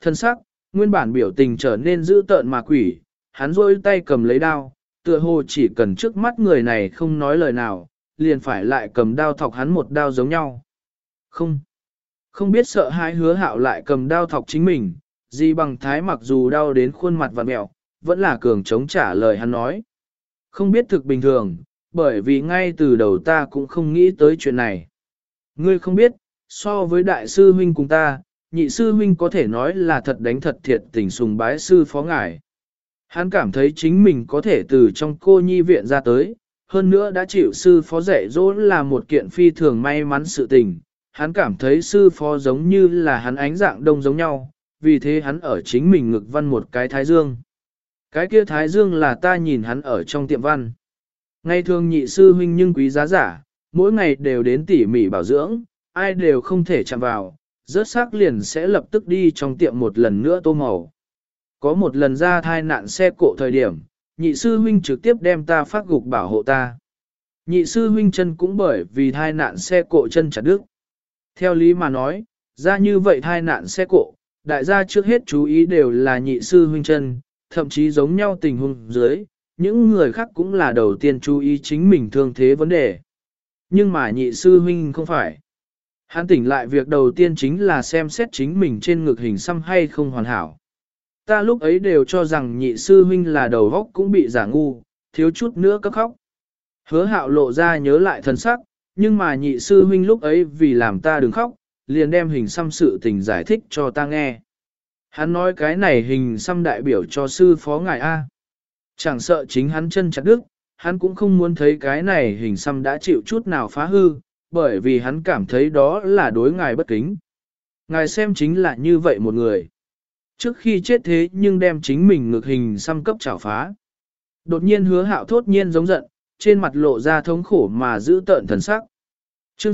Thân sắc, nguyên bản biểu tình trở nên dữ tợn mà quỷ, hắn rôi tay cầm lấy đao, tựa hồ chỉ cần trước mắt người này không nói lời nào, liền phải lại cầm đao thọc hắn một đao giống nhau. Không biết sợ hãi Hứa Hạo lại cầm đao thọc chính mình, Di Bằng Thái mặc dù đau đến khuôn mặt vặn mẹo, vẫn là cường chống trả lời hắn nói. Không biết thực bình thường, bởi vì ngay từ đầu ta cũng không nghĩ tới chuyện này. Ngươi không biết, so với đại sư huynh cùng ta, nhị sư huynh có thể nói là thật đánh thật thiệt tình sùng bái sư phó ngài. Hắn cảm thấy chính mình có thể từ trong cô nhi viện ra tới, hơn nữa đã chịu sư phó dạy dỗ là một kiện phi thường may mắn sự tình. Hắn cảm thấy sư phó giống như là hắn ánh dạng đông giống nhau, vì thế hắn ở chính mình ngực văn một cái thái dương. Cái kia thái dương là ta nhìn hắn ở trong tiệm văn. Ngày thường nhị sư huynh nhưng quý giá giả, mỗi ngày đều đến tỉ mỉ bảo dưỡng, ai đều không thể chạm vào, rớt xác liền sẽ lập tức đi trong tiệm một lần nữa tô màu. Có một lần ra thai nạn xe cộ thời điểm, nhị sư huynh trực tiếp đem ta phát gục bảo hộ ta. Nhị sư huynh chân cũng bởi vì thai nạn xe cộ chân chặt đứt. Theo lý mà nói, ra như vậy thai nạn xe cộ, đại gia trước hết chú ý đều là nhị sư huynh chân, thậm chí giống nhau tình huống dưới, những người khác cũng là đầu tiên chú ý chính mình thương thế vấn đề. Nhưng mà nhị sư huynh không phải. Hắn tỉnh lại việc đầu tiên chính là xem xét chính mình trên ngực hình xăm hay không hoàn hảo. Ta lúc ấy đều cho rằng nhị sư huynh là đầu óc cũng bị giả ngu, thiếu chút nữa cấp khóc. Hứa Hạo lộ ra nhớ lại thân sắc, nhưng mà nhị sư huynh lúc ấy vì làm ta đừng khóc, liền đem hình xăm sự tình giải thích cho ta nghe. Hắn nói cái này hình xăm đại biểu cho sư phó ngài A. Chẳng sợ chính hắn chân chặt đứt, hắn cũng không muốn thấy cái này hình xăm đã chịu chút nào phá hư, bởi vì hắn cảm thấy đó là đối ngài bất kính. Ngài xem chính là như vậy một người. Trước khi chết thế nhưng đem chính mình ngược hình xăm cấp chảo phá. Đột nhiên Hứa Hạo thốt nhiên giống giận, trên mặt lộ ra thống khổ mà giữ tợn thần sắc. Chương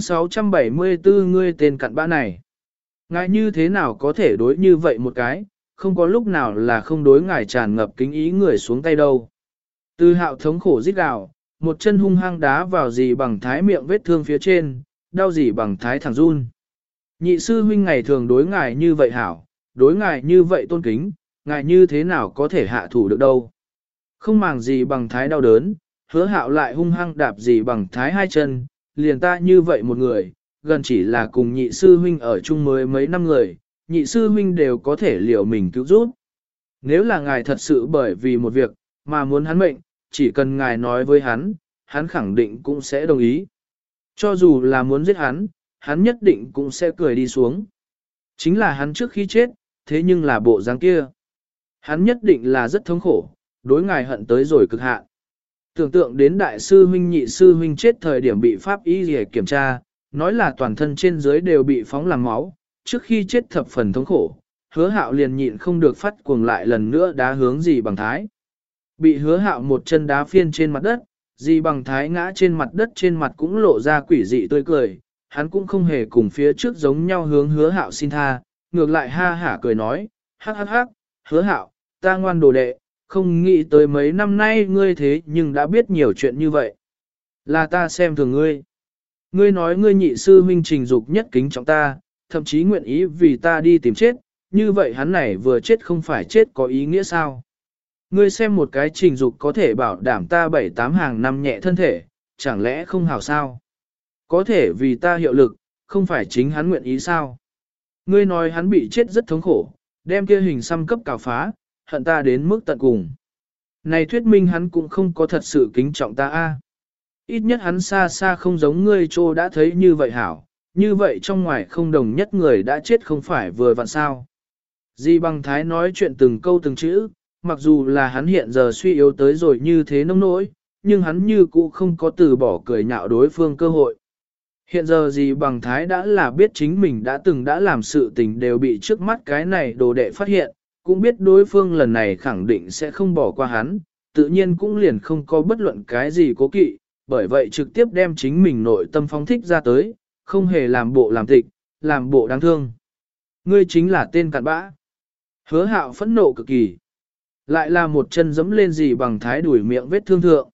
674 ngươi tên cặn bã này. Ngài như thế nào có thể đối như vậy một cái, không có lúc nào là không đối ngài tràn ngập kính ý người xuống tay đâu. Từ Hạo thống khổ rít gào, một chân hung hăng đá vào Dì Bằng Thái miệng vết thương phía trên, đau Dì Bằng Thái thẳng run. Nhị sư huynh ngày thường đối ngài như vậy hảo, đối ngài như vậy tôn kính, ngài như thế nào có thể hạ thủ được đâu. Không màng Dì Bằng Thái đau đớn, Hứa Hạo lại hung hăng đạp Dì Bằng Thái hai chân, liền ta như vậy một người, gần chỉ là cùng nhị sư huynh ở chung mới mấy năm người, nhị sư huynh đều có thể liều mình cứu giúp. Nếu là ngài thật sự bởi vì một việc, mà muốn hắn mệnh, chỉ cần ngài nói với hắn, hắn khẳng định cũng sẽ đồng ý. Cho dù là muốn giết hắn nhất định cũng sẽ cười đi xuống. Chính là hắn trước khi chết, thế nhưng là bộ dáng kia. Hắn nhất định là rất thống khổ, đối ngài hận tới rồi cực hạn. Tưởng tượng đến đại sư huynh nhị sư huynh chết thời điểm bị pháp y rìa kiểm tra, nói là toàn thân trên dưới đều bị phóng làm máu, trước khi chết thập phần thống khổ, Hứa Hạo liền nhịn không được phát cuồng lại lần nữa đá hướng Dì Bằng Thái. Bị Hứa Hạo một chân đá phiên trên mặt đất, Dì Bằng Thái ngã trên mặt đất, trên mặt cũng lộ ra quỷ dị tươi cười, hắn cũng không hề cùng phía trước giống nhau hướng Hứa Hạo xin tha, ngược lại ha hả cười nói, hắc hắc hắc, Hứa Hạo, ta ngoan đồ đệ, không nghĩ tới mấy năm nay ngươi thế nhưng đã biết nhiều chuyện như vậy. Là ta xem thường ngươi. Ngươi nói ngươi nhị sư huynh trình dục nhất kính trọng ta, thậm chí nguyện ý vì ta đi tìm chết, như vậy hắn này vừa chết không phải chết có ý nghĩa sao? Ngươi xem một cái trình dục có thể bảo đảm ta 7-8 hàng năm nhẹ thân thể, chẳng lẽ không hảo sao? Có thể vì ta hiệu lực, không phải chính hắn nguyện ý sao? Ngươi nói hắn bị chết rất thống khổ, đem kia hình xăm cấp cào phá, hận ta đến mức tận cùng. Này thuyết minh hắn cũng không có thật sự kính trọng ta a. Ít nhất hắn xa xa không giống ngươi trô đã thấy như vậy hảo, như vậy trong ngoài không đồng nhất người đã chết không phải vừa vặn sao. Di Bằng Thái nói chuyện từng câu từng chữ, mặc dù là hắn hiện giờ suy yếu tới rồi như thế nông nỗi, nhưng hắn như cũ không có từ bỏ cười nhạo đối phương cơ hội. Hiện giờ Di Bằng Thái đã là biết chính mình đã làm sự tình đều bị trước mắt cái này đồ đệ phát hiện, cũng biết đối phương lần này khẳng định sẽ không bỏ qua hắn, tự nhiên cũng liền không có bất luận cái gì cố kỵ, bởi vậy trực tiếp đem chính mình nội tâm phóng thích ra tới, không hề làm bộ làm tịch, làm bộ đáng thương. Ngươi chính là tên cặn bã. Hứa Hạo phẫn nộ cực kỳ. Lại là một chân giẫm lên Dì Bằng Thái đuổi miệng vết thương thượng.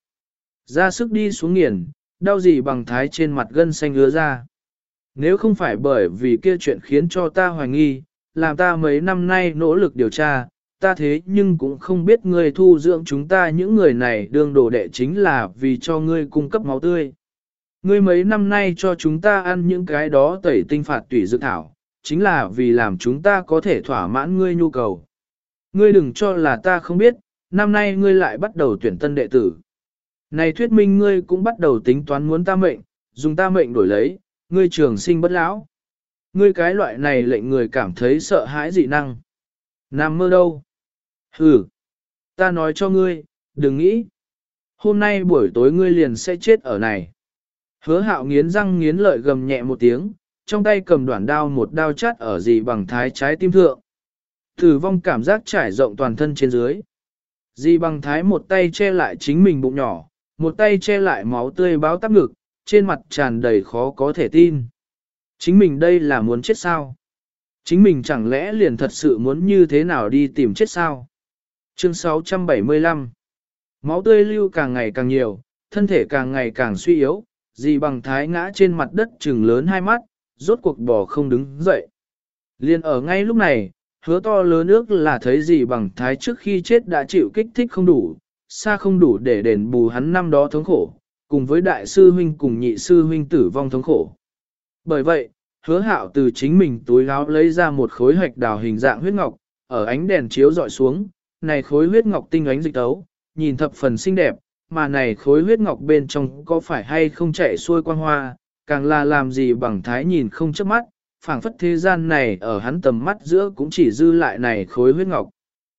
Ra sức đi xuống nghiền, đau Dì Bằng Thái trên mặt gân xanh ứa ra. Nếu không phải bởi vì kia chuyện khiến cho ta hoài nghi, làm ta mấy năm nay nỗ lực điều tra, ta thế nhưng cũng không biết ngươi thu dưỡng chúng ta những người này đương đồ đệ chính là vì cho ngươi cung cấp máu tươi. Ngươi mấy năm nay cho chúng ta ăn những cái đó tẩy tinh phạt tủy dược thảo, chính là vì làm chúng ta có thể thỏa mãn ngươi nhu cầu. Ngươi đừng cho là ta không biết, năm nay ngươi lại bắt đầu tuyển tân đệ tử. Này thuyết minh ngươi cũng bắt đầu tính toán muốn ta mệnh, dùng ta mệnh đổi lấy, ngươi trường sinh bất lão. Ngươi cái loại này lệnh người cảm thấy sợ hãi dị năng. Nằm mơ đâu? Ừ, ta nói cho ngươi, đừng nghĩ. Hôm nay buổi tối ngươi liền sẽ chết ở này. Hứa Hạo nghiến răng nghiến lợi gầm nhẹ một tiếng, trong tay cầm đoạn đao một đao chát ở Dì Bằng Thái trái tim thượng. Tử vong cảm giác trải rộng toàn thân trên dưới. Dì Bằng Thái một tay che lại chính mình bụng nhỏ, một tay che lại máu tươi báo tắp ngực, trên mặt tràn đầy khó có thể tin. Chính mình đây là muốn chết sao? Chính mình chẳng lẽ liền thật sự muốn như thế nào đi tìm chết sao? Chương 675. Máu tươi lưu càng ngày càng nhiều, thân thể càng ngày càng suy yếu, Dì Bằng Thái ngã trên mặt đất trừng lớn hai mắt, rốt cuộc bò không đứng dậy. Liên ở ngay lúc này, Hứa To lớn ước là thấy Dì Bằng Thái trước khi chết đã chịu kích thích không đủ, xa không đủ để đền bù hắn năm đó thống khổ, cùng với đại sư huynh cùng nhị sư huynh tử vong thống khổ. Bởi vậy, Hứa Hạo từ chính mình túi áo lấy ra một khối hạch đào hình dạng huyết ngọc, ở ánh đèn chiếu dọi xuống, này khối huyết ngọc tinh ánh dịch tấu, nhìn thập phần xinh đẹp, mà này khối huyết ngọc bên trong có phải hay không chạy xuôi quang hoa, càng là làm Gì Bằng Thái nhìn không chớp mắt, phảng phất thế gian này ở hắn tầm mắt giữa cũng chỉ dư lại này khối huyết ngọc.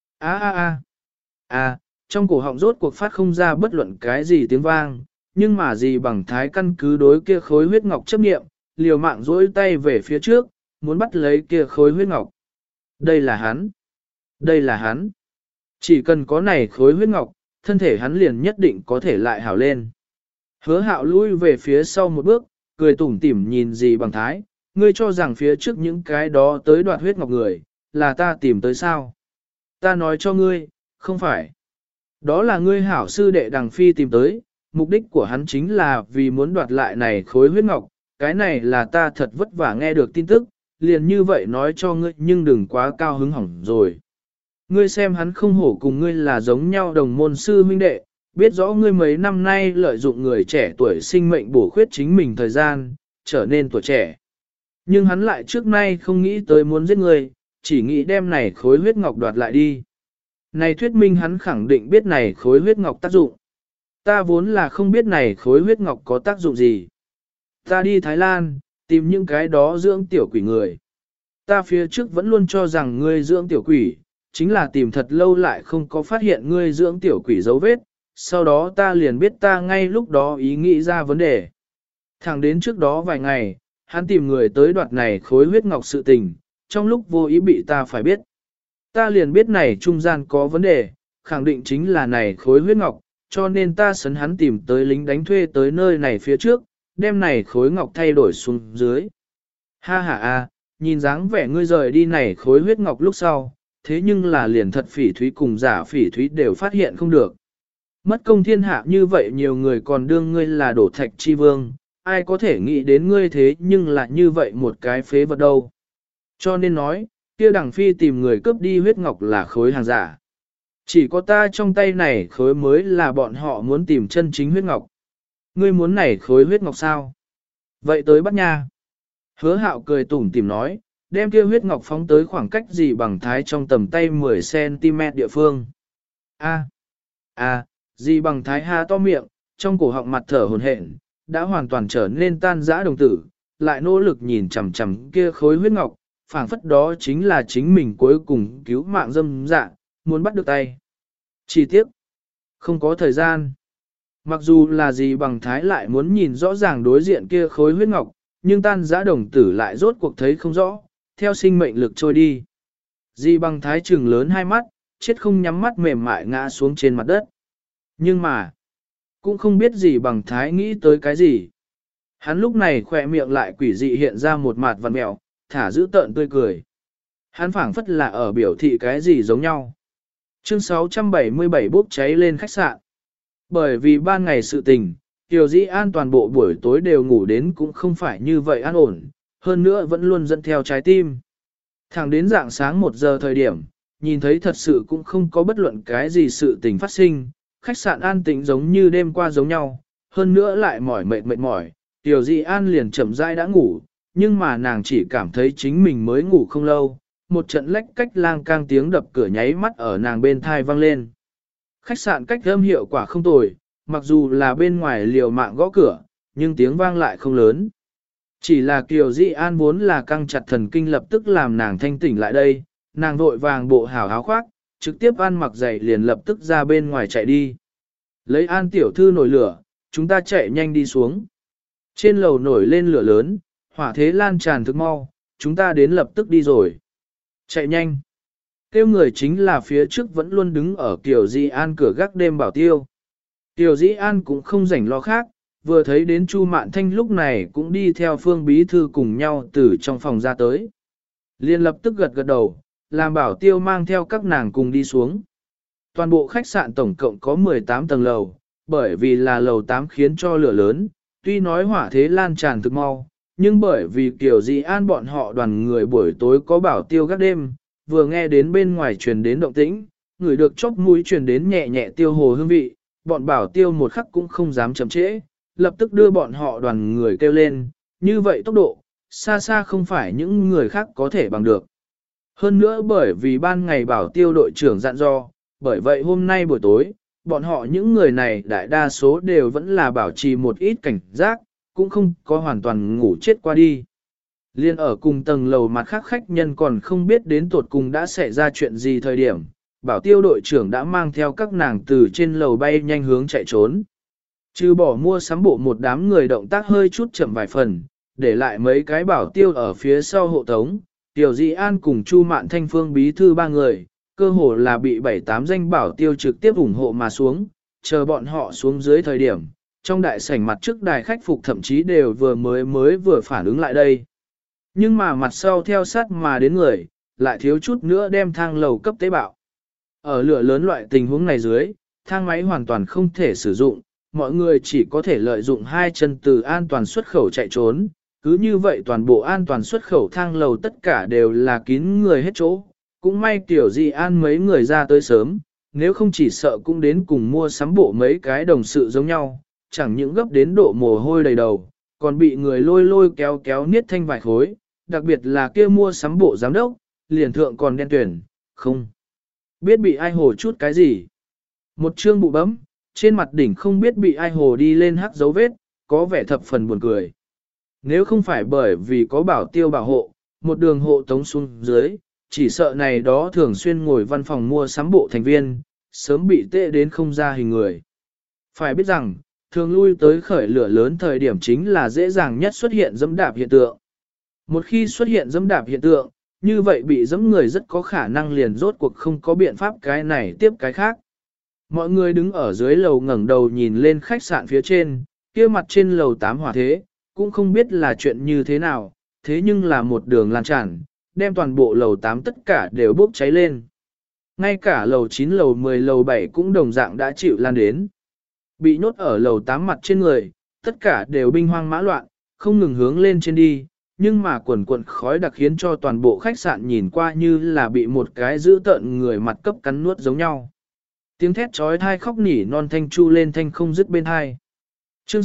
Trong cổ họng rốt cuộc phát không ra bất luận cái gì tiếng vang, nhưng mà Gì Bằng Thái căn cứ đối kia khối huyết ngọc chấp niệm, liều mạng duỗi tay về phía trước, muốn bắt lấy kia khối huyết ngọc. Đây là hắn. Đây là hắn. Chỉ cần có này khối huyết ngọc, thân thể hắn liền nhất định có thể lại hảo lên. Hứa Hạo lui về phía sau một bước, cười tủm tỉm nhìn Dì Bằng Thái, ngươi cho rằng phía trước những cái đó tới đoạt huyết ngọc người, là ta tìm tới sao? Ta nói cho ngươi, không phải. Đó là ngươi hảo sư đệ Đằng Phi tìm tới, mục đích của hắn chính là vì muốn đoạt lại này khối huyết ngọc, cái này là ta thật vất vả nghe được tin tức, liền như vậy nói cho ngươi nhưng đừng quá cao hứng hỏng rồi. Ngươi xem hắn không hổ cùng ngươi là giống nhau đồng môn sư huynh đệ, biết rõ ngươi mấy năm nay lợi dụng người trẻ tuổi sinh mệnh bổ khuyết chính mình thời gian, trở nên tuổi trẻ. Nhưng hắn lại trước nay không nghĩ tới muốn giết ngươi, chỉ nghĩ đem này khối huyết ngọc đoạt lại đi. Này thuyết minh hắn khẳng định biết này khối huyết ngọc tác dụng. Ta vốn là không biết này khối huyết ngọc có tác dụng gì. Ta đi Thái Lan, tìm những cái đó dưỡng tiểu quỷ người. Ta phía trước vẫn luôn cho rằng ngươi dưỡng tiểu quỷ, chính là tìm thật lâu lại không có phát hiện ngươi dưỡng tiểu quỷ dấu vết, sau đó ta liền biết ta ngay lúc đó ý nghĩ ra vấn đề. Thẳng đến trước đó vài ngày, hắn tìm người tới đoạt này khối huyết ngọc sự tình, trong lúc vô ý bị ta phải biết. Ta liền biết này trung gian có vấn đề, khẳng định chính là này khối huyết ngọc, cho nên ta sấn hắn tìm tới lính đánh thuê tới nơi này phía trước, đem này khối ngọc thay đổi xuống dưới. Nhìn dáng vẻ ngươi rời đi này khối huyết ngọc lúc sau, thế nhưng là liền thật phỉ thúy cùng giả phỉ thúy đều phát hiện không được. Mất công thiên hạ như vậy nhiều người còn đương ngươi là đổ thạch chi vương, ai có thể nghĩ đến ngươi thế nhưng là như vậy một cái phế vật đâu. Cho nên nói, kia Đằng Phi tìm người cướp đi huyết ngọc là khối hàng giả. Chỉ có ta trong tay này khối mới là bọn họ muốn tìm chân chính huyết ngọc. Ngươi muốn này khối huyết ngọc sao? Vậy tới bắt nha. Hứa Hạo cười tủm tỉm nói, đem kia huyết ngọc phóng tới khoảng cách Gì Bằng Thái trong tầm tay 10cm địa phương. Gì Bằng Thái ha to miệng, trong cổ họng mặt thở hổn hển, đã hoàn toàn trở nên tan rã đồng tử, lại nỗ lực nhìn chằm chằm kia khối huyết ngọc, phảng phất đó chính là chính mình cuối cùng cứu mạng dâm dạ, muốn bắt được tay. Chỉ tiếc, không có thời gian. Mặc dù là Gì Bằng Thái lại muốn nhìn rõ ràng đối diện kia khối huyết ngọc, nhưng tan rã đồng tử lại rốt cuộc thấy không rõ, theo sinh mệnh lực trôi đi. Gì Bằng Thái trừng lớn hai mắt, chết không nhắm mắt mềm mại ngã xuống trên mặt đất. Nhưng mà, cũng không biết Gì Bằng Thái nghĩ tới cái gì. Hắn lúc này khỏe miệng lại quỷ dị hiện ra một mặt vằn mẹo, thả giữ tợn tươi cười. Hắn phảng phất là ở biểu thị cái gì giống nhau. Chương 677 bốc cháy lên khách sạn. Bởi vì ban ngày sự tình, Kiều Dĩ An toàn bộ buổi tối đều ngủ đến cũng không phải như vậy an ổn, hơn nữa vẫn luôn dẫn theo trái tim. Thẳng đến dạng sáng 1 giờ thời điểm, nhìn thấy thật sự cũng không có bất luận cái gì sự tình phát sinh, khách sạn an tĩnh giống như đêm qua giống nhau, hơn nữa lại mỏi mệt mỏi, Tiểu Dị An liền chậm rãi đã ngủ, nhưng mà nàng chỉ cảm thấy chính mình mới ngủ không lâu, một trận lách cách lang cang tiếng đập cửa nháy mắt ở nàng bên thai vang lên. Khách sạn cách âm hiệu quả không tồi, mặc dù là bên ngoài liều mạng gõ cửa, nhưng tiếng vang lại không lớn. Chỉ là Kiều Dị An vốn là căng chặt thần kinh lập tức làm nàng thanh tỉnh lại đây, nàng vội vàng bộ hảo áo khoác, trực tiếp ăn mặc giày liền lập tức ra bên ngoài chạy đi. Lấy An tiểu thư nổi lửa, chúng ta chạy nhanh đi xuống. Trên lầu nổi lên lửa lớn, hỏa thế lan tràn thức mau, chúng ta đến lập tức đi rồi. Chạy nhanh. Kêu người chính là phía trước vẫn luôn đứng ở Kiều Dị An cửa gác đêm bảo tiêu. Kiều Dị An cũng không rảnh lo khác, vừa thấy đến Chu Mạn Thanh lúc này cũng đi theo Phương Bí Thư cùng nhau từ trong phòng ra tới. Liên lập tức gật đầu, làm bảo tiêu mang theo các nàng cùng đi xuống. Toàn bộ khách sạn tổng cộng có 18 tầng lầu, bởi vì là lầu 8 khiến cho lửa lớn, tuy nói hỏa thế lan tràn thực mau, nhưng bởi vì Kiều Dị An bọn họ đoàn người buổi tối có bảo tiêu gác đêm, vừa nghe đến bên ngoài truyền đến động tĩnh, người được chóp mũi truyền đến nhẹ nhẹ tiêu hồ hương vị, bọn bảo tiêu một khắc cũng không dám chậm trễ, lập tức đưa bọn họ đoàn người kêu lên, như vậy tốc độ, xa xa không phải những người khác có thể bằng được. Hơn nữa bởi vì ban ngày bảo tiêu đội trưởng dặn dò, bởi vậy hôm nay buổi tối, bọn họ những người này đại đa số đều vẫn là bảo trì một ít cảnh giác, cũng không có hoàn toàn ngủ chết qua đi. Liên ở cùng tầng lầu mặt khác khách nhân còn không biết đến tuột cùng đã xảy ra chuyện gì thời điểm, bảo tiêu đội trưởng đã mang theo các nàng từ trên lầu bay nhanh hướng chạy trốn. Trừ bỏ mua sắm bộ một đám người động tác hơi chút chậm vài phần, để lại mấy cái bảo tiêu ở phía sau hộ tống, Tiểu Dị An cùng Chu Mạn Thanh Phương bí thư 3 người, cơ hồ là bị 7-8 danh bảo tiêu trực tiếp ủng hộ mà xuống, chờ bọn họ xuống dưới thời điểm, trong đại sảnh mặt trước đài khách phục thậm chí đều vừa phản ứng lại đây. Nhưng mà mặt sau theo sát mà đến người, lại thiếu chút nữa đem thang lầu cấp tế bạo. Ở lửa lớn loại tình huống này dưới, thang máy hoàn toàn không thể sử dụng, mọi người chỉ có thể lợi dụng hai chân từ an toàn xuất khẩu chạy trốn. Cứ như vậy toàn bộ an toàn xuất khẩu thang lầu tất cả đều là kín người hết chỗ. Cũng may Tiểu Dị An mấy người ra tới sớm, nếu không chỉ sợ cũng đến cùng mua sắm bộ mấy cái đồng sự giống nhau, chẳng những gấp đến độ mồ hôi đầy đầu, còn bị người lôi kéo niết thanh vài khối, đặc biệt là kia mua sắm bộ giám đốc, liền thượng còn đen tuyển, không biết bị ai hồ chút cái gì. Một chương bụ bấm, trên mặt đỉnh không biết bị ai hồ đi lên hắc dấu vết, có vẻ thập phần buồn cười. Nếu không phải bởi vì có bảo tiêu bảo hộ, một đường hộ tống xuống dưới, chỉ sợ này đó thường xuyên ngồi văn phòng mua sắm bộ thành viên, sớm bị tệ đến không ra hình người. Phải biết rằng, thường lui tới khởi lửa lớn thời điểm chính là dễ dàng nhất xuất hiện dẫm đạp hiện tượng. Một khi xuất hiện dẫm đạp hiện tượng, như vậy bị dẫm người rất có khả năng liền rốt cuộc không có biện pháp cái này tiếp cái khác. Mọi người đứng ở dưới lầu ngẩng đầu nhìn lên khách sạn phía trên, kia mặt trên lầu 8 hỏa thế, cũng không biết là chuyện như thế nào, thế nhưng là một đường lan tràn, đem toàn bộ lầu 8 tất cả đều bốc cháy lên. Ngay cả lầu 9, lầu 10, lầu 7 cũng đồng dạng đã chịu lan đến. Bị nhốt ở lầu 8 mặt trên người, tất cả đều binh hoang mã loạn, không ngừng hướng lên trên đi, nhưng mà quần khói đặc khiến cho toàn bộ khách sạn nhìn qua như là bị một cái giữ tợn người mặt cấp cắn nuốt giống nhau. Tiếng thét trói thai khóc nỉ non thanh chu lên thanh không dứt bên hai. Chương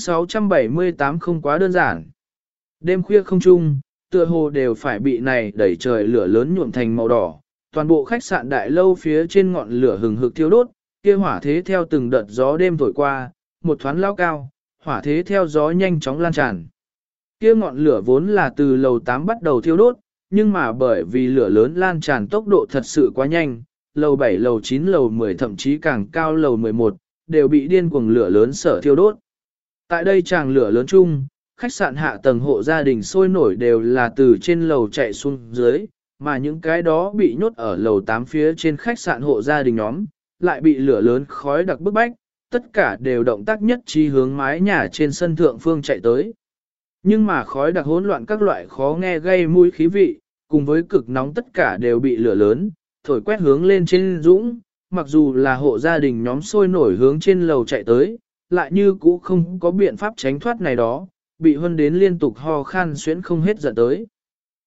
678 không quá đơn giản. Đêm khuya không trung, tựa hồ đều phải bị này đẩy trời lửa lớn nhuộm thành màu đỏ. Toàn bộ khách sạn đại lâu phía trên ngọn lửa hừng hực thiêu đốt, kia hỏa thế theo từng đợt gió đêm thổi qua, một thoáng lao cao, hỏa thế theo gió nhanh chóng lan tràn. Kia ngọn lửa vốn là từ lầu 8 bắt đầu thiêu đốt, nhưng mà bởi vì lửa lớn lan tràn tốc độ thật sự quá nhanh, lầu 7, lầu 9, lầu 10 thậm chí càng cao lầu 11, đều bị điên cuồng lửa lớn sở thiêu đốt. Tại đây tràng lửa lớn chung, khách sạn hạ tầng hộ gia đình sôi nổi đều là từ trên lầu chạy xuống dưới, mà những cái đó bị nhốt ở lầu 8 phía trên khách sạn hộ gia đình nhóm, lại bị lửa lớn khói đặc bức bách, tất cả đều động tác nhất trí hướng mái nhà trên sân thượng phương chạy tới. Nhưng mà khói đặc hỗn loạn các loại khó nghe gây mũi khí vị, cùng với cực nóng tất cả đều bị lửa lớn, thổi quét hướng lên trên dũng, mặc dù là hộ gia đình nhóm sôi nổi hướng trên lầu chạy tới, lại như cũ không có biện pháp tránh thoát này đó, bị hơn đến liên tục ho khan xuyến không hết giận tới.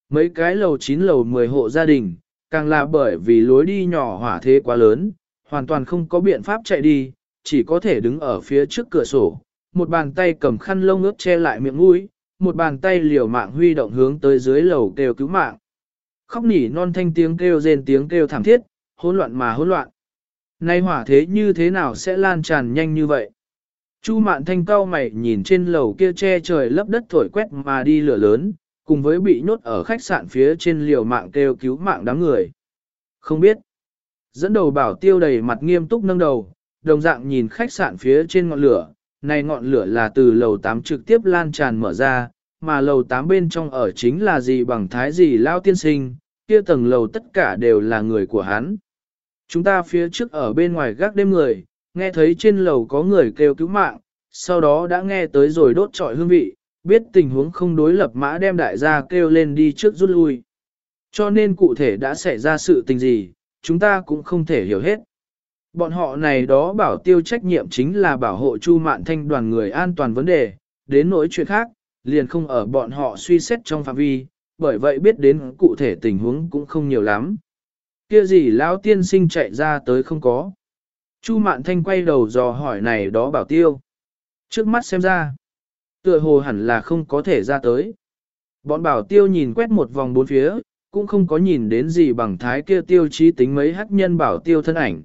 mấy cái lầu 9 lầu 10 hộ gia đình, càng là bởi vì lối đi nhỏ hỏa thế quá lớn, hoàn toàn không có biện pháp chạy đi, chỉ có thể đứng ở phía trước cửa sổ, một bàn tay cầm khăn lông ướt che lại miệng mũi, một bàn tay liều mạng huy động hướng tới dưới lầu kêu cứu mạng. Khóc nỉ non thanh tiếng kêu rên tiếng kêu thảm thiết, hỗn loạn mà hỗn loạn. Nay hỏa thế như thế nào sẽ lan tràn nhanh như vậy? Chu Mạn Thanh cau mày nhìn trên lầu kia che trời lấp đất thổi quét mà đi lửa lớn, cùng với bị nhốt ở khách sạn phía trên liều mạng kêu cứu mạng đám người. Không biết. Dẫn đầu bảo tiêu đầy mặt nghiêm túc nâng đầu, đồng dạng nhìn khách sạn phía trên ngọn lửa. Này ngọn lửa là từ lầu 8 trực tiếp lan tràn mở ra, mà lầu 8 bên trong ở chính là gì bằng thái gì lao tiên sinh, kia tầng lầu tất cả đều là người của hắn. Chúng ta phía trước ở bên ngoài gác đêm người, nghe thấy trên lầu có người kêu cứu mạng, sau đó đã nghe tới rồi đốt trọi hương vị, biết tình huống không đối lập mã đem đại gia kêu lên đi trước rút lui. Cho nên cụ thể đã xảy ra sự tình gì, chúng ta cũng không thể hiểu hết. Bọn họ này đó bảo tiêu trách nhiệm chính là bảo hộ Chu Mạn Thanh đoàn người an toàn vấn đề, đến nỗi chuyện khác, liền không ở bọn họ suy xét trong phạm vi, bởi vậy biết đến cụ thể tình huống cũng không nhiều lắm. Kia gì lão tiên sinh chạy ra tới không có. Chu Mạn Thanh quay đầu dò hỏi này đó bảo tiêu. Trước mắt xem ra, tựa hồ hẳn là không có thể ra tới. Bọn bảo tiêu nhìn quét một vòng bốn phía, cũng không có nhìn đến gì bằng thái kia tiêu chí tính mấy hắc nhân bảo tiêu thân ảnh.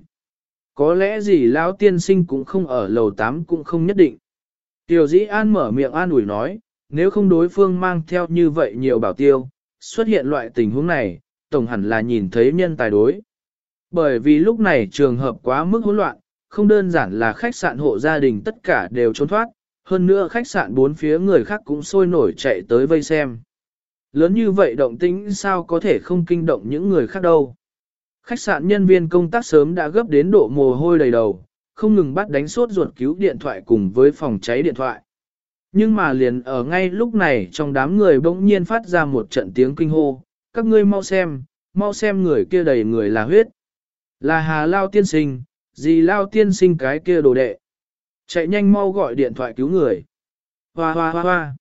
Có lẽ gì lão tiên sinh cũng không ở lầu 8 cũng không nhất định. Tiểu Dĩ An mở miệng an ủi nói, nếu không đối phương mang theo như vậy nhiều bảo tiêu, xuất hiện loại tình huống này, tổng hẳn là nhìn thấy nhân tài đối. Bởi vì lúc này trường hợp quá mức hỗn loạn, không đơn giản là khách sạn hộ gia đình tất cả đều trốn thoát, hơn nữa khách sạn bốn phía người khác cũng sôi nổi chạy tới vây xem. Lớn như vậy động tĩnh sao có thể không kinh động những người khác đâu. Khách sạn nhân viên công tác sớm đã gấp đến độ mồ hôi đầy đầu, không ngừng bắt đánh sốt ruột cứu điện thoại cùng với phòng cháy điện thoại. Nhưng mà liền ở ngay lúc này trong đám người bỗng nhiên phát ra một trận tiếng kinh hô, các ngươi mau xem người kia đầy người là huyết. Là Hà Lao tiên sinh, gì Lao tiên sinh cái kia đồ đệ. Chạy nhanh mau gọi điện thoại cứu người. Hoa hoa hoa hoa.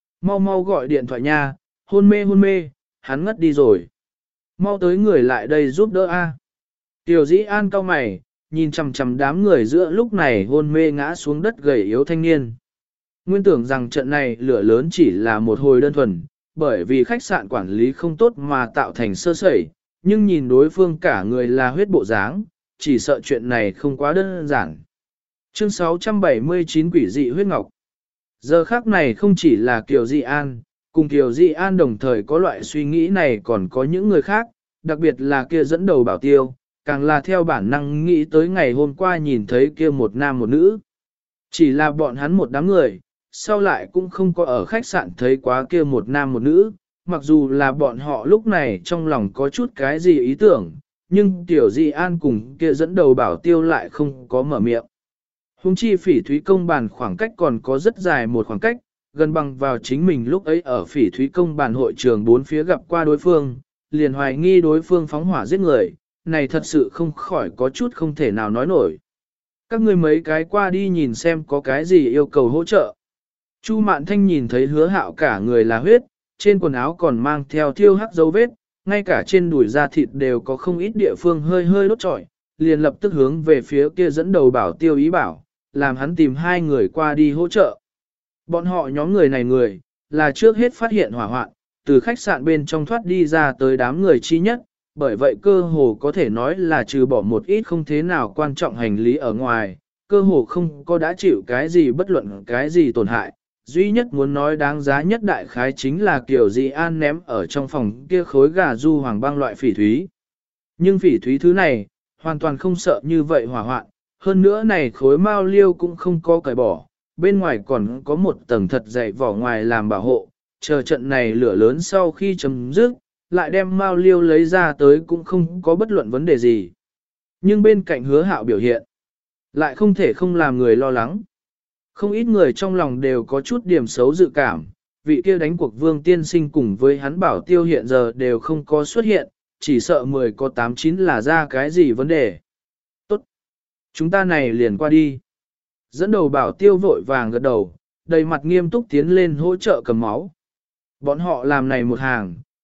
Mau gọi điện thoại nha, hôn mê, hắn ngất đi rồi. Mau tới người lại đây giúp đỡ a. Tiểu Dĩ An cau mày, nhìn chằm chằm đám người giữa lúc này hôn mê ngã xuống đất gầy yếu thanh niên. Nguyên tưởng rằng trận này lửa lớn chỉ là một hồi đơn thuần, bởi vì khách sạn quản lý không tốt mà tạo thành sơ sẩy, nhưng nhìn đối phương cả người là huyết bộ dáng, chỉ sợ chuyện này không quá đơn giản. Chương 679 Quỷ dị huyết ngọc. Giờ khắc này không chỉ là Kiều Dị An, cùng Kiều Dị An đồng thời có loại suy nghĩ này còn có những người khác, đặc biệt là kia dẫn đầu bảo tiêu, càng là theo bản năng nghĩ tới ngày hôm qua nhìn thấy kia một nam một nữ. Chỉ là bọn hắn một đám người, sau lại cũng không có ở khách sạn thấy quá kia một nam một nữ, mặc dù là bọn họ lúc này trong lòng có chút cái gì ý tưởng, nhưng Tiểu Dị An cùng kia dẫn đầu bảo tiêu lại không có mở miệng. Hùng chi Phỉ Thúy Công bàn khoảng cách còn có rất dài một khoảng cách, gần bằng vào chính mình lúc ấy ở Phỉ Thúy Công bàn hội trường bốn phía gặp qua đối phương, liền hoài nghi đối phương phóng hỏa giết người, này thật sự không khỏi có chút không thể nào nói nổi. Các ngươi mấy cái qua đi nhìn xem có cái gì yêu cầu hỗ trợ. Chu Mạn Thanh nhìn thấy Hứa Hạo cả người là huyết, trên quần áo còn mang theo thiêu hắc dấu vết, ngay cả trên đùi da thịt đều có không ít địa phương hơi hơi đốt trọi, liền lập tức hướng về phía kia dẫn đầu bảo tiêu ý bảo, làm hắn tìm hai người qua đi hỗ trợ. Bọn họ nhóm người này là trước hết phát hiện hỏa hoạn, từ khách sạn bên trong thoát đi ra tới đám người chi nhất, bởi vậy cơ hồ có thể nói là trừ bỏ một ít không thế nào quan trọng hành lý ở ngoài, cơ hồ không có đã chịu cái gì bất luận cái gì tổn hại. Duy nhất muốn nói đáng giá nhất đại khái chính là Kiều Dị An ném ở trong phòng kia khối gà du hoàng băng loại phỉ thúy. Nhưng phỉ thúy thứ này, hoàn toàn không sợ như vậy hỏa hoạn, hơn nữa này khối mao liêu cũng không có cởi bỏ, bên ngoài còn có một tầng thật dày vỏ ngoài làm bảo hộ, chờ trận này lửa lớn sau khi chấm dứt, lại đem mao liêu lấy ra tới cũng không có bất luận vấn đề gì. Nhưng bên cạnh Hứa Hạo biểu hiện, lại không thể không làm người lo lắng. Không ít người trong lòng đều có chút điểm xấu dự cảm, vị kia đánh cuộc Vương tiên sinh cùng với hắn bảo tiêu hiện giờ đều không có xuất hiện, chỉ sợ 10 có 8-9 là ra cái gì vấn đề. Tốt, chúng ta này liền qua đi. Dẫn đầu bảo tiêu vội vàng gật đầu, đầy mặt nghiêm túc tiến lên hỗ trợ cầm máu. Bọn họ làm này một hàng,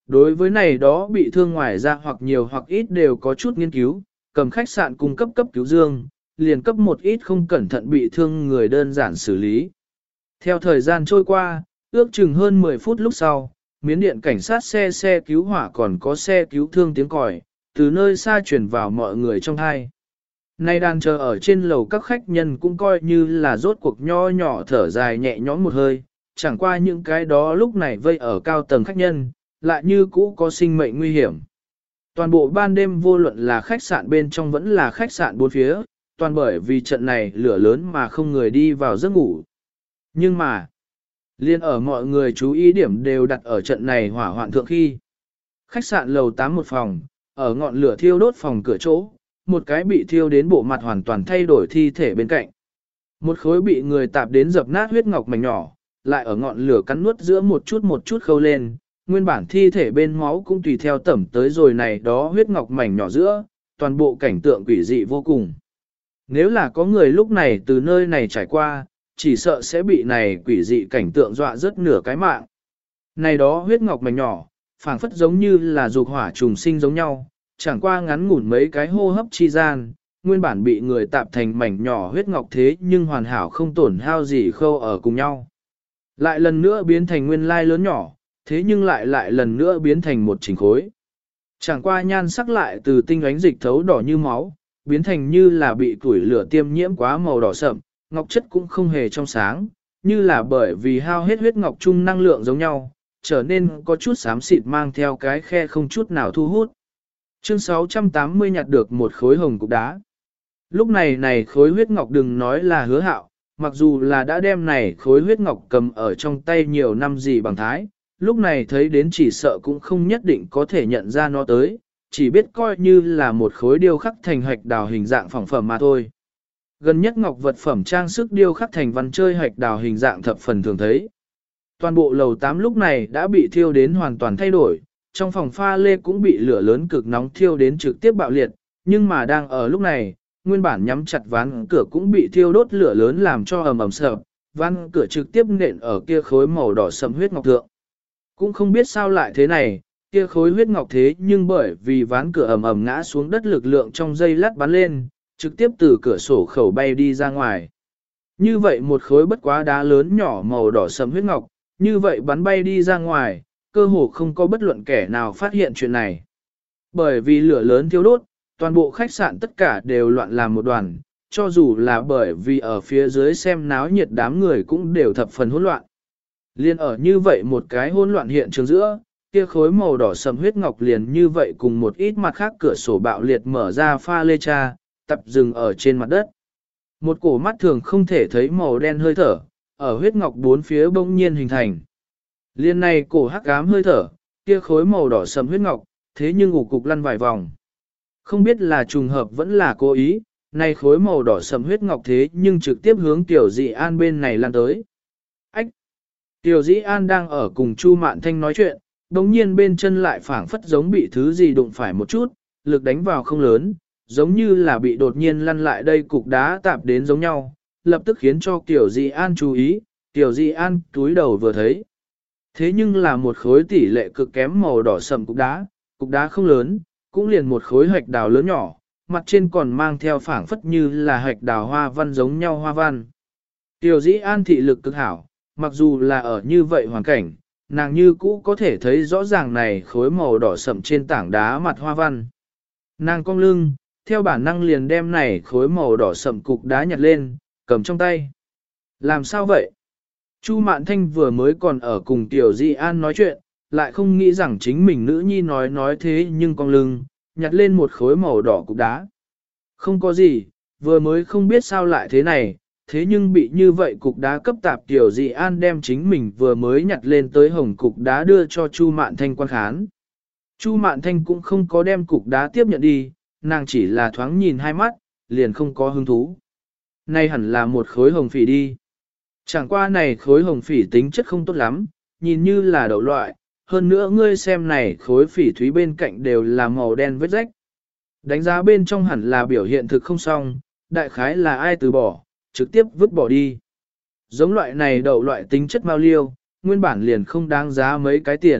Đối với này đó bị thương ngoài ra hoặc nhiều hoặc ít đều có chút nghiên cứu, cầm khách sạn cung cấp cấp cứu dương, liền cấp một ít không cẩn thận bị thương người đơn giản xử lý. Theo thời gian trôi qua, ước chừng hơn 10 phút lúc sau, Miến Điện cảnh sát xe cứu hỏa còn có xe cứu thương tiếng còi, từ nơi xa truyền vào mọi người trong hai. Nay đang chờ ở trên lầu các khách nhân cũng coi như là rốt cuộc nho nhỏ thở dài nhẹ nhõm một hơi, chẳng qua những cái đó lúc này vây ở cao tầng khách nhân, lại như cũ có sinh mệnh nguy hiểm. Toàn bộ ban đêm vô luận là khách sạn bên trong vẫn là khách sạn bốn phía, toàn bởi vì trận này lửa lớn mà không người đi vào giấc ngủ. Nhưng mà, liên ở mọi người chú ý điểm đều đặt ở trận này hỏa hoạn thượng khi. Khách sạn lầu 8 một phòng, ở ngọn lửa thiêu đốt phòng cửa chỗ, một cái bị thiêu đến bộ mặt hoàn toàn thay đổi thi thể bên cạnh. Một khối bị người tạp đến dập nát huyết ngọc mảnh nhỏ, lại ở ngọn lửa cắn nuốt giữa một chút khâu lên, nguyên bản thi thể bên máu cũng tùy theo tẩm tới rồi này đó huyết ngọc mảnh nhỏ giữa, toàn bộ cảnh tượng quỷ dị vô cùng. Nếu là có người lúc này từ nơi này trải qua, chỉ sợ sẽ bị này quỷ dị cảnh tượng dọa rất nửa cái mạng. Này đó huyết ngọc mảnh nhỏ, phảng phất giống như là dục hỏa trùng sinh giống nhau, chẳng qua ngắn ngủn mấy cái hô hấp chi gian, nguyên bản bị người tạp thành mảnh nhỏ huyết ngọc thế nhưng hoàn hảo không tổn hao gì khâu ở cùng nhau. Lại lần nữa biến thành nguyên lai lớn nhỏ, thế nhưng lại lần nữa biến thành một chỉnh khối. Chẳng qua nhan sắc lại từ tinh ánh dịch thấu đỏ như máu, biến thành như là bị củi lửa tiêm nhiễm quá màu đỏ sậm, ngọc chất cũng không hề trong sáng, như là bởi vì hao hết huyết ngọc chung năng lượng giống nhau, trở nên có chút xám xịt mang theo cái khe không chút nào thu hút. Chương 680 nhặt được một khối hồng cục đá. Lúc này khối huyết ngọc đừng nói là Hứa Hạo, mặc dù là đã đem này khối huyết ngọc cầm ở trong tay nhiều năm gì bằng thái, lúc này thấy đến chỉ sợ cũng không nhất định có thể nhận ra nó tới, chỉ biết coi như là một khối điêu khắc thành hạch đào hình dạng phẳng phẩm mà thôi. Gần nhất ngọc vật phẩm trang sức điêu khắc thành văn chơi hạch đào hình dạng thập phần thường thấy. Toàn bộ lầu 8 lúc này đã bị thiêu đến hoàn toàn thay đổi, trong phòng pha lê cũng bị lửa lớn cực nóng thiêu đến trực tiếp bạo liệt, nhưng mà đang ở lúc này, nguyên bản nhắm chặt ván cửa cũng bị thiêu đốt lửa lớn làm cho ầm ầm sập, ván cửa trực tiếp nện ở kia khối màu đỏ sẫm huyết ngọc thượng. Cũng không biết sao lại thế này, kia khối huyết ngọc thế nhưng bởi vì ván cửa ầm ầm ngã xuống đất lực lượng trong giây lát bắn lên, trực tiếp từ cửa sổ khẩu bay đi ra ngoài. Như vậy một khối bất quá đá lớn nhỏ màu đỏ sẫm huyết ngọc, như vậy bắn bay đi ra ngoài, cơ hồ không có bất luận kẻ nào phát hiện chuyện này. Bởi vì lửa lớn thiêu đốt, toàn bộ khách sạn tất cả đều loạn làm một đoàn, cho dù là bởi vì ở phía dưới xem náo nhiệt đám người cũng đều thập phần hỗn loạn. Liên ở như vậy một cái hỗn loạn hiện trường giữa, kia khối màu đỏ sẫm huyết ngọc liền như vậy cùng một ít mặt khác cửa sổ bạo liệt mở ra pha lê cha, tập dừng ở trên mặt đất. Một cổ mắt thường không thể thấy màu đen hơi thở, ở huyết ngọc bốn phía bỗng nhiên hình thành. Liên này cổ hắc ám hơi thở, kia khối màu đỏ sẫm huyết ngọc, thế nhưng ủ cục lăn vài vòng. Không biết là trùng hợp vẫn là cố ý, này khối màu đỏ sẫm huyết ngọc thế nhưng trực tiếp hướng Tiểu Dị An bên này lan tới. Ách! Tiểu Dị An đang ở cùng Chu Mạn Thanh nói chuyện, đồng nhiên bên chân lại phảng phất giống bị thứ gì đụng phải một chút, lực đánh vào không lớn, giống như là bị đột nhiên lăn lại đây cục đá tạp đến giống nhau, lập tức khiến cho Tiểu Dị An chú ý, Tiểu Dị An túi đầu vừa thấy. Thế nhưng là một khối tỷ lệ cực kém màu đỏ sẫm cục đá không lớn, cũng liền một khối hạch đào lớn nhỏ, mặt trên còn mang theo phảng phất như là hạch đào hoa văn giống nhau hoa văn. Tiểu Dĩ An thị lực cực hảo, mặc dù là ở như vậy hoàn cảnh, nàng như cũ có thể thấy rõ ràng này khối màu đỏ sẫm trên tảng đá mặt hoa văn. Nàng cong lưng, theo bản năng liền đem này khối màu đỏ sẫm cục đá nhặt lên, cầm trong tay. Làm sao vậy? Chu Mạn Thanh vừa mới còn ở cùng Tiểu Di An nói chuyện, lại không nghĩ rằng chính mình nữ nhi nói thế nhưng cong lưng, nhặt lên một khối màu đỏ cục đá. Không có gì, vừa mới không biết sao lại thế này, thế nhưng bị như vậy cục đá cấp tạp Tiểu Di An đem chính mình vừa mới nhặt lên tới hồng cục đá đưa cho Chu Mạn Thanh quan khán. Chu Mạn Thanh cũng không có đem cục đá tiếp nhận đi, nàng chỉ là thoáng nhìn hai mắt, liền không có hứng thú. Nay hẳn là một khối hồng phỉ đi. Chẳng qua này khối hồng phỉ tính chất không tốt lắm, nhìn như là đậu loại, hơn nữa ngươi xem này khối phỉ thúy bên cạnh đều là màu đen vết rách. Đánh giá bên trong hẳn là biểu hiện thực không xong, đại khái là ai từ bỏ, trực tiếp vứt bỏ đi. Giống loại này đậu loại tính chất mao liêu, nguyên bản liền không đáng giá mấy cái tiền,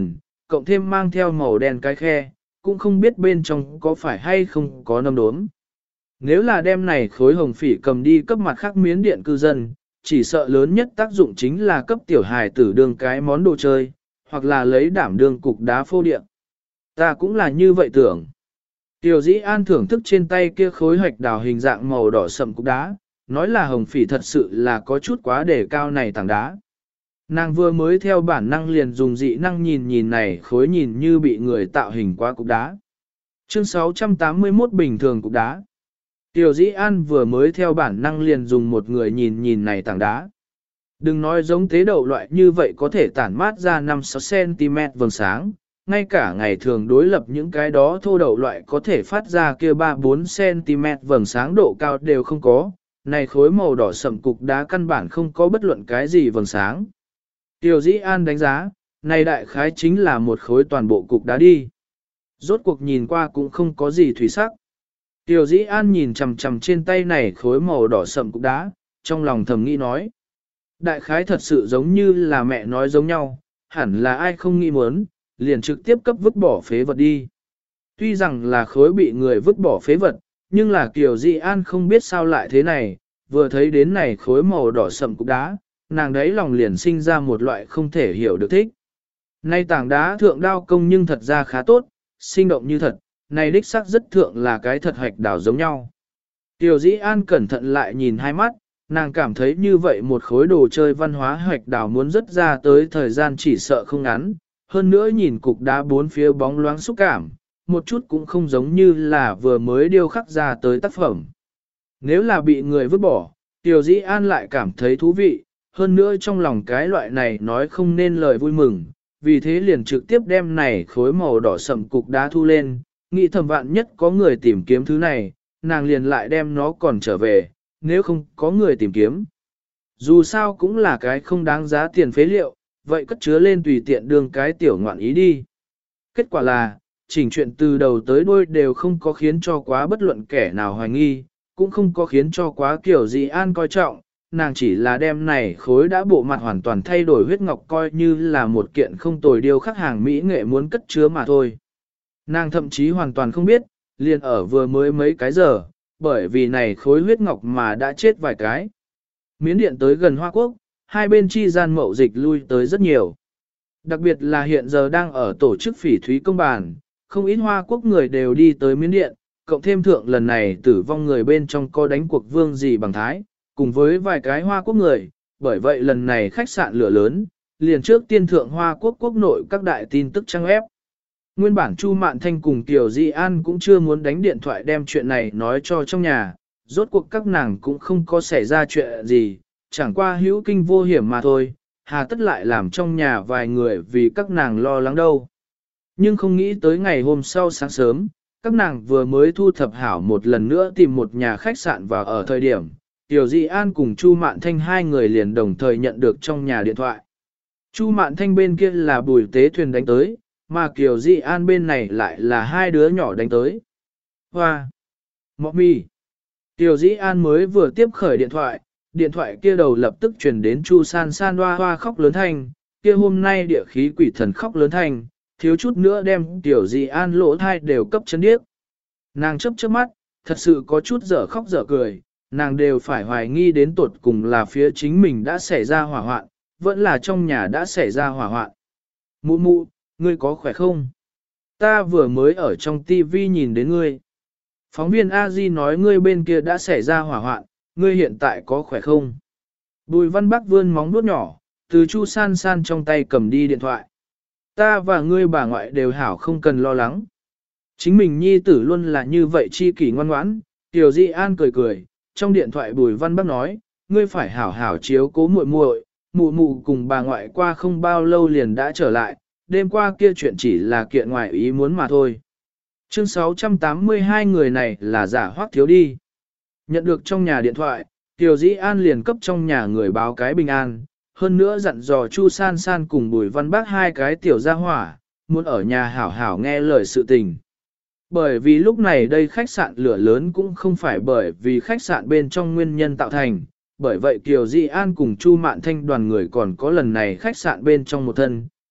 cộng thêm mang theo màu đen cái khe, cũng không biết bên trong có phải hay không có nấm đốm. Nếu là đem này khối hồng phỉ cầm đi cấp mặt khác Miến Điện cư dân, chỉ sợ lớn nhất tác dụng chính là cấp tiểu hài tử đương cái món đồ chơi, hoặc là lấy đảm đương cục đá phô điện. Ta cũng là như vậy tưởng. Tiểu Dĩ An thưởng thức trên tay kia khối hạch đào hình dạng màu đỏ sậm cục đá, nói là hồng phỉ thật sự là có chút quá đề cao này tảng đá. Nàng vừa mới theo bản năng liền dùng dị năng nhìn nhìn này khối nhìn như bị người tạo hình qua cục đá. Chương 681 bình thường cục đá. Tiểu Dĩ An vừa mới theo bản năng liền dùng một người nhìn nhìn này tảng đá. Đừng nói giống tế đậu loại như vậy có thể tản mát ra 5-6cm vầng sáng, ngay cả ngày thường đối lập những cái đó thô đậu loại có thể phát ra kia 3-4cm vầng sáng độ cao đều không có, này khối màu đỏ sậm cục đá căn bản không có bất luận cái gì vầng sáng. Tiểu Dĩ An đánh giá, này đại khái chính là một khối toàn bộ cục đá đi. Rốt cuộc nhìn qua cũng không có gì thủy sắc. Tiểu Dĩ An nhìn chằm chằm trên tay này khối màu đỏ sậm cục đá, trong lòng thầm nghĩ nói. Đại khái thật sự giống như là mẹ nói giống nhau, hẳn là ai không nghĩ muốn, liền trực tiếp cấp vứt bỏ phế vật đi. Tuy rằng là khối bị người vứt bỏ phế vật, nhưng là Kiều Dĩ An không biết sao lại thế này, vừa thấy đến này khối màu đỏ sậm cục đá, nàng đấy lòng liền sinh ra một loại không thể hiểu được thích. Nay tảng đá thượng đao công nhưng thật ra khá tốt, sinh động như thật, này đích xác rất thượng là cái thật hạch đảo giống nhau. Kiều Dĩ An cẩn thận lại nhìn hai mắt, nàng cảm thấy như vậy một khối đồ chơi văn hóa hạch đảo muốn rất ra tới thời gian chỉ sợ không ngắn, hơn nữa nhìn cục đá bốn phía bóng loáng xúc cảm, một chút cũng không giống như là vừa mới điêu khắc ra tới tác phẩm. Nếu là bị người vứt bỏ, Tiểu Dĩ An lại cảm thấy thú vị, hơn nữa trong lòng cái loại này nói không nên lời vui mừng, vì thế liền trực tiếp đem này khối màu đỏ sậm cục đá thu lên, nghĩ thầm vạn nhất có người tìm kiếm thứ này, nàng liền lại đem nó còn trở về, nếu không có người tìm kiếm. Dù sao cũng là cái không đáng giá tiền phế liệu, vậy cất chứa lên tùy tiện đường cái tiểu ngoạn ý đi. Kết quả là, chỉnh chuyện từ đầu tới đuôi đều không có khiến cho quá bất luận kẻ nào hoài nghi, cũng không có khiến cho quá Kiều Dĩ An coi trọng, nàng chỉ là đem này khối đã bộ mặt hoàn toàn thay đổi huyết ngọc coi như là một kiện không tồi điêu khắc hàng mỹ nghệ muốn cất chứa mà thôi. Nàng thậm chí hoàn toàn không biết, liền ở vừa mới mấy cái giờ, bởi vì này khối huyết ngọc mà đã chết vài cái. Miến Điện tới gần Hoa Quốc, hai bên chi gian mậu dịch lui tới rất nhiều. Đặc biệt là hiện giờ đang ở tổ chức phỉ thúy công bàn, không ít Hoa Quốc người đều đi tới Miến Điện, cộng thêm thượng lần này tử vong người bên trong có đánh cuộc vương gì bằng thái, cùng với vài cái Hoa Quốc người, bởi vậy lần này khách sạn lửa lớn, liền trước tiên thượng Hoa Quốc quốc nội các đại tin tức trang web. Nguyên bản Chu Mạn Thanh cùng Kiều Dĩ An cũng chưa muốn đánh điện thoại đem chuyện này nói cho trong nhà, rốt cuộc các nàng cũng không có xảy ra chuyện gì, chẳng qua hữu kinh vô hiểm mà thôi, hà tất lại làm trong nhà vài người vì các nàng lo lắng đâu. Nhưng không nghĩ tới ngày hôm sau sáng sớm, các nàng vừa mới thu thập hảo một lần nữa tìm một nhà khách sạn vào ở thời điểm, Kiều Dĩ An cùng Chu Mạn Thanh hai người liền đồng thời nhận được trong nhà điện thoại. Chu Mạn Thanh bên kia là Bùi Tế Thuyền đánh tới, mà Kiều Dĩ An bên này lại là hai đứa nhỏ đánh tới. Hoa! Mọ mì! Kiều Dĩ An mới vừa tiếp khởi điện thoại kia đầu lập tức truyền đến Chu San San hoa hoa khóc lớn thanh, kia hôm nay địa khí quỷ thần khóc lớn thanh, thiếu chút nữa đem Kiều Dĩ An lỗ thai đều cấp chân điếc. Nàng chớp chớp mắt, thật sự có chút dở khóc dở cười, nàng đều phải hoài nghi đến tột cùng là phía chính mình đã xảy ra hỏa hoạn, vẫn là trong nhà đã xảy ra hỏa hoạn. Mụ mụ, ngươi có khỏe không? Ta vừa mới ở trong tivi nhìn đến ngươi. Phóng viên A-di nói ngươi bên kia đã xảy ra hỏa hoạn, ngươi hiện tại có khỏe không? Bùi Văn Bắc vươn móng vuốt nhỏ, từ Chu San San trong tay cầm đi điện thoại. Ta và ngươi bà ngoại đều hảo không cần lo lắng. Chính mình nhi tử luôn là như vậy chi kỷ ngoan ngoãn, Tiểu Dĩ An cười cười, trong điện thoại Bùi Văn Bắc nói, ngươi phải hảo hảo chiếu cố muội muội, mụ mụ cùng bà ngoại qua không bao lâu liền đã trở lại, đêm qua kia chuyện chỉ là kiện ngoài ý muốn mà thôi. Chương 682 người này là giả hoác thiếu đi. Nhận được trong nhà điện thoại, Tiểu Dĩ An liền cấp trong nhà người báo cái bình an, hơn nữa dặn dò Chu San San cùng Bùi Văn Bác hai cái tiểu gia hỏa, muốn ở nhà hảo hảo nghe lời sự tình. Bởi vì lúc này đây khách sạn lửa lớn cũng không phải bởi vì khách sạn bên trong nguyên nhân tạo thành, bởi vậy Kiều Dĩ An cùng Chu Mạn Thanh đoàn người còn có lần này khách sạn bên trong một thân,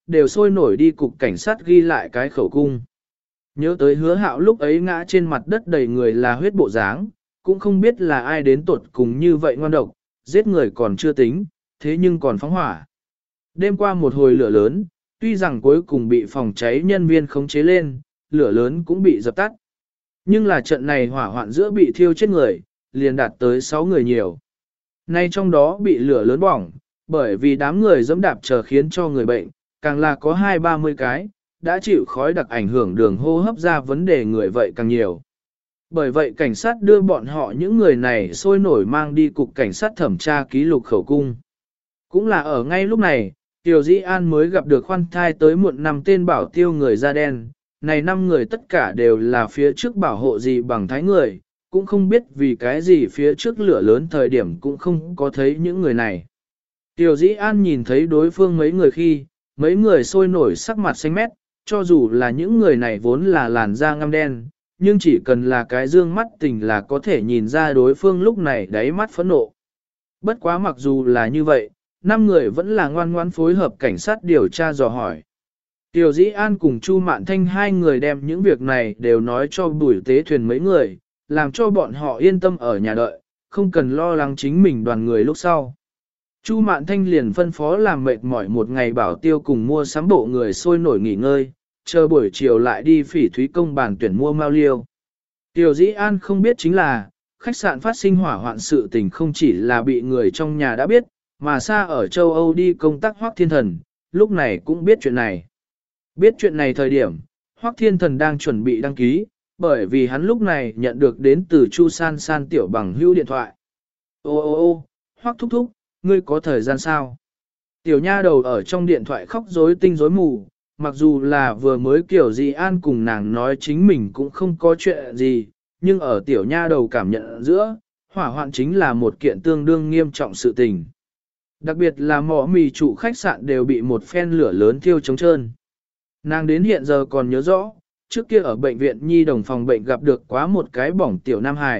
đều sôi nổi đi cục cảnh sát ghi lại cái khẩu cung. Nhớ tới Hứa Hạo lúc ấy ngã trên mặt đất đầy người là huyết bộ dáng, cũng không biết là ai đến tuột cùng như vậy ngoan độc, giết người còn chưa tính, thế nhưng còn phóng hỏa. Đêm qua một hồi lửa lớn, tuy rằng cuối cùng bị phòng cháy nhân viên khống chế lên, lửa lớn cũng bị dập tắt. Nhưng là trận này hỏa hoạn giữa bị thiêu chết người, liền đạt tới 6 người nhiều. Nay trong đó bị lửa lớn bỏng, bởi vì đám người dẫm đạp chờ khiến cho người bệnh, càng là có 20-30 cái, đã chịu khói đặc ảnh hưởng đường hô hấp ra vấn đề người vậy càng nhiều. Bởi vậy cảnh sát đưa bọn họ những người này sôi nổi mang đi cục cảnh sát thẩm tra ký lục khẩu cung. Cũng là ở ngay lúc này, Tiểu Dĩ An mới gặp được khoan thai tới muộn 5 tên bảo tiêu người da đen. Này 5 người tất cả đều là phía trước bảo hộ gì bằng thái người, cũng không biết vì cái gì phía trước lửa lớn thời điểm cũng không có thấy những người này. Tiểu Dĩ An nhìn thấy đối phương mấy người khi, mấy người sôi nổi sắc mặt xanh mét, cho dù là những người này vốn là làn da ngăm đen, nhưng chỉ cần là cái dương mắt tình là có thể nhìn ra đối phương lúc này đáy mắt phẫn nộ. Bất quá mặc dù là như vậy, 5 người vẫn là ngoan ngoãn phối hợp cảnh sát điều tra dò hỏi. Tiểu Dĩ An cùng Chu Mạn Thanh hai người đem những việc này đều nói cho Bùi Tế Thuyền mấy người, làm cho bọn họ yên tâm ở nhà đợi, không cần lo lắng chính mình đoàn người lúc sau. Chu Mạn Thanh liền phân phó làm mệt mỏi một ngày bảo tiêu cùng mua sắm bộ người sôi nổi nghỉ ngơi, chờ buổi chiều lại đi Phỉ Thúy công bàn tuyển mua mao liêu. Tiểu Dĩ An không biết chính là, khách sạn phát sinh hỏa hoạn sự tình không chỉ là bị người trong nhà đã biết, mà xa ở châu Âu đi công tác Hoắc Thiên Thần, lúc này cũng biết chuyện này. Biết chuyện này thời điểm, Hoắc Thiên Thần đang chuẩn bị đăng ký, bởi vì hắn lúc này nhận được đến từ Chu San San tiểu bằng hữu điện thoại. Ô, Hoắc thúc thúc, ngươi có thời gian sao? Tiểu nha đầu ở trong điện thoại khóc rối tinh rối mù, mặc dù là vừa mới Kiểu Dĩ An cùng nàng nói chính mình cũng không có chuyện gì, nhưng ở tiểu nha đầu cảm nhận giữa, hỏa hoạn chính là một kiện tương đương nghiêm trọng sự tình. Đặc biệt là mỏ mì chủ khách sạn đều bị một phen lửa lớn thiêu trống trơn. Nàng đến hiện giờ còn nhớ rõ, trước kia ở bệnh viện nhi đồng phòng bệnh gặp được quá một cái bỏng tiểu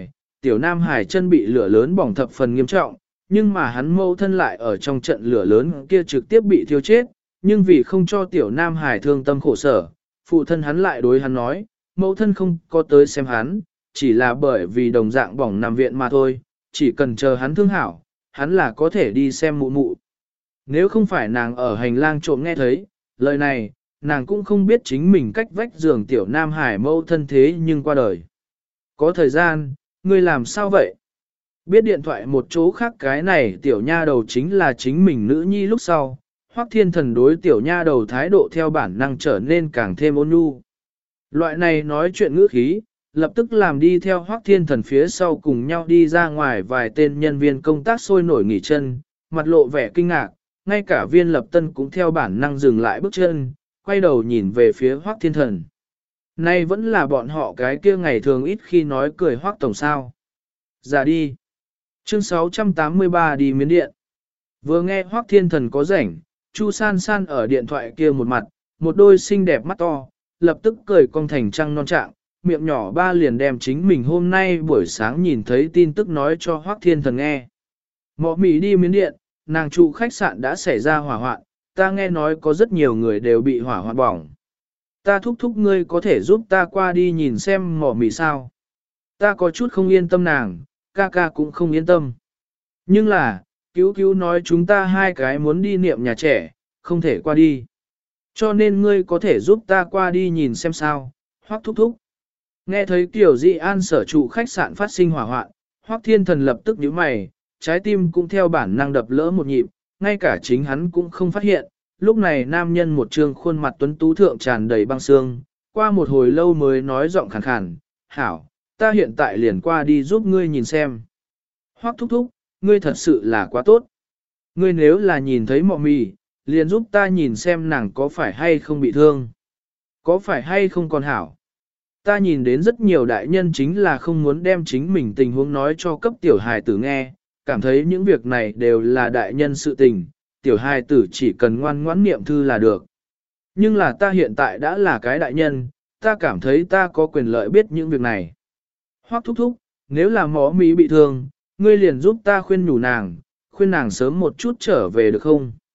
Nam Hải chân bị lửa lớn bỏng thập phần nghiêm trọng, nhưng mà hắn mâu thân lại ở trong trận lửa lớn kia trực tiếp bị thiêu chết, nhưng vì không cho tiểu Nam Hải thương tâm khổ sở, phụ thân hắn lại đối hắn nói, mâu thân không có tới xem hắn, chỉ là bởi vì đồng dạng bỏng nằm viện mà thôi, chỉ cần chờ hắn thương hảo, hắn là có thể đi xem mụ mụ. Nếu không phải nàng ở hành lang trộm nghe thấy, lời này, nàng cũng không biết chính mình cách vách giường tiểu Nam Hải mâu thân thế nhưng qua đời. Có thời gian, ngươi làm sao vậy? Biết điện thoại một chỗ khác cái này tiểu nha đầu chính là chính mình nữ nhi lúc sau, Hoắc Thiên Thần đối tiểu nha đầu thái độ theo bản năng trở nên càng thêm ôn nhu. Loại này nói chuyện ngữ khí, lập tức làm đi theo Hoắc Thiên Thần phía sau cùng nhau đi ra ngoài vài tên nhân viên công tác sôi nổi nghỉ chân, mặt lộ vẻ kinh ngạc, ngay cả Viên Lập Tân cũng theo bản năng dừng lại bước chân, quay đầu nhìn về phía Hoắc Thiên Thần. Nay vẫn là bọn họ cái kia ngày thường ít khi nói cười Hoắc tổng sao. Ra đi. Chương 683 đi miến điện. Vừa nghe Hoắc Thiên Thần có rảnh, Chu San San ở điện thoại kia một mặt, một đôi xinh đẹp mắt to, lập tức cười cong thành trăng non trạng, miệng nhỏ ba liền đem chính mình hôm nay buổi sáng nhìn thấy tin tức nói cho Hoắc Thiên Thần nghe. Mọ mì đi miến điện, nàng trụ khách sạn đã xảy ra hỏa hoạn, ta nghe nói có rất nhiều người đều bị hỏa hoạn bỏng. Ta thúc thúc ngươi có thể giúp ta qua đi nhìn xem mỏ mì sao. Ta có chút không yên tâm nàng, ca ca cũng không yên tâm. Nhưng là, cứu nói chúng ta hai cái muốn đi niệm nhà trẻ, không thể qua đi. Cho nên ngươi có thể giúp ta qua đi nhìn xem sao, Hoắc thúc thúc. Nghe thấy Tiểu Dĩ An sở trụ khách sạn phát sinh hỏa hoạn, Hoắc Thiên Thần lập tức nhíu mày, trái tim cũng theo bản năng đập lỡ một nhịp, ngay cả chính hắn cũng không phát hiện. Lúc này nam nhân một trương khuôn mặt tuấn tú thượng tràn đầy băng xương, qua một hồi lâu mới nói giọng khàn khàn, hảo, ta hiện tại liền qua đi giúp ngươi nhìn xem. Hoắc thúc thúc, ngươi thật sự là quá tốt. Ngươi nếu là nhìn thấy mọ mì, liền giúp ta nhìn xem nàng có phải hay không bị thương. Có phải hay không còn hảo. Ta nhìn đến rất nhiều đại nhân chính là không muốn đem chính mình tình huống nói cho cấp tiểu hài tử nghe, cảm thấy những việc này đều là đại nhân sự tình, tiểu hài tử chỉ cần ngoan ngoãn niệm thư là được. Nhưng là ta hiện tại đã là cái đại nhân, ta cảm thấy ta có quyền lợi biết những việc này. Hoắc thúc thúc, nếu là mỏ mì bị thương, ngươi liền giúp ta khuyên nhủ nàng, khuyên nàng sớm một chút trở về được không?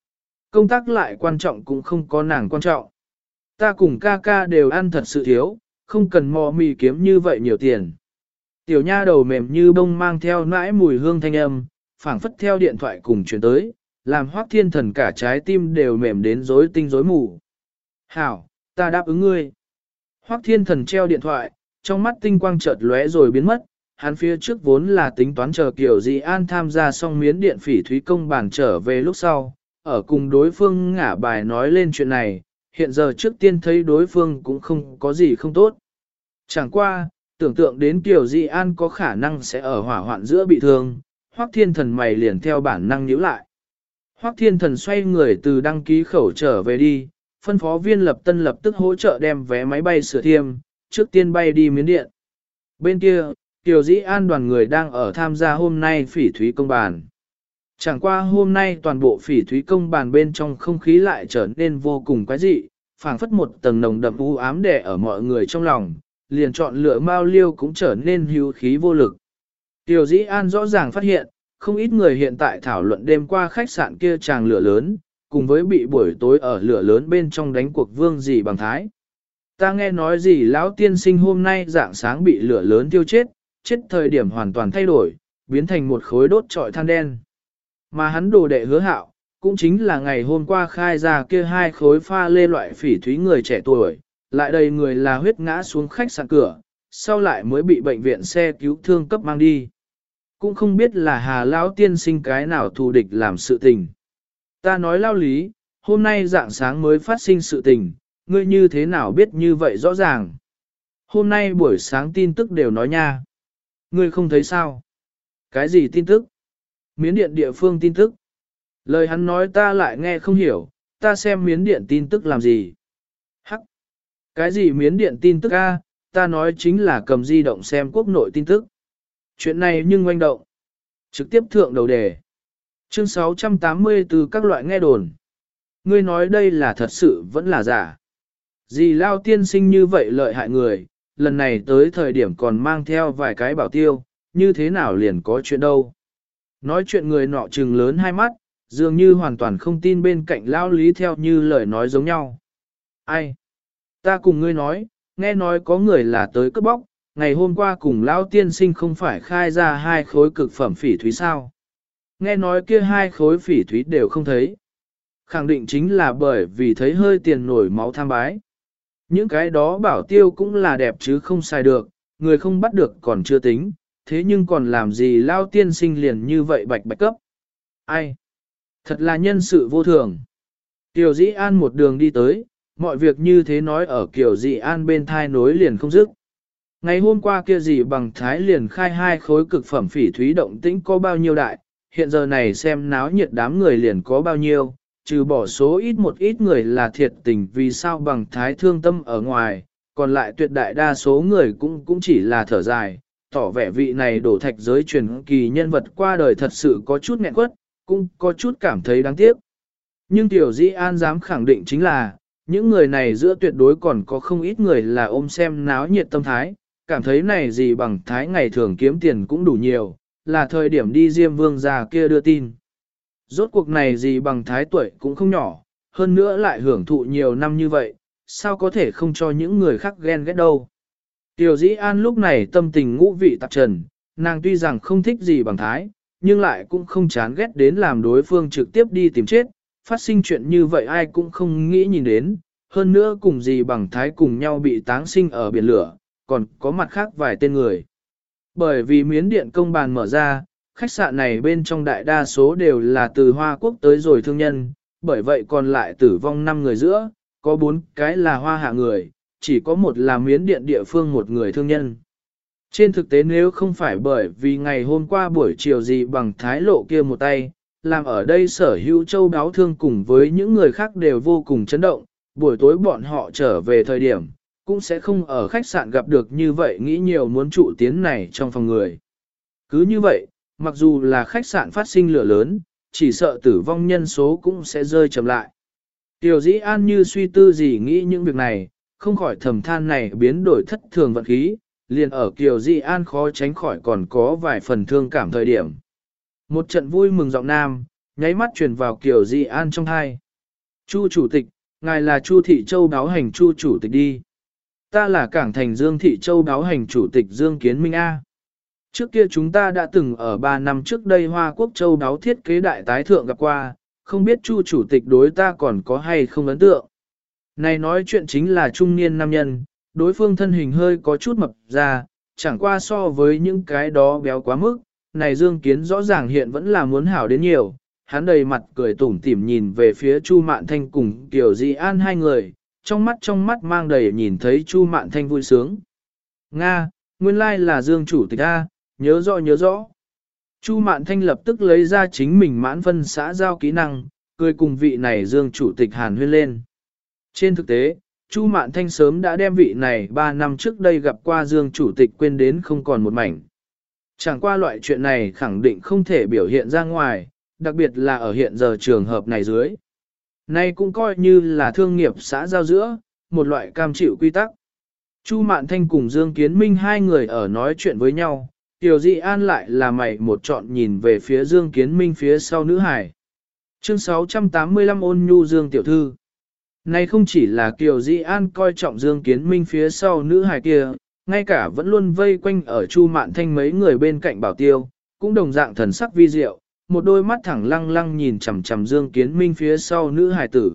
công tác lại quan trọng cũng không có nàng quan trọng. Ta cùng ca ca đều ăn thật sự thiếu, không cần mò mì kiếm như vậy nhiều tiền. Tiểu nha đầu mềm như bông mang theo nãi mùi hương thanh âm, phảng phất theo điện thoại cùng chuyển tới, làm Hoắc Thiên Thần cả trái tim đều mềm đến rối tinh rối mù. Hảo, ta đáp ứng ngươi. Hoắc Thiên Thần treo điện thoại, trong mắt tinh quang chợt lóe rồi biến mất, hắn phía trước vốn là tính toán chờ Kiều Dị An tham gia xong miến điện phỉ thúy công bản trở về lúc sau, ở cùng đối phương ngả bài nói lên chuyện này, hiện giờ trước tiên thấy đối phương cũng không có gì không tốt. Chẳng qua, tưởng tượng đến Kiều Dị An có khả năng sẽ ở hỏa hoạn giữa bị thương, Hoắc Thiên Thần mày liền theo bản năng nhíu lại. Hoắc Thiên Thần xoay người từ đăng ký khẩu trở về đi, phân phó viên lập tân lập tức hỗ trợ đem vé máy bay sửa thiêm, trước tiên bay đi miến điện. Bên kia, Kiều Dĩ An đoàn người đang ở tham gia hôm nay phỉ thúy công bàn. Chẳng qua hôm nay toàn bộ phỉ thúy công bàn bên trong không khí lại trở nên vô cùng quái dị, phảng phất một tầng nồng đậm u ám đè ở mọi người trong lòng, liền chọn lựa Mao Liêu cũng trở nên hưu khí vô lực. Kiều Dĩ An rõ ràng phát hiện, không ít người hiện tại thảo luận đêm qua khách sạn kia tràng lửa lớn, cùng với bị buổi tối ở lửa lớn bên trong đánh cuộc Vương Dì Bằng Thái. Ta nghe nói gì lão tiên sinh hôm nay dạng sáng bị lửa lớn tiêu chết, chết thời điểm hoàn toàn thay đổi, biến thành một khối đốt trọi than đen. Mà hắn đồ đệ Hứa Hạo, cũng chính là ngày hôm qua khai ra kia hai khối pha lê loại phỉ thúy người trẻ tuổi, lại đầy người là huyết ngã xuống khách sạn cửa, sau lại mới bị bệnh viện xe cứu thương cấp mang đi. Cũng không biết là Hà lão tiên sinh cái nào thù địch làm sự tình. Ta nói lao lý, hôm nay dạng sáng mới phát sinh sự tình, ngươi như thế nào biết như vậy rõ ràng. Hôm nay buổi sáng tin tức đều nói nha. Ngươi không thấy sao? Cái gì tin tức? Miến điện địa phương tin tức. Lời hắn nói ta lại nghe không hiểu, ta xem miến điện tin tức làm gì? Hắc! Cái gì miến điện tin tức a? Ta nói chính là cầm di động xem quốc nội tin tức. Chuyện này nhưng oanh động. Trực tiếp thượng đầu đề. Chương 680 từ các loại nghe đồn. Ngươi nói đây là thật sự vẫn là giả. Dì Lao tiên sinh như vậy lợi hại người, lần này tới thời điểm còn mang theo vài cái bảo tiêu, như thế nào liền có chuyện đâu. Nói chuyện người nọ trừng lớn hai mắt, dường như hoàn toàn không tin bên cạnh Lao lý theo như lời nói giống nhau. Ai? Ta cùng ngươi nói, nghe nói có người là tới cướp bóc, ngày hôm qua cùng Lao tiên sinh không phải khai ra hai khối cực phẩm phỉ thúy sao. Nghe nói kia hai khối phỉ thúy đều không thấy. Khẳng định chính là bởi vì thấy hơi tiền nổi máu tham bái. Những cái đó bảo tiêu cũng là đẹp chứ không xài được, người không bắt được còn chưa tính, thế nhưng còn làm gì Lao tiên sinh liền như vậy bạch bạch cấp. Ai? Thật là nhân sự vô thường. Kiều Dĩ An một đường đi tới, mọi việc như thế nói ở Kiều Dĩ An bên thai nối liền không dứt. Ngày hôm qua kia gì bằng thái liền khai hai khối cực phẩm phỉ thúy động tĩnh có bao nhiêu đại, hiện giờ này xem náo nhiệt đám người liền có bao nhiêu, trừ bỏ số ít một ít người là thiệt tình vì sao bằng thái thương tâm ở ngoài, còn lại tuyệt đại đa số người cũng chỉ là thở dài, tỏ vẻ vị này đổ thạch giới truyền kỳ nhân vật qua đời thật sự có chút nghẹn quất, cũng có chút cảm thấy đáng tiếc. Nhưng Tiểu Dĩ An dám khẳng định chính là, những người này giữa tuyệt đối còn có không ít người là ôm xem náo nhiệt tâm thái, cảm thấy này gì bằng thái ngày thường kiếm tiền cũng đủ nhiều, là thời điểm đi Diêm Vương ra kia đưa tin. Rốt cuộc này gì bằng thái tuổi cũng không nhỏ, hơn nữa lại hưởng thụ nhiều năm như vậy, sao có thể không cho những người khác ghen ghét đâu. Tiểu Dĩ An lúc này tâm tình ngũ vị tạp trần, nàng tuy rằng không thích gì bằng thái, nhưng lại cũng không chán ghét đến làm đối phương trực tiếp đi tìm chết, phát sinh chuyện như vậy ai cũng không nghĩ nhìn đến, hơn nữa cùng gì bằng thái cùng nhau bị táng sinh ở biển lửa, còn có mặt khác vài tên người. Bởi vì miến điện công bàn mở ra, khách sạn này bên trong đại đa số đều là từ Hoa Quốc tới rồi thương nhân, bởi vậy còn lại tử vong 5 người giữa, có 4 cái là Hoa hạ người, chỉ có một là miến điện địa phương một người thương nhân. Trên thực tế nếu không phải bởi vì ngày hôm qua buổi chiều gì bằng thái lộ kia một tay, làm ở đây sở hữu châu đáo thương cùng với những người khác đều vô cùng chấn động, buổi tối bọn họ trở về thời điểm, cũng sẽ không ở khách sạn gặp được như vậy nghĩ nhiều muốn trụ tiến này trong phòng người. Cứ như vậy, mặc dù là khách sạn phát sinh lửa lớn, chỉ sợ tử vong nhân số cũng sẽ rơi chậm lại. Tiểu Dĩ An như suy tư gì nghĩ những việc này, không khỏi thầm than này biến đổi thất thường vận khí, liền ở Kiều Dĩ An khó tránh khỏi còn có vài phần thương cảm thời điểm. Một trận vui mừng giọng nam, nháy mắt truyền vào Kiều Dĩ An trong tai. Chu chủ tịch, ngài là Chu Thị Châu báo hành Chu chủ tịch đi. Ta là Cảng Thành Dương Thị Châu báo hành chủ tịch Dương Kiến Minh A. Trước kia chúng ta đã từng ở 3 năm trước đây Hoa Quốc Châu báo thiết kế đại tái thượng gặp qua, không biết Chu chủ tịch đối ta còn có hay không ấn tượng. Này nói chuyện chính là trung niên nam nhân, đối phương thân hình hơi có chút mập ra, chẳng qua so với những cái đó béo quá mức, này Dương Kiến rõ ràng hiện vẫn là muốn hảo đến nhiều. Hắn đầy mặt cười tủm tỉm nhìn về phía Chu Mạn Thanh cùng Kiều Dị An hai người, trong mắt mang đầy nhìn thấy Chu Mạn Thanh vui sướng. Nga, nguyên lai là Dương chủ tịch A, nhớ rõ. Chu Mạn Thanh lập tức lấy ra chính mình mãn phân xã giao kỹ năng, cười cùng vị này Dương chủ tịch hàn huyên lên. Trên thực tế, Chu Mạn Thanh sớm đã đem vị này 3 năm trước đây gặp qua Dương chủ tịch quên đến không còn một mảnh. Chẳng qua loại chuyện này khẳng định không thể biểu hiện ra ngoài, đặc biệt là ở hiện giờ trường hợp này dưới. Nay cũng coi như là thương nghiệp xã giao giữa, một loại cam chịu quy tắc. Chu Mạn Thanh cùng Dương Kiến Minh hai người ở nói chuyện với nhau, Tiểu Dị An lại là mày một trọn nhìn về phía Dương Kiến Minh phía sau nữ hải. Chương 685 ôn nhu Dương tiểu thư. Nay không chỉ là Kiều Dị An coi trọng Dương Kiến Minh phía sau nữ hài kia, ngay cả vẫn luôn vây quanh ở Chu Mạn Thanh mấy người bên cạnh Bảo Tiêu, cũng đồng dạng thần sắc vi diệu, một đôi mắt thẳng lăng lăng nhìn chằm chằm Dương Kiến Minh phía sau nữ hài tử.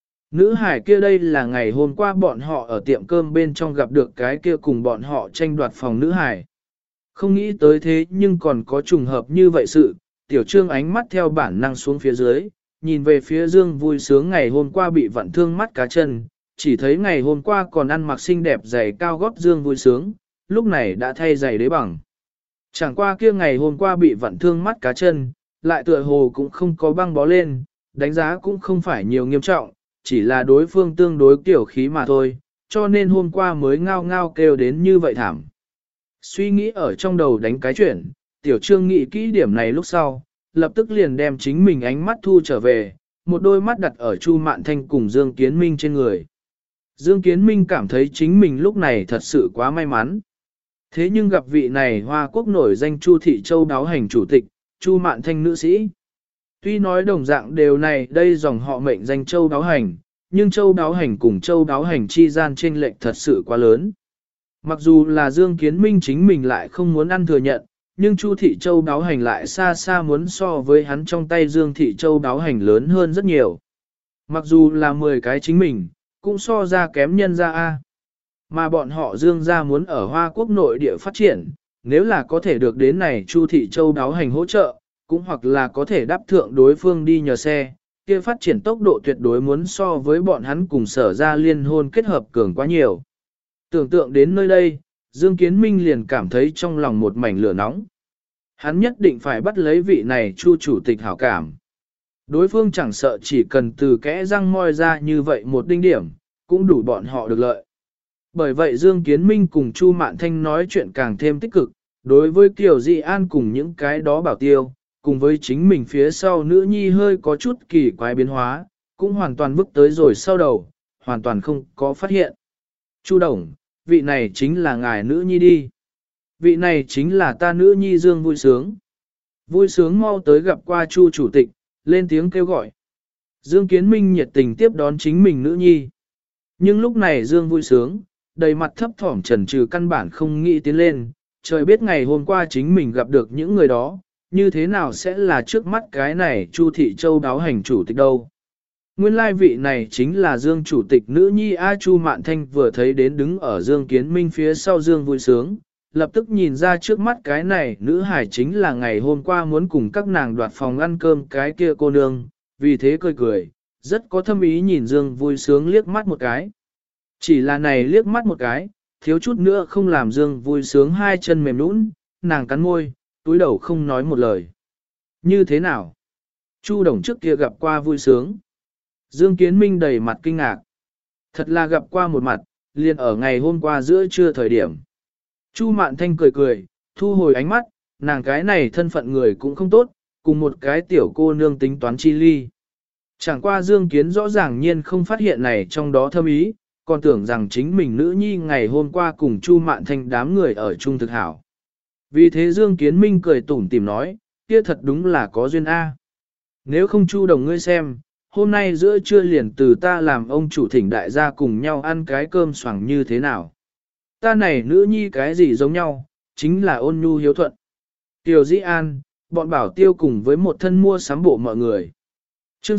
Nữ hài kia đây là ngày hôm qua bọn họ ở tiệm cơm bên trong gặp được cái kia cùng bọn họ tranh đoạt phòng nữ hài. Không nghĩ tới thế nhưng còn có trùng hợp như vậy sự, Tiểu Trương ánh mắt theo bản năng xuống phía dưới, nhìn về phía Dương vui sướng ngày hôm qua bị vặn thương mắt cá chân, chỉ thấy ngày hôm qua còn ăn mặc xinh đẹp giày cao gót Dương vui sướng, lúc này đã thay giày đế bằng. Chẳng qua kia ngày hôm qua bị vặn thương mắt cá chân, lại tựa hồ cũng không có băng bó lên, đánh giá cũng không phải nhiều nghiêm trọng, chỉ là đối phương tương đối kiểu khí mà thôi, cho nên hôm qua mới ngao ngao kêu đến như vậy thảm. Suy nghĩ ở trong đầu đánh cái chuyện, Tiểu Trương nghĩ kỹ điểm này lúc sau, lập tức liền đem chính mình ánh mắt thu trở về, một đôi mắt đặt ở Chu Mạn Thanh cùng Dương Kiến Minh trên người. Dương Kiến Minh cảm thấy chính mình lúc này thật sự quá may mắn. Thế nhưng gặp vị này Hoa Quốc nổi danh Chu Thị Châu đáo hành chủ tịch, Chu Mạn Thanh nữ sĩ. Tuy nói đồng dạng đều này đây dòng họ mệnh danh Châu đáo hành, nhưng Châu đáo hành cùng Châu đáo hành chi gian chênh lệch thật sự quá lớn. Mặc dù là Dương Kiến Minh chính mình lại không muốn ăn thừa nhận, nhưng Chu Thị Châu đáo hành lại xa xa muốn so với hắn trong tay Dương Thị Châu đáo hành lớn hơn rất nhiều. Mặc dù là 10 cái chính mình, cũng so ra kém nhân ra A. Mà bọn họ Dương ra muốn ở Hoa Quốc nội địa phát triển, nếu là có thể được đến này Chu Thị Châu đáo hành hỗ trợ, cũng hoặc là có thể đáp thượng đối phương đi nhờ xe, kia phát triển tốc độ tuyệt đối muốn so với bọn hắn cùng sở ra liên hôn kết hợp cường quá nhiều. Tưởng tượng đến nơi đây, Dương Kiến Minh liền cảm thấy trong lòng một mảnh lửa nóng. Hắn nhất định phải bắt lấy vị này Chu chủ tịch hảo cảm. Đối phương chẳng sợ chỉ cần từ kẽ răng moi ra như vậy một đinh điểm, cũng đủ bọn họ được lợi. Bởi vậy Dương Kiến Minh cùng Chu Mạn Thanh nói chuyện càng thêm tích cực, đối với Kiều Dị An cùng những cái đó bảo tiêu, cùng với chính mình phía sau nữ nhi hơi có chút kỳ quái biến hóa, cũng hoàn toàn vứt tới rồi sau đầu, hoàn toàn không có phát hiện. Chu Đồng, vị này chính là ngài nữ nhi đi. Vị này chính là ta nữ nhi Dương vui sướng. Vui sướng mau tới gặp qua Chu chủ tịch, lên tiếng kêu gọi. Dương Kiến Minh nhiệt tình tiếp đón chính mình nữ nhi. Nhưng lúc này Dương vui sướng, đầy mặt thấp thỏm chần chừ căn bản không nghĩ tiến lên, trời biết ngày hôm qua chính mình gặp được những người đó, như thế nào sẽ là trước mắt cái này Chu Thị Châu đáo hành chủ tịch đâu. Nguyên lai vị này chính là Dương chủ tịch nữ nhi A. Chu Mạn Thanh vừa thấy đến đứng ở Dương Kiến Minh phía sau Dương vui sướng, lập tức nhìn ra trước mắt cái này nữ hải chính là ngày hôm qua muốn cùng các nàng đoạt phòng ăn cơm cái kia cô nương, vì thế cười cười, rất có thâm ý nhìn Dương vui sướng liếc mắt một cái. Chỉ là này liếc mắt một cái, thiếu chút nữa không làm Dương vui sướng hai chân mềm nũng, nàng cắn môi, túi đầu không nói một lời. Như thế nào? Chu Đồng trước kia gặp qua vui sướng. Dương Kiến Minh đầy mặt kinh ngạc. Thật là gặp qua một mặt, liền ở ngày hôm qua giữa trưa thời điểm. Chu Mạn Thanh cười cười, thu hồi ánh mắt, nàng cái này thân phận người cũng không tốt, cùng một cái tiểu cô nương tính toán chi ly. Chẳng qua Dương Kiến rõ ràng nhiên không phát hiện này trong đó thâm ý, còn tưởng rằng chính mình nữ nhi ngày hôm qua cùng Chu Mạn Thanh đám người ở chung thực hảo. Vì thế Dương Kiến Minh cười tủm tỉm nói, kia thật đúng là có duyên A. Nếu không Chu Đồng ngươi xem, hôm nay giữa trưa liền từ ta làm ông chủ thỉnh đại gia cùng nhau ăn cái cơm xoàng như thế nào. Ta này nữ nhi cái gì giống nhau, chính là ôn nhu hiếu thuận. Tiểu Dĩ An, bọn bảo tiêu cùng với một thân mua sắm bộ mọi người. Chương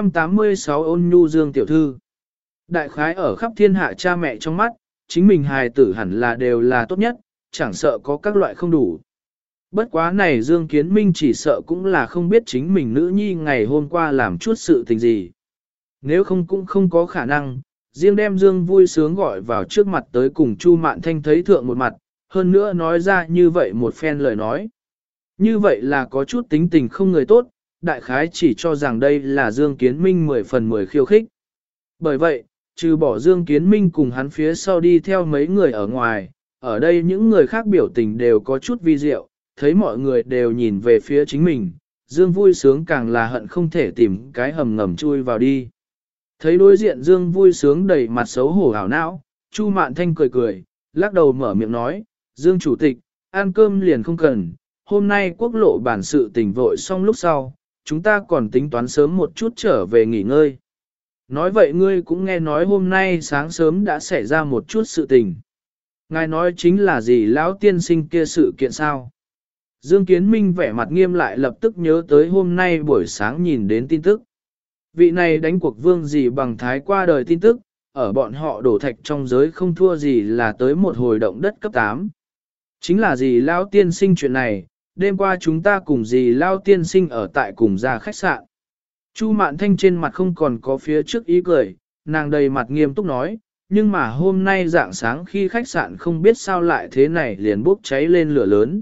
686 ôn nhu Dương tiểu thư. Đại khái ở khắp thiên hạ cha mẹ trong mắt, chính mình hài tử hẳn là đều là tốt nhất, chẳng sợ có các loại không đủ. Bất quá này Dương Kiến Minh chỉ sợ cũng là không biết chính mình nữ nhi ngày hôm qua làm chút sự tình gì. Nếu không cũng không có khả năng, riêng đem Dương vui sướng gọi vào trước mặt tới cùng Chu Mạn Thanh thấy thượng một mặt, hơn nữa nói ra như vậy một phen lời nói. Như vậy là có chút tính tình không người tốt, đại khái chỉ cho rằng đây là Dương Kiến Minh 10 phần 10 khiêu khích. Bởi vậy, trừ bỏ Dương Kiến Minh cùng hắn phía sau đi theo mấy người ở ngoài, ở đây những người khác biểu tình đều có chút vi diệu, thấy mọi người đều nhìn về phía chính mình, Dương vui sướng càng là hận không thể tìm cái hầm ngầm chui vào đi. Thấy đối diện Dương vui sướng đầy mặt xấu hổ hảo não, Chu Mạn Thanh cười cười, lắc đầu mở miệng nói, Dương chủ tịch, ăn cơm liền không cần, hôm nay quốc lộ bản sự tình vội xong lúc sau, chúng ta còn tính toán sớm một chút trở về nghỉ ngơi. Nói vậy ngươi cũng nghe nói hôm nay sáng sớm đã xảy ra một chút sự tình. Ngài nói chính là gì lão tiên sinh kia sự kiện sao? Dương Kiến Minh vẻ mặt nghiêm lại lập tức nhớ tới hôm nay buổi sáng nhìn đến tin tức. Vị này đánh cuộc vương gì bằng thái qua đời tin tức, ở bọn họ đổ thạch trong giới không thua gì là tới một hồi động đất cấp 8. Chính là gì lão tiên sinh chuyện này, đêm qua chúng ta cùng gì lão tiên sinh ở tại cùng ra khách sạn. Chu Mạn Thanh trên mặt không còn có phía trước ý cười, nàng đầy mặt nghiêm túc nói, nhưng mà hôm nay dạng sáng khi khách sạn không biết sao lại thế này liền bốc cháy lên lửa lớn.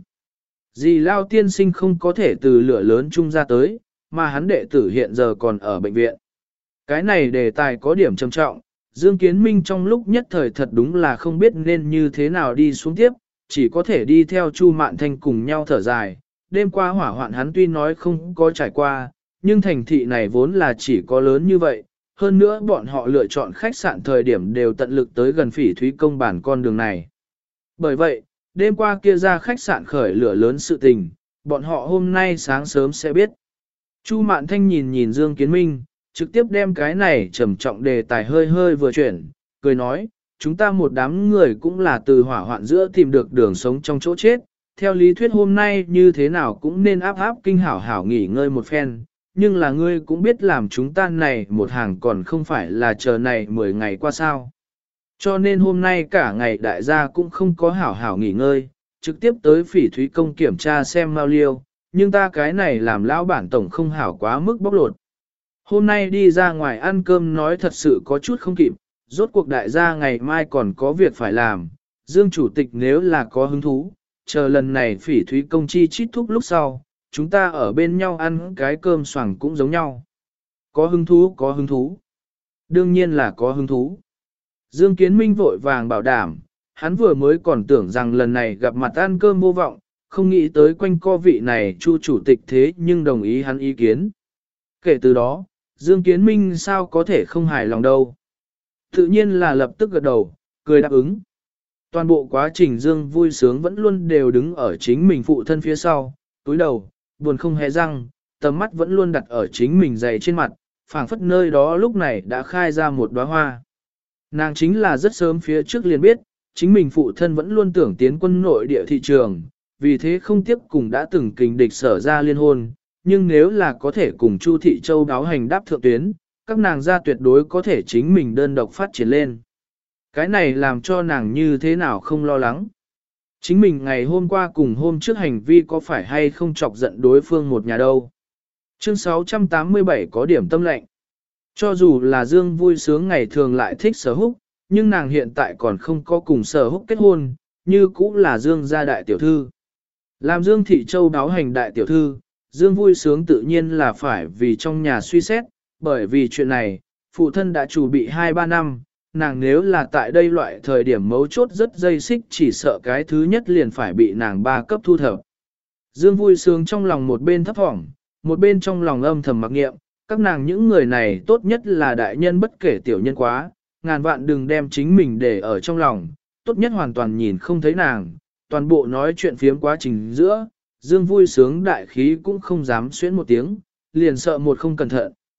Dì Lao tiên sinh không có thể từ lửa lớn chung ra tới, mà hắn đệ tử hiện giờ còn ở bệnh viện. Cái này đề tài có điểm trầm trọng, Dương Kiến Minh trong lúc nhất thời thật đúng là không biết nên như thế nào đi xuống tiếp, chỉ có thể đi theo Chu Mạn Thanh cùng nhau thở dài. Đêm qua hỏa hoạn hắn tuy nói không có trải qua, nhưng thành thị này vốn là chỉ có lớn như vậy, hơn nữa bọn họ lựa chọn khách sạn thời điểm đều tận lực tới gần Phỉ Thúy công bản con đường này. Bởi vậy, đêm qua kia ra khách sạn khởi lửa lớn sự tình, bọn họ hôm nay sáng sớm sẽ biết. Chu Mạn Thanh nhìn nhìn Dương Kiến Minh, trực tiếp đem cái này trầm trọng đề tài hơi hơi vừa chuyển, cười nói, chúng ta một đám người cũng là từ hỏa hoạn giữa tìm được đường sống trong chỗ chết, theo lý thuyết hôm nay như thế nào cũng nên áp áp kinh hảo hảo nghỉ ngơi một phen, nhưng là ngươi cũng biết làm chúng ta này một hàng còn không phải là chờ này 10 ngày qua sao. Cho nên hôm nay cả ngày đại gia cũng không có hảo hảo nghỉ ngơi, trực tiếp tới Phỉ Thúy công kiểm tra xem mau liêu, nhưng ta cái này làm lão bản tổng không hảo quá mức bóc lột. Hôm nay đi ra ngoài ăn cơm nói thật sự có chút không kịp, rốt cuộc đại gia ngày mai còn có việc phải làm, Dương chủ tịch nếu là có hứng thú, chờ lần này Phỉ Thúy công chi chít thúc lúc sau, chúng ta ở bên nhau ăn cái cơm xoàng cũng giống nhau. Có hứng thú, có hứng thú. Đương nhiên là có hứng thú. Dương Kiến Minh vội vàng bảo đảm, hắn vừa mới còn tưởng rằng lần này gặp mặt ăn cơm vô vọng, không nghĩ tới quanh co vị này Chu chủ tịch thế nhưng đồng ý hắn ý kiến. Kể từ đó, Dương Kiến Minh sao có thể không hài lòng đâu. Tự nhiên là lập tức gật đầu, cười đáp ứng. Toàn bộ quá trình Dương vui sướng vẫn luôn đều đứng ở chính mình phụ thân phía sau, túi đầu, buồn không hề răng, tầm mắt vẫn luôn đặt ở chính mình dày trên mặt, phảng phất nơi đó lúc này đã khai ra một đóa hoa. Nàng chính là rất sớm phía trước liền biết, chính mình phụ thân vẫn luôn tưởng tiến quân nội địa thị trường, vì thế không tiếp cùng đã từng kình địch sở ra liên hôn, nhưng nếu là có thể cùng Chu Thị Châu đáo hành đáp thượng tuyến, các nàng gia tuyệt đối có thể chính mình đơn độc phát triển lên. Cái này làm cho nàng như thế nào không lo lắng. Chính mình ngày hôm qua cùng hôm trước hành vi có phải hay không chọc giận đối phương một nhà đâu. Chương 687 có điểm tâm lệnh. Cho dù là Dương vui sướng ngày thường lại thích Sở Húc, nhưng nàng hiện tại còn không có cùng Sở Húc kết hôn, như cũng là Dương gia đại tiểu thư. Làm Dương Thị Châu đáo hành đại tiểu thư, Dương vui sướng tự nhiên là phải vì trong nhà suy xét, bởi vì chuyện này, phụ thân đã chuẩn bị 2-3 năm, nàng nếu là tại đây loại thời điểm mấu chốt rất dây xích chỉ sợ cái thứ nhất liền phải bị nàng ba cấp thu thập. Dương vui sướng trong lòng một bên thấp thỏm, một bên trong lòng âm thầm mặc nghiệm, các nàng những người này tốt nhất là đại nhân bất kể tiểu nhân quá, ngàn vạn đừng đem chính mình để ở trong lòng, tốt nhất hoàn toàn nhìn không thấy nàng, toàn bộ nói chuyện phiếm quá trình giữa, Dương vui sướng đại khí cũng không dám xuyến một tiếng, liền sợ một không cẩn thận,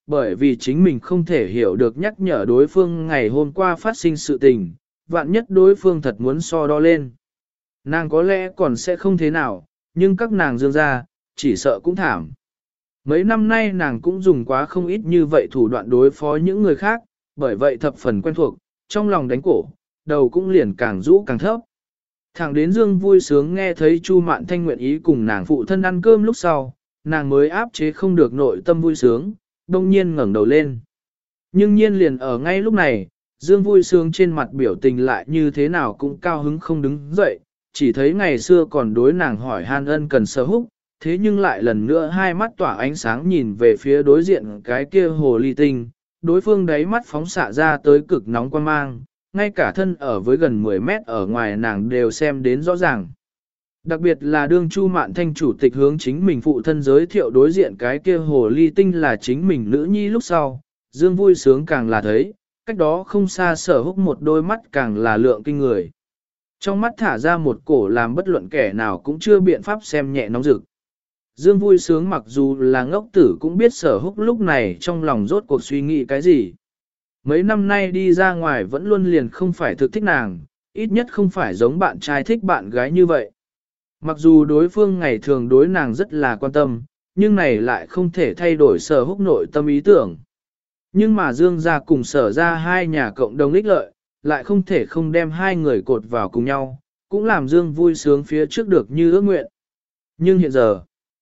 bởi vì chính mình không thể hiểu được nhắc nhở đối phương ngày hôm qua phát sinh sự tình, vạn nhất đối phương thật muốn so đo lên. Nàng có lẽ còn sẽ không thế nào, nhưng các nàng dương ra, chỉ sợ cũng thảm. Mấy năm nay nàng cũng dùng quá không ít như vậy thủ đoạn đối phó những người khác, bởi vậy thập phần quen thuộc, trong lòng đánh cổ, đầu cũng liền càng rũ càng thấp. Thẳng đến Dương vui sướng nghe thấy Chu Mạn Thanh nguyện ý cùng nàng phụ thân ăn cơm lúc sau, nàng mới áp chế không được nội tâm vui sướng, đông nhiên ngẩng đầu lên. Nhưng nhiên liền ở ngay lúc này, Dương vui sướng trên mặt biểu tình lại như thế nào cũng cao hứng không đứng dậy, chỉ thấy ngày xưa còn đối nàng hỏi han ân cần Sở Húc, thế nhưng lại lần nữa hai mắt tỏa ánh sáng nhìn về phía đối diện cái kia hồ ly tinh, đối phương đáy mắt phóng xạ ra tới cực nóng quan mang, ngay cả thân ở với gần 10 mét ở ngoài nàng đều xem đến rõ ràng. Đặc biệt là đương Chu Mạn Thanh chủ tịch hướng chính mình phụ thân giới thiệu đối diện cái kia hồ ly tinh là chính mình nữ nhi lúc sau, Dương vui sướng càng là thấy, cách đó không xa Sở Húc một đôi mắt càng là lượng kinh người. Trong mắt thả ra một cổ làm bất luận kẻ nào cũng chưa biện pháp xem nhẹ nóng rực. Dương vui sướng mặc dù là ngốc tử cũng biết Sở Húc lúc này trong lòng rốt cuộc suy nghĩ cái gì. Mấy năm nay đi ra ngoài vẫn luôn liền không phải thực thích nàng, ít nhất không phải giống bạn trai thích bạn gái như vậy. Mặc dù đối phương ngày thường đối nàng rất là quan tâm, nhưng này lại không thể thay đổi Sở Húc nội tâm ý tưởng. Nhưng mà Dương gia cùng Sở ra hai nhà cộng đồng ích lợi, lại không thể không đem hai người cột vào cùng nhau, cũng làm Dương vui sướng phía trước được như ước nguyện. Nhưng hiện giờ,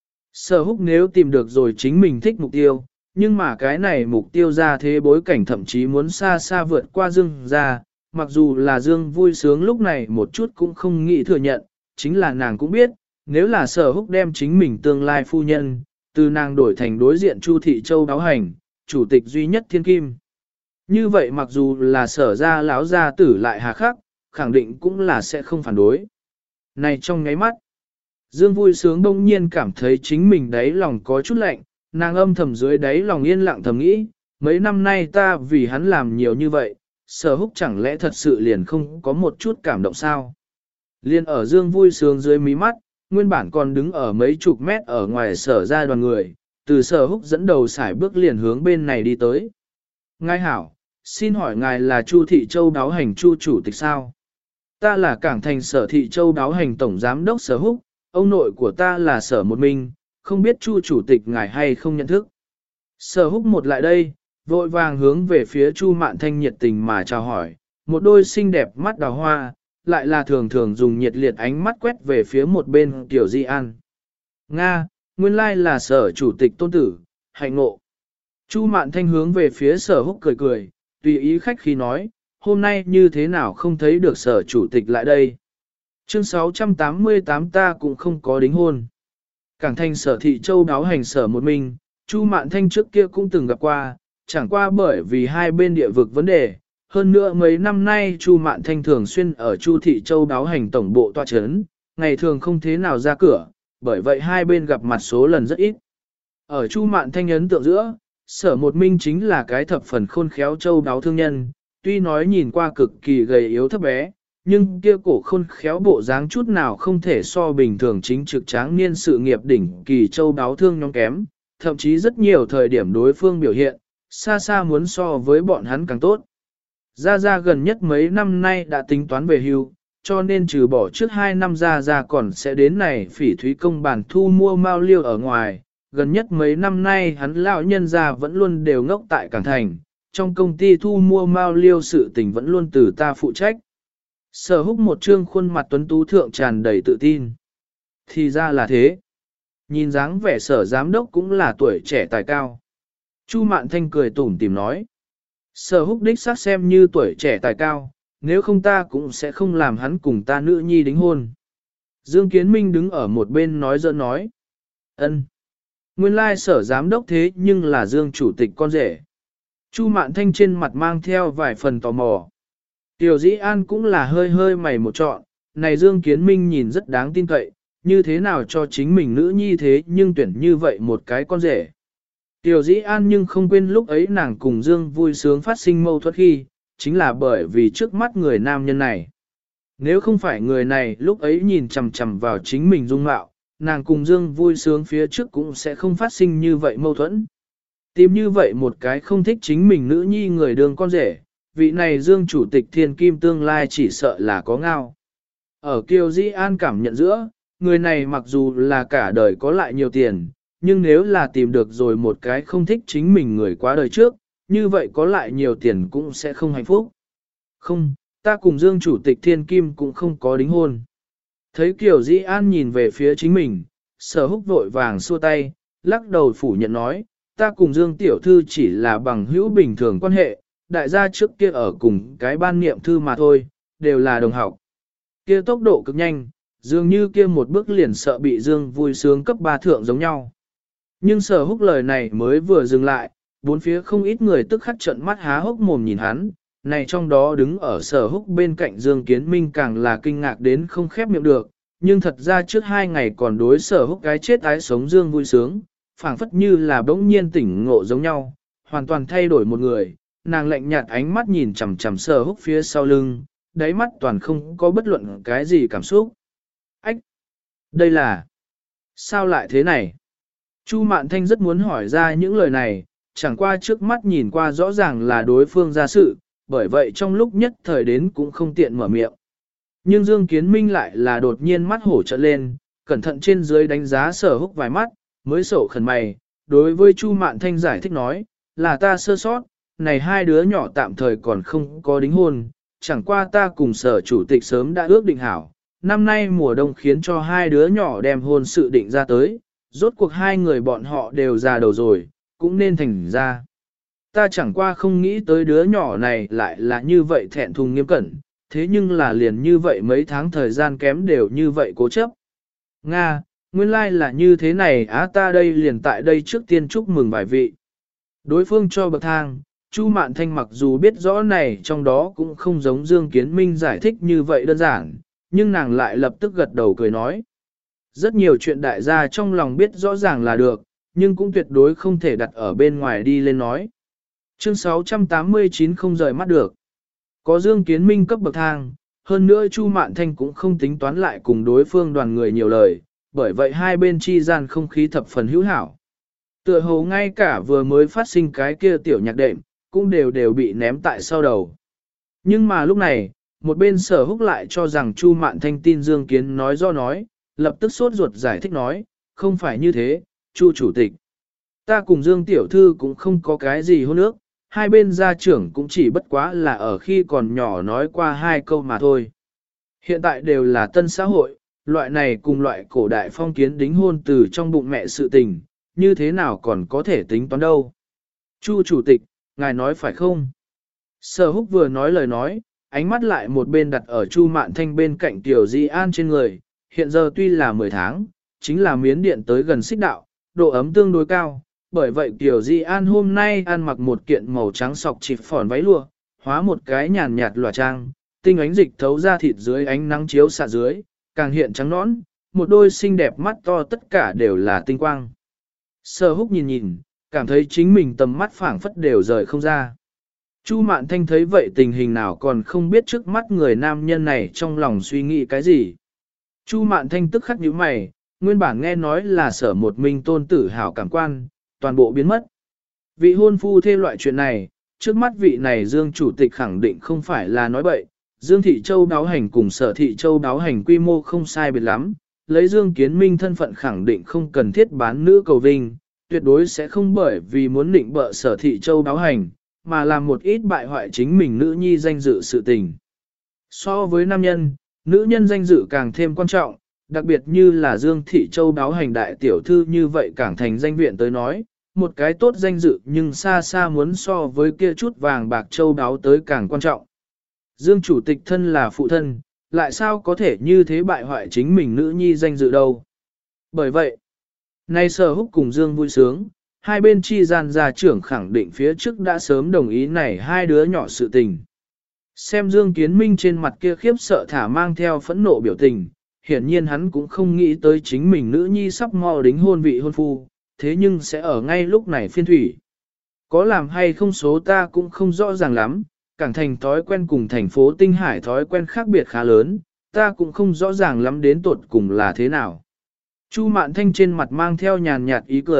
Sở Húc nếu tìm được rồi chính mình thích mục tiêu, nhưng mà cái này mục tiêu ra thế bối cảnh thậm chí muốn xa xa vượt qua Dương ra, mặc dù là Dương vui sướng lúc này một chút cũng không nghĩ thừa nhận, chính là nàng cũng biết, nếu là Sở Húc đem chính mình tương lai phu nhân, từ nàng đổi thành đối diện Chu Thị Châu đáo hành, chủ tịch duy nhất thiên kim. Như vậy mặc dù là Sở ra láo gia tử lại hà khắc, khẳng định cũng là sẽ không phản đối. Này trong ngáy mắt, Dương vui sướng đông nhiên cảm thấy chính mình đáy lòng có chút lạnh, nàng âm thầm dưới đáy lòng yên lặng thầm nghĩ, mấy năm nay ta vì hắn làm nhiều như vậy, Sở Húc chẳng lẽ thật sự liền không có một chút cảm động sao? Liên ở Dương vui sướng dưới mí mắt, nguyên bản còn đứng ở mấy chục mét ở ngoài Sở ra đoàn người, từ Sở Húc dẫn đầu xài bước liền hướng bên này đi tới. Ngài hảo, xin hỏi ngài là Chu Thị Châu đáo hành Chu chủ tịch sao? Ta là Cảng Thành Sở Thị Châu đáo hành tổng giám đốc Sở Húc, ông nội của ta là Sở Một Minh, không biết Chu chủ tịch ngài hay không nhận thức. Sở Húc một lại đây, vội vàng hướng về phía Chu Mạn Thanh nhiệt tình mà chào hỏi, một đôi xinh đẹp mắt đào hoa, lại là thường thường dùng nhiệt liệt ánh mắt quét về phía một bên Tiểu Di An. Nga, nguyên lai là Sở chủ tịch tôn tử, hạnh ngộ. Chu Mạn Thanh hướng về phía Sở Húc cười cười, tùy ý khách khí nói, hôm nay như thế nào không thấy được Sở chủ tịch lại đây. Chương 688 ta cũng không có đính hôn. Cảng Thành Sở Thị Châu đáo hành Sở Một Mình, Chu Mạn Thanh trước kia cũng từng gặp qua, chẳng qua bởi vì hai bên địa vực vấn đề. Hơn nữa mấy năm nay Chu Mạn Thanh thường xuyên ở Chu Thị Châu đáo hành tổng bộ tọa chấn, ngày thường không thế nào ra cửa, bởi vậy hai bên gặp mặt số lần rất ít. Ở Chu Mạn Thanh ấn tượng giữa, Sở Một Minh chính là cái thập phần khôn khéo châu đáo thương nhân, tuy nói nhìn qua cực kỳ gầy yếu thấp bé, nhưng kia cổ khôn khéo bộ dáng chút nào không thể so bình thường chính trực tráng niên sự nghiệp đỉnh kỳ châu đáo thương nhóm kém, thậm chí rất nhiều thời điểm đối phương biểu hiện, xa xa muốn so với bọn hắn càng tốt. Gia gần nhất mấy năm nay đã tính toán về hưu, cho nên trừ bỏ trước 2 năm Gia còn sẽ đến này Phỉ Thúy công bản thu mua mao liêu ở ngoài, gần nhất mấy năm nay hắn lão nhân gia vẫn luôn đều ngốc tại Cảng Thành, trong công ty thu mua mao liêu sự tình vẫn luôn từ ta phụ trách. Sở Húc một trương khuôn mặt tuấn tú thượng tràn đầy tự tin. Thì ra là thế. Nhìn dáng vẻ Sở giám đốc cũng là tuổi trẻ tài cao. Chu Mạn Thanh cười tủm tỉm nói. Sở Húc đích xác xem như tuổi trẻ tài cao, nếu không ta cũng sẽ không làm hắn cùng ta nữ nhi đính hôn. Dương Kiến Minh đứng ở một bên nói giỡn nói. Ân. Nguyên lai Sở giám đốc thế nhưng là Dương chủ tịch con rể. Chu Mạn Thanh trên mặt mang theo vài phần tò mò. Tiểu Dĩ An cũng là hơi hơi mày một trọn, này Dương Kiến Minh nhìn rất đáng tin cậy, như thế nào cho chính mình nữ nhi thế nhưng tuyển như vậy một cái con rể. Tiểu Dĩ An nhưng không quên lúc ấy nàng cùng Dương vui sướng phát sinh mâu thuẫn khi, chính là bởi vì trước mắt người nam nhân này. Nếu không phải người này lúc ấy nhìn chằm chằm vào chính mình dung mạo, nàng cùng Dương vui sướng phía trước cũng sẽ không phát sinh như vậy mâu thuẫn. Tìm như vậy một cái không thích chính mình nữ nhi người đường con rể, vị này Dương chủ tịch thiên kim tương lai chỉ sợ là có ngao. Ở Kiều Dĩ An cảm nhận giữa, người này mặc dù là cả đời có lại nhiều tiền, nhưng nếu là tìm được rồi một cái không thích chính mình người quá đời trước, như vậy có lại nhiều tiền cũng sẽ không hạnh phúc. Không, ta cùng Dương chủ tịch thiên kim cũng không có đính hôn. Thấy Kiều Dĩ An nhìn về phía chính mình, Sở Húc vội vàng xua tay, lắc đầu phủ nhận nói, ta cùng Dương tiểu thư chỉ là bằng hữu bình thường quan hệ, đại gia trước kia ở cùng cái ban niệm thư mà thôi, đều là đồng học. Kia tốc độ cực nhanh, dường như kia một bước liền sợ bị Dương vui sướng cấp 3 thượng giống nhau. Nhưng Sở Húc lời này mới vừa dừng lại, bốn phía không ít người tức khắc trợn mắt há hốc mồm nhìn hắn, này trong đó đứng ở Sở Húc bên cạnh Dương Kiến Minh càng là kinh ngạc đến không khép miệng được, nhưng thật ra trước 2 ngày còn đối Sở Húc cái chết ái sống Dương vui sướng, phảng phất như là bỗng nhiên tỉnh ngộ giống nhau, hoàn toàn thay đổi một người, nàng lạnh nhạt ánh mắt nhìn chằm chằm Sở Húc phía sau lưng, đáy mắt toàn không có bất luận cái gì cảm xúc. Ách! Đây là... Sao lại thế này? Chu Mạn Thanh rất muốn hỏi ra những lời này, chẳng qua trước mắt nhìn qua rõ ràng là đối phương ra sự, bởi vậy trong lúc nhất thời đến cũng không tiện mở miệng. Nhưng Dương Kiến Minh lại là đột nhiên mắt hổ trợn lên, cẩn thận trên dưới đánh giá Sở Húc vài mắt, mới sổ khẩn mày, đối với Chu Mạn Thanh giải thích nói, là ta sơ sót, này hai đứa nhỏ tạm thời còn không có đính hôn, chẳng qua ta cùng Sở chủ tịch sớm đã ước định hảo, năm nay mùa đông khiến cho hai đứa nhỏ đem hôn sự định ra tới, rốt cuộc hai người bọn họ đều già đầu rồi, cũng nên thành ra. Ta chẳng qua không nghĩ tới đứa nhỏ này lại là như vậy thẹn thùng nghiêm cẩn, thế nhưng là liền như vậy mấy tháng thời gian kém đều như vậy cố chấp. Nga, nguyên lai là như thế này á, ta đây liền tại đây trước tiên chúc mừng vài vị. Đối phương cho bậc thang, Chu Mạn Thanh mặc dù biết rõ này trong đó cũng không giống Dương Kiến Minh giải thích như vậy đơn giản, nhưng nàng lại lập tức gật đầu cười nói. Rất nhiều chuyện đại gia trong lòng biết rõ ràng là được, nhưng cũng tuyệt đối không thể đặt ở bên ngoài đi lên nói. Chương 689 không rời mắt được. Có Dương Kiến Minh cấp bậc thang, hơn nữa Chu Mạn Thanh cũng không tính toán lại cùng đối phương đoàn người nhiều lời, bởi vậy hai bên chi gian không khí thập phần hữu hảo. Tựa hồ ngay cả vừa mới phát sinh cái kia tiểu nhạc đệm, cũng đều bị ném tại sau đầu. Nhưng mà lúc này, một bên Sở Húc lại cho rằng Chu Mạn Thanh tin Dương Kiến nói do nói, lập tức sốt ruột giải thích nói, không phải như thế, Chu chủ tịch. Ta cùng Dương tiểu thư cũng không có cái gì hôn ước, hai bên gia trưởng cũng chỉ bất quá là ở khi còn nhỏ nói qua hai câu mà thôi. Hiện tại đều là tân xã hội, loại này cùng loại cổ đại phong kiến đính hôn từ trong bụng mẹ sự tình, như thế nào còn có thể tính toán đâu. Chu chủ tịch, ngài nói phải không? Sở Húc vừa nói lời nói, ánh mắt lại một bên đặt ở Chu Mạn Thanh bên cạnh Tiểu Di An trên người, hiện giờ tuy là 10 tháng, chính là miến điện tới gần xích đạo, độ ấm tương đối cao, bởi vậy Tiểu Di An hôm nay ăn mặc một kiện màu trắng sọc chịp phòn váy lụa, hóa một cái nhàn nhạt lòa trang, tinh ánh dịch thấu ra thịt dưới ánh nắng chiếu xạ dưới, càng hiện trắng nõn, một đôi xinh đẹp mắt to tất cả đều là tinh quang. Sở Húc nhìn nhìn, cảm thấy chính mình tầm mắt phảng phất đều rời không ra. Chu Mạn Thanh thấy vậy tình hình nào còn không biết trước mắt người nam nhân này trong lòng suy nghĩ cái gì. Chu Mạn Thanh tức khắc nhíu mày, nguyên bản nghe nói là Sở một mình tôn tử hảo cảm quan, toàn bộ biến mất. Vị hôn phu thê loại chuyện này, trước mắt vị này Dương chủ tịch khẳng định không phải là nói bậy, Dương Thị Châu đáo hành cùng Sở Thị Châu đáo hành quy mô không sai biệt lắm, lấy Dương Kiến Minh thân phận khẳng định không cần thiết bán nữ cầu vinh, tuyệt đối sẽ không bởi vì muốn định bợ Sở Thị Châu đáo hành, mà làm một ít bại hoại chính mình nữ nhi danh dự sự tình. So với nam nhân, nữ nhân danh dự càng thêm quan trọng, đặc biệt như là Dương Thị Châu đáo hành đại tiểu thư như vậy càng thành danh viện tới nói, một cái tốt danh dự nhưng xa xa muốn so với kia chút vàng bạc châu đáo tới càng quan trọng. Dương chủ tịch thân là phụ thân, lại sao có thể như thế bại hoại chính mình nữ nhi danh dự đâu. Bởi vậy, nay Sở Húc cùng Dương vui sướng, hai bên chi gian gia trưởng khẳng định phía trước đã sớm đồng ý này hai đứa nhỏ sự tình. Xem Dương Kiến Minh trên mặt kia khiếp sợ thả mang theo phẫn nộ biểu tình, hiển nhiên hắn cũng không nghĩ tới chính mình nữ nhi sắp mò đính hôn vị hôn phu, thế nhưng sẽ ở ngay lúc này phiên thủy. Có làm hay không số ta cũng không rõ ràng lắm, Cảng Thành thói quen cùng thành phố Tinh Hải thói quen khác biệt khá lớn, ta cũng không rõ ràng lắm đến tột cùng là thế nào. Chu Mạn Thanh trên mặt mang theo nhàn nhạt ý cười,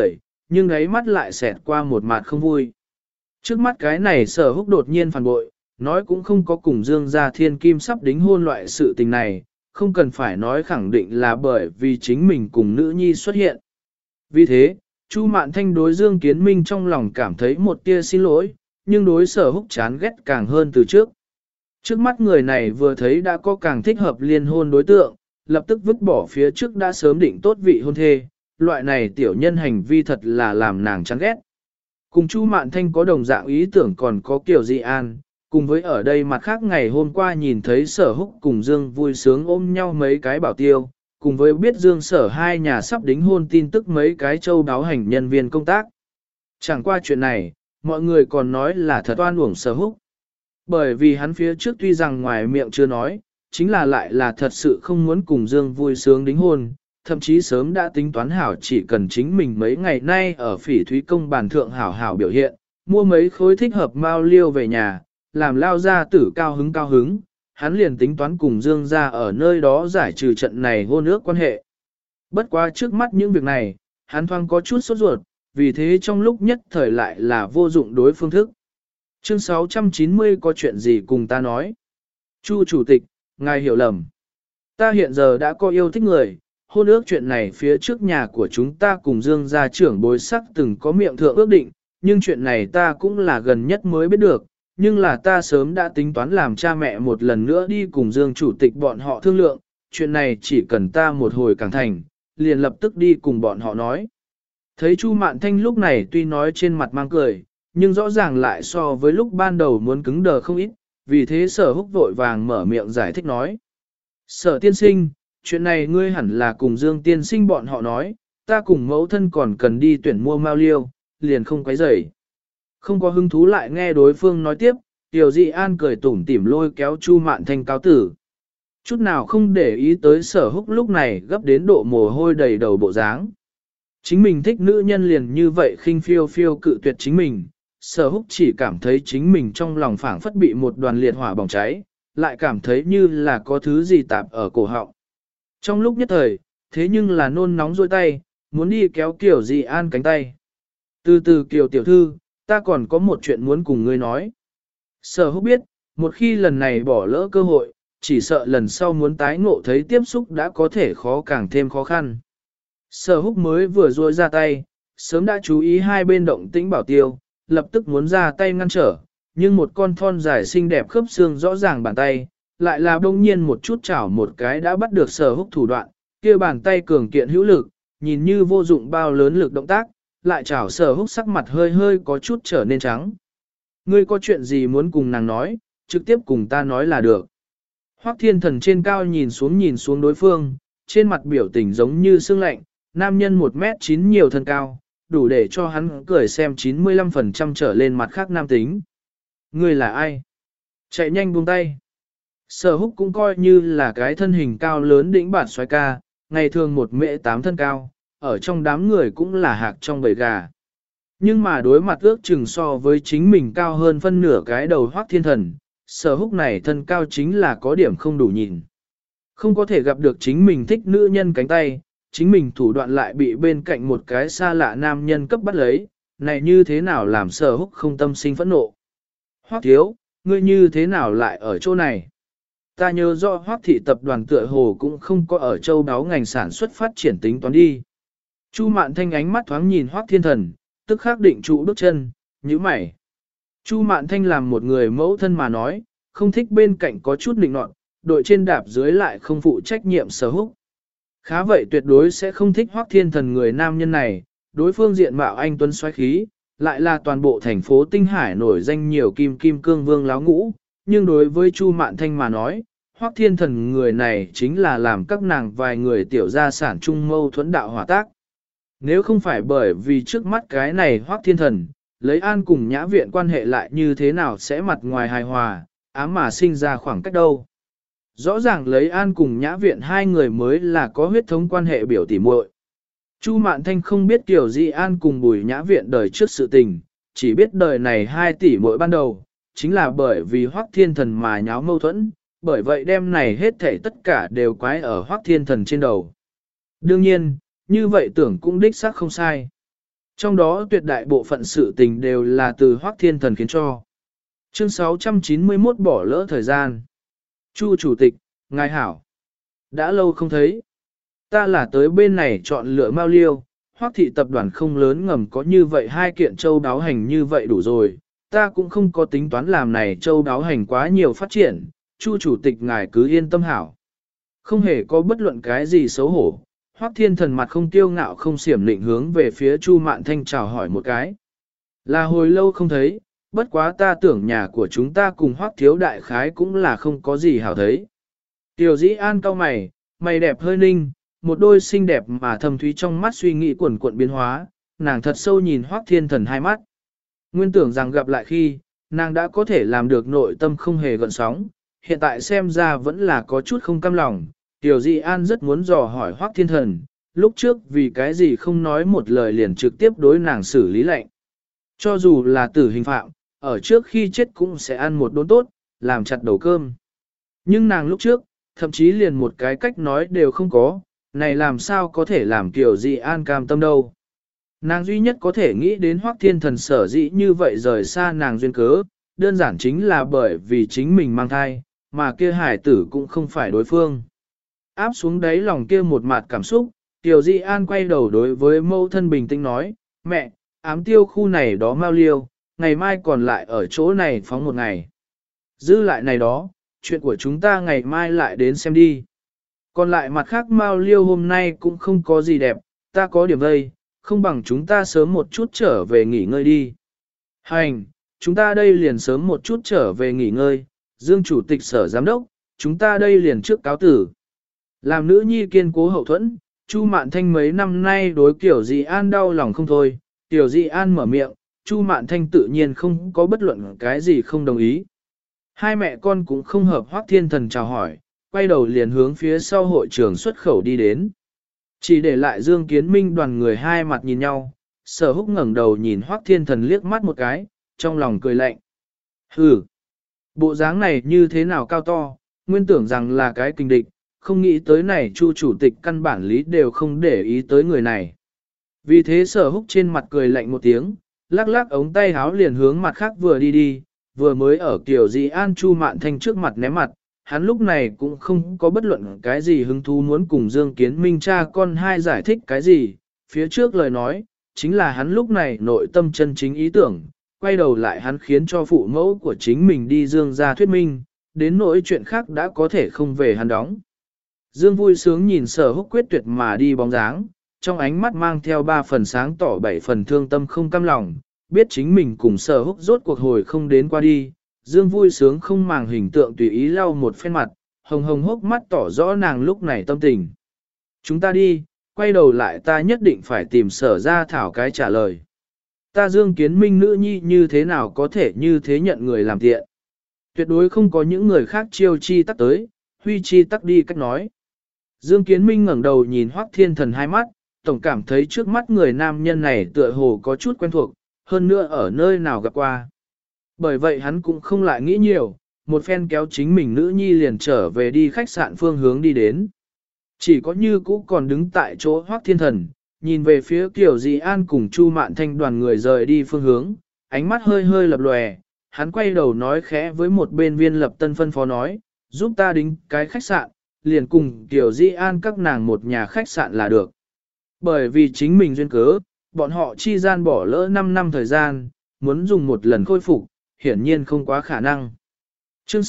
nhưng ấy mắt lại xẹt qua một mặt không vui. Trước mắt cái này Sở Húc đột nhiên phản bội, nói cũng không có cùng Dương gia thiên kim sắp đính hôn loại sự tình này, không cần phải nói khẳng định là bởi vì chính mình cùng nữ nhi xuất hiện. Vì thế, Chu Mạn Thanh đối Dương Kiến Minh trong lòng cảm thấy một tia xin lỗi, nhưng đối Sở Húc chán ghét càng hơn từ trước. Trước mắt người này vừa thấy đã có càng thích hợp liên hôn đối tượng, lập tức vứt bỏ phía trước đã sớm định tốt vị hôn thê, loại này tiểu nhân hành vi thật là làm nàng chán ghét. Cùng Chu Mạn Thanh có đồng dạng ý tưởng còn có Kiều Dị An, cùng với ở đây mặt khác ngày hôm qua nhìn thấy Sở Húc cùng Dương vui sướng ôm nhau mấy cái bảo tiêu, cùng với biết Dương Sở hai nhà sắp đính hôn tin tức mấy cái châu đáo hành nhân viên công tác. Chẳng qua chuyện này, mọi người còn nói là thật oan uổng Sở Húc. Bởi vì hắn phía trước tuy rằng ngoài miệng chưa nói, chính là lại là thật sự không muốn cùng Dương vui sướng đính hôn, thậm chí sớm đã tính toán hảo chỉ cần chính mình mấy ngày nay ở Phỉ Thúy Công bàn thượng hảo hảo biểu hiện, mua mấy khối thích hợp mao liêu về nhà, làm lao gia tử cao hứng, hắn liền tính toán cùng Dương gia ở nơi đó giải trừ trận này hôn ước quan hệ. Bất quá trước mắt những việc này, hắn thoáng có chút sốt ruột, vì thế trong lúc nhất thời lại là vô dụng đối phương thức. Chương 690 có chuyện gì cùng ta nói? Chu chủ tịch, ngài hiểu lầm. Ta hiện giờ đã có yêu thích người, hôn ước chuyện này phía trước nhà của chúng ta cùng Dương gia trưởng bối sắc từng có miệng thượng ước định, nhưng chuyện này ta cũng là gần nhất mới biết được, nhưng là ta sớm đã tính toán làm cha mẹ một lần nữa đi cùng Dương chủ tịch bọn họ thương lượng, chuyện này chỉ cần ta một hồi càng thành, liền lập tức đi cùng bọn họ nói. Thấy Chu Mạn Thanh lúc này tuy nói trên mặt mang cười, nhưng rõ ràng lại so với lúc ban đầu muốn cứng đờ không ít, vì thế Sở Húc vội vàng mở miệng giải thích nói. Sở tiên sinh, chuyện này ngươi hẳn là cùng Dương tiên sinh bọn họ nói, ta cùng mẫu thân còn cần đi tuyển mua mao liêu, liền không quấy rầy. Không có hứng thú lại nghe đối phương nói tiếp, Tiểu Dị An cười tủm tỉm lôi kéo Chu Mạn Thanh cáo tử. Chút nào không để ý tới Sở Húc lúc này gấp đến độ mồ hôi đầy đầu bộ dáng. Chính mình thích nữ nhân liền như vậy khinh phiêu phiêu cự tuyệt chính mình, Sở Húc chỉ cảm thấy chính mình trong lòng phảng phất bị một đoàn liệt hỏa bỏng cháy, lại cảm thấy như là có thứ gì tạp ở cổ họng. Trong lúc nhất thời, thế nhưng là nôn nóng rôi tay, muốn đi kéo Kiều Dị An cánh tay. Từ từ Kiều tiểu thư, ta còn có một chuyện muốn cùng ngươi nói. Sở Húc biết, một khi lần này bỏ lỡ cơ hội, chỉ sợ lần sau muốn tái ngộ thấy tiếp xúc đã có thể khó càng thêm khó khăn. Sở Húc mới vừa rôi ra tay, sớm đã chú ý hai bên động tĩnh bảo tiêu, lập tức muốn ra tay ngăn trở, nhưng một con thon dài xinh đẹp khớp xương rõ ràng bàn tay, lại là đông nhiên một chút chảo một cái đã bắt được Sở Húc thủ đoạn, kia bàn tay cường kiện hữu lực, nhìn như vô dụng bao lớn lực động tác, lại chảo Sở Húc sắc mặt hơi hơi có chút trở nên trắng. Ngươi có chuyện gì muốn cùng nàng nói, trực tiếp cùng ta nói là được. Hoắc Thiên Thần trên cao nhìn xuống đối phương, trên mặt biểu tình giống như sương lạnh, nam nhân 1m9 nhiều thân cao, đủ để cho hắn cười xem 95% trở lên mặt khác nam tính. Ngươi là ai? Chạy nhanh buông tay. Sở Húc cũng coi như là cái thân hình cao lớn đỉnh bản xoái ca, ngày thường 1m8 thân cao, ở trong đám người cũng là hạc trong bầy gà. Nhưng mà đối mặt ước chừng so với chính mình cao hơn phân nửa cái đầu Hoắc Thiên Thần, Sở Húc này thân cao chính là có điểm không đủ nhìn. Không có thể gặp được chính mình thích nữ nhân cánh tay, chính mình thủ đoạn lại bị bên cạnh một cái xa lạ nam nhân cấp bắt lấy, này như thế nào làm Sở Húc không tâm sinh phẫn nộ. Hoắc thiếu, ngươi như thế nào lại ở chỗ này? Ta nhớ rõ Hoắc thị tập đoàn tựa hồ cũng không có ở châu đáo ngành sản xuất phát triển tính toán đi. Chu Mạn Thanh ánh mắt thoáng nhìn Hoắc Thiên Thần, tức khắc định trụ bước chân, nhíu mày. Chu Mạn Thanh làm một người mẫu thân mà nói, không thích bên cạnh có chút định nọt, đội trên đạp dưới lại không phụ trách nhiệm Sở Húc. Khá vậy tuyệt đối sẽ không thích Hoắc Thiên Thần người nam nhân này, đối phương diện mạo anh tuấn xoáy khí, lại là toàn bộ thành phố Tinh Hải nổi danh nhiều kim kim cương vương láo ngũ, nhưng đối với Chu Mạn Thanh mà nói, Hoắc Thiên Thần người này chính là làm các nàng vài người tiểu gia sản chung mâu thuẫn đạo hỏa tác. Nếu không phải bởi vì trước mắt cái này Hoắc Thiên Thần, lấy An cùng Nhã Viện quan hệ lại như thế nào sẽ mặt ngoài hài hòa, ám mà sinh ra khoảng cách đâu. Rõ ràng lấy An cùng Nhã Viện hai người mới là có huyết thống quan hệ biểu tỉ muội. Chu Mạn Thanh không biết Kiều Dị An cùng Bùi Nhã Viện đời trước sự tình, chỉ biết đời này 2 tỷ muội ban đầu, chính là bởi vì Hoắc Thiên Thần mà nháo mâu thuẫn, bởi vậy đêm này hết thảy tất cả đều quái ở Hoắc Thiên Thần trên đầu. Đương nhiên, như vậy tưởng cũng đích xác không sai. Trong đó tuyệt đại bộ phận sự tình đều là từ Hoắc Thiên Thần khiến cho. Chương 691 bỏ lỡ thời gian. Chu chủ tịch, ngài hảo. Đã lâu không thấy. Ta là tới bên này chọn lựa Mao Liêu, Hoắc thị tập đoàn không lớn ngầm có như vậy hai kiện châu đáo hành như vậy đủ rồi. Ta cũng không có tính toán làm này châu đáo hành quá nhiều phát triển. Chu chủ tịch ngài cứ yên tâm hảo. Không hề có bất luận cái gì xấu hổ. Hoắc Thiên Thần mặt không tiêu ngạo không xiểm lịnh hướng về phía Chu Mạn Thanh chào hỏi một cái. Là hồi lâu không thấy, bất quá ta tưởng nhà của chúng ta cùng Hoắc thiếu đại khái cũng là không có gì hảo thấy. Tiểu Dĩ An cau mày, mày đẹp hơi ninh, một đôi xinh đẹp mà thầm thúy trong mắt suy nghĩ quần cuộn biến hóa, nàng thật sâu nhìn Hoắc Thiên Thần hai mắt. Nguyên tưởng rằng gặp lại khi, nàng đã có thể làm được nội tâm không hề gợn sóng, hiện tại xem ra vẫn là có chút không cam lòng. Tiểu Di An rất muốn dò hỏi Hoắc Thiên Thần, lúc trước vì cái gì không nói một lời liền trực tiếp đối nàng xử lý lệnh. Cho dù là tử hình phạm, ở trước khi chết cũng sẽ ăn một đốn tốt, làm chặt đầu cơm. Nhưng nàng lúc trước, thậm chí liền một cái cách nói đều không có, này làm sao có thể làm Tiểu Di An cam tâm đâu. Nàng duy nhất có thể nghĩ đến Hoắc Thiên Thần sở dĩ như vậy rời xa nàng duyên cớ, đơn giản chính là bởi vì chính mình mang thai, mà kia hải tử cũng không phải đối phương. Áp xuống đáy lòng kia một mạt cảm xúc, Tiểu Di An quay đầu đối với mẫu thân bình tĩnh nói, mẹ, ám tiêu khu này đó Mao Liêu, ngày mai còn lại ở chỗ này phóng một ngày. Giữ lại này đó, chuyện của chúng ta ngày mai lại đến xem đi. Còn lại mặt khác Mao Liêu hôm nay cũng không có gì đẹp, ta có điểm vây, không bằng chúng ta sớm một chút trở về nghỉ ngơi đi. Hành, chúng ta đây liền sớm một chút trở về nghỉ ngơi, Dương Chủ tịch Sở Giám đốc, chúng ta đây liền trước cáo tử. Làm nữ nhi kiên cố hậu thuẫn, Chu Mạn Thanh mấy năm nay đối Tiểu Di An đau lòng không thôi, Tiểu Di An mở miệng, Chu Mạn Thanh tự nhiên không có bất luận cái gì không đồng ý. Hai mẹ con cũng không hợp. Hoắc Thiên Thần chào hỏi, quay đầu liền hướng phía sau hội trường xuất khẩu đi đến. Chỉ để lại Dương Kiến Minh đoàn người hai mặt nhìn nhau, Sở Húc ngẩng đầu nhìn Hoắc Thiên Thần liếc mắt một cái, trong lòng cười lạnh. Hừ, bộ dáng này như thế nào cao to, nguyên tưởng rằng là cái kình địch, không nghĩ tới này Chu chủ tịch căn bản lý đều không để ý tới người này. Vì thế Sở Húc trên mặt cười lạnh một tiếng, lắc lắc ống tay háo liền hướng mặt khác vừa đi đi, vừa mới ở Tiểu Di An Chu Mạn Thanh trước mặt ném mặt, hắn lúc này cũng không có bất luận cái gì hứng thú muốn cùng Dương Kiến Minh cha con hai giải thích cái gì, phía trước lời nói, chính là hắn lúc này nội tâm chân chính ý tưởng, quay đầu lại hắn khiến cho phụ mẫu của chính mình đi Dương ra thuyết minh, đến nỗi chuyện khác đã có thể không về hắn đóng. Dương vui sướng nhìn Sở Húc quyết tuyệt mà đi bóng dáng, trong ánh mắt mang theo 3 phần sáng tỏ 7 phần thương tâm không cam lòng, biết chính mình cùng Sở Húc rốt cuộc hồi không đến qua đi. Dương vui sướng không màng hình tượng tùy ý lau một phen mặt, hồng hồng hốc mắt tỏ rõ nàng lúc này tâm tình. Chúng ta đi, quay đầu lại ta nhất định phải tìm Sở ra thảo cái trả lời. Ta Dương Kiến Minh nữ nhi như thế nào có thể như thế nhận người làm tiện. Tuyệt đối không có những người khác chiêu chi tắc tới, huy chi tắc đi cách nói. Dương Kiến Minh ngẩng đầu nhìn Hoắc Thiên Thần hai mắt, tổng cảm thấy trước mắt người nam nhân này tựa hồ có chút quen thuộc, hơn nữa ở nơi nào gặp qua. Bởi vậy hắn cũng không lại nghĩ nhiều, một phen kéo chính mình nữ nhi liền trở về đi khách sạn phương hướng đi đến. Chỉ có như cũ còn đứng tại chỗ Hoắc Thiên Thần, nhìn về phía Tiểu Di An cùng Chu Mạn Thanh đoàn người rời đi phương hướng, ánh mắt hơi hơi lập lòe, hắn quay đầu nói khẽ với một bên Viên Lập Tân phân phó nói, giúp ta đính cái khách sạn, liền cùng Tiểu Di An các nàng một nhà khách sạn là được. Bởi vì chính mình duyên cớ, bọn họ chi gian bỏ lỡ 5 năm thời gian, muốn dùng một lần khôi phục, hiển nhiên không quá khả năng. Chương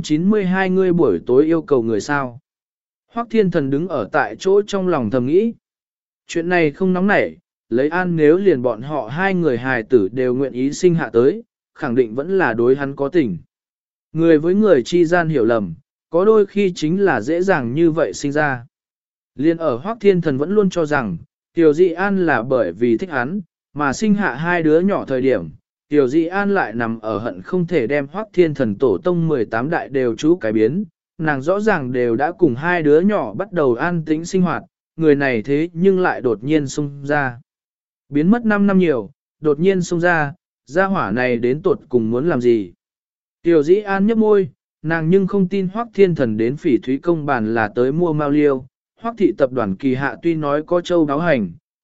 692 ngươi buổi tối yêu cầu người sao. Hoắc Thiên Thần đứng ở tại chỗ trong lòng thầm nghĩ. Chuyện này không nóng nảy, lấy an nếu liền bọn họ hai người hài tử đều nguyện ý sinh hạ tới, khẳng định vẫn là đối hắn có tình. Người với người chi gian hiểu lầm, có đôi khi chính là dễ dàng như vậy sinh ra. Liên ở Hoắc Thiên Thần vẫn luôn cho rằng, Tiểu Di An là bởi vì thích hắn, mà sinh hạ hai đứa nhỏ thời điểm, Tiểu Di An lại nằm ở hận không thể đem Hoắc Thiên Thần tổ tông 18 đại đều chú cái biến, nàng rõ ràng đều đã cùng hai đứa nhỏ bắt đầu an tĩnh sinh hoạt, người này thế nhưng lại đột nhiên xông ra. Biến mất 5 năm nhiều, đột nhiên xông ra, gia hỏa này đến tột cùng muốn làm gì. Tiểu Di An nhếch môi, nàng nhưng không tin Hoắc Thiên Thần đến Phỉ Thúy Công bàn là tới mua Mao Liêu. Hoắc thị tập đoàn kỳ hạ tuy nói có châu đáo hành,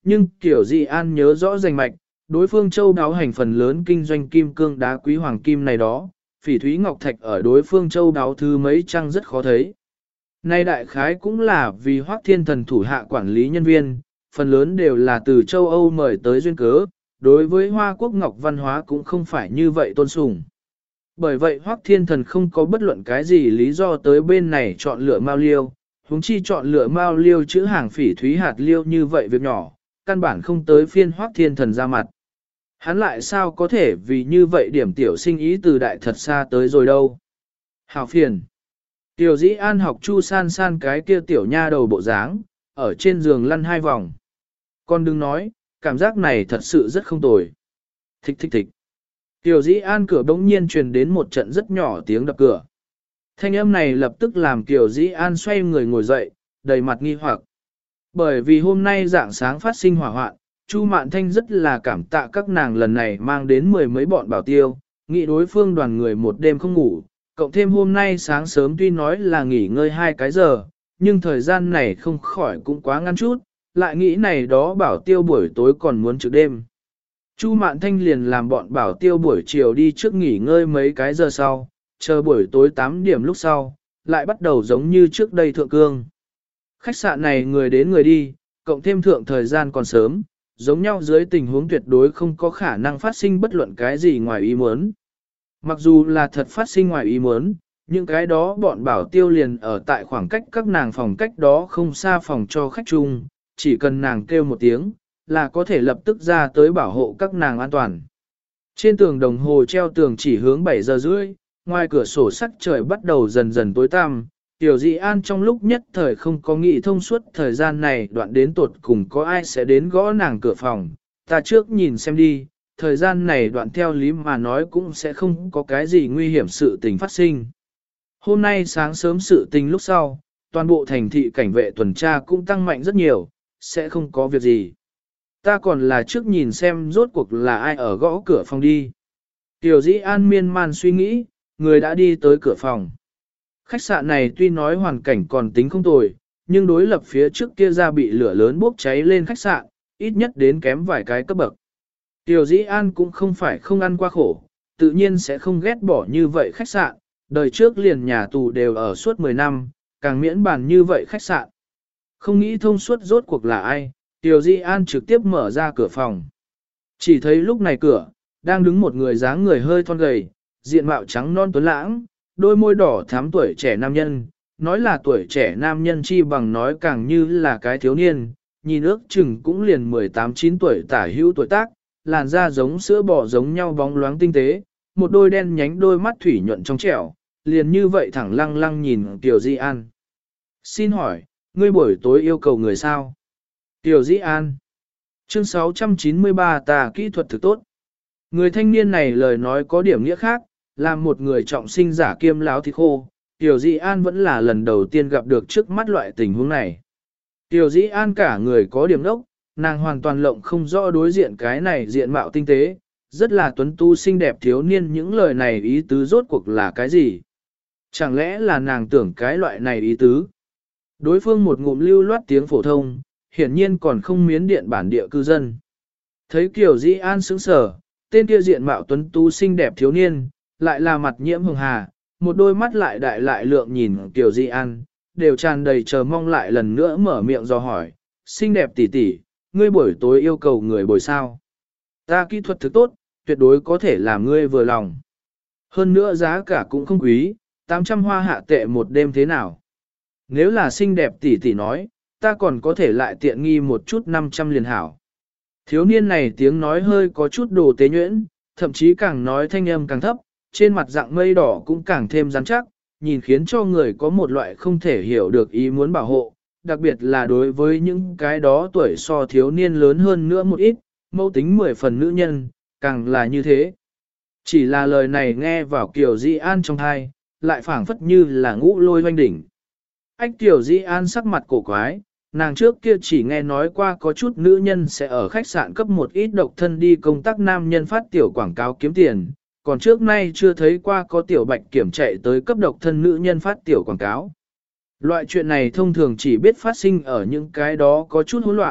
nhưng Kiều Di An nhớ rõ rành mạch, đối phương châu đáo hành phần lớn kinh doanh kim cương đá quý hoàng kim này đó, phỉ thúy ngọc thạch ở đối phương châu đáo thứ mấy chăng rất khó thấy. Nay đại khái cũng là vì Hoắc Thiên Thần thủ hạ quản lý nhân viên, phần lớn đều là từ châu Âu mời tới duyên cớ, đối với Hoa Quốc ngọc văn hóa cũng không phải như vậy tôn sùng. Bởi vậy Hoắc Thiên Thần không có bất luận cái gì lý do tới bên này chọn lựa mao liêu, huống chi chọn lựa mao liêu chữ hàng phỉ thúy hạt liêu như vậy việc nhỏ, căn bản không tới phiên Hoắc Thiên Thần ra mặt. Hắn lại sao có thể vì như vậy điểm tiểu sinh ý từ đại thật xa tới rồi đâu. Hảo phiền. Tiểu Dĩ An học Chu San San cái kia tiểu nha đầu bộ dáng, ở trên giường lăn 2 vòng. Con đừng nói, cảm giác này thật sự rất không tồi. Thích thích thích. Tiểu Dĩ An cửa bỗng nhiên truyền đến một trận rất nhỏ tiếng đập cửa. Thanh âm này lập tức làm Tiểu Dĩ An xoay người ngồi dậy, đầy mặt nghi hoặc. Bởi vì hôm nay dạng sáng phát sinh hỏa hoạn, Chu Mạn Thanh rất là cảm tạ các nàng lần này mang đến 10 mấy bọn bảo tiêu, nghị đối phương đoàn người một đêm không ngủ, cộng thêm hôm nay sáng sớm tuy nói là nghỉ ngơi 2 cái giờ, nhưng thời gian này không khỏi cũng quá ngắn chút, lại nghĩ này đó bảo tiêu buổi tối còn muốn trực đêm. Chu Mạn Thanh liền làm bọn bảo tiêu buổi chiều đi trước nghỉ ngơi mấy cái giờ sau, chờ buổi tối 8 điểm lúc sau, lại bắt đầu giống như trước đây thượng cương. Khách sạn này người đến người đi, cộng thêm thượng thời gian còn sớm, giống nhau dưới tình huống tuyệt đối không có khả năng phát sinh bất luận cái gì ngoài ý muốn. Mặc dù là thật phát sinh ngoài ý muốn, những cái đó bọn bảo tiêu liền ở tại khoảng cách các nàng phòng cách đó không xa phòng cho khách chung, chỉ cần nàng kêu một tiếng, là có thể lập tức ra tới bảo hộ các nàng an toàn. Trên tường đồng hồ treo tường chỉ hướng 7 giờ rưỡi, ngoài cửa sổ sắc trời bắt đầu dần dần tối tăm. Tiểu Dị An trong lúc nhất thời không có nghĩ thông suốt thời gian này đoạn đến tột cùng có ai sẽ đến gõ nàng cửa phòng. Ta trước nhìn xem đi, thời gian này đoạn theo lý mà nói cũng sẽ không có cái gì nguy hiểm sự tình phát sinh. Hôm nay sáng sớm sự tình lúc sau, toàn bộ thành thị cảnh vệ tuần tra cũng tăng mạnh rất nhiều, sẽ không có việc gì. Ta còn là trước nhìn xem rốt cuộc là ai ở gõ cửa phòng đi. Tiểu Dĩ An miên man suy nghĩ, người đã đi tới cửa phòng. Khách sạn này tuy nói hoàn cảnh còn tính không tồi, nhưng đối lập phía trước kia ra bị lửa lớn bốc cháy lên khách sạn, ít nhất đến kém vài cái cấp bậc. Tiểu Dĩ An cũng không phải không ăn qua khổ, tự nhiên sẽ không ghét bỏ như vậy khách sạn, đời trước liền nhà tù đều ở suốt 10 năm, càng miễn bàn như vậy khách sạn. Không nghĩ thông suốt rốt cuộc là ai, Tiểu Dĩ An trực tiếp mở ra cửa phòng. Chỉ thấy lúc này cửa, đang đứng một người dáng người hơi thon gầy, diện mạo trắng non tuấn lãng, đôi môi đỏ thắm tuổi trẻ nam nhân, nói là tuổi trẻ nam nhân chi bằng nói càng như là cái thiếu niên, nhìn ước chừng cũng liền 18-9 tuổi tả hữu tuổi tác, làn da giống sữa bò giống nhau bóng loáng tinh tế, một đôi đen nhánh đôi mắt thủy nhuận trong trẻo, liền như vậy thẳng lăng lăng nhìn Tiểu Dĩ An. Xin hỏi, ngươi buổi tối yêu cầu người sao? Tiểu Dĩ An. Chương 693 tà kỹ thuật thực tốt. Người thanh niên này lời nói có điểm nghĩa khác, là một người trọng sinh giả kiêm láo thịt khô. Tiểu Dĩ An vẫn là lần đầu tiên gặp được trước mắt loại tình huống này. Tiểu Dĩ An cả người có điểm đốc, nàng hoàn toàn lộng không rõ đối diện cái này diện mạo tinh tế, rất là tuấn tu xinh đẹp thiếu niên, những lời này ý tứ rốt cuộc là cái gì? Chẳng lẽ là nàng tưởng cái loại này ý tứ? Đối phương một ngụm lưu loát tiếng phổ thông, hiển nhiên còn không miến điện bản địa cư dân. Thấy Kiều Dĩ An sững sờ, tên kia diện mạo tuấn tú xinh đẹp thiếu niên, lại là mặt nhiễm hường hà, một đôi mắt lại đại lại lượng nhìn Kiều Dĩ An, đều tràn đầy chờ mong lại lần nữa mở miệng dò hỏi, xinh đẹp tỷ tỷ, ngươi buổi tối yêu cầu người bồi sao? Ta kỹ thuật thực tốt, tuyệt đối có thể làm ngươi vừa lòng. Hơn nữa giá cả cũng không quý, 800 hoa hạ tệ một đêm thế nào? Nếu là xinh đẹp tỷ tỷ nói, ta còn có thể lại tiện nghi một chút 500 liền hảo. Thiếu niên này tiếng nói hơi có chút đồ tế nhuyễn, thậm chí càng nói thanh âm càng thấp, trên mặt dạng mây đỏ cũng càng thêm rắn chắc, nhìn khiến cho người có một loại không thể hiểu được ý muốn bảo hộ, đặc biệt là đối với những cái đó tuổi so thiếu niên lớn hơn nữa một ít, mẫu tính 10 phần nữ nhân, càng là như thế. Chỉ là lời này nghe vào Kiều Dĩ An trong thai, lại phảng phất như là ngũ lôi hoanh đỉnh. Ách Kiều Dĩ An sắc mặt cổ quái, nàng trước kia chỉ nghe nói qua có chút nữ nhân sẽ ở khách sạn cấp một ít độc thân đi công tác nam nhân phát tiểu quảng cáo kiếm tiền, còn trước nay chưa thấy qua có tiểu bạch kiểm chạy tới cấp độc thân nữ nhân phát tiểu quảng cáo. Loại chuyện này thông thường chỉ biết phát sinh ở những cái đó có chút hỗn loạn,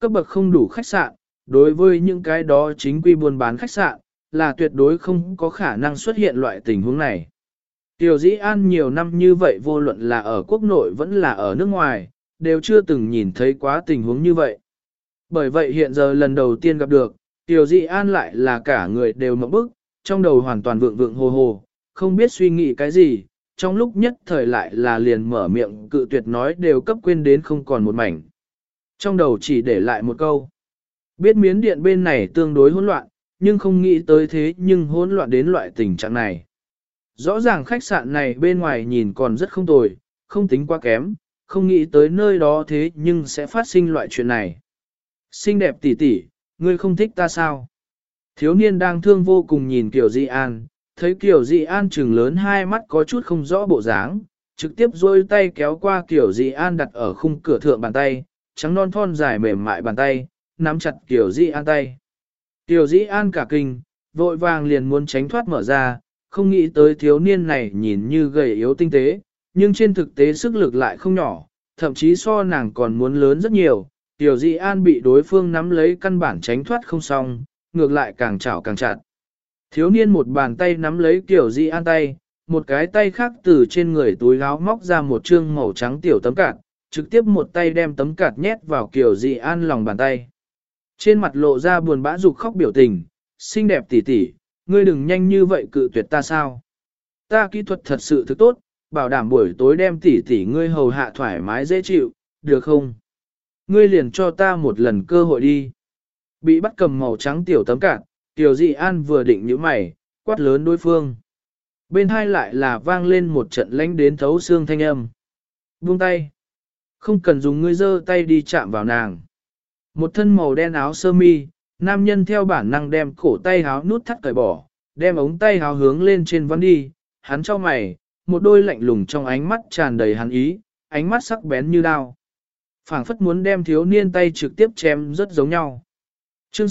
cấp bậc không đủ khách sạn, đối với những cái đó chính quy buôn bán khách sạn, là tuyệt đối không có khả năng xuất hiện loại tình huống này. Tiểu Dĩ An nhiều năm như vậy vô luận là ở quốc nội vẫn là ở nước ngoài, đều chưa từng nhìn thấy quá tình huống như vậy. Bởi vậy hiện giờ lần đầu tiên gặp được, Tiểu Dĩ An lại là cả người đều mộng bức, trong đầu hoàn toàn vượng vượng hồ hồ, không biết suy nghĩ cái gì, trong lúc nhất thời lại là liền mở miệng cự tuyệt nói đều cấp quên đến không còn một mảnh. Trong đầu chỉ để lại một câu. Biết Miến Điện bên này tương đối hỗn loạn, nhưng không nghĩ tới thế nhưng hỗn loạn đến loại tình trạng này. Rõ ràng khách sạn này bên ngoài nhìn còn rất không tồi, không tính quá kém, không nghĩ tới nơi đó thế nhưng sẽ phát sinh loại chuyện này. Xinh đẹp tỷ tỷ, ngươi không thích ta sao? Thiếu niên đang thương vô cùng nhìn Kiều Di An, thấy Kiều Di An trừng lớn hai mắt có chút không rõ bộ dáng, trực tiếp duỗi tay kéo qua Kiều Di An đặt ở khung cửa thượng bàn tay, trắng non thon dài mềm mại bàn tay, nắm chặt Kiều Di An tay. Kiều Di An cả kinh, vội vàng liền muốn tránh thoát mở ra, không nghĩ tới thiếu niên này nhìn như gầy yếu tinh tế, nhưng trên thực tế sức lực lại không nhỏ, thậm chí so nàng còn muốn lớn rất nhiều. Kiều Di An bị đối phương nắm lấy căn bản tránh thoát không xong, ngược lại càng chảo càng chặt. Thiếu niên một bàn tay nắm lấy Kiều Di An tay, một cái tay khác từ trên người túi áo móc ra một trương màu trắng tiểu tấm cạt, trực tiếp một tay đem tấm cạt nhét vào Kiều Di An lòng bàn tay. Trên mặt lộ ra buồn bã dục khóc biểu tình, xinh đẹp tỷ tỷ, ngươi đừng nhanh như vậy cự tuyệt ta sao? Ta kỹ thuật thật sự thực tốt, bảo đảm buổi tối đem tỷ tỷ ngươi hầu hạ thoải mái dễ chịu, được không? Ngươi liền cho ta một lần cơ hội đi. Bị bắt cầm màu trắng tiểu tấm cạt, Kiều Di An vừa định nhíu mày, quát lớn đối phương. Bên hai lại là vang lên một trận lãnh đến thấu xương thanh âm. Buông tay. Không cần dùng ngươi giơ tay đi chạm vào nàng. Một thân màu đen áo sơ mi, nam nhân theo bản năng đem cổ tay áo nút thắt cởi bỏ, đem ống tay áo hướng lên trên vắn đi, hắn cho mày, một đôi lạnh lùng trong ánh mắt tràn đầy hắn ý, ánh mắt sắc bén như đao. Phảng phất muốn đem thiếu niên tay trực tiếp chém rất giống nhau. Chương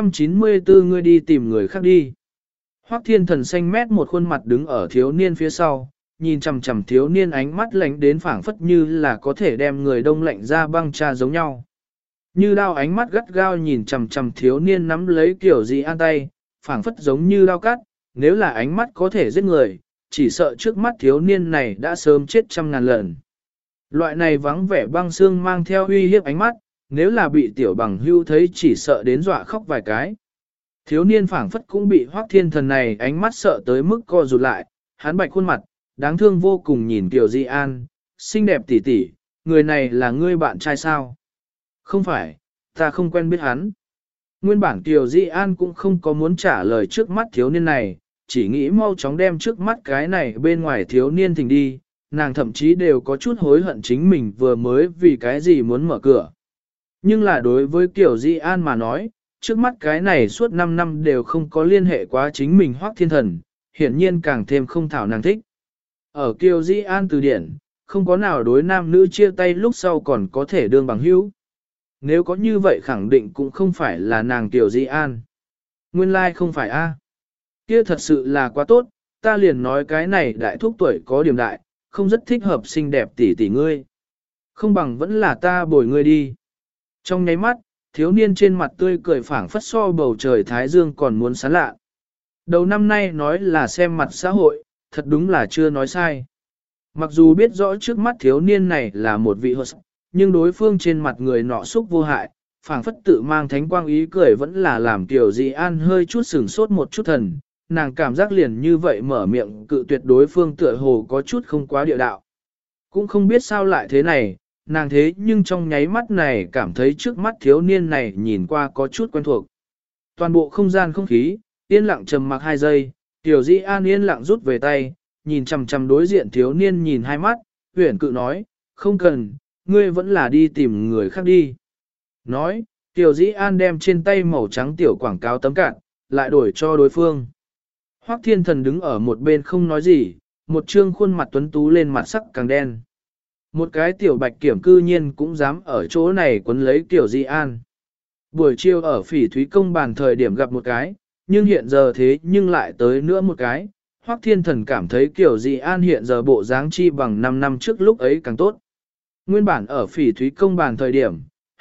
694 ngươi đi tìm người khác đi. Hoắc Thiên Thần xanh mét một khuôn mặt đứng ở thiếu niên phía sau, nhìn chằm chằm thiếu niên ánh mắt lạnh đến phảng phất như là có thể đem người đông lạnh ra băng trà giống nhau. Như đao ánh mắt gắt gao nhìn chằm chằm thiếu niên nắm lấy Kiều Di An tay, phảng phất giống như đao cắt, nếu là ánh mắt có thể giết người, chỉ sợ trước mắt thiếu niên này đã sớm chết trăm ngàn lần. Loại này vắng vẻ băng xương mang theo uy hiếp ánh mắt, nếu là bị tiểu bằng hưu thấy chỉ sợ đến dọa khóc vài cái. Thiếu niên phảng phất cũng bị Hoắc Thiên Thần này ánh mắt sợ tới mức co rụt lại, hắn bạch khuôn mặt, đáng thương vô cùng nhìn Kiều Di An, xinh đẹp tỷ tỷ, người này là ngươi bạn trai sao? Không phải, ta không quen biết hắn. Nguyên bản Kiều Di An cũng không có muốn trả lời trước mắt thiếu niên này, chỉ nghĩ mau chóng đem trước mắt cái này bên ngoài thiếu niên thình đi, nàng thậm chí đều có chút hối hận chính mình vừa mới vì cái gì muốn mở cửa. Nhưng là đối với Kiều Di An mà nói, trước mắt cái này suốt 5 năm đều không có liên hệ quá chính mình Hoắc Thiên Thần, hiển nhiên càng thêm không thảo nàng thích. Ở Kiều Di An từ điển, không có nào đối nam nữ chia tay lúc sau còn có thể đương bằng hữu. Nếu có như vậy khẳng định cũng không phải là nàng Kiều Di An. Nguyên lai like không phải a. Kia thật sự là quá tốt, ta liền nói cái này đại thúc tuổi có điểm đại, không rất thích hợp xinh đẹp tỷ tỷ ngươi. Không bằng vẫn là ta bồi ngươi đi. Trong nháy mắt, thiếu niên trên mặt tươi cười phảng phất so bầu trời thái dương còn muốn sáng lạ. Đầu năm nay nói là xem mặt xã hội, thật đúng là chưa nói sai. Mặc dù biết rõ trước mắt thiếu niên này là một vị hột, nhưng đối phương trên mặt người nọ xúc vô hại, phảng phất tự mang thánh quang ý cười vẫn là làm Kiều Di An hơi chút sửng sốt một chút thần, nàng cảm giác liền như vậy mở miệng cự tuyệt đối phương tựa hồ có chút không quá địa đạo. Cũng không biết sao lại thế này, nàng thế nhưng trong nháy mắt này cảm thấy trước mắt thiếu niên này nhìn qua có chút quen thuộc. Toàn bộ không gian không khí, yên lặng trầm mặc 2 giây, Kiều Di An yên lặng rút về tay, nhìn chằm chằm đối diện thiếu niên nhìn hai mắt, huyển cự nói, không cần, ngươi vẫn là đi tìm người khác đi. Nói, Kiều Di An đem trên tay màu trắng tiểu quảng cáo tấm cạn, lại đổi cho đối phương. Hoắc Thiên Thần đứng ở một bên không nói gì, một trương khuôn mặt tuấn tú lên mặt sắc càng đen. Một cái tiểu bạch kiểm cư nhiên cũng dám ở chỗ này quấn lấy Kiều Di An. Buổi chiều ở Phỉ Thúy Công bàn thời điểm gặp một cái, nhưng hiện giờ thế nhưng lại tới nữa một cái. Hoắc Thiên Thần cảm thấy Kiều Di An hiện giờ bộ dáng chi bằng 5 năm trước lúc ấy càng tốt. Nguyên bản ở Phỉ Thúy Công bàn thời điểm,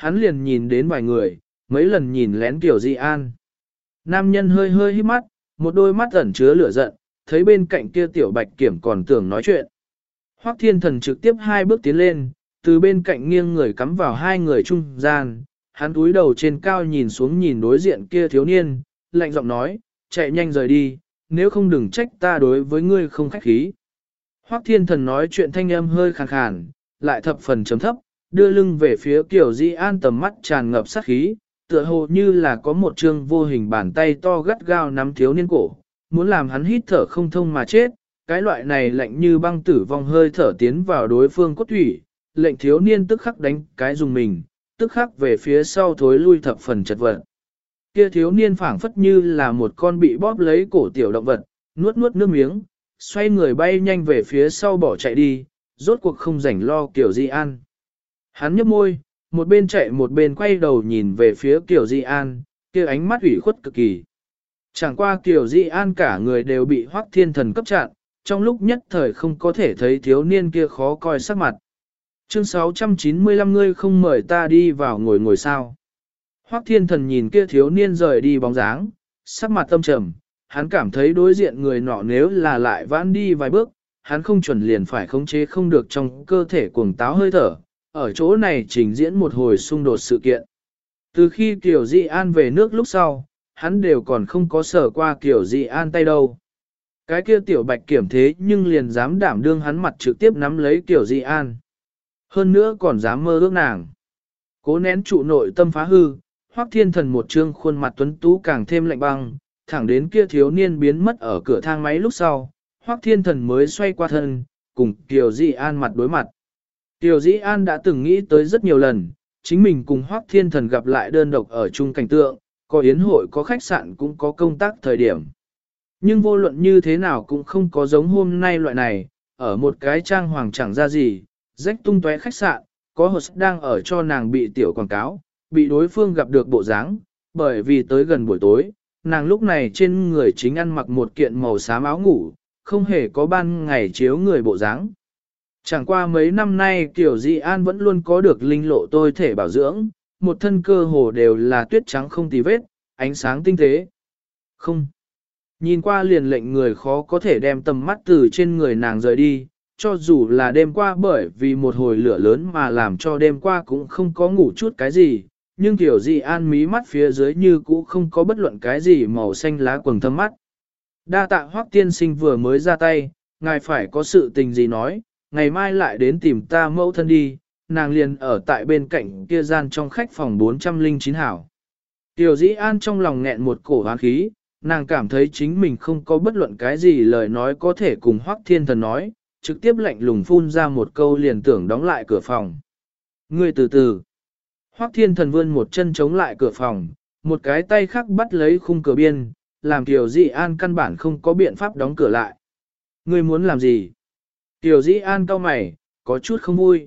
hắn liền nhìn đến vài người, mấy lần nhìn lén Kiều Di An. Nam nhân hơi hơi híp mắt, một đôi mắt ẩn chứa lửa giận, thấy bên cạnh kia tiểu bạch kiểm còn tưởng nói chuyện. Hoắc Thiên Thần trực tiếp 2 bước tiến lên, từ bên cạnh nghiêng người cắm vào 2 người trung gian, hắn cúi đầu trên cao nhìn xuống nhìn đối diện kia thiếu niên, lạnh giọng nói, chạy nhanh rời đi, nếu không đừng trách ta đối với ngươi không khách khí. Hoắc Thiên Thần nói chuyện thanh âm hơi khàn khàn, lại thập phần chấm thấp, đưa lưng về phía Kiều Di An, tầm mắt tràn ngập sát khí, tựa hồ như là có một trương vô hình bàn tay to gắt gao nắm thiếu niên cổ, muốn làm hắn hít thở không thông mà chết. Cái loại này lạnh như băng tử vong hơi thở tiến vào đối phương cốt thủy, lệnh thiếu niên tức khắc đánh cái dùng mình, tức khắc về phía sau thối lui thập phần chật vật. Kia thiếu niên phảng phất như là một con bị bóp lấy cổ tiểu động vật, nuốt nuốt nước miếng, xoay người bay nhanh về phía sau bỏ chạy đi, rốt cuộc không rảnh lo Kiều Di An. Hắn nhếch môi, một bên chạy một bên quay đầu nhìn về phía Kiều Di An, kia ánh mắt ủy khuất cực kỳ. Chẳng qua Kiều Di An cả người đều bị Hoắc Thiên Thần cấp chặn, trong lúc nhất thời không có thể thấy thiếu niên kia khó coi sắc mặt. Chương 695 ngươi không mời ta đi vào ngồi ngồi sao. Hoắc Thiên Thần nhìn kia thiếu niên rời đi bóng dáng, sắc mặt tâm trầm, hắn cảm thấy đối diện người nọ nếu là lại vãn đi vài bước, hắn không chuẩn liền phải khống chế không được trong cơ thể cuồng táo hơi thở, ở chỗ này trình diễn một hồi xung đột sự kiện. Từ khi Kiều Di An về nước lúc sau, hắn đều còn không có sở qua Kiều Di An tay đâu. Cái kia tiểu bạch kiểm thế nhưng liền dám đảm đương hắn mặt trực tiếp nắm lấy Kiều Di An. Hơn nữa còn dám mơ ước nàng. Cố nén trụ nội tâm phá hư, Hoắc Thiên Thần một trương khuôn mặt tuấn tú càng thêm lạnh băng, thẳng đến kia thiếu niên biến mất ở cửa thang máy lúc sau, Hoắc Thiên Thần mới xoay qua thân, cùng Kiều Di An mặt đối mặt. Kiều Di An đã từng nghĩ tới rất nhiều lần, chính mình cùng Hoắc Thiên Thần gặp lại đơn độc ở chung cảnh tượng, có yến hội có khách sạn cũng có công tác thời điểm. Nhưng vô luận như thế nào cũng không có giống hôm nay loại này, ở một cái trang hoàng chẳng ra gì, rách tung tóe khách sạn, có host đang ở cho nàng bị tiểu quảng cáo, bị đối phương gặp được bộ dáng, bởi vì tới gần buổi tối, nàng lúc này trên người chính ăn mặc một kiện màu xám áo ngủ, không hề có ban ngày chiếu người bộ dáng. Chẳng qua mấy năm nay Kiều Di An vẫn luôn có được linh lộ tôi thể bảo dưỡng, một thân cơ hồ đều là tuyết trắng không tì vết, ánh sáng tinh tế. Không. Nhìn qua liền lệnh người khó có thể đem tầm mắt từ trên người nàng rời đi, cho dù là đêm qua bởi vì một hồi lửa lớn mà làm cho đêm qua cũng không có ngủ chút cái gì, nhưng Kiều Di An mí mắt phía dưới như cũ không có bất luận cái gì màu xanh lá quầng thâm mắt. Đa tạ Hoắc tiên sinh vừa mới ra tay, ngài phải có sự tình gì nói, ngày mai lại đến tìm ta mẫu thân đi, nàng liền ở tại bên cạnh kia gian trong khách phòng 409 hảo. Kiều Di An trong lòng nghẹn một cổ hoán khí, nàng cảm thấy chính mình không có bất luận cái gì lời nói có thể cùng Hoắc Thiên Thần nói, trực tiếp lạnh lùng phun ra một câu liền tưởng đóng lại cửa phòng. Ngươi từ từ. Hoắc Thiên Thần vươn một chân chống lại cửa phòng, một cái tay khác bắt lấy khung cửa biên, làm Kiều Di An căn bản không có biện pháp đóng cửa lại. Ngươi muốn làm gì? Kiều Di An cau mày, có chút không vui.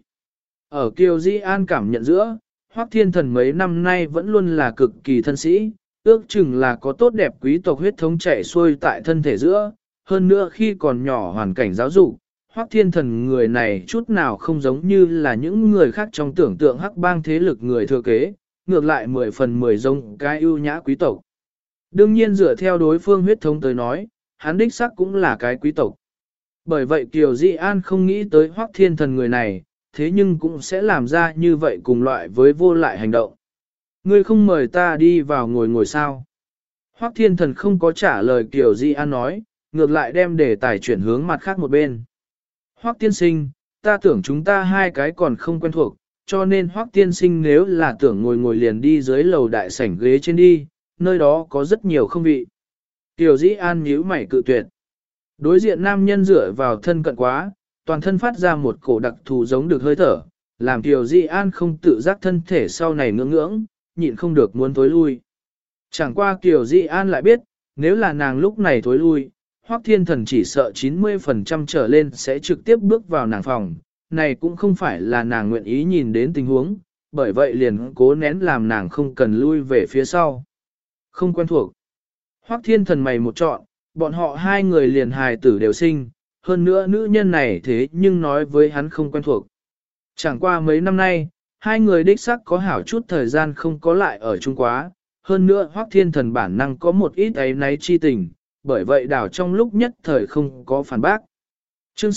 Ở Kiều Di An cảm nhận giữa, Hoắc Thiên Thần mấy năm nay vẫn luôn là cực kỳ thân sĩ, ước chừng là có tốt đẹp quý tộc huyết thống chảy xuôi tại thân thể giữa, hơn nữa khi còn nhỏ hoàn cảnh giáo dục, Hoắc Thiên Thần người này chút nào không giống như là những người khác trong tưởng tượng hắc bang thế lực người thừa kế, ngược lại 10 phần 10 giống cái ưu nhã quý tộc. Đương nhiên dựa theo đối phương huyết thống tới nói, hắn đích xác cũng là cái quý tộc. Bởi vậy Kiều Di An không nghĩ tới Hoắc Thiên Thần người này, thế nhưng cũng sẽ làm ra như vậy cùng loại với vô lại hành động. Ngươi không mời ta đi vào ngồi ngồi sao? Hoắc Thiên Thần không có trả lời Kiều Di An nói, ngược lại đem đề tài chuyển hướng mặt khác một bên. Hoắc tiên sinh, ta tưởng chúng ta hai cái còn không quen thuộc, cho nên Hoắc tiên sinh nếu là tưởng ngồi ngồi liền đi dưới lầu đại sảnh ghế trên đi, nơi đó có rất nhiều không vị. Kiều Di An nhíu mày cự tuyệt. Đối diện nam nhân dựa vào thân cận quá, toàn thân phát ra một cổ đặc thù giống được hơi thở, làm Kiều Di An không tự giác thân thể sau này ngưỡng ngưỡng, nhịn không được muốn tối lui. Chẳng qua Kiều Di An lại biết, nếu là nàng lúc này tối lui, Hoắc Thiên Thần chỉ sợ 90% trở lên sẽ trực tiếp bước vào nàng phòng, này cũng không phải là nàng nguyện ý nhìn đến tình huống, bởi vậy liền cố nén làm nàng không cần lui về phía sau. Không quen thuộc. Hoắc Thiên Thần mày một trọn, bọn họ hai người liền hài tử đều sinh, hơn nữa nữ nhân này thế nhưng nói với hắn không quen thuộc. Chẳng qua mấy năm nay, hai người đích xác có hảo chút thời gian không có lại ở chung quá, hơn nữa Hoắc Thiên Thần bản năng có một ít áy náy chi tình, bởi vậy đảo trong lúc nhất thời không có phản bác. Chương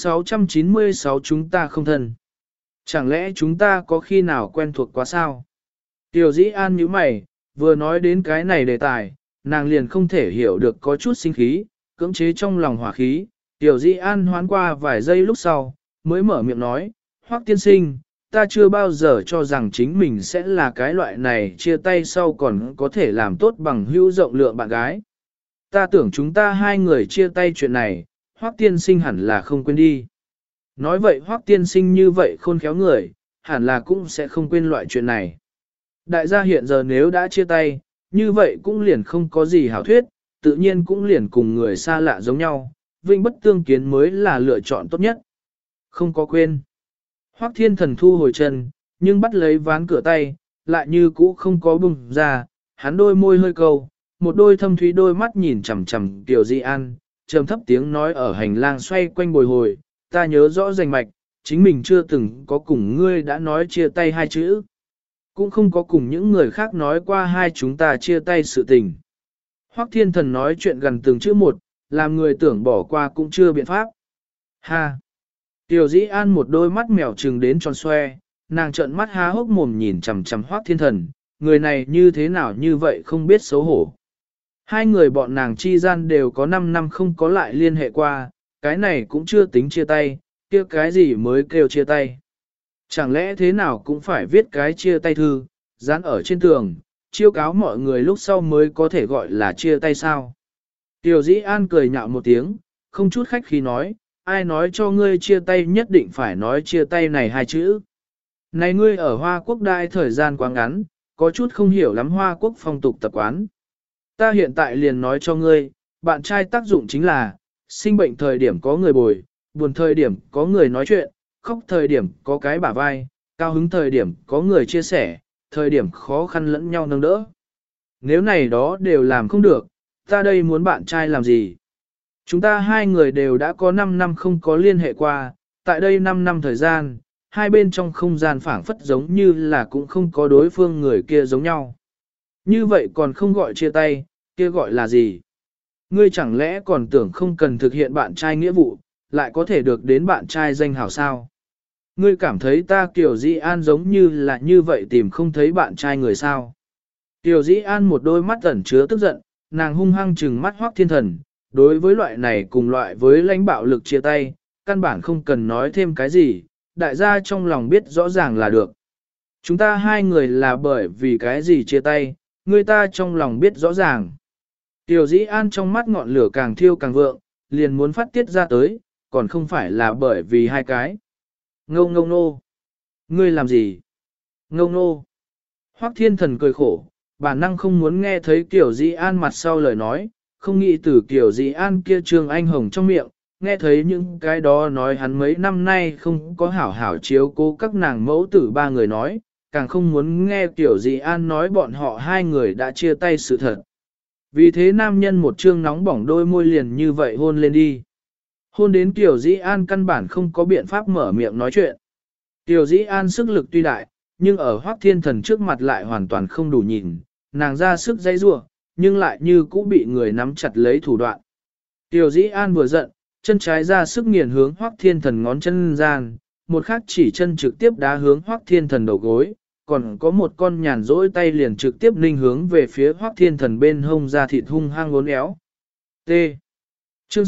696 chúng ta không thân. Chẳng lẽ chúng ta có khi nào quen thuộc quá sao? Tiểu Dĩ An nhíu mày, vừa nói đến cái này đề tài, nàng liền không thể hiểu được có chút sinh khí, cưỡng chế trong lòng hỏa khí. Tiểu Dĩ An hoán qua vài giây lúc sau, mới mở miệng nói, Hoắc tiên sinh, ta chưa bao giờ cho rằng chính mình sẽ là cái loại này chia tay sau còn có thể làm tốt bằng hữu rộng lượng bạn gái. Ta tưởng chúng ta hai người chia tay chuyện này, Hoắc tiên sinh hẳn là không quên đi. Nói vậy Hoắc tiên sinh như vậy khôn khéo người, hẳn là cũng sẽ không quên loại chuyện này. Đại gia hiện giờ nếu đã chia tay, như vậy cũng liền không có gì hảo thuyết, tự nhiên cũng liền cùng người xa lạ giống nhau, vinh bất tương kiến mới là lựa chọn tốt nhất. Không có quên. Hoắc Thiên Thần thu hồi chân, nhưng bắt lấy ván cửa tay, lại như cũ không có bùng ra, hắn đôi môi hơi câu, một đôi thâm thúy đôi mắt nhìn chằm chằm Tiểu Di An, trầm thấp tiếng nói ở hành lang xoay quanh bồi hồi, ta nhớ rõ rành mạch, chính mình chưa từng có cùng ngươi đã nói chia tay hai chữ. Cũng không có cùng những người khác nói qua hai chúng ta chia tay sự tình. Hoắc Thiên Thần nói chuyện gần từng chữ một, làm người tưởng bỏ qua cũng chưa biện pháp. Ha! Tiểu Dĩ An một đôi mắt mèo trừng đến tròn xoe, nàng trợn mắt há hốc mồm nhìn chằm chằm Hoắc Thiên Thần, người này như thế nào như vậy không biết xấu hổ. Hai người bọn nàng chi gian đều có 5 năm không có lại liên hệ qua, cái này cũng chưa tính chia tay, kia cái gì mới kêu chia tay. Chẳng lẽ thế nào cũng phải viết cái chia tay thư, dán ở trên tường, chiêu cáo mọi người lúc sau mới có thể gọi là chia tay sao. Tiểu Dĩ An cười nhạo một tiếng, không chút khách khí nói, ai nói cho ngươi chia tay nhất định phải nói chia tay này hai chữ. Này ngươi ở Hoa Quốc đại thời gian quá ngắn, có chút không hiểu lắm Hoa Quốc phong tục tập quán. Ta hiện tại liền nói cho ngươi, bạn trai tác dụng chính là, sinh bệnh thời điểm có người bồi, buồn thời điểm có người nói chuyện, khóc thời điểm có cái bả vai, cao hứng thời điểm có người chia sẻ, thời điểm khó khăn lẫn nhau nâng đỡ. Nếu này đó đều làm không được, ta đây muốn bạn trai làm gì? Chúng ta hai người đều đã có 5 năm không có liên hệ qua, tại đây 5 năm thời gian, hai bên trong không gian phảng phất giống như là cũng không có đối phương người kia giống nhau. Như vậy còn không gọi chia tay, kia gọi là gì? Ngươi chẳng lẽ còn tưởng không cần thực hiện bạn trai nghĩa vụ, lại có thể được đến bạn trai danh hảo sao? Ngươi cảm thấy ta Kiều Dĩ An giống như là như vậy tìm không thấy bạn trai người sao? Kiều Dĩ An một đôi mắt ẩn chứa tức giận, nàng hung hăng trừng mắt Hoắc Thiên Thần, đối với loại này cùng loại với lãnh bạo lực chia tay, căn bản không cần nói thêm cái gì, đại gia trong lòng biết rõ ràng là được. Chúng ta hai người là bởi vì cái gì chia tay, người ta trong lòng biết rõ ràng. Tiểu Dĩ An trong mắt ngọn lửa càng thiêu càng vượng, liền muốn phát tiết ra tới, còn không phải là bởi vì hai cái. Ngâu ngâu nô. Ngươi làm gì? Ngâu nô. Hoắc Thiên Thần cười khổ, bản năng không muốn nghe thấy Tiểu Dĩ An mặt sau lời nói, không nghĩ từ Tiểu Dĩ An kia trương anh hồng trong miệng, nghe thấy những cái đó nói hắn mấy năm nay không có hảo hảo chiếu cố các nàng mẫu tử ba người nói, càng không muốn nghe Tiểu Dĩ An nói bọn họ hai người đã chia tay sự thật. Vì thế nam nhân một trương nóng bỏng đôi môi liền như vậy hôn lên đi. Hôn đến Tiểu Dĩ An căn bản không có biện pháp mở miệng nói chuyện. Tiểu Dĩ An sức lực tuy đại, nhưng ở Hoắc Thiên Thần trước mặt lại hoàn toàn không đủ nhìn, nàng ra sức dây rua, nhưng lại như cũ bị người nắm chặt lấy thủ đoạn. Tiểu Dĩ An vừa giận, chân trái ra sức nghiền hướng Hoắc Thiên Thần ngón chân gian, một khắc chỉ chân trực tiếp đá hướng Hoắc Thiên Thần đầu gối, còn có một con nhàn rỗi tay liền trực tiếp ninh hướng về phía Hoắc Thiên Thần bên hông ra thịt hung hăng uốn éo. T. Chương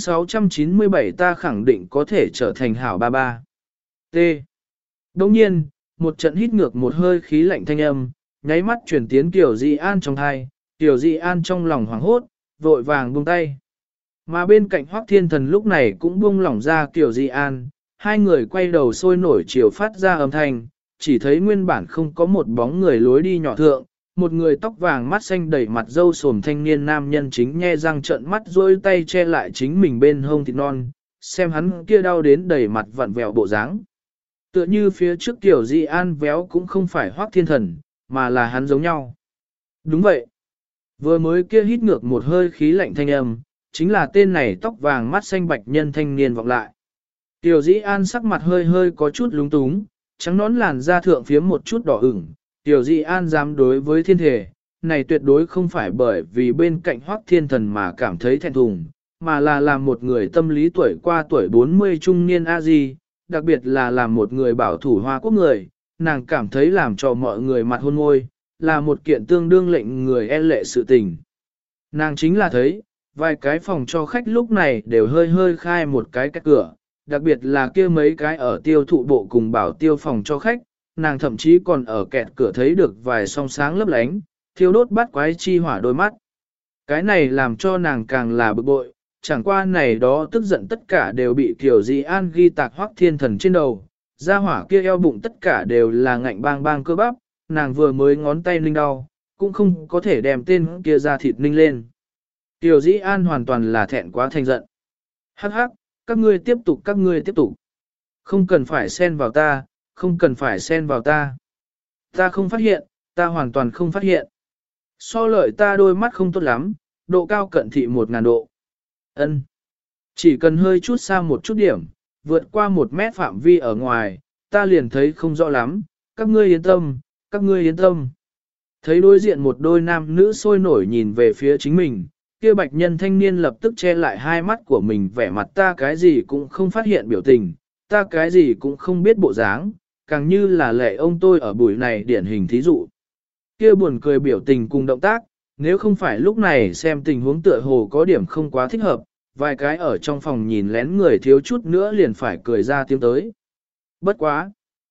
697 ta khẳng định có thể trở thành hảo ba ba. T. Đồng nhiên, một trận hít ngược một hơi khí lạnh thanh âm, nháy mắt chuyển tiến Tiểu Dĩ An trong thai, Tiểu Dĩ An trong lòng hoảng hốt, vội vàng buông tay. Mà bên cạnh Hoắc Thiên Thần lúc này cũng buông lỏng ra Tiểu Dĩ An, hai người quay đầu sôi nổi chiều phát ra âm thanh, chỉ thấy nguyên bản không có một bóng người lối đi nhỏ thượng, một người tóc vàng mắt xanh đẩy mặt râu sồm thanh niên nam nhân chính nhe răng trợn mắt rôi tay che lại chính mình bên hông thịt non, xem hắn kia đau đến đầy mặt vặn vẹo bộ dáng. Tựa như phía trước Tiểu Dĩ An véo cũng không phải Hoắc Thiên Thần, mà là hắn giống nhau. Đúng vậy. Vừa mới kia hít ngược một hơi khí lạnh thanh âm, chính là tên này tóc vàng mắt xanh bạch nhân thanh niên vọng lại. Tiểu Dĩ An sắc mặt hơi hơi có chút lúng túng, trắng nón làn da thượng phiếm một chút đỏ ửng, Tiểu Di An dám đối với thiên thể, này tuyệt đối không phải bởi vì bên cạnh Hoắc Thiên Thần mà cảm thấy thẹn thùng, mà là làm một người tâm lý tuổi qua tuổi 40 trung niên A-di, đặc biệt là làm một người bảo thủ Hoa Quốc người, nàng cảm thấy làm cho mọi người mặt hôn môi, là một kiện tương đương lệnh người e lệ sự tình. Nàng chính là thấy, vài cái phòng cho khách lúc này đều hơi hơi khai một cái cửa, đặc biệt là kia mấy cái ở tiêu thụ bộ cùng bảo tiêu phòng cho khách, nàng thậm chí còn ở kẹt cửa thấy được vài song sáng lấp lánh, thiêu đốt bắt quái chi hỏa đôi mắt. Cái này làm cho nàng càng là bực bội, chẳng qua này đó tức giận tất cả đều bị Kiều Di An ghi tạc Hoắc Thiên Thần trên đầu, ra hỏa kia eo bụng tất cả đều là ngạnh bang bang cơ bắp, nàng vừa mới ngón tay ninh đau, cũng không có thể đem tên kia ra thịt ninh lên. Kiều Di An hoàn toàn là thẹn quá thành giận. Hắc hắc, các ngươi tiếp tục. Không cần phải xen vào ta, không cần phải xen vào ta. Ta không phát hiện, ta hoàn toàn không phát hiện. So lợi ta đôi mắt không tốt lắm, độ cao cận thị 1000 độ. Ân, chỉ cần hơi chút xa một chút điểm, vượt qua 1 mét phạm vi ở ngoài, ta liền thấy không rõ lắm, các ngươi yên tâm, các ngươi yên tâm. Thấy đối diện một đôi nam nữ sôi nổi nhìn về phía chính mình, kia bạch nhân thanh niên lập tức che lại hai mắt của mình, vẻ mặt ta cái gì cũng không phát hiện biểu tình, ta cái gì cũng không biết bộ dáng, càng như là lệ ông tôi ở buổi này điển hình thí dụ. Kia buồn cười biểu tình cùng động tác, nếu không phải lúc này xem tình huống tựa hồ có điểm không quá thích hợp, vài cái ở trong phòng nhìn lén người thiếu chút nữa liền phải cười ra tiếng tới. Bất quá.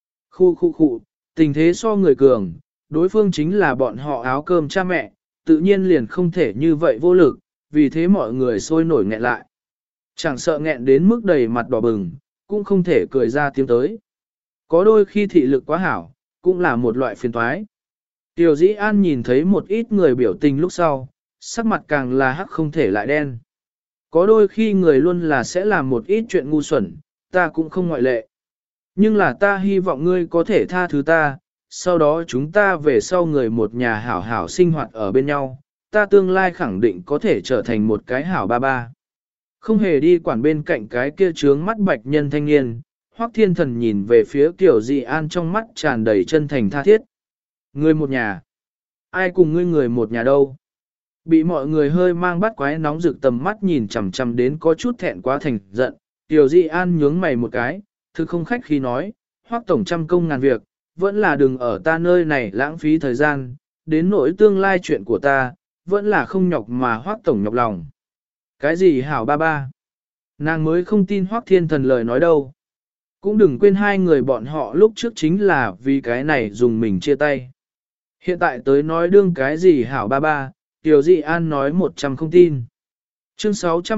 Khu, tình thế so người cường, đối phương chính là bọn họ áo cơm cha mẹ, tự nhiên liền không thể như vậy vô lực, vì thế mọi người sôi nổi nghẹn lại. Chẳng sợ nghẹn đến mức đầy mặt đỏ bừng, cũng không thể cười ra tiếng tới. Có đôi khi thị lực quá hảo, cũng là một loại phiền toái. Tiểu Dĩ An nhìn thấy một ít người biểu tình lúc sau, sắc mặt càng là hắc không thể lại đen. Có đôi khi người luôn là sẽ làm một ít chuyện ngu xuẩn, ta cũng không ngoại lệ. Nhưng là ta hy vọng ngươi có thể tha thứ ta, sau đó chúng ta về sau người một nhà hảo hảo sinh hoạt ở bên nhau, ta tương lai khẳng định có thể trở thành một cái hảo ba ba. Không hề đi quản bên cạnh cái kia trướng mắt bạch nhân thanh niên, Hoắc Thiên Thần nhìn về phía Tiểu Dị An trong mắt tràn đầy chân thành tha thiết. Người một nhà. Ai cùng ngươi người một nhà đâu? Bị mọi người hơi mang bắt quái nóng rực tầm mắt nhìn chằm chằm đến có chút thẹn quá thành giận. Tiểu Dị An nhướng mày một cái, thực không khách khí nói, Hoắc tổng trăm công ngàn việc, vẫn là đừng ở ta nơi này lãng phí thời gian, đến nỗi tương lai chuyện của ta, vẫn là không nhọc mà Hoắc tổng nhọc lòng. Cái gì hảo ba ba? Nàng mới không tin Hoắc Thiên Thần lời nói đâu. Cũng đừng quên hai người bọn họ lúc trước chính là vì cái này dùng mình chia tay. Hiện tại tới nói đương cái gì hảo ba ba, Tiểu Dị An nói 100 không tin. Chương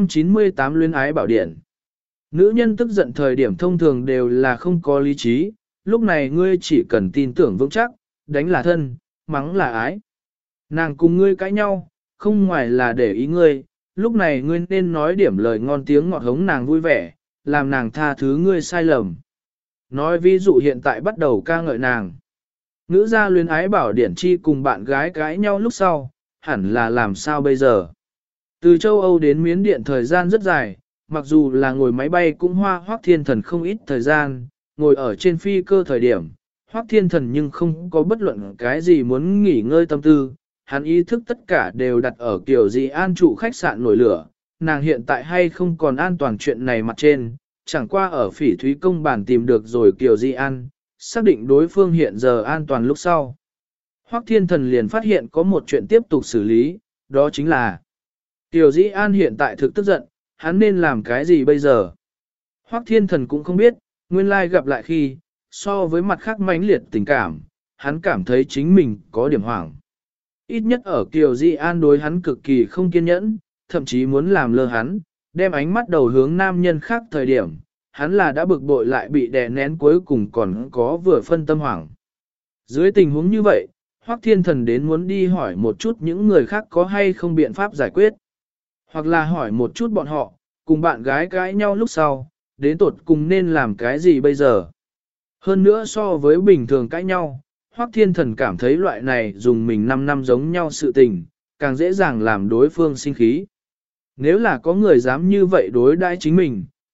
698 Luyến ái bảo điển. Nữ nhân tức giận thời điểm thông thường đều là không có lý trí, lúc này ngươi chỉ cần tin tưởng vững chắc, đánh là thân, mắng là ái. Nàng cùng ngươi cãi nhau, không ngoài là để ý ngươi, lúc này ngươi nên nói điểm lời ngon tiếng ngọt hống nàng vui vẻ, làm nàng tha thứ ngươi sai lầm. Nói ví dụ hiện tại bắt đầu ca ngợi nàng. Ngữ gia luyến ái bảo điển chi cùng bạn gái cãi nhau lúc sau, hẳn là làm sao bây giờ. Từ châu Âu đến Miến Điện thời gian rất dài, mặc dù là ngồi máy bay cũng hoa Hoắc Thiên Thần không ít thời gian, ngồi ở trên phi cơ thời điểm, Hoắc Thiên Thần nhưng không có bất luận cái gì muốn nghỉ ngơi tâm tư, hắn ý thức tất cả đều đặt ở Kiều Dị An trụ khách sạn nổi lửa, nàng hiện tại hay không còn an toàn chuyện này mặt trên, chẳng qua ở Phỉ Thúy công bản tìm được rồi Kiều Dị An, xác định đối phương hiện giờ an toàn lúc sau. Hoắc Thiên Thần liền phát hiện có một chuyện tiếp tục xử lý, đó chính là Kiều Dị An hiện tại thực tức giận, hắn nên làm cái gì bây giờ? Hoắc Thiên Thần cũng không biết, nguyên lai gặp lại khi, so với mặt khác mãnh liệt tình cảm, hắn cảm thấy chính mình có điểm hoảng. Ít nhất ở Kiều Dị An đối hắn cực kỳ không kiên nhẫn, thậm chí muốn làm lơ hắn, đem ánh mắt đầu hướng nam nhân khác thời điểm, hắn là đã bực bội lại bị đè nén cuối cùng còn có vừa phân tâm hoảng. Dưới tình huống như vậy, Hoắc Thiên Thần đến muốn đi hỏi một chút những người khác có hay không biện pháp giải quyết. Hoặc là hỏi một chút bọn họ, cùng bạn gái cãi nhau lúc sau, đến tột cùng nên làm cái gì bây giờ. Hơn nữa so với bình thường cãi nhau, Hoắc Thiên Thần cảm thấy loại này dùng mình 5 năm giống nhau sự tình, càng dễ dàng làm đối phương sinh khí. Nếu là có người dám như vậy đối đãi chính mình,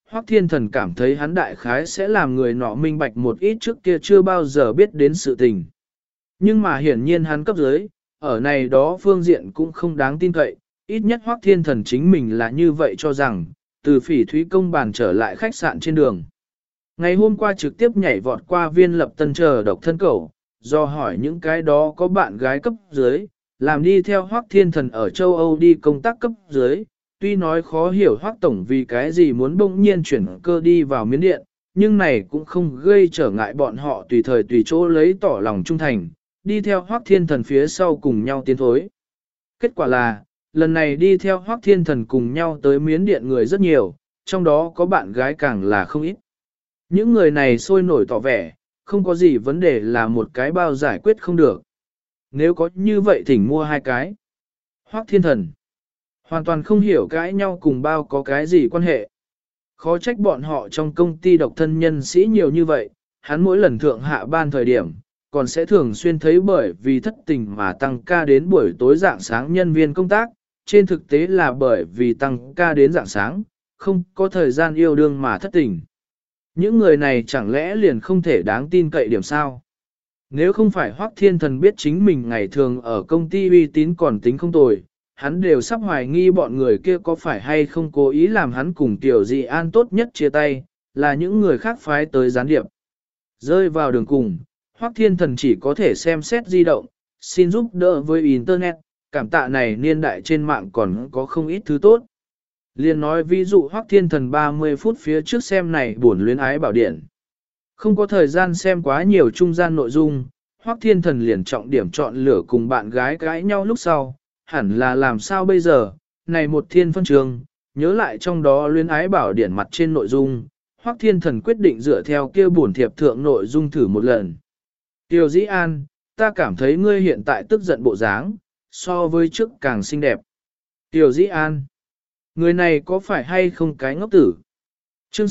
Hoắc Thiên Thần cảm thấy hắn đại khái sẽ làm người nọ minh bạch một ít trước kia chưa bao giờ biết đến sự tình. Nhưng mà hiển nhiên hắn cấp dưới, ở này đó phương diện cũng không đáng tin cậy, ít nhất Hoắc Thiên Thần chính mình là như vậy cho rằng, từ Phỉ Thúy công bàn trở lại khách sạn trên đường. Ngày hôm qua trực tiếp nhảy vọt qua Viên Lập Tân chờ độc thân cẩu, do hỏi những cái đó có bạn gái cấp dưới, làm đi theo Hoắc Thiên Thần ở châu Âu đi công tác cấp dưới. Tuy nói khó hiểu Hoắc Tổng vì cái gì muốn bỗng nhiên chuyển cơ đi vào Miến Điện, nhưng này cũng không gây trở ngại bọn họ tùy thời tùy chỗ lấy tỏ lòng trung thành, đi theo Hoắc Thiên Thần phía sau cùng nhau tiến thối. Kết quả là, lần này đi theo Hoắc Thiên Thần cùng nhau tới Miến Điện người rất nhiều, trong đó có bạn gái càng là không ít. Những người này sôi nổi tỏ vẻ, không có gì vấn đề là một cái bao giải quyết không được. Nếu có như vậy thỉnh mua 2 cái. Hoắc Thiên Thần hoàn toàn không hiểu cãi nhau cùng bao có cái gì quan hệ. Khó trách bọn họ trong công ty độc thân nhân sĩ nhiều như vậy, hắn mỗi lần thượng hạ ban thời điểm, còn sẽ thường xuyên thấy bởi vì thất tình mà tăng ca đến buổi tối dạng sáng nhân viên công tác, trên thực tế là bởi vì tăng ca đến dạng sáng, không có thời gian yêu đương mà thất tình. Những người này chẳng lẽ liền không thể đáng tin cậy điểm sao? Nếu không phải Hoắc Thiên Thần biết chính mình ngày thường ở công ty uy tín còn tính không tồi, hắn đều sắp hoài nghi bọn người kia có phải hay không cố ý làm hắn cùng Tiểu Dị An tốt nhất chia tay, là những người khác phái tới gián điệp. Rơi vào đường cùng, Hoắc Thiên Thần chỉ có thể xem xét di động, xin giúp đỡ với Internet, cảm tạ này niên đại trên mạng còn có không ít thứ tốt. Liên nói ví dụ Hoắc Thiên Thần 30 phút phía trước xem này buồn luyến ái bảo điện. Không có thời gian xem quá nhiều trung gian nội dung, Hoắc Thiên Thần liền trọng điểm chọn lựa cùng bạn gái cãi nhau lúc sau, hẳn là làm sao bây giờ, này một thiên phân trường, nhớ lại trong đó luyến ái bảo điển mặt trên nội dung, Hoắc Thiên Thần quyết định dựa theo kia bổn thiệp thượng nội dung thử một lần. Tiểu Dĩ An, ta cảm thấy ngươi hiện tại tức giận bộ dáng, so với trước càng xinh đẹp. Tiểu Dĩ An, người này có phải hay không cái ngốc tử? Chương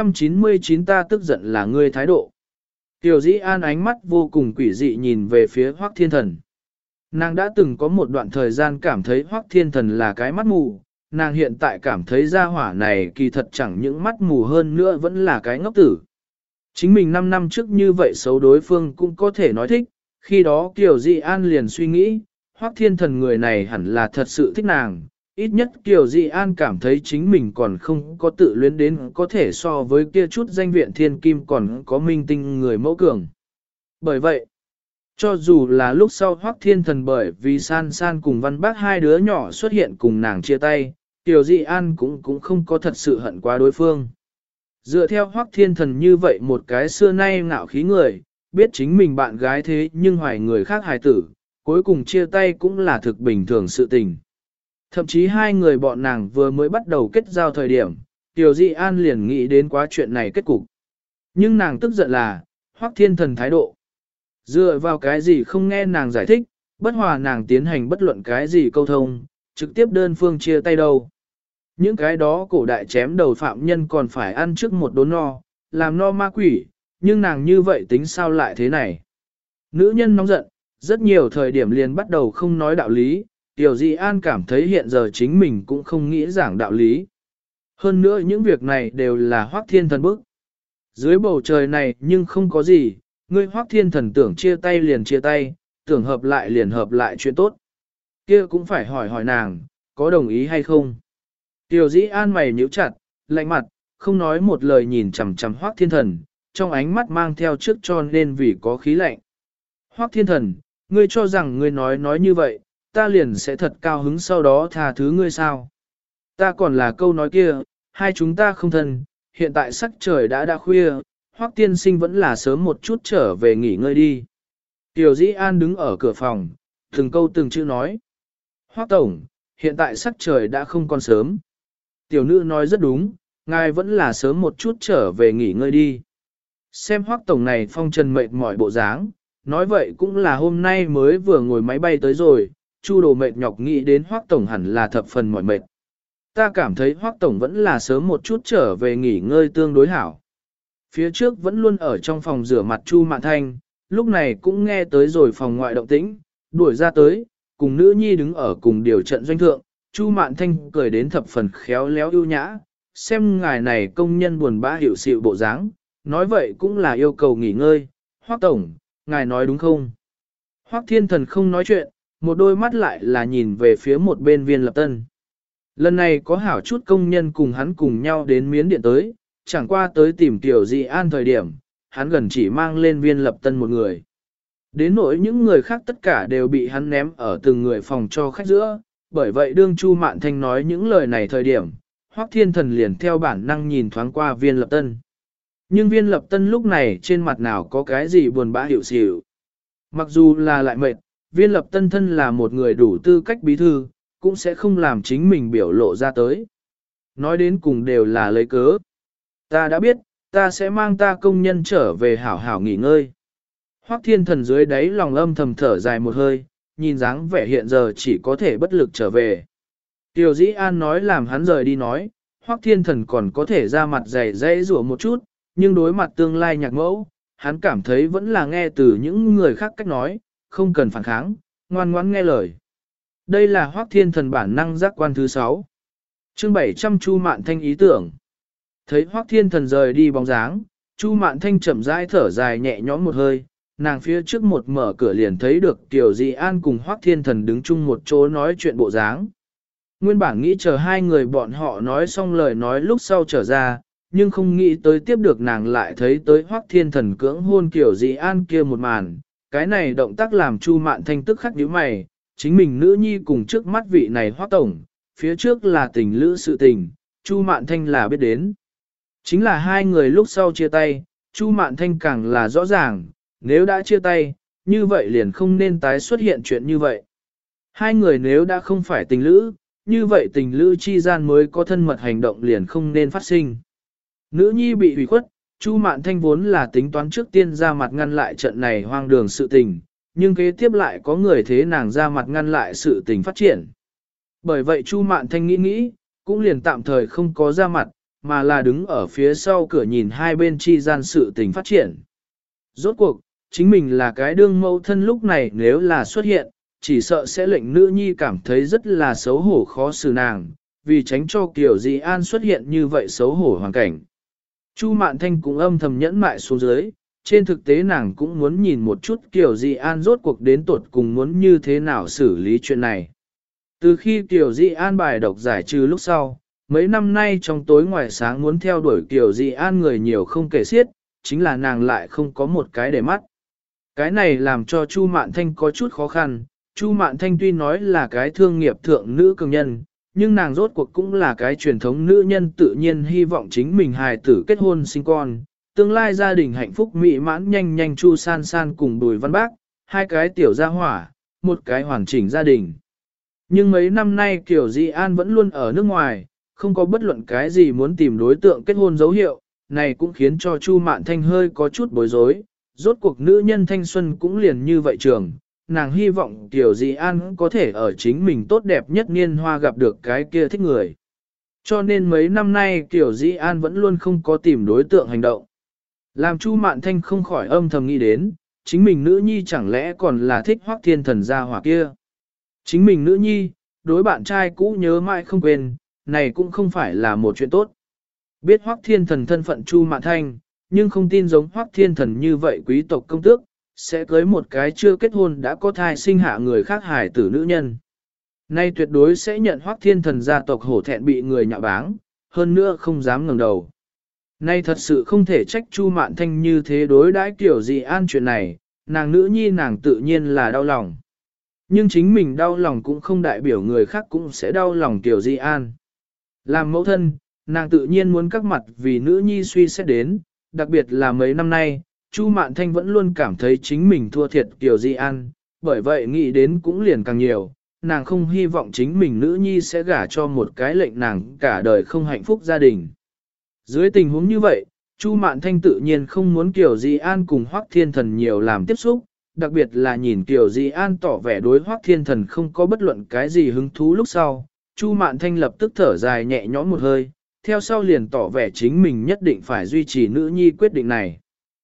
699 ta tức giận là ngươi thái độ. Tiểu Dĩ An ánh mắt vô cùng quỷ dị nhìn về phía Hoắc Thiên Thần. Nàng đã từng có một đoạn thời gian cảm thấy Hoắc Thiên Thần là cái mắt mù, nàng hiện tại cảm thấy gia hỏa này kỳ thật chẳng những mắt mù hơn nữa vẫn là cái ngốc tử. Chính mình 5 năm trước như vậy xấu đối phương cũng có thể nói thích, khi đó Kiều Dị An liền suy nghĩ, Hoắc Thiên Thần người này hẳn là thật sự thích nàng, ít nhất Kiều Dị An cảm thấy chính mình còn không có tự luyến đến có thể so với kia chút danh viện thiên kim còn có minh tinh người mẫu cường. Bởi vậy, cho dù là lúc sau Hoắc Thiên Thần bởi vì San San cùng Văn Bác hai đứa nhỏ xuất hiện cùng nàng chia tay, Tiểu Dị An cũng không có thật sự hận quá đối phương. Dựa theo Hoắc Thiên Thần như vậy một cái xưa nay ngạo khí người, biết chính mình bạn gái thế nhưng hoài người khác hài tử, cuối cùng chia tay cũng là thực bình thường sự tình. Thậm chí hai người bọn nàng vừa mới bắt đầu kết giao thời điểm, Tiểu Dị An liền nghĩ đến quá chuyện này kết cục. Nhưng nàng tức giận là, Hoắc Thiên Thần thái độ. Dựa vào cái gì không nghe nàng giải thích, bất hòa nàng tiến hành bất luận cái gì câu thông, trực tiếp đơn phương chia tay đâu. Những cái đó cổ đại chém đầu phạm nhân còn phải ăn trước một đốn no, làm no ma quỷ, nhưng nàng như vậy tính sao lại thế này. Nữ nhân nóng giận, rất nhiều thời điểm liền bắt đầu không nói đạo lý, Tiểu Dị An cảm thấy hiện giờ chính mình cũng không nghĩ giảng đạo lý. Hơn nữa những việc này đều là Hoắc Thiên Thần bức. Dưới bầu trời này nhưng không có gì, ngươi Hoắc Thiên Thần tưởng chia tay liền chia tay, tưởng hợp lại liền hợp lại chuyện tốt. Kia cũng phải hỏi hỏi nàng, có đồng ý hay không. Tiểu Dĩ An mày nhíu chặt, lạnh mặt, không nói một lời nhìn chằm chằm Hoắc Thiên Thần, trong ánh mắt mang theo trước cho nên vì có khí lạnh. Hoắc Thiên Thần, ngươi cho rằng ngươi nói như vậy, ta liền sẽ thật cao hứng sau đó tha thứ ngươi sao? Ta còn là câu nói kia, hai chúng ta không thân, hiện tại sắc trời đã khuya, Hoắc tiên sinh vẫn là sớm một chút trở về nghỉ ngơi đi. Tiểu Dĩ An đứng ở cửa phòng, từng câu từng chữ nói. Hoắc tổng, hiện tại sắc trời đã không còn sớm. Tiểu nữ nói rất đúng, ngài vẫn là sớm một chút trở về nghỉ ngơi đi. Xem Hoắc tổng này phong trần mệt mỏi bộ dáng, nói vậy cũng là hôm nay mới vừa ngồi máy bay tới rồi, Chu Đồ mệt nhọc nghĩ đến Hoắc tổng hẳn là thập phần mỏi mệt. Ta cảm thấy Hoắc tổng vẫn là sớm một chút trở về nghỉ ngơi tương đối hảo. Phía trước vẫn luôn ở trong phòng rửa mặt Chu Mạn Thanh, lúc này cũng nghe tới rồi phòng ngoại động tĩnh, đuổi ra tới, cùng nữ nhi đứng ở cùng điều trận doanh thượng, Chu Mạn Thanh cười đến thập phần khéo léo ưu nhã, xem ngài này công nhân buồn bã hiểu xịu bộ dáng, nói vậy cũng là yêu cầu nghỉ ngơi, Hoắc tổng, ngài nói đúng không? Hoắc Thiên Thần không nói chuyện, một đôi mắt lại là nhìn về phía một bên Viên Lập Tân. Lần này có hảo chút công nhân cùng hắn cùng nhau đến miến điện tới, chẳng qua tới tìm Tiểu Dị An thời điểm, hắn gần chỉ mang lên Viên Lập Tân một người. Đến nỗi những người khác tất cả đều bị hắn ném ở từng người phòng cho khách giữa, bởi vậy đương Chu Mạn Thanh nói những lời này thời điểm, Hoắc Thiên Thần liền theo bản năng nhìn thoáng qua Viên Lập Tân. Nhưng Viên Lập Tân lúc này trên mặt nào có cái gì buồn bã hiểu xỉu. Mặc dù là lại mệt, Viên Lập Tân thân là một người đủ tư cách bí thư, cũng sẽ không làm chính mình biểu lộ ra tới. Nói đến cùng đều là lấy cớ. Ta đã biết, ta sẽ mang ta công nhân trở về hảo hảo nghỉ ngơi. Hoắc Thiên Thần dưới đáy lòng âm thầm thở dài một hơi, nhìn dáng vẻ hiện giờ chỉ có thể bất lực trở về. Tiểu Dĩ An nói làm hắn rời đi nói, Hoắc Thiên Thần còn có thể ra mặt dày dãy rủa một chút, nhưng đối mặt tương lai nhạc mẫu, hắn cảm thấy vẫn là nghe từ những người khác cách nói, không cần phản kháng, ngoan ngoãn nghe lời. Đây là Hoắc Thiên Thần bản năng giác quan thứ 6. Chương 700 Chu Mạn Thanh ý tưởng. Thấy Hoắc Thiên Thần rời đi bóng dáng, Chu Mạn Thanh chậm rãi thở dài nhẹ nhõm một hơi, nàng phía trước một mở cửa liền thấy được Tiểu Dị An cùng Hoắc Thiên Thần đứng chung một chỗ nói chuyện bộ dáng. Nguyên bản nghĩ chờ hai người bọn họ nói xong lời nói lúc sau trở ra, nhưng không nghĩ tới tiếp được nàng lại thấy tới Hoắc Thiên Thần cưỡng hôn Tiểu Dị An kia một màn. Cái này động tác làm Chu Mạn Thanh tức khắc nhíu mày, chính mình nữ nhi cùng trước mắt vị này Hoắc tổng, phía trước là tình lữ sự tình, Chu Mạn Thanh là biết đến. Chính là hai người lúc sau chia tay, Chu Mạn Thanh càng là rõ ràng, nếu đã chia tay, như vậy liền không nên tái xuất hiện chuyện như vậy. Hai người nếu đã không phải tình lữ, như vậy tình lữ chi gian mới có thân mật hành động liền không nên phát sinh. Nữ nhi bị hủy khuất, Chu Mạn Thanh vốn là tính toán trước tiên ra mặt ngăn lại trận này hoang đường sự tình, nhưng kế tiếp lại có người thế nàng ra mặt ngăn lại sự tình phát triển. Bởi vậy Chu Mạn Thanh nghĩ, cũng liền tạm thời không có ra mặt, mà là đứng ở phía sau cửa nhìn hai bên chi gian sự tình phát triển. Rốt cuộc, chính mình là cái đương mẫu thân lúc này nếu là xuất hiện, chỉ sợ sẽ lệnh nữ nhi cảm thấy rất là xấu hổ khó xử nàng, vì tránh cho Kiều Dị An xuất hiện như vậy xấu hổ hoàn cảnh. Chu Mạn Thanh cũng âm thầm nhẫn mại xuống dưới, trên thực tế nàng cũng muốn nhìn một chút Kiều Dị An rốt cuộc đến tuột cùng muốn như thế nào xử lý chuyện này. Từ khi Kiều Dị An bài độc giải trừ lúc sau, mấy năm nay trong tối ngoài sáng muốn theo đuổi Kiều Dị An người nhiều không kể xiết, chính là nàng lại không có một cái để mắt. Cái này làm cho Chu Mạn Thanh có chút khó khăn, Chu Mạn Thanh tuy nói là cái thương nghiệp thượng nữ cường nhân, nhưng nàng rốt cuộc cũng là cái truyền thống nữ nhân tự nhiên hy vọng chính mình hài tử kết hôn sinh con, tương lai gia đình hạnh phúc mỹ mãn nhanh nhanh Chu San San cùng Bùi Văn Bác, hai cái tiểu gia hỏa, một cái hoàn chỉnh gia đình. Nhưng mấy năm nay Kiều Dị An vẫn luôn ở nước ngoài, không có bất luận cái gì muốn tìm đối tượng kết hôn dấu hiệu, này cũng khiến cho Chu Mạn Thanh hơi có chút bối rối, rốt cuộc nữ nhân thanh xuân cũng liền như vậy trường, nàng hy vọng Kiều Dị An có thể ở chính mình tốt đẹp nhất niên hoa gặp được cái kia thích người. Cho nên mấy năm nay Kiều Dị An vẫn luôn không có tìm đối tượng hành động. Làm Chu Mạn Thanh không khỏi âm thầm nghĩ đến, chính mình nữ nhi chẳng lẽ còn là thích Hoắc Thiên Thần gia hỏa kia. Chính mình nữ nhi, đối bạn trai cũ nhớ mãi không quên, này cũng không phải là một chuyện tốt. Biết Hoắc Thiên Thần thân phận Chu Mạn Thanh, nhưng không tin giống Hoắc Thiên Thần như vậy quý tộc công tước, sẽ cưới một cái chưa kết hôn đã có thai sinh hạ người khác hài tử nữ nhân. Nay tuyệt đối sẽ nhận Hoắc Thiên Thần gia tộc hổ thẹn bị người nhạo báng, hơn nữa không dám ngẩng đầu. Nay thật sự không thể trách Chu Mạn Thanh như thế đối đãi Kiều Dị An chuyện này, nàng nữ nhi nàng tự nhiên là đau lòng. Nhưng chính mình đau lòng cũng không đại biểu người khác cũng sẽ đau lòng Kiều Dị An. Làm mẫu thân, nàng tự nhiên muốn các mặt vì nữ nhi suy xét đến, đặc biệt là mấy năm nay, Chu Mạn Thanh vẫn luôn cảm thấy chính mình thua thiệt Kiều Dị An, bởi vậy nghĩ đến cũng liền càng nhiều, nàng không hy vọng chính mình nữ nhi sẽ gả cho một cái lệnh nàng cả đời không hạnh phúc gia đình. Dưới tình huống như vậy, Chu Mạn Thanh tự nhiên không muốn Kiều Dị An cùng Hoắc Thiên Thần nhiều làm tiếp xúc, đặc biệt là nhìn Kiều Dị An tỏ vẻ đối Hoắc Thiên Thần không có bất luận cái gì hứng thú lúc sau, Chu Mạn Thanh lập tức thở dài nhẹ nhõm một hơi, theo sau liền tỏ vẻ chính mình nhất định phải duy trì nữ nhi quyết định này.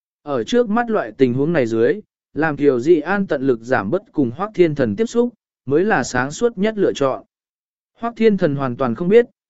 Ở trước mắt loại tình huống này dưới, làm Kiều Dị An tận lực giảm bớt cùng Hoắc Thiên Thần tiếp xúc, mới là sáng suốt nhất lựa chọn. Hoắc Thiên Thần hoàn toàn không biết,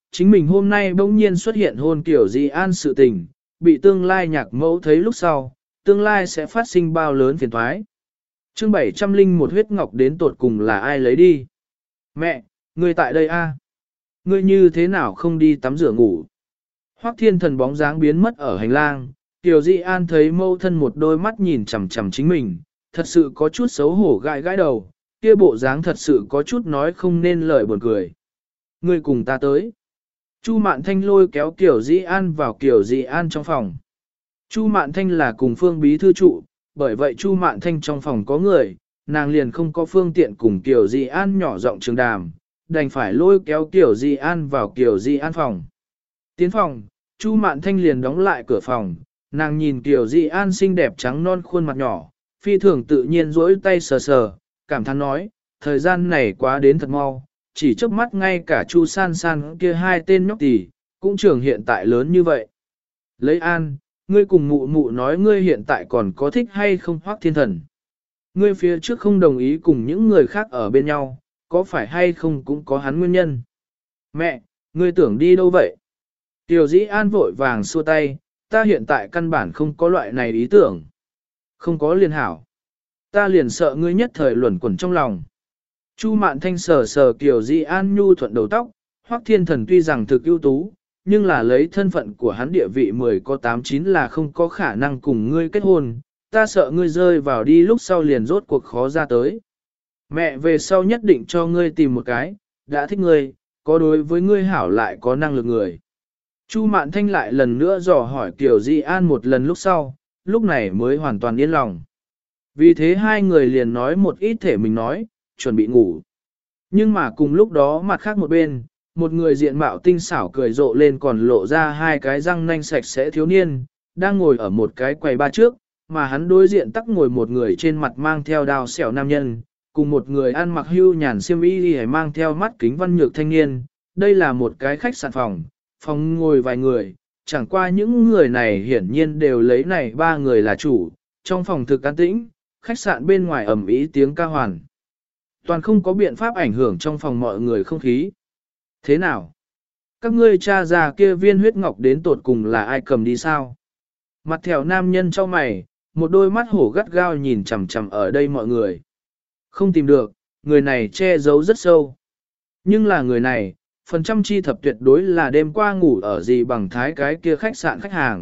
chính mình hôm nay bỗng nhiên xuất hiện hôn kiểu Di An sự tình, bị tương lai nhạc mẫu thấy lúc sau, tương lai sẽ phát sinh bao lớn phiền thoái. Chương 701 huyết ngọc đến tột cùng là ai lấy đi? Mẹ, ngươi tại đây a? Ngươi như thế nào không đi tắm rửa ngủ? Hoắc Thiên Thần bóng dáng biến mất ở hành lang, Tiểu Di An thấy mâu thân một đôi mắt nhìn chằm chằm chính mình, thật sự có chút xấu hổ gãi gãi đầu, kia bộ dáng thật sự có chút nói không nên lời buồn cười. Ngươi cùng ta tới. Chu Mạn Thanh lôi kéo Tiểu Di An vào Tiểu Di An trong phòng. Chu Mạn Thanh là cùng Phương Bí thư trụ, bởi vậy Chu Mạn Thanh trong phòng có người, nàng liền không có phương tiện cùng Tiểu Di An nhỏ giọng trường đàm, đành phải lôi kéo Tiểu Di An vào Tiểu Di An phòng. Tiến phòng, Chu Mạn Thanh liền đóng lại cửa phòng, nàng nhìn Tiểu Di An xinh đẹp trắng non khuôn mặt nhỏ, phi thường tự nhiên duỗi tay sờ sờ, cảm thán nói, thời gian này quá đến thật mau, chỉ chớp mắt ngay cả Chu San San kia hai tên nhóc tỳ cũng trưởng hiện tại lớn như vậy. Lấy An, ngươi cùng mụ mụ nói ngươi hiện tại còn có thích hay không Hoắc Thiên Thần. Ngươi phía trước không đồng ý cùng những người khác ở bên nhau, có phải hay không cũng có hắn nguyên nhân. Mẹ, ngươi tưởng đi đâu vậy? Tiểu Dĩ An vội vàng xua tay, ta hiện tại căn bản không có loại này ý tưởng. Không có liền hảo. Ta liền sợ ngươi nhất thời luẩn quẩn trong lòng. Chu Mạn Thanh sờ sờ Tiểu Dĩ An nhu thuận đầu tóc, Hoắc Thiên Thần tuy rằng thực ưu tú, nhưng là lấy thân phận của hắn địa vị 10 có 89 là không có khả năng cùng ngươi kết hôn, ta sợ ngươi rơi vào đi lúc sau liền rốt cuộc khó ra tới. Mẹ về sau nhất định cho ngươi tìm một cái, đã thích ngươi, có đối với ngươi hảo lại có năng lực người. Chu Mạn Thanh lại lần nữa dò hỏi Tiểu Di An một lần lúc sau, lúc này mới hoàn toàn yên lòng. Vì thế hai người liền nói một ít thể mình nói, chuẩn bị ngủ. Nhưng mà cùng lúc đó mặt khác một bên, một người diện mạo tinh xảo cười rộ lên còn lộ ra hai cái răng nanh sạch sẽ thiếu niên, đang ngồi ở một cái quầy ba trước, mà hắn đối diện tắc ngồi một người trên mặt mang theo đao xẻo nam nhân, cùng một người ăn mặc hưu nhàn xiêm y mang theo mắt kính văn nhược thanh niên. Đây là một cái khách sạn phòng ngồi vài người, chẳng qua những người này hiển nhiên đều lấy này ba người là chủ, trong phòng thực an tĩnh, khách sạn bên ngoài ầm ĩ tiếng ca hoàn. Toàn không có biện pháp ảnh hưởng trong phòng mọi người không khí. Thế nào? Các ngươi cha già kia viên huyết ngọc đến tột cùng là ai cầm đi sao? Mặt thèo nam nhân cho mày, một đôi mắt hổ gắt gao nhìn chằm chằm ở đây mọi người. Không tìm được, người này che giấu rất sâu. Nhưng là người này, phần trăm chi thập tuyệt đối là đêm qua ngủ ở gì bằng thái cái kia khách sạn khách hàng.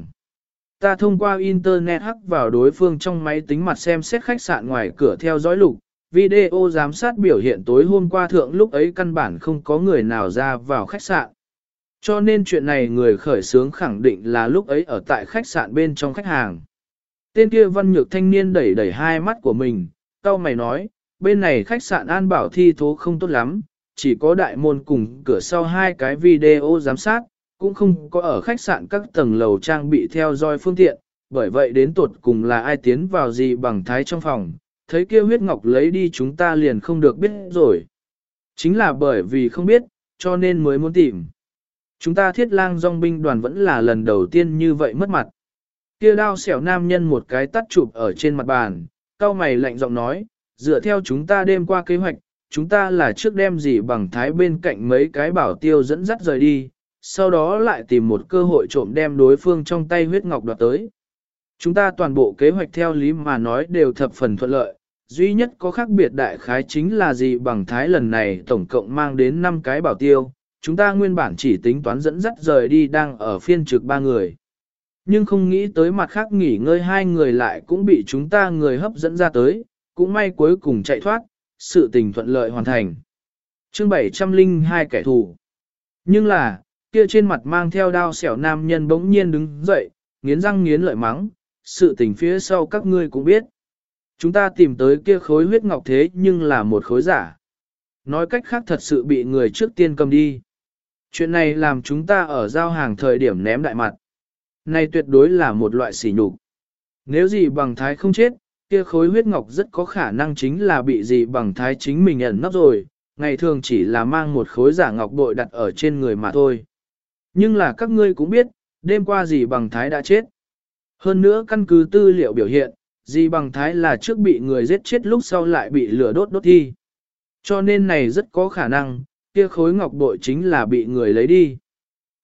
Ta thông qua internet hack vào đối phương trong máy tính mặt xem xét khách sạn ngoài cửa theo dõi lục, video giám sát biểu hiện tối hôm qua thượng lúc ấy căn bản không có người nào ra vào khách sạn. Cho nên chuyện này người khởi xướng khẳng định là lúc ấy ở tại khách sạn bên trong khách hàng. Tên kia văn nhược thanh niên đẩy đẩy hai mắt của mình, cau mày nói, bên này khách sạn an bảo thi thố không tốt lắm, chỉ có đại môn cùng cửa sau hai cái video giám sát, cũng không có ở khách sạn các tầng lầu trang bị theo dõi phương tiện, bởi vậy đến tột cùng là ai tiến vào gì bằng thái trong phòng, thấy kia huyết ngọc lấy đi chúng ta liền không được biết rồi. Chính là bởi vì không biết, cho nên mới muốn tìm. Chúng ta thiết lang dòng binh đoàn vẫn là lần đầu tiên như vậy mất mặt. Kia đao xẻo nam nhân một cái tắt chụp ở trên mặt bàn, cau mày lạnh giọng nói, dựa theo chúng ta đêm qua kế hoạch, chúng ta là trước đem gì bằng thái bên cạnh mấy cái bảo tiêu dẫn dắt rời đi, sau đó lại tìm một cơ hội trộm đem đối phương trong tay huyết ngọc đoạt tới. Chúng ta toàn bộ kế hoạch theo lý mà nói đều thập phần thuận lợi, duy nhất có khác biệt đại khái chính là gì bằng thái lần này tổng cộng mang đến 5 cái bảo tiêu, chúng ta nguyên bản chỉ tính toán dẫn dắt rời đi đang ở phiên trực 3 người. Nhưng không nghĩ tới mặt khác nghỉ ngơi 2 người lại cũng bị chúng ta người hấp dẫn ra tới, cũng may cuối cùng chạy thoát, sự tình thuận lợi hoàn thành. Chương 702 kẻ thù. Nhưng là, kia trên mặt mang theo đao xẻo nam nhân bỗng nhiên đứng dậy, nghiến răng nghiến lợi mắng, sự tình phía sau các ngươi cũng biết. Chúng ta tìm tới kia khối huyết ngọc thế nhưng là một khối giả. Nói cách khác thật sự bị người trước tiên cầm đi. Chuyện này làm chúng ta ở giao hàng thời điểm ném đại mặt. Này tuyệt đối là một loại sỉ nhục. Nếu gì bằng thái không chết, kia khối huyết ngọc rất có khả năng chính là bị gì bằng thái chính mình ẩn nấp rồi, ngày thường chỉ là mang một khối giả ngọc bội đặt ở trên người mà thôi. Nhưng là các ngươi cũng biết, đêm qua gì bằng thái đã chết. Hơn nữa căn cứ tư liệu biểu hiện, gì bằng thái là trước bị người giết chết lúc sau lại bị lửa đốt thi. Cho nên này rất có khả năng, kia khối ngọc bội chính là bị người lấy đi.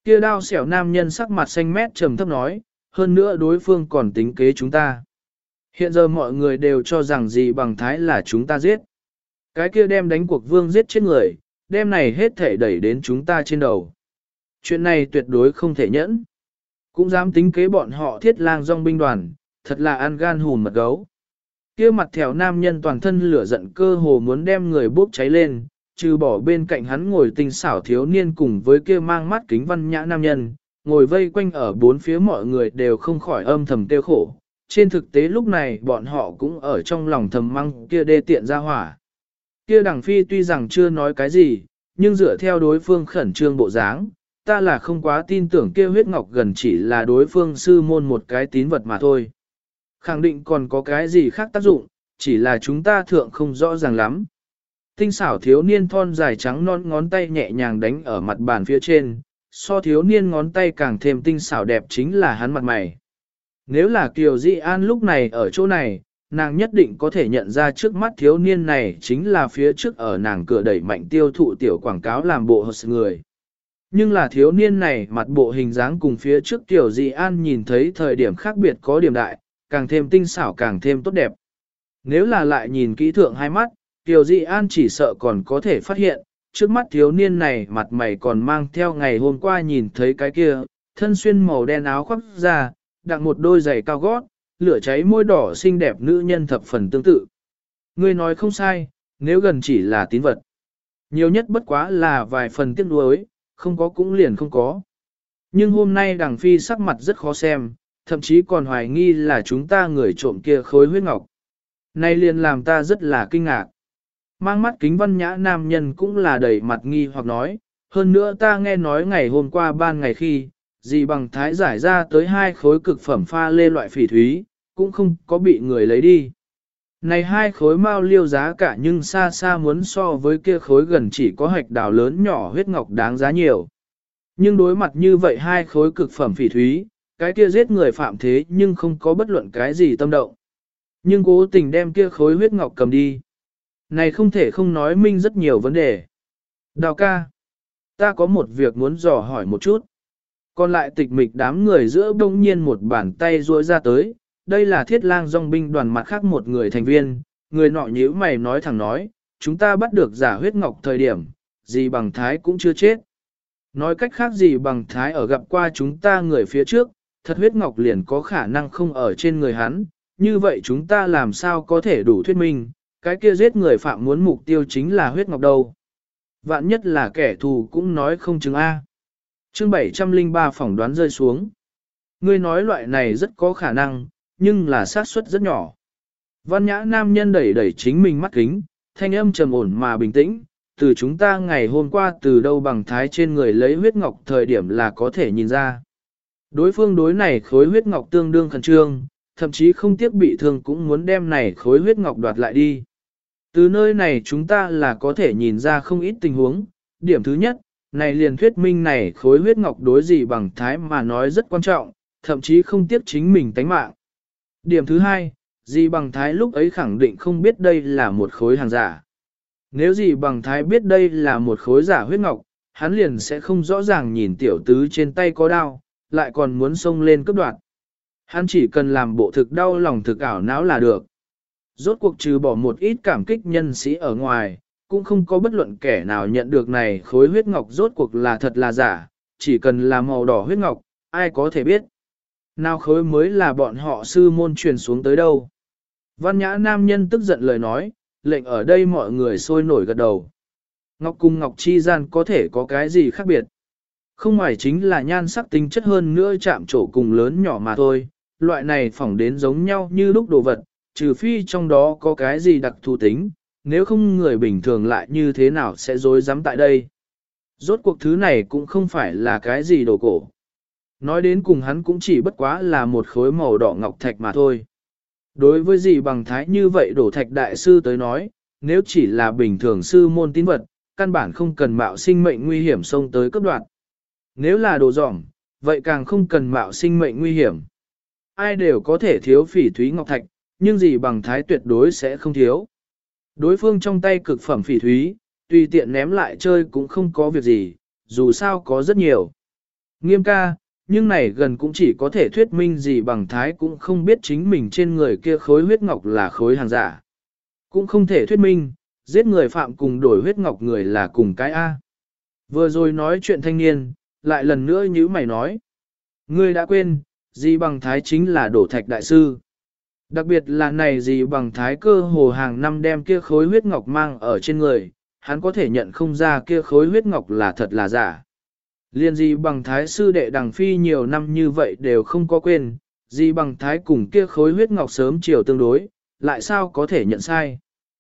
Kia đao xẻo nam nhân sắc mặt xanh mét trầm thấp nói, hơn nữa đối phương còn tính kế chúng ta. Hiện giờ mọi người đều cho rằng gì bằng thái là chúng ta giết. Cái kia đem đánh cuộc vương giết chết người, đem này hết thể đẩy đến chúng ta trên đầu. Chuyện này tuyệt đối không thể nhẫn. Cũng dám tính kế bọn họ thiết lang dòng binh đoàn, thật là ăn gan hùn mật gấu. Kia mặt thèo nam nhân toàn thân lửa giận cơ hồ muốn đem người bốc cháy lên, trừ bỏ bên cạnh hắn ngồi tinh xảo thiếu niên cùng với kia mang mắt kính văn nhã nam nhân, ngồi vây quanh ở bốn phía mọi người đều không khỏi âm thầm tiêu khổ. Trên thực tế lúc này bọn họ cũng ở trong lòng thầm măng kia đê tiện ra hỏa. Kia đằng phi tuy rằng chưa nói cái gì, nhưng dựa theo đối phương khẩn trương bộ dáng, ta là không quá tin tưởng kia huyết ngọc gần chỉ là đối phương sư môn một cái tín vật mà thôi. Khẳng định còn có cái gì khác tác dụng, chỉ là chúng ta thượng không rõ ràng lắm. Tinh xảo thiếu niên thon dài trắng non ngón tay nhẹ nhàng đánh ở mặt bàn phía trên, so thiếu niên ngón tay càng thêm tinh xảo đẹp chính là hắn mặt mày. Nếu là Kiều Di An lúc này ở chỗ này, nàng nhất định có thể nhận ra trước mắt thiếu niên này chính là phía trước ở nàng cửa đẩy mạnh tiêu thụ tiểu quảng cáo làm bộ hợp người. Nhưng là thiếu niên này mặt bộ hình dáng cùng phía trước Kiều Di An nhìn thấy thời điểm khác biệt có điểm đại, càng thêm tinh xảo càng thêm tốt đẹp. Nếu là lại nhìn kỹ thượng hai mắt, Kiều Di An chỉ sợ còn có thể phát hiện, trước mắt thiếu niên này mặt mày còn mang theo ngày hôm qua nhìn thấy cái kia, thân xuyên màu đen áo khoác ra, đặng một đôi giày cao gót, lửa cháy môi đỏ xinh đẹp nữ nhân thập phần tương tự. Ngươi nói không sai, nếu gần chỉ là tín vật. Nhiều nhất bất quá là vài phần tiếc nuối, không có cũng liền không có. Nhưng hôm nay đằng phi sắc mặt rất khó xem, thậm chí còn hoài nghi là chúng ta người trộm kia khối huyết ngọc. Này liền làm ta rất là kinh ngạc. Mang mắt kính văn nhã nam nhân cũng là đầy mặt nghi hoặc nói, hơn nữa ta nghe nói ngày hôm qua ban ngày khi, dì bằng thái giải ra tới 2 khối cực phẩm pha lê loại phỉ thúy, cũng không có bị người lấy đi. Này 2 khối mao liêu giá cả nhưng xa xa muốn so với kia khối gần chỉ có hạch đào lớn nhỏ huyết ngọc đáng giá nhiều. Nhưng đối mặt như vậy 2 khối cực phẩm phỉ thúy, cái kia giết người phạm thế nhưng không có bất luận cái gì tâm động. Nhưng cố tình đem kia khối huyết ngọc cầm đi. Này không thể không nói minh rất nhiều vấn đề. Đào ca, ta có một việc muốn dò hỏi một chút. Còn lại tịch mịch đám người giữa đông nhiên một bàn tay duỗi ra tới, đây là thiết lang dòng binh đoàn mặt khác một người thành viên, người nọ nhíu mày nói thẳng nói, chúng ta bắt được giả huyết ngọc thời điểm, gì bằng thái cũng chưa chết. Nói cách khác gì bằng thái ở gặp qua chúng ta người phía trước, thật huyết ngọc liền có khả năng không ở trên người hắn, như vậy chúng ta làm sao có thể đủ thuyết minh, cái kia giết người phạm muốn mục tiêu chính là huyết ngọc đâu. Vạn nhất là kẻ thù cũng nói không chứng A. Chương 703 phỏng đoán rơi xuống. Ngươi nói loại này rất có khả năng, nhưng là xác suất rất nhỏ. Văn nhã nam nhân đẩy đẩy chính mình mắt kính, thanh âm trầm ổn mà bình tĩnh, từ chúng ta ngày hôm qua từ đâu bằng thái trên người lấy huyết ngọc thời điểm là có thể nhìn ra. Đối phương đối này khối huyết ngọc tương đương khẩn trương, thậm chí không tiếc bị thương cũng muốn đem này khối huyết ngọc đoạt lại đi. Từ nơi này chúng ta là có thể nhìn ra không ít tình huống. Điểm thứ nhất, này liền thuyết minh này khối huyết ngọc đối gì bằng thái mà nói rất quan trọng, thậm chí không tiếc chính mình tánh mạng. Điểm thứ hai, gì bằng thái lúc ấy khẳng định không biết đây là một khối hàng giả. Nếu gì bằng thái biết đây là một khối giả huyết ngọc, hắn liền sẽ không rõ ràng nhìn tiểu tứ trên tay có đao, lại còn muốn xông lên cướp đoạt. Hắn chỉ cần làm bộ thực đau lòng thực ảo não là được. Rốt cuộc trừ bỏ một ít cảm kích nhân sĩ ở ngoài, cũng không có bất luận kẻ nào nhận được này khối huyết ngọc rốt cuộc là thật là giả, chỉ cần là màu đỏ huyết ngọc, ai có thể biết. Nào khối mới là bọn họ sư môn truyền xuống tới đâu. Văn nhã nam nhân tức giận lời nói, lệnh ở đây mọi người sôi nổi gật đầu. Ngọc cùng ngọc chi gian có thể có cái gì khác biệt. Không ngoài chính là nhan sắc tính chất hơn nữa chạm trổ cùng lớn nhỏ mà thôi, loại này phỏng đến giống nhau như lúc đồ vật, trừ phi trong đó có cái gì đặc thù tính, nếu không người bình thường lại như thế nào sẽ dối dám tại đây. Rốt cuộc thứ này cũng không phải là cái gì đồ cổ. Nói đến cùng hắn cũng chỉ bất quá là một khối màu đỏ ngọc thạch mà thôi. Đối với gì bằng thái như vậy đổ thạch đại sư tới nói, nếu chỉ là bình thường sư môn tín vật, căn bản không cần mạo sinh mệnh nguy hiểm xông tới cấp đoạn. Nếu là đồ dỏng, vậy càng không cần mạo sinh mệnh nguy hiểm. Ai đều có thể thiếu phỉ thúy ngọc thạch, nhưng gì bằng thái tuyệt đối sẽ không thiếu. Đối phương trong tay cực phẩm phỉ thúy, tùy tiện ném lại chơi cũng không có việc gì, dù sao có rất nhiều. Nghiêm ca, nhưng này gần cũng chỉ có thể thuyết minh gì bằng thái cũng không biết chính mình trên người kia khối huyết ngọc là khối hàng giả. Cũng không thể thuyết minh, giết người phạm cùng đổi huyết ngọc người là cùng cái A. Vừa rồi nói chuyện thanh niên, lại lần nữa như mày nói. Ngươi đã quên, gì bằng thái chính là đổ thạch đại sư. Đặc biệt là này gì bằng thái cơ hồ hàng năm đem kia khối huyết ngọc mang ở trên người, hắn có thể nhận không ra kia khối huyết ngọc là thật là giả. Liên gì bằng thái sư đệ đằng phi nhiều năm như vậy đều không có quên, gì bằng thái cùng kia khối huyết ngọc sớm chiều tương đối, lại sao có thể nhận sai.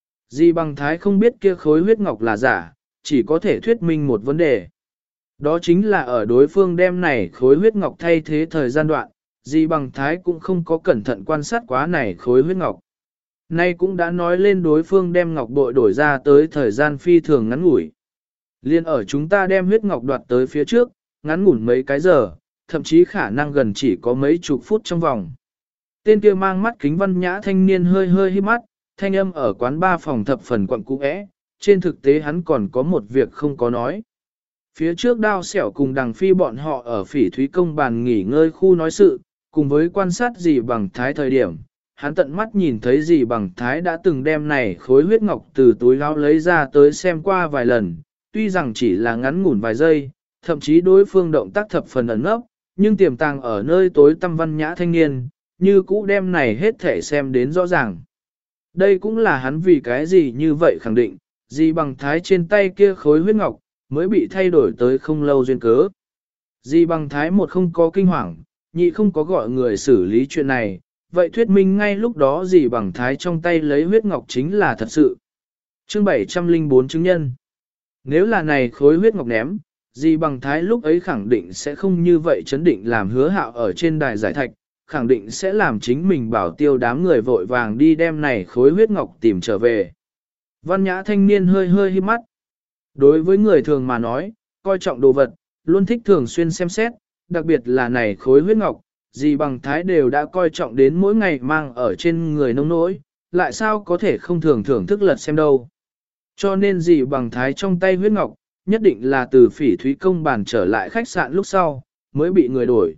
Gì bằng thái không biết kia khối huyết ngọc là giả, chỉ có thể thuyết minh một vấn đề. Đó chính là ở đối phương đem này khối huyết ngọc thay thế thời gian đoạn, gì bằng thái cũng không có cẩn thận quan sát quá này khối huyết ngọc. Nay cũng đã nói lên đối phương đem ngọc bội đổi ra tới thời gian phi thường ngắn ngủi. Liên ở chúng ta đem huyết ngọc đoạt tới phía trước, ngắn ngủn mấy cái giờ, thậm chí khả năng gần chỉ có mấy chục phút trong vòng. Tên kia mang mắt kính văn nhã thanh niên hơi hơi híp mắt, thanh âm ở quán ba phòng thập phần quận cũ é, trên thực tế hắn còn có một việc không có nói. Phía trước đao xẻo cùng đằng phi bọn họ ở phỉ thúy công bàn nghỉ ngơi khu nói sự, cùng với quan sát gì bằng thái thời điểm, hắn tận mắt nhìn thấy gì bằng thái đã từng đem này khối huyết ngọc từ túi áo lấy ra tới xem qua vài lần, tuy rằng chỉ là ngắn ngủn vài giây, thậm chí đối phương động tác thập phần ẩn nấp, nhưng tiềm tàng ở nơi tối tăm văn nhã thanh niên, như cũ đem này hết thể xem đến rõ ràng. Đây cũng là hắn vì cái gì như vậy khẳng định, gì bằng thái trên tay kia khối huyết ngọc, mới bị thay đổi tới không lâu duyên cớ. Gì bằng thái một không có kinh hoàng, nhị không có gọi người xử lý chuyện này, vậy thuyết minh ngay lúc đó gì bằng thái trong tay lấy huyết ngọc chính là thật sự. Chương 704 chứng nhân. Nếu là này khối huyết ngọc ném, gì bằng thái lúc ấy khẳng định sẽ không như vậy chấn định làm hứa hạo ở trên đài giải thạch, khẳng định sẽ làm chính mình bảo tiêu đám người vội vàng đi đem này khối huyết ngọc tìm trở về. Văn nhã thanh niên hơi hơi híp mắt. Đối với người thường mà nói, coi trọng đồ vật, luôn thích thường xuyên xem xét, đặc biệt là này khối huyết ngọc, gì bằng thái đều đã coi trọng đến mỗi ngày mang ở trên người nông nỗi, lại sao có thể không thường thưởng thức lật xem đâu. Cho nên gì bằng thái trong tay huyết ngọc, nhất định là từ phỉ thúy công bàn trở lại khách sạn lúc sau, mới bị người đổi.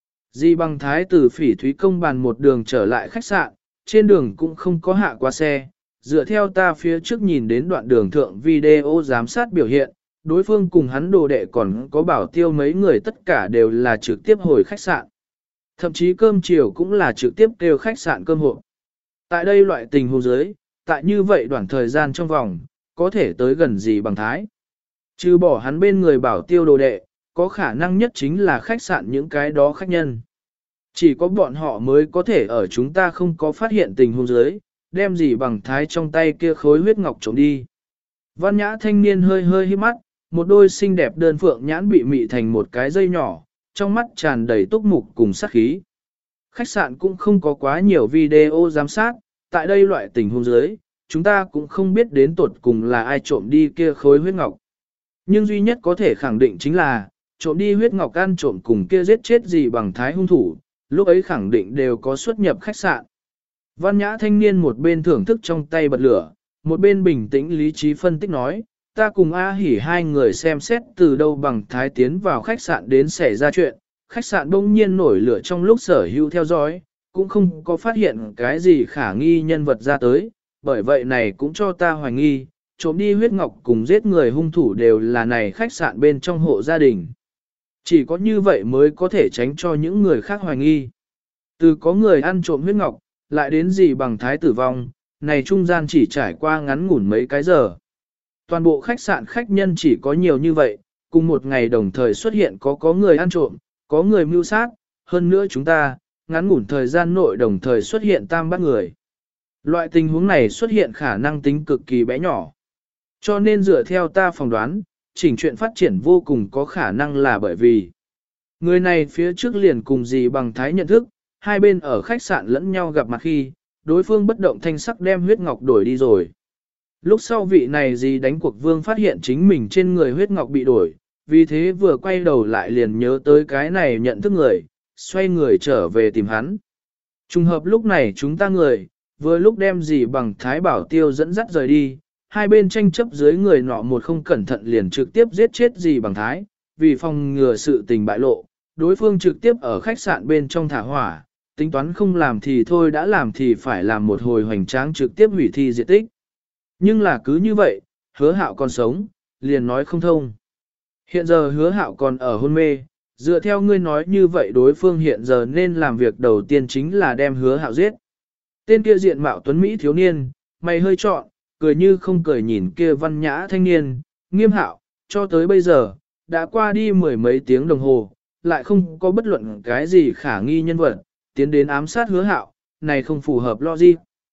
Di bằng thái từ phỉ thúy công bàn một đường trở lại khách sạn, trên đường cũng không có hạ qua xe. Dựa theo ta phía trước nhìn đến đoạn đường thượng video giám sát biểu hiện, đối phương cùng hắn đồ đệ còn có bảo tiêu mấy người tất cả đều là trực tiếp hồi khách sạn. Thậm chí cơm chiều cũng là trực tiếp kêu khách sạn cơm hộp. Tại đây loại tình huống dưới, tại như vậy đoạn thời gian trong vòng, có thể tới gần gì bằng thái. Trừ bỏ hắn bên người bảo tiêu đồ đệ, có khả năng nhất chính là khách sạn những cái đó khách nhân. Chỉ có bọn họ mới có thể ở chúng ta không có phát hiện tình huống dưới, đem gì bằng thái trong tay kia khối huyết ngọc trộm đi. Văn nhã thanh niên hơi hơi híp mắt, một đôi xinh đẹp đơn phượng nhãn bị mị thành một cái dây nhỏ, trong mắt tràn đầy túc mục cùng sát khí. Khách sạn cũng không có quá nhiều video giám sát, tại đây loại tình huống dưới, chúng ta cũng không biết đến tột cùng là ai trộm đi kia khối huyết ngọc. Nhưng duy nhất có thể khẳng định chính là, trộm đi huyết ngọc ăn trộm cùng kia giết chết gì bằng thái hung thủ, lúc ấy khẳng định đều có xuất nhập khách sạn. Văn nhã thanh niên một bên thưởng thức trong tay bật lửa, một bên bình tĩnh lý trí phân tích nói, ta cùng A Hỉ hai người xem xét từ đâu bằng thái tiến vào khách sạn đến xảy ra chuyện, khách sạn bỗng nhiên nổi lửa trong lúc sở hữu theo dõi, cũng không có phát hiện cái gì khả nghi nhân vật ra tới, bởi vậy này cũng cho ta hoài nghi, trộm đi huyết ngọc cùng giết người hung thủ đều là này khách sạn bên trong hộ gia đình. Chỉ có như vậy mới có thể tránh cho những người khác hoài nghi. Từ có người ăn trộm huyết ngọc, lại đến gì bằng thái tử vong, này trung gian chỉ trải qua ngắn ngủn mấy cái giờ. Toàn bộ khách sạn khách nhân chỉ có nhiều như vậy, cùng một ngày đồng thời xuất hiện có người ăn trộm, có người mưu sát, hơn nữa chúng ta, ngắn ngủn thời gian nội đồng thời xuất hiện tam bát người. Loại tình huống này xuất hiện khả năng tính cực kỳ bé nhỏ. Cho nên dựa theo ta phỏng đoán, chỉnh chuyện phát triển vô cùng có khả năng là bởi vì người này phía trước liền cùng gì bằng thái nhận thức, hai bên ở khách sạn lẫn nhau gặp mặt khi, đối phương bất động thanh sắc đem huyết ngọc đổi đi rồi. Lúc sau vị này gì đánh cuộc vương phát hiện chính mình trên người huyết ngọc bị đổi, vì thế vừa quay đầu lại liền nhớ tới cái này nhận thức người, xoay người trở về tìm hắn. Trùng hợp lúc này chúng ta người, vừa lúc đem gì bằng thái bảo tiêu dẫn dắt rời đi, hai bên tranh chấp dưới người nọ một không cẩn thận liền trực tiếp giết chết gì bằng thái, vì phòng ngừa sự tình bại lộ, đối phương trực tiếp ở khách sạn bên trong thả hỏa, tính toán không làm thì thôi đã làm thì phải làm một hồi hoành tráng trực tiếp hủy thi diệt tích. Nhưng là cứ như vậy, Hứa Hạo còn sống, liền nói không thông. Hiện giờ Hứa Hạo còn ở hôn mê, dựa theo ngươi nói như vậy đối phương hiện giờ nên làm việc đầu tiên chính là đem Hứa Hạo giết. Tên kia diện mạo tuấn Mỹ thiếu niên, mày hơi trọn, cười như không cười nhìn kia văn nhã thanh niên, Nghiêm Hạo, cho tới bây giờ, đã qua đi mười mấy tiếng đồng hồ, lại không có bất luận cái gì khả nghi nhân vật, tiến đến ám sát Hứa Hạo, này không phù hợp logic.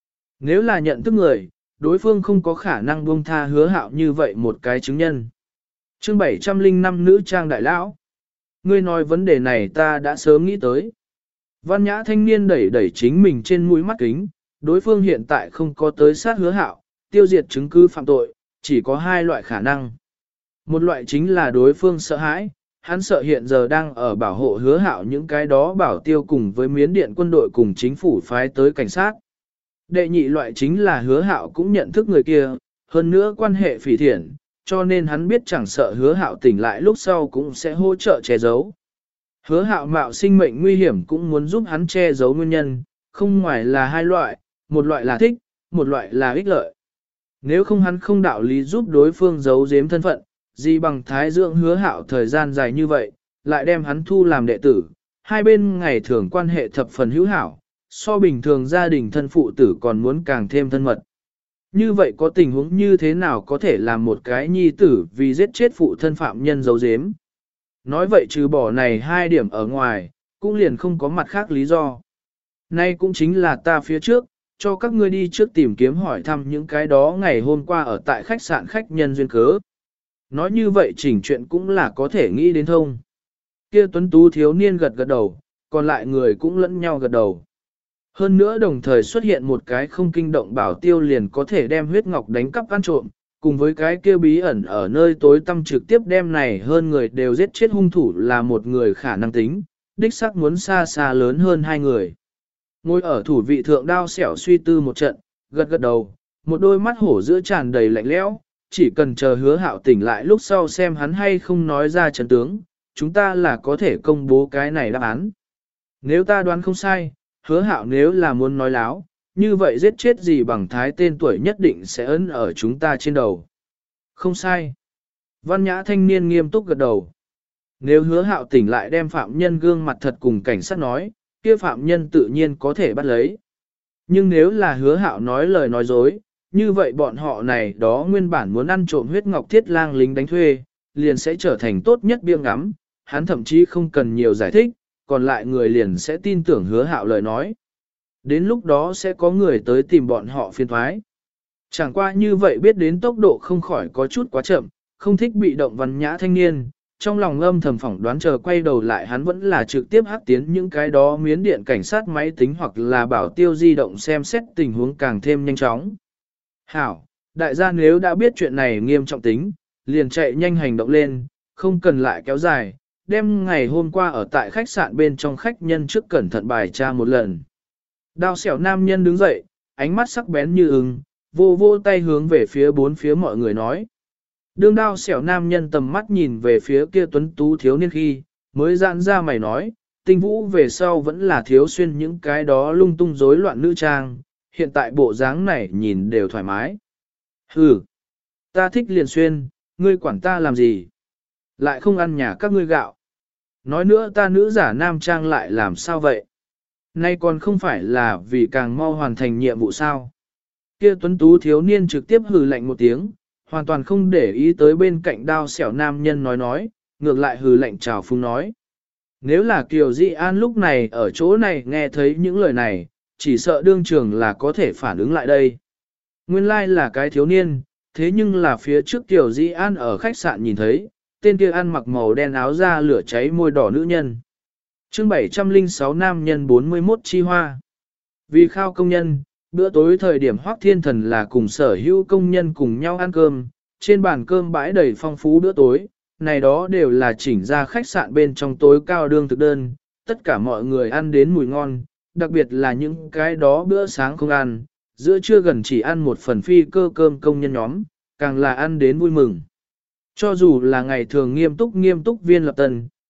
Nếu là nhận thức người, đối phương không có khả năng buông tha Hứa Hạo như vậy một cái chứng nhân. Chương 705 nữ trang đại lão. Ngươi nói vấn đề này ta đã sớm nghĩ tới. Văn nhã thanh niên đẩy đẩy chính mình trên mũi mắt kính, đối phương hiện tại không có tới sát Hứa Hạo, tiêu diệt chứng cứ phạm tội, chỉ có hai loại khả năng. Một loại chính là đối phương sợ hãi, hắn sợ hiện giờ đang ở bảo hộ Hứa Hạo những cái đó bảo tiêu cùng với miến điện quân đội cùng chính phủ phái tới cảnh sát. Đệ nhị loại chính là Hứa Hạo cũng nhận thức người kia, hơn nữa quan hệ phỉ thiện, cho nên hắn biết chẳng sợ Hứa Hạo tỉnh lại lúc sau cũng sẽ hỗ trợ che giấu. Hứa Hạo mạo sinh mệnh nguy hiểm cũng muốn giúp hắn che giấu nguyên nhân, không ngoài là hai loại, một loại là thích, một loại là ích lợi. Nếu không hắn không đạo lý giúp đối phương giấu giếm thân phận, gì bằng thái dưỡng Hứa Hạo thời gian dài như vậy, lại đem hắn thu làm đệ tử, hai bên ngày thường quan hệ thập phần hữu hảo, so bình thường gia đình thân phụ tử còn muốn càng thêm thân mật. Như vậy có tình huống như thế nào có thể làm một cái nhi tử vì giết chết phụ thân phạm nhân giấu giếm? Nói vậy trừ bỏ này hai điểm ở ngoài, cũng liền không có mặt khác lý do. Nay cũng chính là ta phía trước, cho các ngươi đi trước tìm kiếm hỏi thăm những cái đó ngày hôm qua ở tại khách sạn khách nhân duyên cớ. Nói như vậy chỉnh chuyện cũng là có thể nghĩ đến thông. Kia tuấn tú thiếu niên gật gật đầu, còn lại người cũng lẫn nhau gật đầu. Hơn nữa đồng thời xuất hiện một cái không kinh động bảo tiêu liền có thể đem huyết ngọc đánh cắp ăn trộm, cùng với cái kia bí ẩn ở nơi tối tăm trực tiếp đem này hơn người đều giết chết hung thủ là một người khả năng tính, đích xác muốn xa xa lớn hơn hai người. Ngồi ở thủ vị thượng đao xẻo suy tư một trận, gật gật đầu, một đôi mắt hổ giữa tràn đầy lạnh lẽo, chỉ cần chờ Hứa Hạo tỉnh lại lúc sau xem hắn hay không nói ra trận tướng, chúng ta là có thể công bố cái này đáp án. Nếu ta đoán không sai, Hứa Hạo nếu là muốn nói láo, như vậy giết chết gì bằng thái tên tuổi nhất định sẽ ấn ở chúng ta trên đầu. Không sai. Văn nhã thanh niên nghiêm túc gật đầu. Nếu Hứa Hạo tỉnh lại đem phạm nhân gương mặt thật cùng cảnh sát nói, kia phạm nhân tự nhiên có thể bắt lấy. Nhưng nếu là Hứa Hạo nói lời nói dối, như vậy bọn họ này đó nguyên bản muốn ăn trộm huyết ngọc thiết lang lính đánh thuê, liền sẽ trở thành tốt nhất biếng ngắm, hắn thậm chí không cần nhiều giải thích, còn lại người liền sẽ tin tưởng Hứa Hạo lời nói. Đến lúc đó sẽ có người tới tìm bọn họ phiền thoái. Chẳng qua như vậy biết đến tốc độ không khỏi có chút quá chậm, không thích bị động văn nhã thanh niên, trong lòng âm thầm phỏng đoán chờ quay đầu lại hắn vẫn là trực tiếp hắc tiến những cái đó miến điện cảnh sát máy tính hoặc là bảo tiêu di động xem xét tình huống càng thêm nhanh chóng. Hảo, đại gia nếu đã biết chuyện này nghiêm trọng tính, liền chạy nhanh hành động lên, không cần lại kéo dài, đem ngày hôm qua ở tại khách sạn bên trong khách nhân trước cẩn thận bài tra một lần. Đao xẻo nam nhân đứng dậy, ánh mắt sắc bén như ưng, vô vô tay hướng về phía bốn phía mọi người nói. Đương đao xẻo nam nhân tầm mắt nhìn về phía kia tuấn tú thiếu niên khi, mới giãn ra mày nói, tinh vũ về sau vẫn là thiếu xuyên những cái đó lung tung rối loạn nữ trang, hiện tại bộ dáng này nhìn đều thoải mái. Hừ, ta thích liền xuyên, ngươi quản ta làm gì? Lại không ăn nhà các ngươi gạo. Nói nữa ta nữ giả nam trang lại làm sao vậy? Nay còn không phải là vì càng mau hoàn thành nhiệm vụ sao? Kia tuấn tú thiếu niên trực tiếp hừ lạnh một tiếng, hoàn toàn không để ý tới bên cạnh đao xẻo nam nhân nói, ngược lại hừ lạnh chào phúng nói. Nếu là Kiều Dị An lúc này ở chỗ này nghe thấy những lời này, chỉ sợ đương trường là có thể phản ứng lại đây. Nguyên lai là cái thiếu niên, thế nhưng là phía trước Kiều Dị An ở khách sạn nhìn thấy, tên kia ăn mặc màu đen áo da lửa cháy môi đỏ nữ nhân. Chương 706 nam nhân 41 chi hoa. Vì khao công nhân, bữa tối thời điểm Hoắc Thiên Thần là cùng sở hữu công nhân cùng nhau ăn cơm, trên bàn cơm bãi đầy phong phú bữa tối, này đó đều là chỉnh ra khách sạn bên trong tối cao đương thực đơn, tất cả mọi người ăn đến mùi ngon, đặc biệt là những cái đó bữa sáng không ăn, giữa trưa gần chỉ ăn một phần phi cơ cơm công nhân nhóm, càng là ăn đến vui mừng. Cho dù là ngày thường nghiêm túc viên lập tân,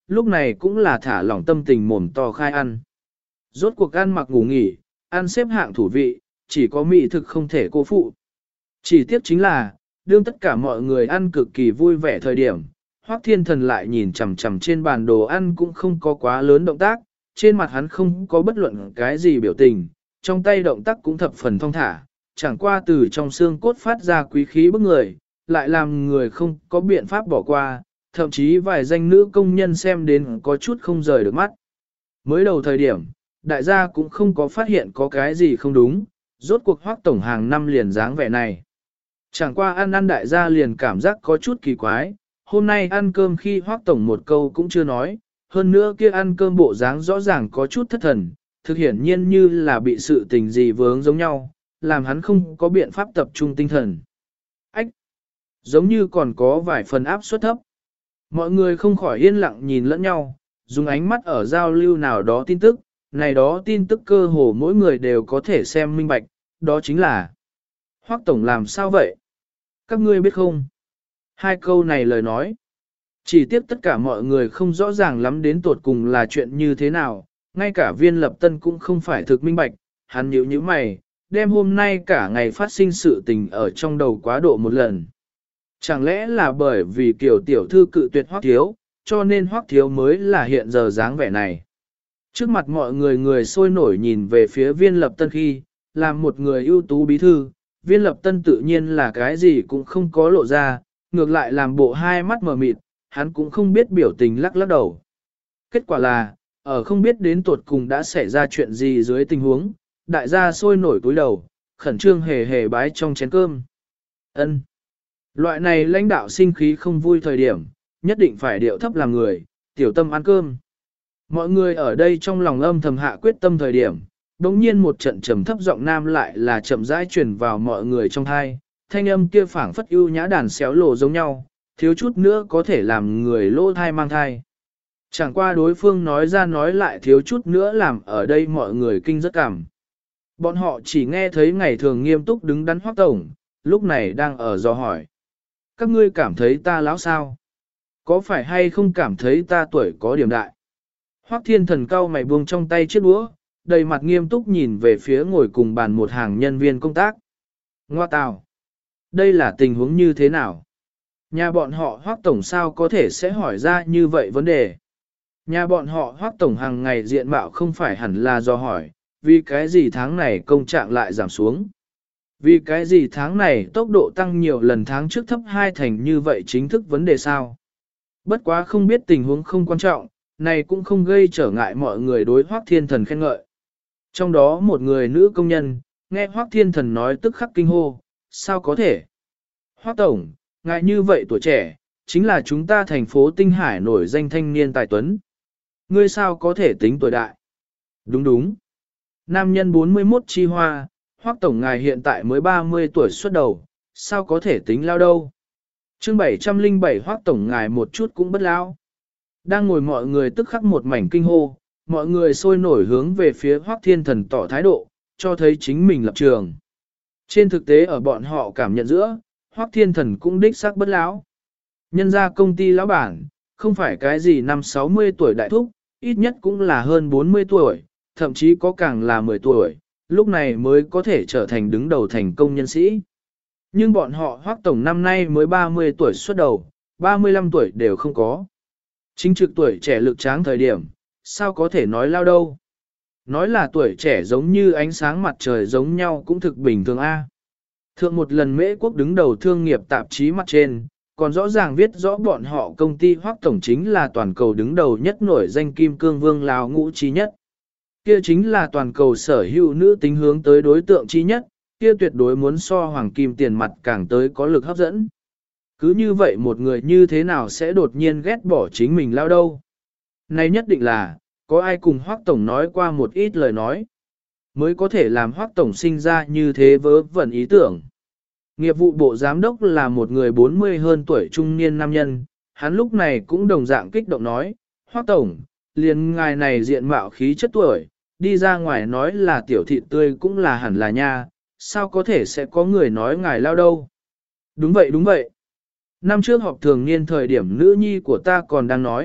lúc này cũng là thả lỏng tâm tình mồm to khai ăn. Rốt cuộc ăn mặc ngủ nghỉ, ăn xếp hạng thủ vị, chỉ có mỹ thực không thể cô phụ. Chỉ tiếc chính là, đương tất cả mọi người ăn cực kỳ vui vẻ thời điểm, Hoắc Thiên Thần lại nhìn chằm chằm trên bàn đồ ăn cũng không có quá lớn động tác, trên mặt hắn không có bất luận cái gì biểu tình, trong tay động tác cũng thập phần thong thả, chẳng qua từ trong xương cốt phát ra quý khí bức người, lại làm người không có biện pháp bỏ qua, thậm chí vài danh nữ công nhân xem đến có chút không rời được mắt. Mới đầu thời điểm, đại gia cũng không có phát hiện có cái gì không đúng, rốt cuộc Hoắc tổng hàng năm liền dáng vẻ này. Chẳng qua ăn đại gia liền cảm giác có chút kỳ quái, hôm nay ăn cơm khi Hoắc tổng một câu cũng chưa nói, hơn nữa kia ăn cơm bộ dáng rõ ràng có chút thất thần, thực hiển nhiên như là bị sự tình gì vướng giống nhau, làm hắn không có biện pháp tập trung tinh thần. Ách! Giống như còn có vài phần áp suất thấp. Mọi người không khỏi yên lặng nhìn lẫn nhau, dùng ánh mắt ở giao lưu nào đó tin tức, này đó tin tức cơ hồ mỗi người đều có thể xem minh bạch, đó chính là Hoắc tổng làm sao vậy? Các ngươi biết không? Hai câu này lời nói. Chỉ tiếp tất cả mọi người không rõ ràng lắm đến tột cùng là chuyện như thế nào, ngay cả Viên Lập Tân cũng không phải thực minh bạch, hắn nhíu nhíu mày, đem hôm nay cả ngày phát sinh sự tình ở trong đầu quá độ một lần. Chẳng lẽ là bởi vì kiểu tiểu thư cự tuyệt Hoắc Thiếu, cho nên Hoắc Thiếu mới là hiện giờ dáng vẻ này. Trước mặt mọi người sôi nổi nhìn về phía Viên Lập Tân khi, làm một người ưu tú bí thư, Viên Lập Tân tự nhiên là cái gì cũng không có lộ ra, ngược lại làm bộ hai mắt mờ mịt, hắn cũng không biết biểu tình lắc lắc đầu. Kết quả là, ở không biết đến tuột cùng đã xảy ra chuyện gì dưới tình huống, đại gia sôi nổi túi đầu, khẩn trương hề hề bái trong chén cơm. Ân. Loại này lãnh đạo sinh khí không vui thời điểm, nhất định phải điệu thấp làm người, tiểu tâm ăn cơm. Mọi người ở đây trong lòng âm thầm hạ quyết tâm thời điểm, đống nhiên một trận trầm thấp giọng nam lại là chậm rãi truyền vào mọi người trong thai, thanh âm kia phảng phất ưu nhã đàn xéo lộ giống nhau, thiếu chút nữa có thể làm người lỗ thai mang thai. Chẳng qua đối phương nói ra nói lại thiếu chút nữa làm ở đây mọi người kinh rất cảm. Bọn họ chỉ nghe thấy ngày thường nghiêm túc đứng đắn Hoắc tổng, lúc này đang ở dò hỏi. Các ngươi cảm thấy ta lão sao? Có phải hay không cảm thấy ta tuổi có điểm đại? Hoắc Thiên Thần cau mày buông trong tay chiếc đũa, đầy mặt nghiêm túc nhìn về phía ngồi cùng bàn một hàng nhân viên công tác. Ngoa tào! Đây là tình huống như thế nào? Nhà bọn họ Hoắc tổng sao có thể sẽ hỏi ra như vậy vấn đề? Nhà bọn họ Hoắc tổng hàng ngày diện mạo không phải hẳn là do hỏi, vì cái gì tháng này công trạng lại giảm xuống? Vì cái gì tháng này tốc độ tăng nhiều lần tháng trước thấp 2 thành như vậy chính thức vấn đề sao? Bất quá không biết tình huống không quan trọng, này cũng không gây trở ngại mọi người đối Hoắc Thiên Thần khen ngợi. Trong đó một người nữ công nhân, nghe Hoắc Thiên Thần nói tức khắc kinh hô, sao có thể? Hoắc tổng, ngài như vậy tuổi trẻ, chính là chúng ta thành phố Tinh Hải nổi danh thanh niên tài tuấn. Ngươi sao có thể tính tuổi đại? Đúng đúng. Nam nhân 41 chi hoa, Hoắc tổng ngài hiện tại mới 30 tuổi xuất đầu, sao có thể tính lao đâu? Chương 707 Hoắc tổng ngài một chút cũng bất lao. Đang ngồi mọi người tức khắc một mảnh kinh hô, mọi người sôi nổi hướng về phía Hoắc Thiên Thần tỏ thái độ, cho thấy chính mình lập trường. Trên thực tế ở bọn họ cảm nhận giữa, Hoắc Thiên Thần cũng đích xác bất lão. Nhân ra công ty lão bản, không phải cái gì năm 60 tuổi đại thúc, ít nhất cũng là hơn 40 tuổi, thậm chí có càng là 10 tuổi, lúc này mới có thể trở thành đứng đầu thành công nhân sĩ. Nhưng bọn họ Hoắc tổng năm nay mới 30 tuổi xuất đầu, 35 tuổi đều không có. Chính trực tuổi trẻ lực tráng thời điểm, sao có thể nói lao đâu. Nói là tuổi trẻ giống như ánh sáng mặt trời giống nhau cũng thực bình thường a. Thượng một lần Mễ Quốc đứng đầu thương nghiệp tạp chí mặt trên, còn rõ ràng viết rõ bọn họ công ty Hoắc tổng chính là toàn cầu đứng đầu nhất nổi danh kim cương vương Lào ngũ trí nhất. Kia chính là toàn cầu sở hữu nữ tính hướng tới đối tượng chi nhất, kia tuyệt đối muốn so hoàng kim tiền mặt càng tới có lực hấp dẫn. Cứ như vậy một người như thế nào sẽ đột nhiên ghét bỏ chính mình lao đâu? Này nhất định là, có ai cùng Hoắc tổng nói qua một ít lời nói, mới có thể làm Hoắc tổng sinh ra như thế vớ vẩn ý tưởng. Nghiệp vụ bộ giám đốc là một người 40 hơn tuổi trung niên nam nhân, hắn lúc này cũng đồng dạng kích động nói, Hoắc tổng, liền ngài này diện mạo khí chất tuổi, đi ra ngoài nói là tiểu thị tươi cũng là hẳn là nha, sao có thể sẽ có người nói ngài lao đâu. Đúng vậy đúng vậy. Năm trước họp thường niên thời điểm nữ nhi của ta còn đang nói,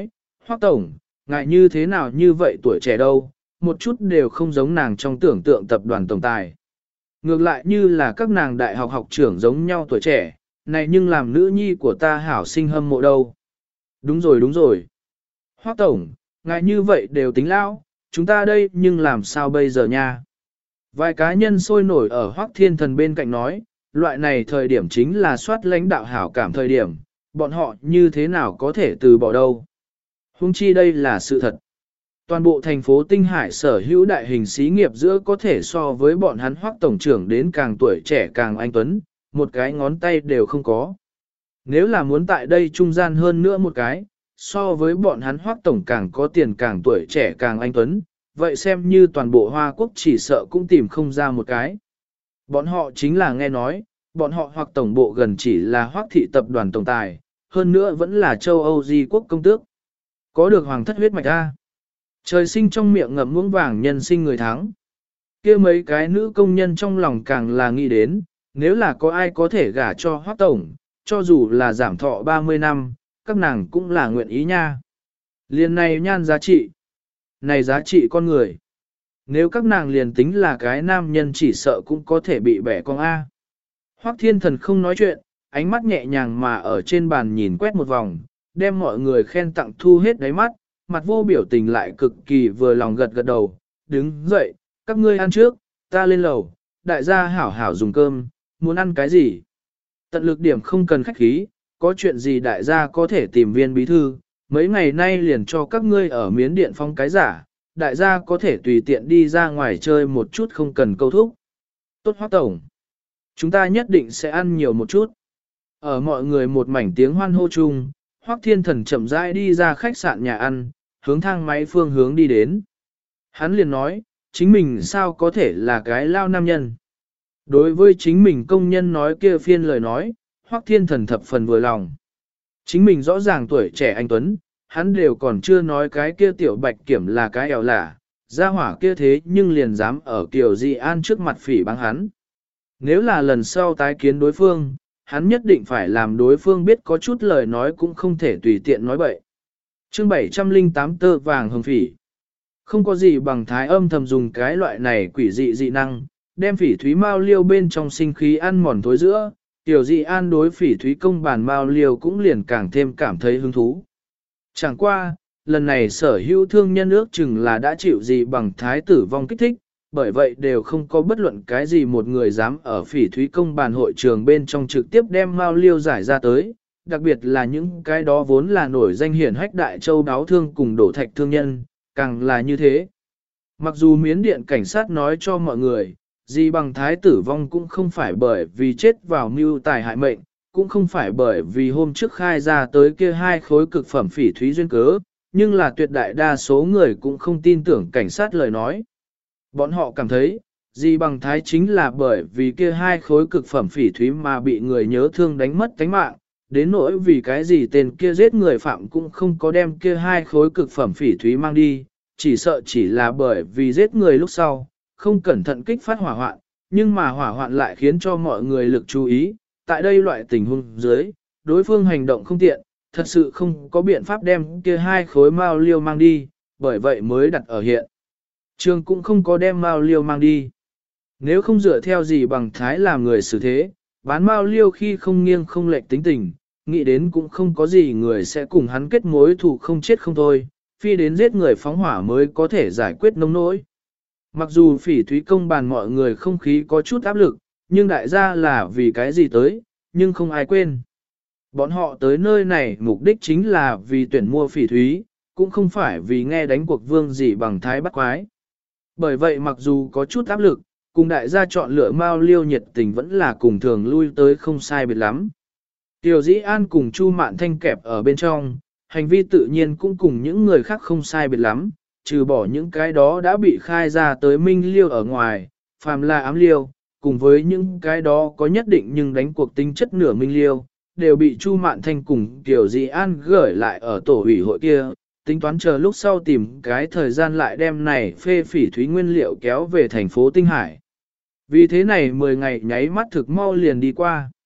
Hoắc tổng, ngại như thế nào như vậy tuổi trẻ đâu, một chút đều không giống nàng trong tưởng tượng tập đoàn tổng tài. Ngược lại như là các nàng đại học học trưởng giống nhau tuổi trẻ, này nhưng làm nữ nhi của ta hảo sinh hâm mộ đâu. Đúng rồi đúng rồi. Hoắc tổng, ngại như vậy đều tính lao, chúng ta đây nhưng làm sao bây giờ nha. Vài cá nhân sôi nổi ở Hoắc Thiên Thần bên cạnh nói, loại này thời điểm chính là soát lãnh đạo hảo cảm thời điểm, bọn họ như thế nào có thể từ bỏ đâu. Hung chi đây là sự thật. Toàn bộ thành phố Tinh Hải sở hữu đại hình xí nghiệp giữa có thể so với bọn hắn Hoắc tổng trưởng đến càng tuổi trẻ càng anh tuấn, một cái ngón tay đều không có. Nếu là muốn tại đây trung gian hơn nữa một cái, so với bọn hắn Hoắc tổng càng có tiền càng tuổi trẻ càng anh tuấn, vậy xem như toàn bộ Hoa Quốc chỉ sợ cũng tìm không ra một cái. Bọn họ chính là nghe nói, bọn họ hoặc tổng bộ gần chỉ là Hoắc thị tập đoàn tổng tài, hơn nữa vẫn là châu Âu di quốc công tước. Có được hoàng thất huyết mạch A. Trời sinh trong miệng ngậm muỗng vàng nhân sinh người thắng. Kia mấy cái nữ công nhân trong lòng càng là nghĩ đến, nếu là có ai có thể gả cho Hoắc tổng, cho dù là giảm thọ 30 năm, các nàng cũng là nguyện ý nha. Liền này nhan giá trị. Này giá trị con người. Nếu các nàng liền tính là cái nam nhân chỉ sợ cũng có thể bị bẻ con A. Hoắc Thiên Thần không nói chuyện, ánh mắt nhẹ nhàng mà ở trên bàn nhìn quét một vòng, đem mọi người khen tặng thu hết đáy mắt, mặt vô biểu tình lại cực kỳ vừa lòng gật gật đầu, đứng dậy, các ngươi ăn trước, ta lên lầu, đại gia hảo hảo dùng cơm, muốn ăn cái gì? Tận lực điểm không cần khách khí, có chuyện gì đại gia có thể tìm viên bí thư, mấy ngày nay liền cho các ngươi ở miến điện phong cái giả, đại gia có thể tùy tiện đi ra ngoài chơi một chút không cần câu thúc. Tốt Hoắc tổng, chúng ta nhất định sẽ ăn nhiều một chút. Ở mọi người một mảnh tiếng hoan hô chung, Hoắc Thiên Thần chậm rãi đi ra khách sạn nhà ăn, hướng thang máy phương hướng đi đến. Hắn liền nói, chính mình sao có thể là cái lao nam nhân. Đối với chính mình công nhân nói kia phiên lời nói, Hoắc Thiên Thần thập phần vừa lòng. Chính mình rõ ràng tuổi trẻ anh Tuấn, hắn đều còn chưa nói cái kia tiểu bạch kiểm là cái ẻo lả, gia hỏa kia thế nhưng liền dám ở Kiều Dị An trước mặt phỉ báng hắn. Nếu là lần sau tái kiến đối phương, hắn nhất định phải làm đối phương biết có chút lời nói cũng không thể tùy tiện nói bậy. Chương 708 tơ vàng hồng phỉ. Không có gì bằng thái âm thầm dùng cái loại này quỷ dị dị năng, đem phỉ thúy mao liêu bên trong sinh khí ăn mòn thối giữa, Tiểu Dị An đối phỉ thúy công bàn mao liêu cũng liền càng thêm cảm thấy hứng thú. Chẳng qua, lần này sở hữu thương nhân ước chừng là đã chịu gì bằng thái tử vong kích thích, bởi vậy đều không có bất luận cái gì một người dám ở phỉ thúy công bàn hội trường bên trong trực tiếp đem mao liêu giải ra tới, đặc biệt là những cái đó vốn là nổi danh hiển hách đại châu đáo thương cùng đổ thạch thương nhân, càng là như thế. Mặc dù miến điện cảnh sát nói cho mọi người, gì bằng thái tử vong cũng không phải bởi vì chết vào mưu tài hại mệnh, cũng không phải bởi vì hôm trước khai ra tới kia hai khối cực phẩm phỉ thúy duyên cớ, nhưng là tuyệt đại đa số người cũng không tin tưởng cảnh sát lời nói. Bọn họ cảm thấy, gì bằng thái chính là bởi vì kia hai khối cực phẩm phỉ thúy mà bị người nhớ thương đánh mất tánh mạng, đến nỗi vì cái gì tên kia giết người phạm cũng không có đem kia hai khối cực phẩm phỉ thúy mang đi, chỉ sợ chỉ là bởi vì giết người lúc sau, không cẩn thận kích phát hỏa hoạn, nhưng mà hỏa hoạn lại khiến cho mọi người lực chú ý, tại đây loại tình huống dưới, đối phương hành động không tiện, thật sự không có biện pháp đem kia hai khối mao liêu mang đi, bởi vậy mới đặt ở hiện. Trường cũng không có đem mao liêu mang đi. Nếu không dựa theo gì bằng thái làm người xử thế, bán mao liêu khi không nghiêng không lệch tính tình, nghĩ đến cũng không có gì người sẽ cùng hắn kết mối thù không chết không thôi, phi đến giết người phóng hỏa mới có thể giải quyết nông nỗi. Mặc dù phỉ thúy công bàn mọi người không khí có chút áp lực, nhưng đại gia là vì cái gì tới, nhưng không ai quên. Bọn họ tới nơi này mục đích chính là vì tuyển mua phỉ thúy, cũng không phải vì nghe đánh cuộc vương gì bằng thái bắt quái. Bởi vậy mặc dù có chút áp lực, cùng đại gia chọn lựa mao liêu nhiệt tình vẫn là cùng thường lui tới không sai biệt lắm. Tiểu Dĩ An cùng Chu Mạn Thanh kẹp ở bên trong, hành vi tự nhiên cũng cùng những người khác không sai biệt lắm, trừ bỏ những cái đó đã bị khai ra tới minh liêu ở ngoài, phàm là ám liêu, cùng với những cái đó có nhất định nhưng đánh cuộc tính chất nửa minh liêu, đều bị Chu Mạn Thanh cùng Tiểu Dĩ An gửi lại ở tổ ủy hội kia, tính toán chờ lúc sau tìm cái thời gian lại đem này phê phỉ thúy nguyên liệu kéo về thành phố Tinh Hải. Vì thế này 10 ngày nháy mắt thực mau liền đi qua.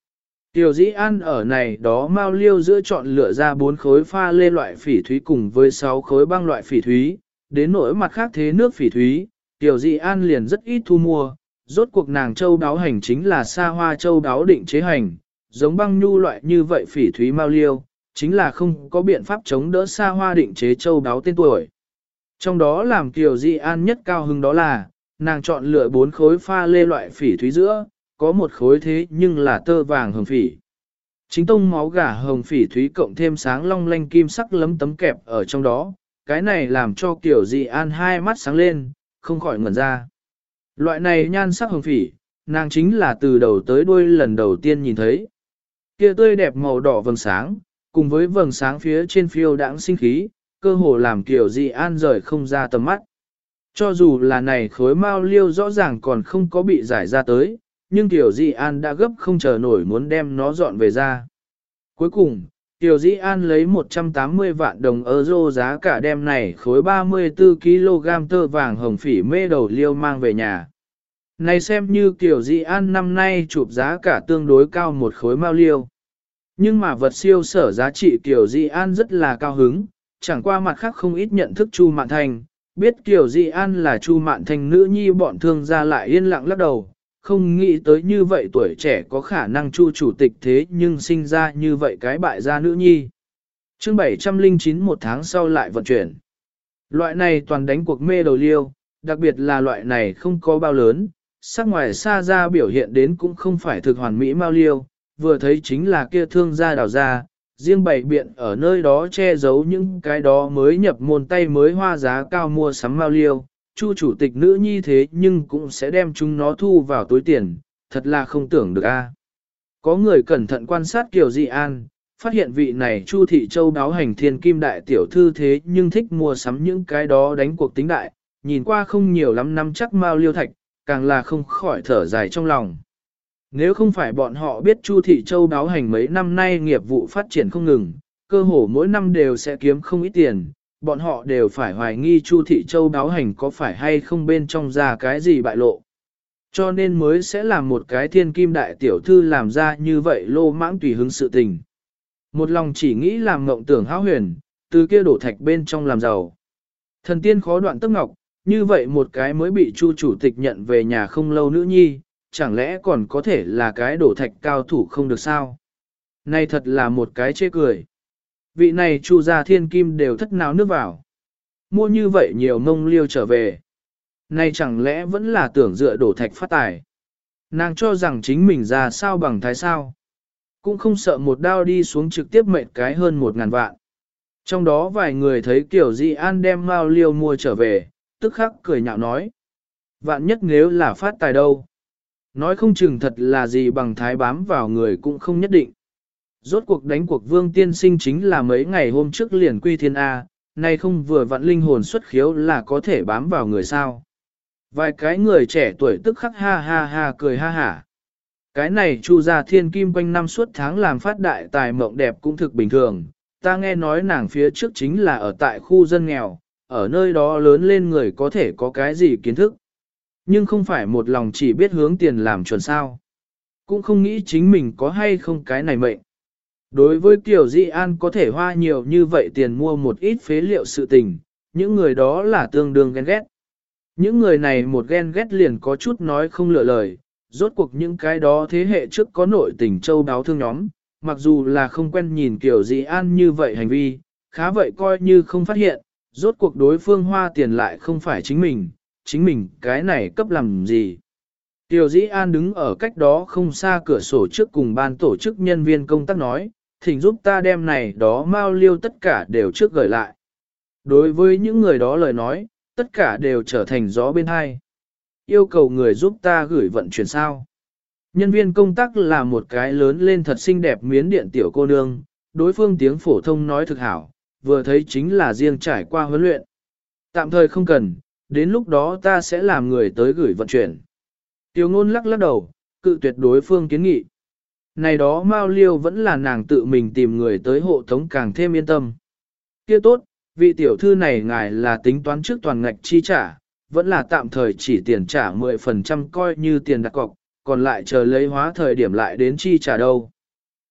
Tiểu Dĩ An ở này đó mao liêu giữa chọn lựa ra 4 khối pha lê loại phỉ thúy cùng với 6 khối băng loại phỉ thúy, đến nỗi mặt khác thế nước phỉ thúy, Tiểu Dĩ An liền rất ít thu mua, rốt cuộc nàng châu đáo hành chính là xa hoa châu đáo định chế hành, giống băng nhu loại như vậy phỉ thúy mao liêu, chính là không có biện pháp chống đỡ xa hoa định chế châu đáo tên tuổi. Trong đó làm Tiểu Dĩ An nhất cao hứng đó là, nàng chọn lựa 4 khối pha lê loại phỉ thúy giữa, có một khối thế nhưng là tơ vàng hồng phỉ. Chính tông máu gà hồng phỉ thúy cộng thêm sáng long lanh kim sắc lấm tấm kẹp ở trong đó, cái này làm cho Tiểu Dĩ An hai mắt sáng lên, không khỏi ngẩn ra. Loại này nhan sắc hồng phỉ, nàng chính là từ đầu tới đuôi lần đầu tiên nhìn thấy. Kia tươi đẹp màu đỏ vầng sáng, cùng với vầng sáng phía trên phiêu đãng sinh khí, cơ hồ làm Tiểu Dĩ An rời không ra tầm mắt. Cho dù là này khối mao liêu rõ ràng còn không có bị giải ra tới, nhưng Tiểu Dĩ An đã gấp không chờ nổi muốn đem nó dọn về ra. Cuối cùng, Tiểu Dĩ An lấy 180 vạn đồng euro giá cả đem này khối 34 kg tơ vàng hồng phỉ mê đầu liêu mang về nhà. Này xem như Tiểu Dĩ An năm nay chụp giá cả tương đối cao một khối mao liêu. Nhưng mà vật siêu sở giá trị Tiểu Dĩ An rất là cao hứng, chẳng qua mặt khác không ít nhận thức Chu Mạn Thành, biết Tiểu Dĩ An là Chu Mạn Thành nữ nhi bọn thương gia lại yên lặng lắc đầu, không nghĩ tới như vậy tuổi trẻ có khả năng Chu chủ tịch thế nhưng sinh ra như vậy cái bại gia nữ nhi. Chương 709 một tháng sau lại vận chuyển. Loại này toàn đánh cuộc mê đầu liêu, đặc biệt là loại này không có bao lớn, sắc ngoài xa ra biểu hiện đến cũng không phải thực hoàn mỹ mao liêu, vừa thấy chính là kia thương gia đào ra, riêng bày biện ở nơi đó che giấu những cái đó mới nhập môn tay mới hoa giá cao mua sắm mao liêu. Chu chủ tịch nữ nhi thế nhưng cũng sẽ đem chúng nó thu vào túi tiền, thật là không tưởng được a. Có người cẩn thận quan sát Kiều Dị An, phát hiện vị này Chu Thị Châu đáo hành thiên kim đại tiểu thư thế nhưng thích mua sắm những cái đó đánh cuộc tính đại, nhìn qua không nhiều lắm năm chắc mao liêu thạch, càng là không khỏi thở dài trong lòng. Nếu không phải bọn họ biết Chu Thị Châu đáo hành mấy năm nay nghiệp vụ phát triển không ngừng, cơ hồ mỗi năm đều sẽ kiếm không ít tiền, bọn họ đều phải hoài nghi Chu Thị Châu đáo hành có phải hay không bên trong ra cái gì bại lộ. Cho nên mới sẽ làm một cái thiên kim đại tiểu thư làm ra như vậy lô mãng tùy hứng sự tình. Một lòng chỉ nghĩ làm ngộng tưởng hão huyền, từ kia đổ thạch bên trong làm giàu. Thần tiên khó đoạn tức ngọc, như vậy một cái mới bị Chu chủ tịch nhận về nhà không lâu nữ nhi, chẳng lẽ còn có thể là cái đổ thạch cao thủ không được sao? Này thật là một cái chê cười. Vị này Chu gia thiên kim đều thất náo nước vào. Mua như vậy nhiều mông liêu trở về. Này chẳng lẽ vẫn là tưởng dựa đổ thạch phát tài. Nàng cho rằng chính mình ra sao bằng thái sao. Cũng không sợ một đao đi xuống trực tiếp mệnh cái hơn 1.000 vạn. Trong đó vài người thấy Kiều Dị An đem mao liêu mua trở về, tức khắc cười nhạo nói. Vạn nhất nếu là phát tài đâu. Nói không chừng thật là gì bằng thái bám vào người cũng không nhất định. Rốt cuộc đánh cuộc Vương Tiên Sinh chính là mấy ngày hôm trước liền quy thiên A, nay không vừa vặn linh hồn xuất khiếu là có thể bám vào người sao. Vài cái người trẻ tuổi tức khắc ha ha ha cười ha hả. Cái này Chu gia thiên kim quanh năm suốt tháng làm phát đại tài mộng đẹp cũng thực bình thường. Ta nghe nói nàng phía trước chính là ở tại khu dân nghèo, ở nơi đó lớn lên người có thể có cái gì kiến thức. Nhưng không phải một lòng chỉ biết hướng tiền làm chuẩn sao. Cũng không nghĩ chính mình có hay không cái này mệnh. Đối với Kiều Dị An có thể hoa nhiều như vậy tiền mua một ít phế liệu sự tình, những người đó là tương đương ghen ghét. Những người này một ghen ghét liền có chút nói không lựa lời, rốt cuộc những cái đó thế hệ trước có nội tình châu đáo thương nhóm, mặc dù là không quen nhìn Kiều Dị An như vậy hành vi, khá vậy coi như không phát hiện, rốt cuộc đối phương hoa tiền lại không phải chính mình cái này cấp làm gì. Kiều Dĩ An đứng ở cách đó không xa cửa sổ trước cùng ban tổ chức nhân viên công tác nói, thỉnh giúp ta đem này đó mao liêu tất cả đều trước gửi lại. Đối với những người đó lời nói, tất cả đều trở thành gió bên hai. Yêu cầu người giúp ta gửi vận chuyển sao. Nhân viên công tác là một cái lớn lên thật xinh đẹp miến điện tiểu cô nương, đối phương tiếng phổ thông nói thực hảo, vừa thấy chính là riêng trải qua huấn luyện. Tạm thời không cần, đến lúc đó ta sẽ làm người tới gửi vận chuyển. Tiểu ngôn lắc lắc đầu, cự tuyệt đối phương kiến nghị. Này đó Mao Liêu vẫn là nàng tự mình tìm người tới hộ tống càng thêm yên tâm. Kia tốt, vị tiểu thư này ngài là tính toán trước toàn ngạch chi trả, vẫn là tạm thời chỉ tiền trả 10% coi như tiền đặt cọc, còn lại chờ lấy hóa thời điểm lại đến chi trả đâu.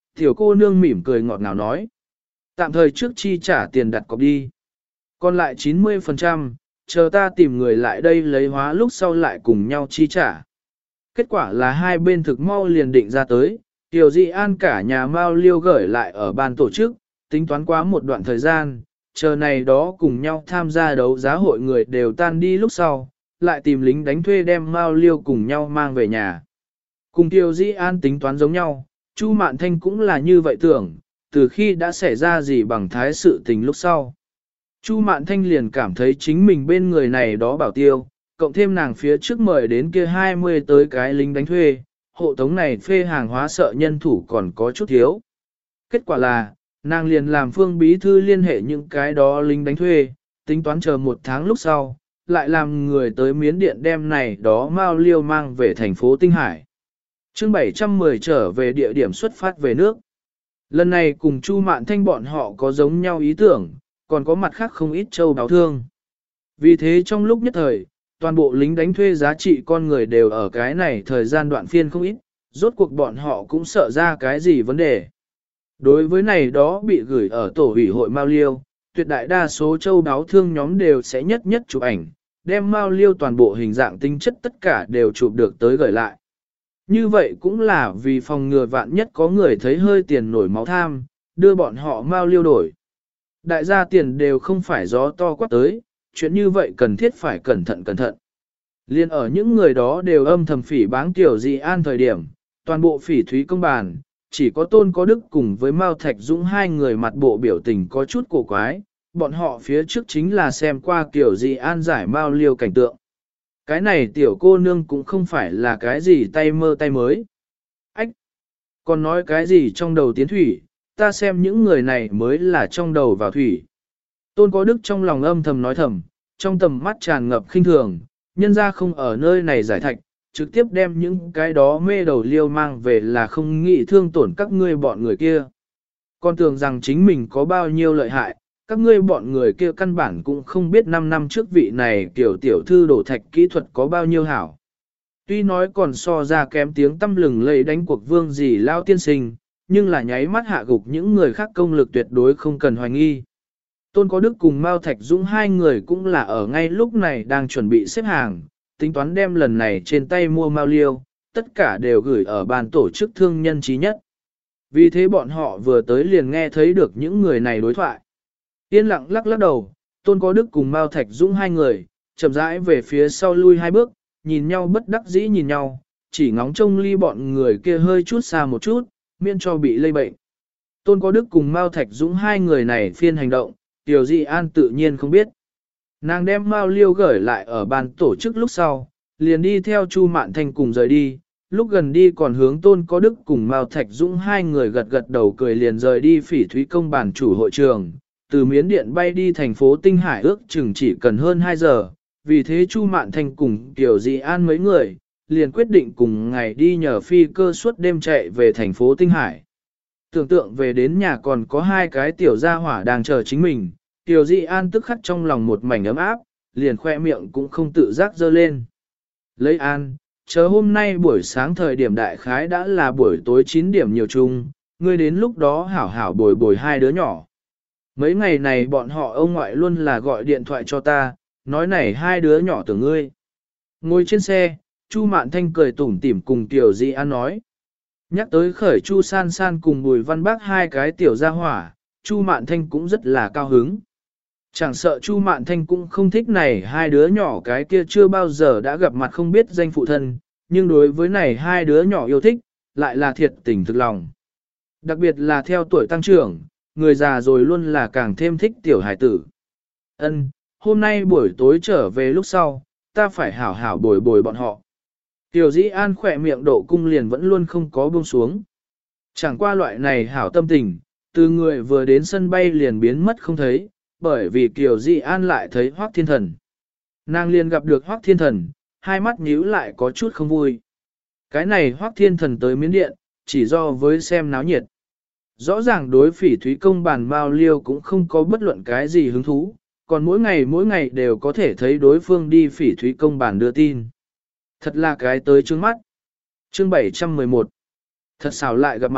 Tiểu cô nương mỉm cười ngọt ngào nói. Tạm thời trước chi trả tiền đặt cọc đi. Còn lại 90%, chờ ta tìm người lại đây lấy hóa lúc sau lại cùng nhau chi trả. Kết quả là hai bên thực mau liền định ra tới, Tiểu Dị An cả nhà Mao Liêu gửi lại ở ban tổ chức, tính toán quá một đoạn thời gian, chờ này đó cùng nhau tham gia đấu giá hội người đều tan đi lúc sau, lại tìm lính đánh thuê đem Mao Liêu cùng nhau mang về nhà. Cùng Tiểu Dị An tính toán giống nhau, Chu Mạn Thanh cũng là như vậy tưởng, từ khi đã xảy ra gì bằng thái sự tình lúc sau. Chu Mạn Thanh liền cảm thấy chính mình bên người này đó bảo tiêu, cộng thêm nàng phía trước mời đến kia 20 tới cái lính đánh thuê, hộ tống này phê hàng hóa sợ nhân thủ còn có chút thiếu. Kết quả là, nàng liền làm Phương Bí Thư liên hệ những cái đó lính đánh thuê, tính toán chờ một tháng lúc sau, lại làm người tới Miến Điện đem này đó Mao Liêu mang về thành phố Tinh Hải. Chương 710 trở về địa điểm xuất phát về nước. Lần này cùng Chu Mạn Thanh bọn họ có giống nhau ý tưởng, còn có mặt khác không ít châu đáo thương. Vì thế trong lúc nhất thời, toàn bộ lính đánh thuê giá trị con người đều ở cái này thời gian đoạn phiên không ít, rốt cuộc bọn họ cũng sợ ra cái gì vấn đề. Đối với này đó bị gửi ở tổ ủy hội Mao Liêu, tuyệt đại đa số châu đáo thương nhóm đều sẽ nhất nhất chụp ảnh, đem Mao Liêu toàn bộ hình dạng tinh chất tất cả đều chụp được tới gửi lại. Như vậy cũng là vì phòng ngừa vạn nhất có người thấy hơi tiền nổi máu tham, đưa bọn họ Mao Liêu đổi. Đại gia tiền đều không phải gió to quát tới, chuyện như vậy cần thiết phải cẩn thận cẩn thận. Liên ở những người đó đều âm thầm phỉ báng Tiểu Dị An thời điểm, toàn bộ phỉ thúy công bàn, chỉ có Tôn Có Đức cùng với Mao Thạch Dũng hai người mặt bộ biểu tình có chút cổ quái, bọn họ phía trước chính là xem qua Tiểu Dị An giải Mao Liêu cảnh tượng. Cái này tiểu cô nương cũng không phải là cái gì tay mơ tay mới. Ách! Còn nói cái gì trong đầu tiến thủy, ta xem những người này mới là trong đầu vào thủy. Tôn Có Đức trong lòng âm thầm nói thầm, trong tầm mắt tràn ngập khinh thường, nhân ra không ở nơi này giải thạch, trực tiếp đem những cái đó mê đầu liêu mang về là không nghĩ thương tổn các ngươi bọn người kia. Còn tưởng rằng chính mình có bao nhiêu lợi hại, các ngươi bọn người kia căn bản cũng không biết 5 năm trước vị này tiểu thư đổ thạch kỹ thuật có bao nhiêu hảo. Tuy nói còn so ra kém tiếng tâm lừng lây đánh cuộc vương gì lao tiên sinh, nhưng là nháy mắt hạ gục những người khác công lực tuyệt đối không cần hoài nghi. Tôn Có Đức cùng Mao Thạch Dũng hai người cũng là ở ngay lúc này đang chuẩn bị xếp hàng, tính toán đem lần này trên tay mua Mao Liêu, tất cả đều gửi ở ban tổ chức thương nhân trí nhất. Vì thế bọn họ vừa tới liền nghe thấy được những người này đối thoại. Yên lặng lắc lắc đầu, Tôn Có Đức cùng Mao Thạch Dũng hai người, chậm rãi về phía sau lui hai bước, nhìn nhau bất đắc dĩ nhìn nhau, chỉ ngóng trông ly bọn người kia hơi chút xa một chút, miễn cho bị lây bệnh. Tôn Có Đức cùng Mao Thạch Dũng hai người này phiên hành động, Tiểu Dị An tự nhiên không biết. Nàng đem Mao Liêu gửi lại ở ban tổ chức lúc sau, liền đi theo Chu Mạn Thanh cùng rời đi, lúc gần đi còn hướng Tôn Có Đức cùng Mao Thạch Dũng hai người gật gật đầu cười liền rời đi phỉ thúy công bản chủ hội trường, từ Miến Điện bay đi thành phố Tinh Hải ước chừng chỉ cần hơn 2 giờ, vì thế Chu Mạn Thanh cùng Tiểu Dị An mấy người, liền quyết định cùng ngày đi nhờ phi cơ suốt đêm chạy về thành phố Tinh Hải. Tưởng tượng về đến nhà còn có hai cái tiểu gia hỏa đang chờ chính mình, Tiểu Dị An tức khắc trong lòng một mảnh ấm áp, liền khoe miệng cũng không tự giác dơ lên. Lấy An, chờ hôm nay buổi sáng thời điểm đại khái đã là buổi tối 9 điểm nhiều chung, ngươi đến lúc đó hảo hảo bồi bồi hai đứa nhỏ. Mấy ngày này bọn họ ông ngoại luôn là gọi điện thoại cho ta, nói này hai đứa nhỏ tưởng ngươi. Ngồi trên xe, Chu Mạn Thanh cười tủm tỉm cùng Tiểu Dị An nói. Nhắc tới khởi Chu San San cùng Bùi Văn Bác hai cái tiểu gia hỏa, Chu Mạn Thanh cũng rất là cao hứng. Chẳng sợ Chu Mạn Thanh cũng không thích này hai đứa nhỏ cái kia chưa bao giờ đã gặp mặt không biết danh phụ thân, nhưng đối với này hai đứa nhỏ yêu thích, lại là thiệt tình thực lòng. Đặc biệt là theo tuổi tăng trưởng, người già rồi luôn là càng thêm thích tiểu hải tử. Ân, hôm nay buổi tối trở về lúc sau, ta phải hảo hảo bồi bồi bọn họ. Tiểu Dĩ An khỏe miệng độ cung liền vẫn luôn không có buông xuống. Chẳng qua loại này hảo tâm tình, từ người vừa đến sân bay liền biến mất không thấy, bởi vì Kiều Dĩ An lại thấy Hoắc Thiên Thần. Nàng liền gặp được Hoắc Thiên Thần, hai mắt nhíu lại có chút không vui. Cái này Hoắc Thiên Thần tới Miến Điện, chỉ do với xem náo nhiệt. Rõ ràng đối phỉ thúy công bàn Mao Liêu cũng không có bất luận cái gì hứng thú, còn mỗi ngày đều có thể thấy đối phương đi phỉ thúy công bàn đưa tin. Thật là cái tới trước mắt. Chương 711. Thật xảo lại gặp mặt,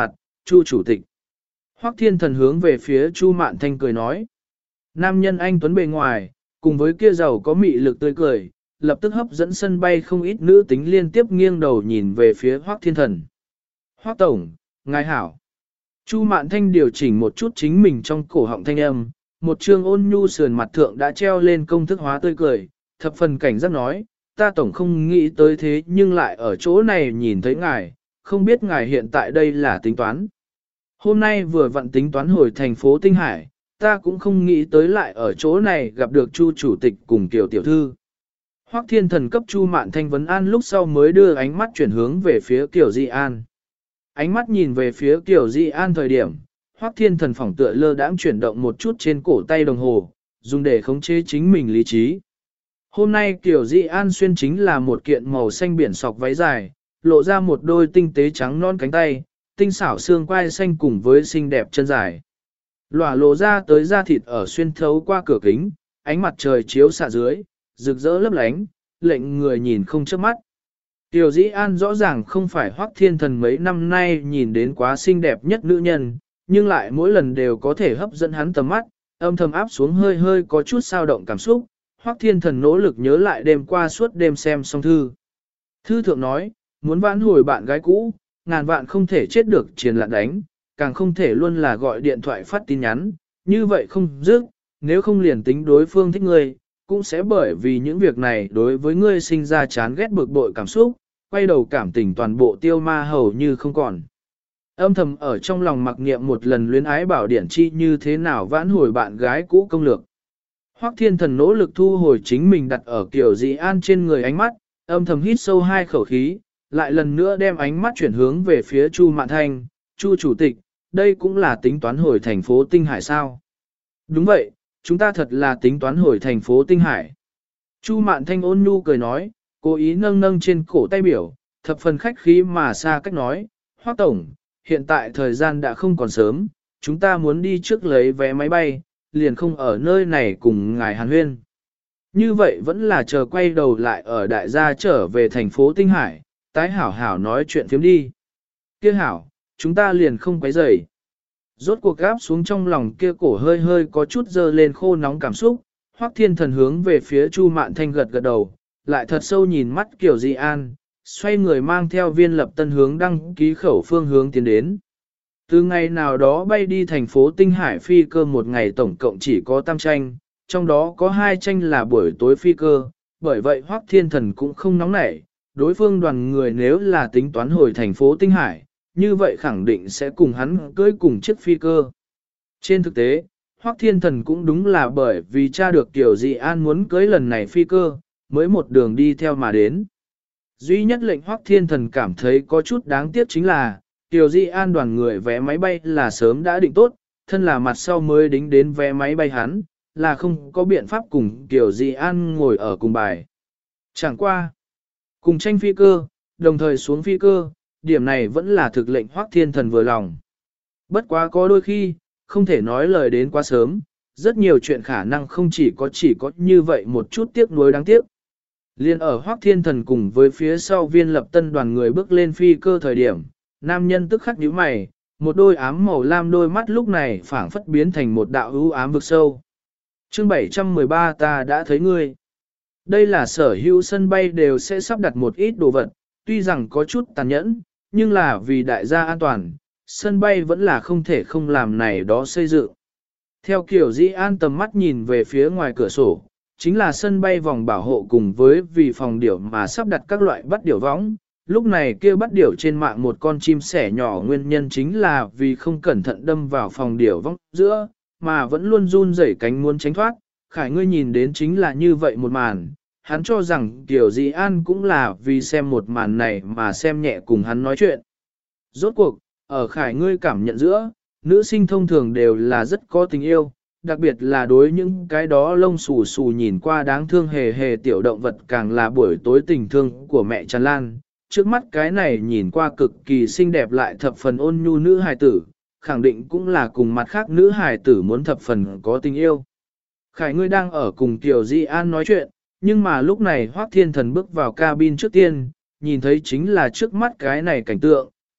Chu chủ tịch. Hoắc Thiên Thần hướng về phía Chu Mạn Thanh cười nói. Nam nhân anh tuấn bề ngoài, cùng với kia giàu có mị lực tươi cười, lập tức hấp dẫn sân bay không ít nữ tính liên tiếp nghiêng đầu nhìn về phía Hoắc Thiên Thần. Hoắc Tổng, ngài hảo. Chu Mạn Thanh điều chỉnh một chút chính mình trong cổ họng thanh âm, một trương ôn nhu sườn mặt thượng đã treo lên công thức hóa tươi cười, thập phần cảnh giác nói, ta Tổng không nghĩ tới thế nhưng lại ở chỗ này nhìn thấy ngài, không biết ngài hiện tại đây là tính toán. Hôm nay vừa vặn tính toán hồi thành phố Tinh Hải, ta cũng không nghĩ tới lại ở chỗ này gặp được Chu chủ tịch cùng Kiều tiểu thư. Hoắc Thiên Thần cấp Chu Mạn Thanh vấn an lúc sau mới đưa ánh mắt chuyển hướng về phía Kiều Di An. Ánh mắt nhìn về phía Kiều Di An thời điểm, Hoắc Thiên Thần phỏng tựa lơ đãng chuyển động một chút trên cổ tay đồng hồ, dùng để khống chế chính mình lý trí. Hôm nay Kiều Di An xuyên chính là một kiện màu xanh biển sọc váy dài, lộ ra một đôi tinh tế trắng non cánh tay, tinh xảo xương quai xanh cùng với xinh đẹp chân dài. Lỏa lộ ra tới da thịt ở xuyên thấu qua cửa kính, ánh mặt trời chiếu xạ dưới, rực rỡ lấp lánh, lệnh người nhìn không chớp mắt. Tiểu Dĩ An rõ ràng không phải Hoắc Thiên Thần mấy năm nay nhìn đến quá xinh đẹp nhất nữ nhân, nhưng lại mỗi lần đều có thể hấp dẫn hắn tầm mắt, âm thầm áp xuống hơi hơi có chút sao động cảm xúc. Hoắc Thiên Thần nỗ lực nhớ lại đêm qua suốt đêm xem xong thư. Thư thượng nói, muốn vãn hồi bạn gái cũ, ngàn vạn không thể chết được triền lạn đánh, càng không thể luôn là gọi điện thoại phát tin nhắn, như vậy không dứt, nếu không liền tính đối phương thích ngươi, cũng sẽ bởi vì những việc này đối với ngươi sinh ra chán ghét bực bội cảm xúc, quay đầu cảm tình toàn bộ tiêu ma hầu như không còn. Âm thầm ở trong lòng mặc niệm một lần luyến ái bảo điển chi như thế nào vãn hồi bạn gái cũ công lược. Hoắc Thiên Thần nỗ lực thu hồi chính mình đặt ở Kiều Dĩ An trên người ánh mắt, âm thầm hít sâu hai khẩu khí, lại lần nữa đem ánh mắt chuyển hướng về phía Chu Mạn Thanh, Chu chủ tịch, đây cũng là tính toán hồi thành phố Tinh Hải sao? Đúng vậy, chúng ta thật là tính toán hồi thành phố Tinh Hải. Chu Mạn Thanh ôn nhu cười nói, cố ý nâng nâng trên cổ tay biểu, thập phần khách khí mà xa cách nói, Hoắc Tổng, hiện tại thời gian đã không còn sớm, chúng ta muốn đi trước lấy vé máy bay, liền không ở nơi này cùng ngài hàn huyên. Như vậy vẫn là chờ quay đầu lại ở đại gia trở về thành phố Tinh Hải, tái hảo hảo nói chuyện phiếm đi. Kia hảo, chúng ta liền không quấy rầy. Rốt cuộc gáp xuống trong lòng kia cổ hơi hơi có chút dơ lên khô nóng cảm xúc, Hoắc Thiên Thần hướng về phía Chu Mạn Thanh gật gật đầu, lại thật sâu nhìn mắt Kiều Di An, xoay người mang theo Viên Lập Tân hướng đăng ký khẩu phương hướng tiến đến. Từ ngày nào đó bay đi thành phố Tinh Hải phi cơ một ngày tổng cộng chỉ có 5 tranh, trong đó có 2 tranh là buổi tối phi cơ, bởi vậy Hoắc Thiên Thần cũng không nóng nảy, đối phương đoàn người nếu là tính toán hồi thành phố Tinh Hải, như vậy khẳng định sẽ cùng hắn cưỡi cùng chiếc phi cơ. Trên thực tế, Hoắc Thiên Thần cũng đúng là bởi vì tra được Kiều Dị An muốn cưới lần này phi cơ, mới một đường đi theo mà đến. Duy nhất lệnh Hoắc Thiên Thần cảm thấy có chút đáng tiếc chính là, Kiều Dị An đoàn người vé máy bay là sớm đã định tốt, thân là mặt sau mới đính đến vé máy bay hắn, là không có biện pháp cùng Kiều Dị An ngồi ở cùng bài. Chẳng qua, cùng tranh phi cơ, đồng thời xuống phi cơ, điểm này vẫn là thực lệnh Hoắc Thiên Thần vừa lòng. Bất quá có đôi khi, không thể nói lời đến quá sớm, rất nhiều chuyện khả năng không chỉ có như vậy một chút tiếc nuối đáng tiếc. Liên ở Hoắc Thiên Thần cùng với phía sau Viên Lập Tân đoàn người bước lên phi cơ thời điểm, nam nhân tức khắc nhíu mày, một đôi ám màu lam đôi mắt lúc này phảng phất biến thành một đạo ưu ám vực sâu. Chương 713 ta đã thấy ngươi. Đây là sở hữu sân bay đều sẽ sắp đặt một ít đồ vật, tuy rằng có chút tàn nhẫn, nhưng là vì đại gia an toàn, sân bay vẫn là không thể không làm này đó xây dựng. Theo kiểu Dĩ An tầm mắt nhìn về phía ngoài cửa sổ, chính là sân bay vòng bảo hộ cùng với vì phòng điểu mà sắp đặt các loại bắt điểu võng. Lúc này kia bắt điểu trên mạng một con chim sẻ nhỏ nguyên nhân chính là vì không cẩn thận đâm vào phòng điểu võng giữa, mà vẫn luôn run rẩy cánh muốn tránh thoát. Khải ngươi nhìn đến chính là như vậy một màn, hắn cho rằng Kiều Dĩ An cũng là vì xem một màn này mà xem nhẹ cùng hắn nói chuyện. Rốt cuộc, ở Khải ngươi cảm nhận giữa, nữ sinh thông thường đều là rất có tình yêu, đặc biệt là đối những cái đó lông xù xù nhìn qua đáng thương hề hề tiểu động vật càng là buổi tối tình thương của mẹ Tràn Lan. Trước mắt cái này nhìn qua cực kỳ xinh đẹp lại thập phần ôn nhu nữ hài tử, khẳng định cũng là cùng mặt khác nữ hài tử muốn thập phần có tình yêu. Khải ngươi đang ở cùng Kiều Di An nói chuyện, nhưng mà lúc này Hoắc Thiên Thần bước vào cabin trước tiên, nhìn thấy chính là trước mắt cái này cảnh tượng,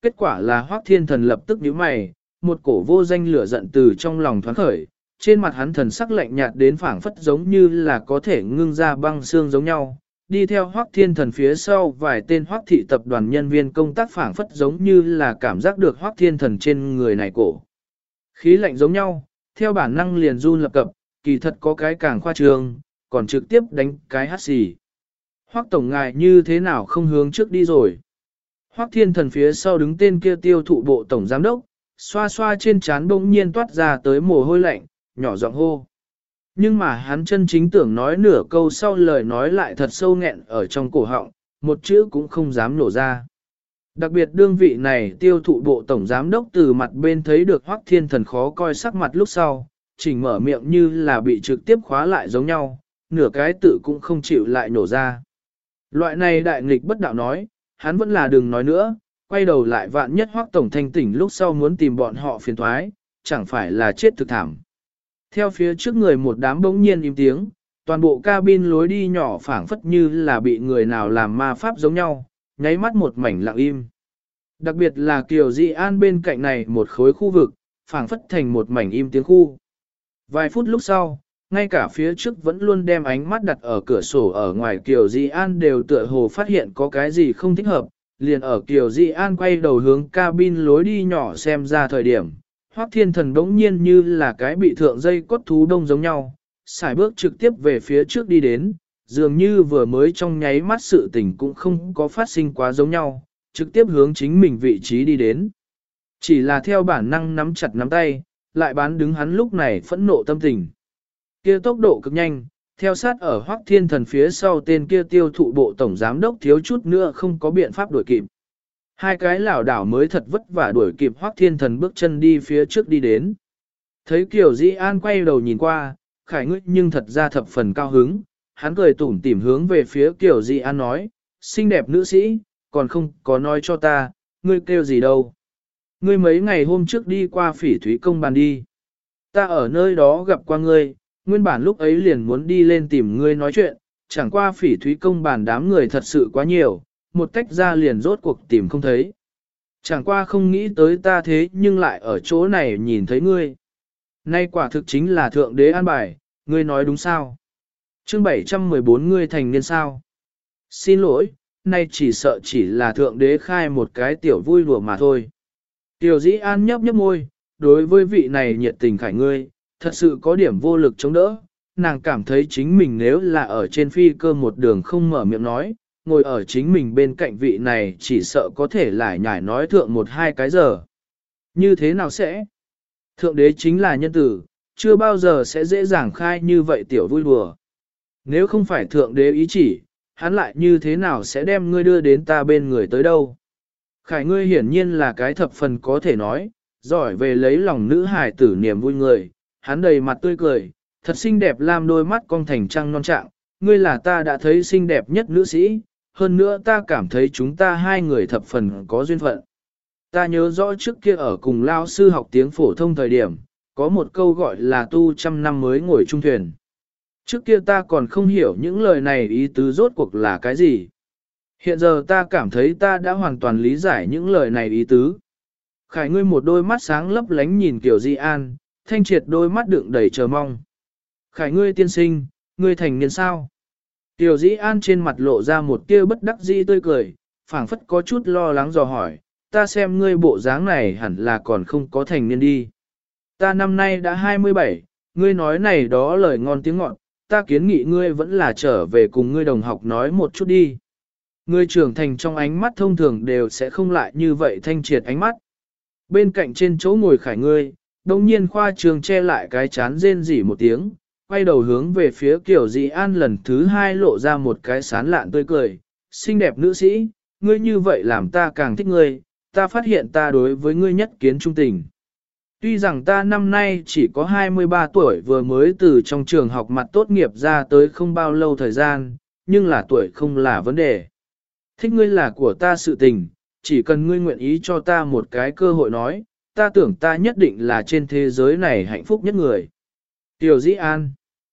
Kết quả là Hoắc Thiên Thần lập tức nhíu mày, một cổ vô danh lửa giận từ trong lòng thoáng khởi, trên mặt hắn thần sắc lạnh nhạt đến phảng phất giống như là có thể ngưng ra băng xương giống nhau. Đi theo Hoắc Thiên Thần phía sau vài tên Hoắc thị tập đoàn nhân viên công tác phảng phất giống như là cảm giác được Hoắc Thiên Thần trên người này cổ. Khí lạnh giống nhau, theo bản năng liền run lập cập, kỳ thật có cái càng khoa trương, còn trực tiếp đánh cái hắt xì. Hoắc tổng ngài như thế nào không hướng trước đi rồi. Hoắc Thiên Thần phía sau đứng tên kia tiêu thụ bộ tổng giám đốc, xoa xoa trên trán bỗng nhiên toát ra tới mồ hôi lạnh, nhỏ giọng hô. Nhưng mà hắn chân chính tưởng nói nửa câu sau lời nói lại thật sâu nghẹn ở trong cổ họng, một chữ cũng không dám nổ ra. Đặc biệt đương vị này tiêu thụ bộ tổng giám đốc từ mặt bên thấy được Hoắc Thiên Thần khó coi sắc mặt lúc sau, chỉnh mở miệng như là bị trực tiếp khóa lại giống nhau, nửa cái tự cũng không chịu lại nổ ra. Loại này đại nghịch bất đạo nói, hắn vẫn là đừng nói nữa, quay đầu lại vạn nhất Hoắc tổng thanh tỉnh lúc sau muốn tìm bọn họ phiền toái, chẳng phải là chết thực thảm. Theo phía trước người một đám bỗng nhiên im tiếng, toàn bộ cabin lối đi nhỏ phảng phất như là bị người nào làm ma pháp giống nhau, nháy mắt một mảnh lặng im. Đặc biệt là Kiều Dị An bên cạnh này một khối khu vực, phảng phất thành một mảnh im tiếng khu. Vài phút lúc sau, ngay cả phía trước vẫn luôn đem ánh mắt đặt ở cửa sổ ở ngoài Kiều Dị An đều tựa hồ phát hiện có cái gì không thích hợp, liền ở Kiều Dị An quay đầu hướng cabin lối đi nhỏ xem ra thời điểm. Hoắc Thiên Thần đống nhiên như là cái bị thượng dây cốt thú đông giống nhau, xài bước trực tiếp về phía trước đi đến, dường như vừa mới trong nháy mắt sự tình cũng không có phát sinh quá giống nhau, trực tiếp hướng chính mình vị trí đi đến. Chỉ là theo bản năng nắm chặt nắm tay, lại bán đứng hắn lúc này phẫn nộ tâm tình. Kia tốc độ cực nhanh, theo sát ở Hoắc Thiên Thần phía sau tên kia tiêu thụ bộ tổng giám đốc thiếu chút nữa không có biện pháp đuổi kịp. Hai cái lảo đảo mới thật vất vả đuổi kịp Hoắc Thiên Thần bước chân đi phía trước đi đến. Thấy Kiều Dĩ An quay đầu nhìn qua, Khải Ngữ nhưng thật ra thập phần cao hứng, hắn cười tủm tỉm hướng về phía Kiều Dĩ An nói, xinh đẹp nữ sĩ, còn không có nói cho ta, ngươi kêu gì đâu. Ngươi mấy ngày hôm trước đi qua Phỉ Thúy Công bàn đi. Ta ở nơi đó gặp qua ngươi, nguyên bản lúc ấy liền muốn đi lên tìm ngươi nói chuyện, chẳng qua Phỉ Thúy Công bàn đám người thật sự quá nhiều, một tách ra liền rốt cuộc tìm không thấy. Chẳng qua không nghĩ tới ta thế nhưng lại ở chỗ này nhìn thấy ngươi. Nay quả thực chính là thượng đế an bài, ngươi nói đúng sao? Chương 714 ngươi thành niên sao? Xin lỗi, nay chỉ sợ chỉ là thượng đế khai một cái tiểu vui đùa mà thôi. Tiểu Dĩ An nhấp nhấp môi, đối với vị này nhiệt tình Khải ngươi, thật sự có điểm vô lực chống đỡ. Nàng cảm thấy chính mình nếu là ở trên phi cơ một đường không mở miệng nói, ngồi ở chính mình bên cạnh vị này chỉ sợ có thể lải nhải nói thượng một hai cái giờ. Như thế nào sẽ? Thượng đế chính là nhân tử, chưa bao giờ sẽ dễ dàng khai như vậy tiểu vui đùa. Nếu không phải thượng đế ý chỉ, hắn lại như thế nào sẽ đem ngươi đưa đến ta bên người tới đâu? Khải ngươi hiển nhiên là cái thập phần có thể nói, giỏi về lấy lòng nữ hài tử niềm vui người, hắn đầy mặt tươi cười, thật xinh đẹp lam đôi mắt cong thành trăng non trạng, ngươi là ta đã thấy xinh đẹp nhất nữ sĩ, hơn nữa ta cảm thấy chúng ta hai người thập phần có duyên phận. Ta nhớ rõ trước kia ở cùng lao sư học tiếng phổ thông thời điểm, có một câu gọi là tu trăm năm mới ngồi chung thuyền. Trước kia ta còn không hiểu những lời này ý tứ rốt cuộc là cái gì. Hiện giờ ta cảm thấy ta đã hoàn toàn lý giải những lời này ý tứ. Khải ngươi một đôi mắt sáng lấp lánh nhìn Kiều Di An, thanh triệt đôi mắt đựng đầy chờ mong. Khải ngươi tiên sinh, ngươi thành niên sao? Kiều Dĩ An trên mặt lộ ra một tia bất đắc dĩ tươi cười, phảng phất có chút lo lắng dò hỏi, ta xem ngươi bộ dáng này hẳn là còn không có thành niên đi. Ta năm nay đã 27, ngươi nói này đó lời ngon tiếng ngọt, ta kiến nghị ngươi vẫn là trở về cùng ngươi đồng học nói một chút đi. Ngươi trưởng thành trong ánh mắt thông thường đều sẽ không lại như vậy thanh triệt ánh mắt. Bên cạnh trên chỗ ngồi Khải ngươi, đồng nhiên khoa trường che lại cái chán rên rỉ một tiếng, quay đầu hướng về phía Kiều Dĩ An lần thứ hai lộ ra một cái sán lạn tươi cười. Xinh đẹp nữ sĩ, ngươi như vậy làm ta càng thích ngươi, ta phát hiện ta đối với ngươi nhất kiến trung tình. Tuy rằng ta năm nay chỉ có 23 tuổi vừa mới từ trong trường học mặt tốt nghiệp ra tới không bao lâu thời gian, nhưng là tuổi không là vấn đề. Thích ngươi là của ta sự tình, chỉ cần ngươi nguyện ý cho ta một cái cơ hội nói, ta tưởng ta nhất định là trên thế giới này hạnh phúc nhất người. Tiểu Dĩ An.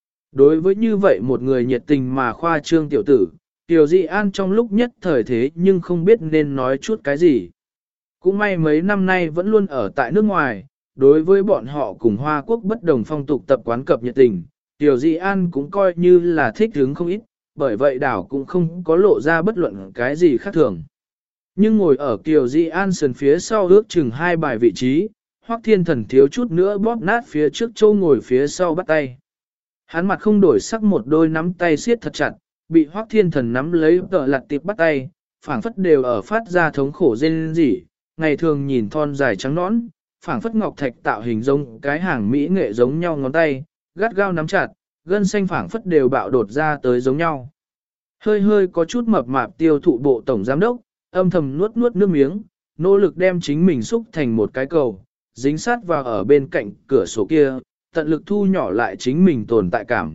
Đối với như vậy một người nhiệt tình mà khoa trương tiểu tử, Tiểu Dĩ An trong lúc nhất thời thế nhưng không biết nên nói chút cái gì. Cũng may mấy năm nay vẫn luôn ở tại nước ngoài, đối với bọn họ cùng Hoa Quốc bất đồng phong tục tập quán cập nhiệt tình, Tiểu Dị An cũng coi như là thích hứng không ít, bởi vậy đảo cũng không có lộ ra bất luận cái gì khác thường. Nhưng ngồi ở Kiều Dị An sườn phía sau ước chừng 2 bài vị trí, Hoắc Thiên Thần thiếu chút nữa bóp nát phía trước châu ngồi phía sau bắt tay. Hắn mặt không đổi sắc, một đôi nắm tay siết thật chặt, bị Hoắc Thiên Thần nắm lấy tợ lặt tiệp bắt tay, phảng phất đều ở phát ra thống khổ rên rỉ, ngày thường nhìn thon dài trắng nõn, phảng phất ngọc thạch tạo hình giống cái hàng mỹ nghệ giống nhau ngón tay, gắt gao nắm chặt, gân xanh phảng phất đều bạo đột ra tới giống nhau. Hơi hơi có chút mập mạp tiêu thụ bộ tổng giám đốc, âm thầm nuốt nuốt nước miếng, nỗ lực đem chính mình xúc thành một cái cầu, dính sát vào ở bên cạnh cửa sổ kia, tận lực thu nhỏ lại chính mình tồn tại cảm.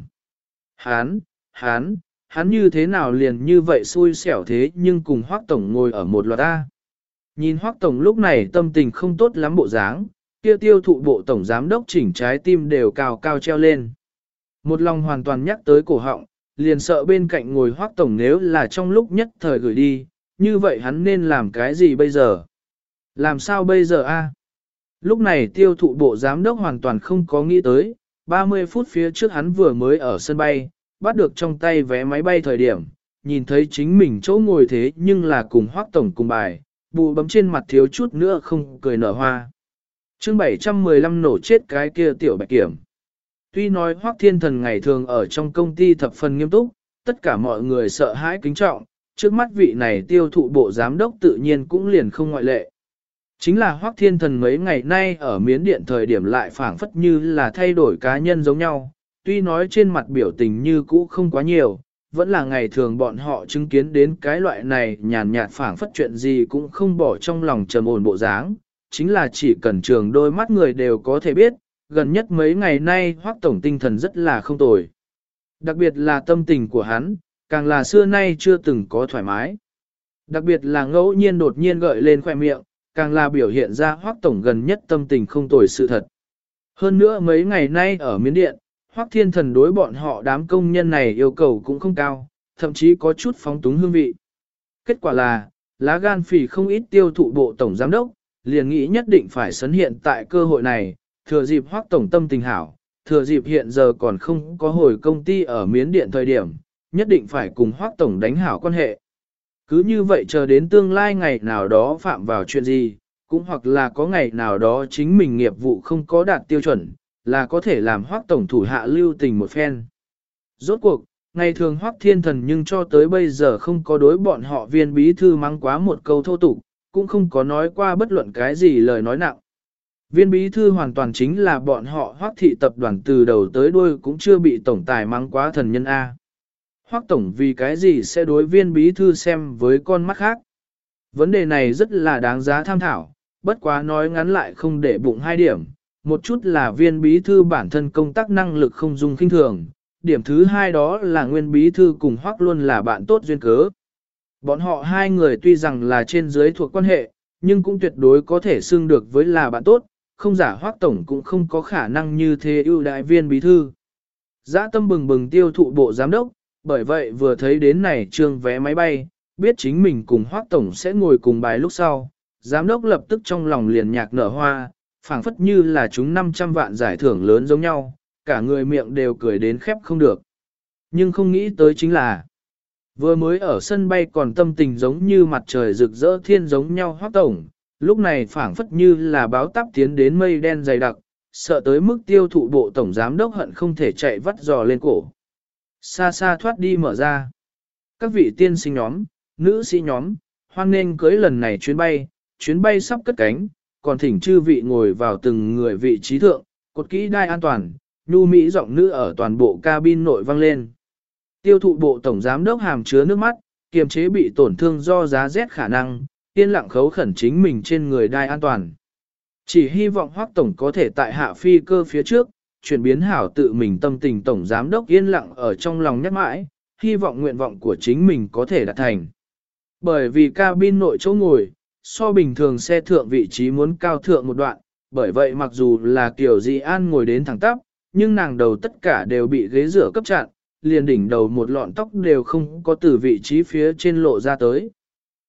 Hắn như thế nào liền như vậy xui xẻo thế nhưng cùng Hoắc Tổng ngồi ở một loạt A. Nhìn Hoắc Tổng lúc này tâm tình không tốt lắm bộ dáng, kia tiêu thụ bộ tổng giám đốc chỉnh trái tim đều cao cao treo lên. Một lòng hoàn toàn nhắc tới cổ họng, liền sợ bên cạnh ngồi Hoắc Tổng nếu là trong lúc nhất thời gửi đi, như vậy hắn nên làm cái gì bây giờ? Làm sao bây giờ a? Lúc này tiêu thụ bộ giám đốc hoàn toàn không có nghĩ tới, 30 phút phía trước hắn vừa mới ở sân bay, bắt được trong tay vé máy bay thời điểm, nhìn thấy chính mình chỗ ngồi thế nhưng là cùng Hoắc Tổng cùng bài, bụ bấm trên mặt thiếu chút nữa không cười nở hoa. Chương 715 nổ chết cái kia tiểu bạch kiểm. Tuy nói Hoắc Thiên Thần ngày thường ở trong công ty thập phần nghiêm túc, tất cả mọi người sợ hãi kính trọng, trước mắt vị này tiêu thụ bộ giám đốc tự nhiên cũng liền không ngoại lệ. Chính là Hoắc Thiên Thần mấy ngày nay ở Miến Điện thời điểm lại phảng phất như là thay đổi cá nhân giống nhau, tuy nói trên mặt biểu tình như cũ không quá nhiều, vẫn là ngày thường bọn họ chứng kiến đến cái loại này nhàn nhạt phảng phất chuyện gì cũng không bỏ trong lòng trầm ổn bộ dáng, chính là chỉ cần trường đôi mắt người đều có thể biết, gần nhất mấy ngày nay Hoắc Tổng tinh thần rất là không tồi. Đặc biệt là tâm tình của hắn, càng là xưa nay chưa từng có thoải mái. Đặc biệt là ngẫu nhiên đột nhiên gợi lên khoẻ miệng, càng là biểu hiện ra Hoắc Tổng gần nhất tâm tình không tồi sự thật. Hơn nữa mấy ngày nay ở Miến Điện, Hoắc Thiên Thần đối bọn họ đám công nhân này yêu cầu cũng không cao, thậm chí có chút phóng túng hương vị. Kết quả là, lá gan phì không ít tiêu thụ bộ tổng giám đốc, liền nghĩ nhất định phải sấn hiện tại cơ hội này, thừa dịp Hoắc Tổng tâm tình hảo, thừa dịp hiện giờ còn không có hồi công ty ở Miến Điện thời điểm, nhất định phải cùng Hoắc Tổng đánh hảo quan hệ. Cứ như vậy chờ đến tương lai ngày nào đó phạm vào chuyện gì, cũng hoặc là có ngày nào đó chính mình nghiệp vụ không có đạt tiêu chuẩn, là có thể làm Hoắc Tổng thủ hạ lưu tình một phen. Rốt cuộc, ngày thường Hoắc Thiên Thần nhưng cho tới bây giờ không có đối bọn họ viên bí thư mắng quá một câu thô tục, cũng không có nói qua bất luận cái gì lời nói nặng. Viên bí thư hoàn toàn chính là bọn họ Hoắc thị tập đoàn từ đầu tới đuôi cũng chưa bị tổng tài mắng quá thần nhân A. Hoắc Tổng vì cái gì sẽ đối viên bí thư xem với con mắt khác? Vấn đề này rất là đáng giá tham thảo, bất quá nói ngắn lại không để bụng hai điểm. Một chút là viên bí thư bản thân công tác năng lực không dung khinh thường. Điểm thứ hai đó là nguyên bí thư cùng Hoắc luôn là bạn tốt duyên cớ. Bọn họ hai người tuy rằng là trên dưới thuộc quan hệ, nhưng cũng tuyệt đối có thể xưng được với là bạn tốt, không giả Hoắc Tổng cũng không có khả năng như thế ưu đại viên bí thư. Dã tâm bừng bừng tiêu thụ bộ giám đốc, bởi vậy vừa thấy đến này trương vé máy bay, biết chính mình cùng Hoắc Tổng sẽ ngồi cùng bài lúc sau, giám đốc lập tức trong lòng liền nhạc nở hoa, phảng phất như là chúng 500 vạn giải thưởng lớn giống nhau, cả người miệng đều cười đến khép không được. Nhưng không nghĩ tới chính là, vừa mới ở sân bay còn tâm tình giống như mặt trời rực rỡ thiên giống nhau Hoắc Tổng, lúc này phảng phất như là báo táp tiến đến mây đen dày đặc, sợ tới mức tiêu thụ bộ tổng giám đốc hận không thể chạy vắt giò lên cổ. Xa xa thoát đi mở ra. Các vị tiên sinh nhóm, nữ sĩ nhóm, hoan nghênh cưới lần này chuyến bay sắp cất cánh, còn thỉnh chư vị ngồi vào từng người vị trí thượng, cột kỹ đai an toàn, nhu mỹ giọng nữ ở toàn bộ cabin nội vang lên. Tiêu thụ bộ tổng giám đốc hàm chứa nước mắt, kiềm chế bị tổn thương do giá rét khả năng, yên lặng khấu khẩn chính mình trên người đai an toàn. Chỉ hy vọng Hoắc Tổng có thể tại hạ phi cơ phía trước, chuyển biến hảo tự mình tâm tình tổng giám đốc yên lặng ở trong lòng nhắc mãi, hy vọng nguyện vọng của chính mình có thể đạt thành. Bởi vì cabin nội chỗ ngồi, so bình thường xe thượng vị trí muốn cao thượng một đoạn, bởi vậy mặc dù là Kiều Dị An ngồi đến thẳng tắp, nhưng nàng đầu tất cả đều bị ghế rửa cấp chặn, liền đỉnh đầu một lọn tóc đều không có từ vị trí phía trên lộ ra tới.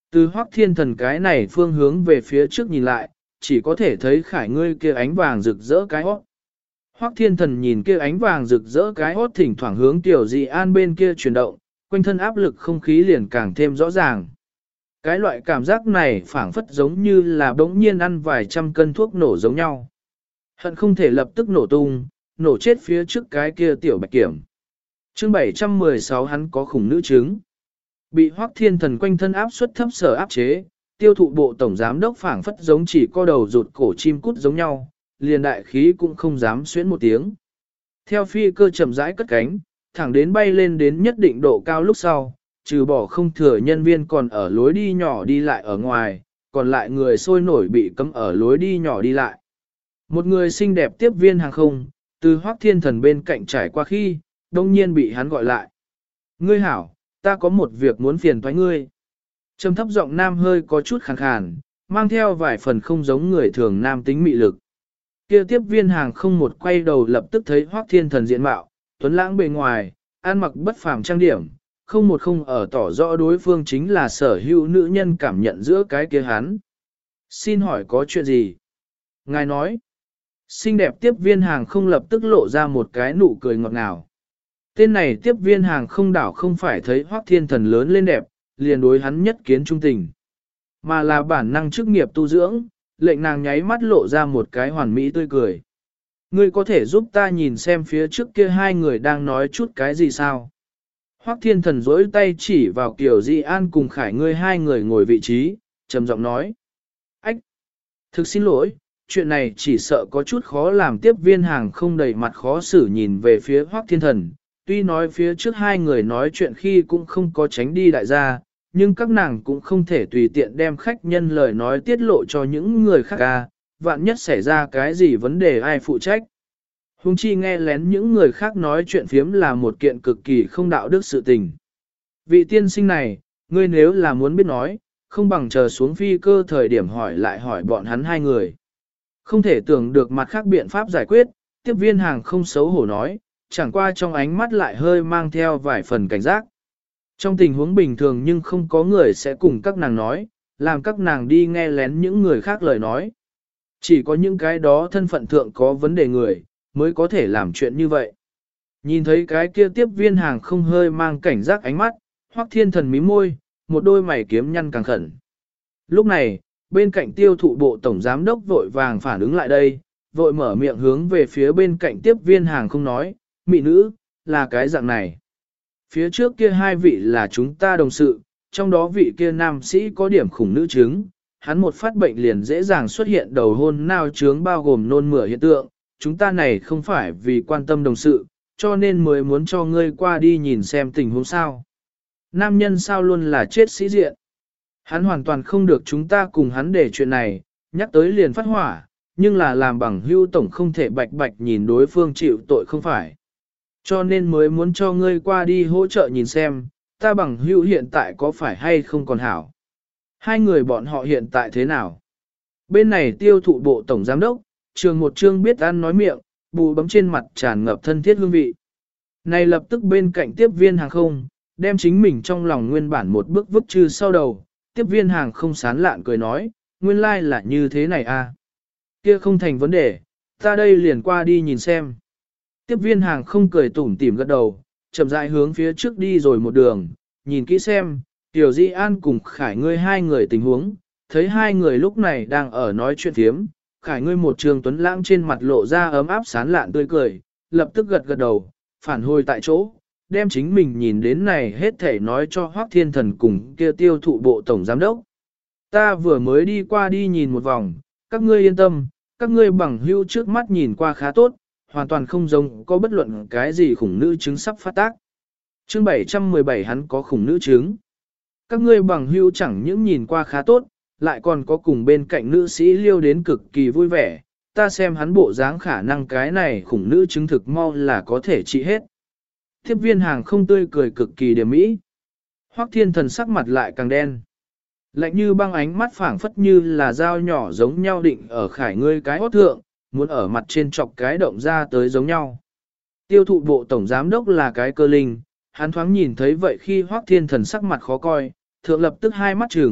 Từ Hoắc Thiên Thần cái này phương hướng về phía trước nhìn lại, chỉ có thể thấy khải ngươi kia ánh vàng rực rỡ cái hót. Hoắc Thiên Thần nhìn kia ánh vàng rực rỡ cái hót thỉnh thoảng hướng Tiểu Dị An bên kia chuyển động, quanh thân áp lực không khí liền càng thêm rõ ràng. Cái loại cảm giác này phảng phất giống như là bỗng nhiên ăn vài trăm cân thuốc nổ giống nhau. Hận không thể lập tức nổ tung, nổ chết phía trước cái kia Tiểu Bạch Kiểm. Chương 716 hắn có khủng nữ chứng. Bị Hoắc Thiên Thần quanh thân áp suất thấp sở áp chế, tiêu thụ bộ tổng giám đốc phảng phất giống chỉ co đầu rụt cổ chim cút giống nhau, liền đại khí cũng không dám xuyến một tiếng. Theo phi cơ chậm rãi cất cánh, thẳng đến bay lên đến nhất định độ cao lúc sau, trừ bỏ không thừa nhân viên còn ở lối đi nhỏ đi lại ở ngoài, còn lại người sôi nổi bị cấm ở lối đi nhỏ đi lại. Một người xinh đẹp tiếp viên hàng không, từ Hoắc Thiên Thần bên cạnh trải qua khi, đông nhiên bị hắn gọi lại. Ngươi hảo, ta có một việc muốn phiền toái ngươi. Trầm thấp giọng nam hơi có chút khàn khàn, mang theo vài phần không giống người thường nam tính mị lực. Kia tiếp viên hàng không một quay đầu lập tức thấy Hoắc Thiên Thần diện mạo, tuấn lãng bề ngoài, ăn mặc bất phàm trang điểm, không một không ở tỏ rõ đối phương chính là sở hữu nữ nhân cảm nhận giữa cái kia hắn. Xin hỏi có chuyện gì? Ngài nói. Xinh đẹp tiếp viên hàng không lập tức lộ ra một cái nụ cười ngọt ngào. Tên này tiếp viên hàng không đảo không phải thấy Hoắc Thiên Thần lớn lên đẹp, liền đối hắn nhất kiến trung tình, mà là bản năng chức nghiệp tu dưỡng, lệnh nàng nháy mắt lộ ra một cái hoàn mỹ tươi cười. Ngươi có thể giúp ta nhìn xem phía trước kia hai người đang nói chút cái gì sao? Hoắc Thiên Thần duỗi tay chỉ vào Kiều Dị An cùng Khải ngươi hai người ngồi vị trí, trầm giọng nói. Ách! Thực xin lỗi, chuyện này chỉ sợ có chút khó làm. Tiếp viên hàng không đầy mặt khó xử nhìn về phía Hoắc Thiên Thần. Tuy nói phía trước hai người nói chuyện khi cũng không có tránh đi đại gia, nhưng các nàng cũng không thể tùy tiện đem khách nhân lời nói tiết lộ cho những người khác ca, vạn nhất xảy ra cái gì vấn đề ai phụ trách. Hùng chi nghe lén những người khác nói chuyện phiếm là một kiện cực kỳ không đạo đức sự tình. Vị tiên sinh này, ngươi nếu là muốn biết nói, không bằng chờ xuống phi cơ thời điểm hỏi lại hỏi bọn hắn hai người. Không thể tưởng được mặt khác biện pháp giải quyết, tiếp viên hàng không xấu hổ nói, chẳng qua trong ánh mắt lại hơi mang theo vài phần cảnh giác. Trong tình huống bình thường nhưng không có người sẽ cùng các nàng nói, làm các nàng đi nghe lén những người khác lời nói. Chỉ có những cái đó thân phận thượng có vấn đề người, mới có thể làm chuyện như vậy. Nhìn thấy cái kia tiếp viên hàng không hơi mang cảnh giác ánh mắt, Hoắc Thiên Thần mím môi, một đôi mày kiếm nhăn càng khẩn. Lúc này, bên cạnh tiêu thụ bộ tổng giám đốc vội vàng phản ứng lại đây, vội mở miệng hướng về phía bên cạnh tiếp viên hàng không nói, mị nữ, là cái dạng này. Phía trước kia hai vị là chúng ta đồng sự, trong đó vị kia nam sĩ có điểm khủng nữ chứng, hắn một phát bệnh liền dễ dàng xuất hiện đầu hôn nao trướng bao gồm nôn mửa hiện tượng, chúng ta này không phải vì quan tâm đồng sự, cho nên mới muốn cho ngươi qua đi nhìn xem tình huống sao. Nam nhân sao luôn là chết sĩ diện. Hắn hoàn toàn không được chúng ta cùng hắn để chuyện này, nhắc tới liền phát hỏa, nhưng là làm bằng hữu tổng không thể bạch bạch nhìn đối phương chịu tội không phải. Cho nên mới muốn cho ngươi qua đi hỗ trợ nhìn xem, ta bằng hữu hiện tại có phải hay không còn hảo. Hai người bọn họ hiện tại thế nào? Bên này tiêu thụ bộ tổng giám đốc, trường một chương biết ăn nói miệng, bù bấm trên mặt tràn ngập thân thiết hương vị. Này lập tức bên cạnh tiếp viên hàng không, đem chính mình trong lòng nguyên bản một bước vứt trừ sau đầu, tiếp viên hàng không sán lạn cười nói, nguyên lai like là như thế này à. Kia không thành vấn đề, ta đây liền qua đi nhìn xem. Tiếp viên hàng không cười tủm tỉm gật đầu, chậm rãi hướng phía trước đi rồi một đường, nhìn kỹ xem, Tiểu Di An cùng Khải ngươi hai người tình huống, thấy hai người lúc này đang ở nói chuyện thiếm, Khải ngươi một trường tuấn lãng trên mặt lộ ra ấm áp sán lạn tươi cười, lập tức gật gật đầu, phản hồi tại chỗ, đem chính mình nhìn đến này hết thể nói cho Hoắc Thiên Thần cùng kia tiêu thụ bộ tổng giám đốc. Ta vừa mới đi qua đi nhìn một vòng, các ngươi yên tâm, các ngươi bằng hữu trước mắt nhìn qua khá tốt, hoàn toàn không giống có bất luận cái gì khủng nữ chứng sắp phát tác. Chương 717 hắn có khủng nữ chứng. Các ngươi bằng hữu chẳng những nhìn qua khá tốt, lại còn có cùng bên cạnh nữ sĩ liêu đến cực kỳ vui vẻ, ta xem hắn bộ dáng khả năng cái này khủng nữ chứng thực mau là có thể trị hết. Tiếp viên hàng không tươi cười cực kỳ điểm mỹ. Hoắc Thiên Thần sắc mặt lại càng đen. Lạnh như băng ánh mắt phảng phất như là dao nhỏ giống nhau định ở Khải ngươi cái hót thượng, muốn ở mặt trên chọc cái động ra tới giống nhau. Tiêu thụ bộ tổng giám đốc là cái cơ linh, hắn thoáng nhìn thấy vậy khi Hoắc Thiên Thần sắc mặt khó coi, thượng lập tức hai mắt trừng,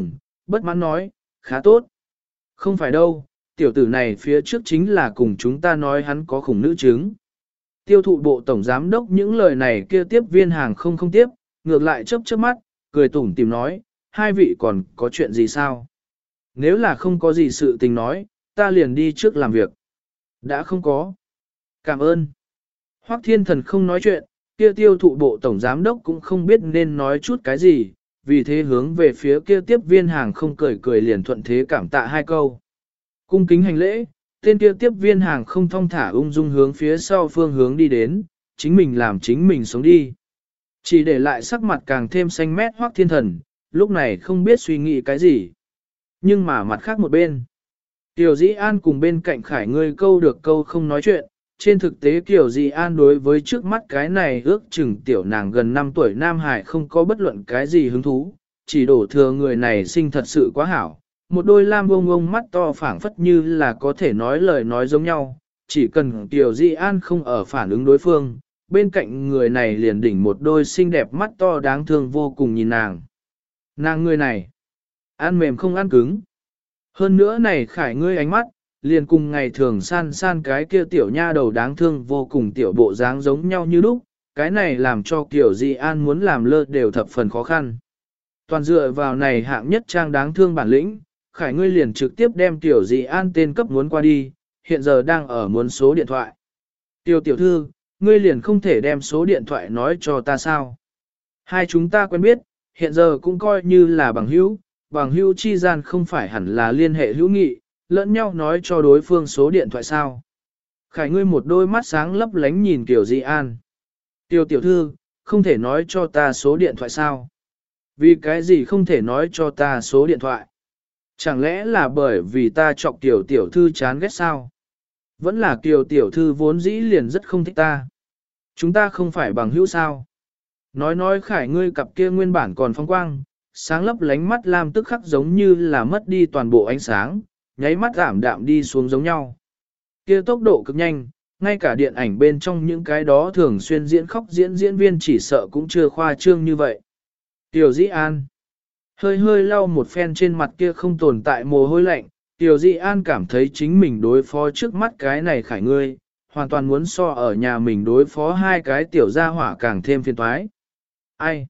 bất mãn nói, khá tốt. Không phải đâu, tiểu tử này phía trước chính là cùng chúng ta nói hắn có khủng nữ chứng. Tiêu thụ bộ tổng giám đốc những lời này kia tiếp viên hàng không tiếp, ngược lại chớp chớp mắt, cười tủm tìm nói, hai vị còn có chuyện gì sao? Nếu là không có gì sự tình nói, ta liền đi trước làm việc. Đã không có. Cảm ơn. Hoắc Thiên Thần không nói chuyện, kia tiêu thụ bộ tổng giám đốc cũng không biết nên nói chút cái gì, vì thế hướng về phía kia tiếp viên hàng không cười cười liền thuận thế cảm tạ hai câu. Cung kính hành lễ, tên kia tiếp viên hàng không thong thả ung dung hướng phía sau phương hướng đi đến, chính mình làm chính mình sống đi. Chỉ để lại sắc mặt càng thêm xanh mét Hoắc Thiên Thần, lúc này không biết suy nghĩ cái gì. Nhưng mà mặt khác một bên, Tiểu Dĩ An cùng bên cạnh Khải ngươi câu được câu không nói chuyện, trên thực tế Tiểu Dĩ An đối với trước mắt cái này ước chừng tiểu nàng gần 5 tuổi Nam Hải không có bất luận cái gì hứng thú, chỉ đổ thừa người này sinh thật sự quá hảo. Một đôi lam bông ông mắt to phảng phất như là có thể nói lời nói giống nhau, chỉ cần Tiểu Dĩ An không ở phản ứng đối phương, bên cạnh người này liền đỉnh một đôi xinh đẹp mắt to đáng thương vô cùng nhìn nàng. Nàng người này, ăn mềm không ăn cứng. Hơn nữa này Khải ngươi ánh mắt, liền cùng ngày thường san san cái kia tiểu nha đầu đáng thương vô cùng tiểu bộ dáng giống nhau như lúc, cái này làm cho Kiều Di An muốn làm lơ đều thập phần khó khăn. Toàn dựa vào này hạng nhất trang đáng thương bản lĩnh, Khải ngươi liền trực tiếp đem Tiểu Di An tên cấp muốn qua đi, hiện giờ đang ở muốn số điện thoại. Tiểu thư, ngươi liền không thể đem số điện thoại nói cho ta sao? Hai chúng ta quen biết, hiện giờ cũng coi như là bằng hữu chi gian không phải hẳn là liên hệ hữu nghị, lẫn nhau nói cho đối phương số điện thoại sao. Khải ngươi một đôi mắt sáng lấp lánh nhìn Kiều Di An. Tiểu thư, không thể nói cho ta số điện thoại sao? Vì cái gì không thể nói cho ta số điện thoại? Chẳng lẽ là bởi vì ta chọc tiểu thư chán ghét sao? Vẫn là tiểu thư vốn dĩ liền rất không thích ta. Chúng ta không phải bằng hữu sao? Nói Khải ngươi cặp kia nguyên bản còn phong quang, sáng lấp lánh mắt lam tức khắc giống như là mất đi toàn bộ ánh sáng, nháy mắt giảm đạm đi xuống giống nhau. Kia tốc độ cực nhanh, ngay cả điện ảnh bên trong những cái đó thường xuyên diễn khóc diễn viên chỉ sợ cũng chưa khoa trương như vậy. Tiểu Dĩ An hơi lau một phen trên mặt kia không tồn tại mồ hôi lạnh, Tiểu Dĩ An cảm thấy chính mình đối phó trước mắt cái này Khải ngươi, hoàn toàn muốn so ở nhà mình đối phó hai cái tiểu gia hỏa càng thêm phiền toái. Ai?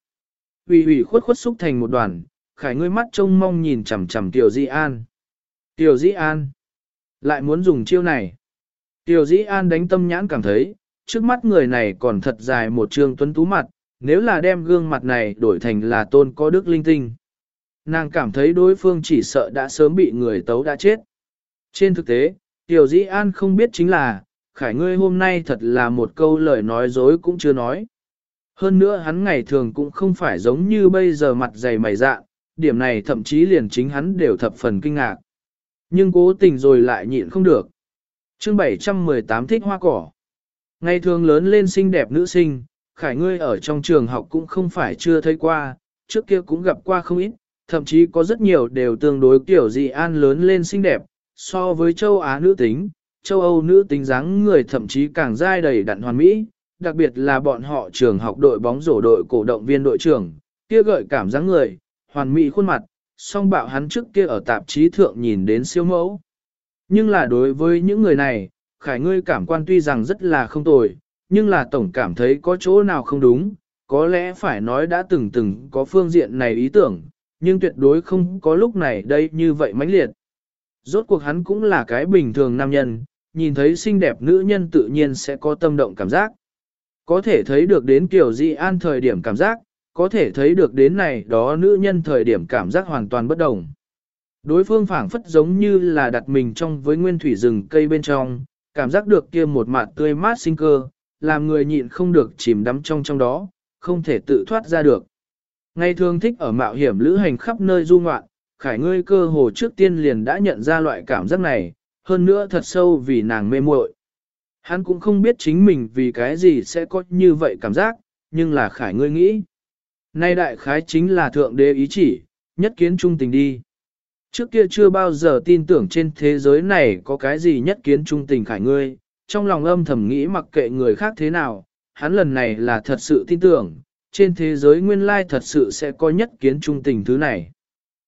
Ủy khuất xúc thành một đoàn, Khải ngươi mắt trông mong nhìn chằm chằm Tiểu Dĩ An. Tiểu Dĩ An lại muốn dùng chiêu này. Tiểu Dĩ An đánh tâm nhãn cảm thấy, trước mắt người này còn thật dài một trương tuấn tú mặt, nếu là đem gương mặt này đổi thành là tôn có đức linh tinh. Nàng cảm thấy đối phương chỉ sợ đã sớm bị người tấu đã chết. Trên thực tế, Tiểu Dĩ An không biết chính là, Khải ngươi hôm nay thật là một câu lời nói dối cũng chưa nói. Hơn nữa hắn ngày thường cũng không phải giống như bây giờ mặt dày mày dạ, điểm này thậm chí liền chính hắn đều thập phần kinh ngạc. Nhưng cố tình rồi lại nhịn không được. Chương 718 thích hoa cỏ. Ngày thường lớn lên xinh đẹp nữ sinh, Khải ngươi ở trong trường học cũng không phải chưa thấy qua, trước kia cũng gặp qua không ít, thậm chí có rất nhiều đều tương đối Tiểu Dĩ An lớn lên xinh đẹp, so với châu Á nữ tính, châu Âu nữ tính dáng người thậm chí càng dai đầy đặn hoàn mỹ, đặc biệt là bọn họ trường học đội bóng rổ đội cổ động viên đội trưởng, kia gợi cảm dáng người, hoàn mỹ khuôn mặt, song bạo hắn trước kia ở tạp chí thượng nhìn đến siêu mẫu. Nhưng là đối với những người này, Khải ngươi cảm quan tuy rằng rất là không tồi, nhưng là tổng cảm thấy có chỗ nào không đúng, có lẽ phải nói đã từng có phương diện này ý tưởng, nhưng tuyệt đối không có lúc này đây như vậy mãnh liệt. Rốt cuộc hắn cũng là cái bình thường nam nhân, nhìn thấy xinh đẹp nữ nhân tự nhiên sẽ có tâm động cảm giác. Có thể thấy được đến Kiều Di An thời điểm cảm giác, có thể thấy được đến này đó nữ nhân thời điểm cảm giác hoàn toàn bất đồng. Đối phương phảng phất giống như là đặt mình trong với nguyên thủy rừng cây bên trong, cảm giác được kia một mặt tươi mát sinh cơ, làm người nhịn không được chìm đắm trong đó, không thể tự thoát ra được. Ngày thường thích ở mạo hiểm lữ hành khắp nơi du ngoạn, Khải ngươi cơ hồ trước tiên liền đã nhận ra loại cảm giác này, hơn nữa thật sâu vì nàng mê muội. Hắn cũng không biết chính mình vì cái gì sẽ có như vậy cảm giác, nhưng là Khải ngươi nghĩ. Nay đại khái chính là thượng đế ý chỉ, nhất kiến trung tình đi. Trước kia chưa bao giờ tin tưởng trên thế giới này có cái gì nhất kiến trung tình Khải ngươi, trong lòng âm thầm nghĩ mặc kệ người khác thế nào, hắn lần này là thật sự tin tưởng, trên thế giới nguyên lai thật sự sẽ có nhất kiến trung tình thứ này.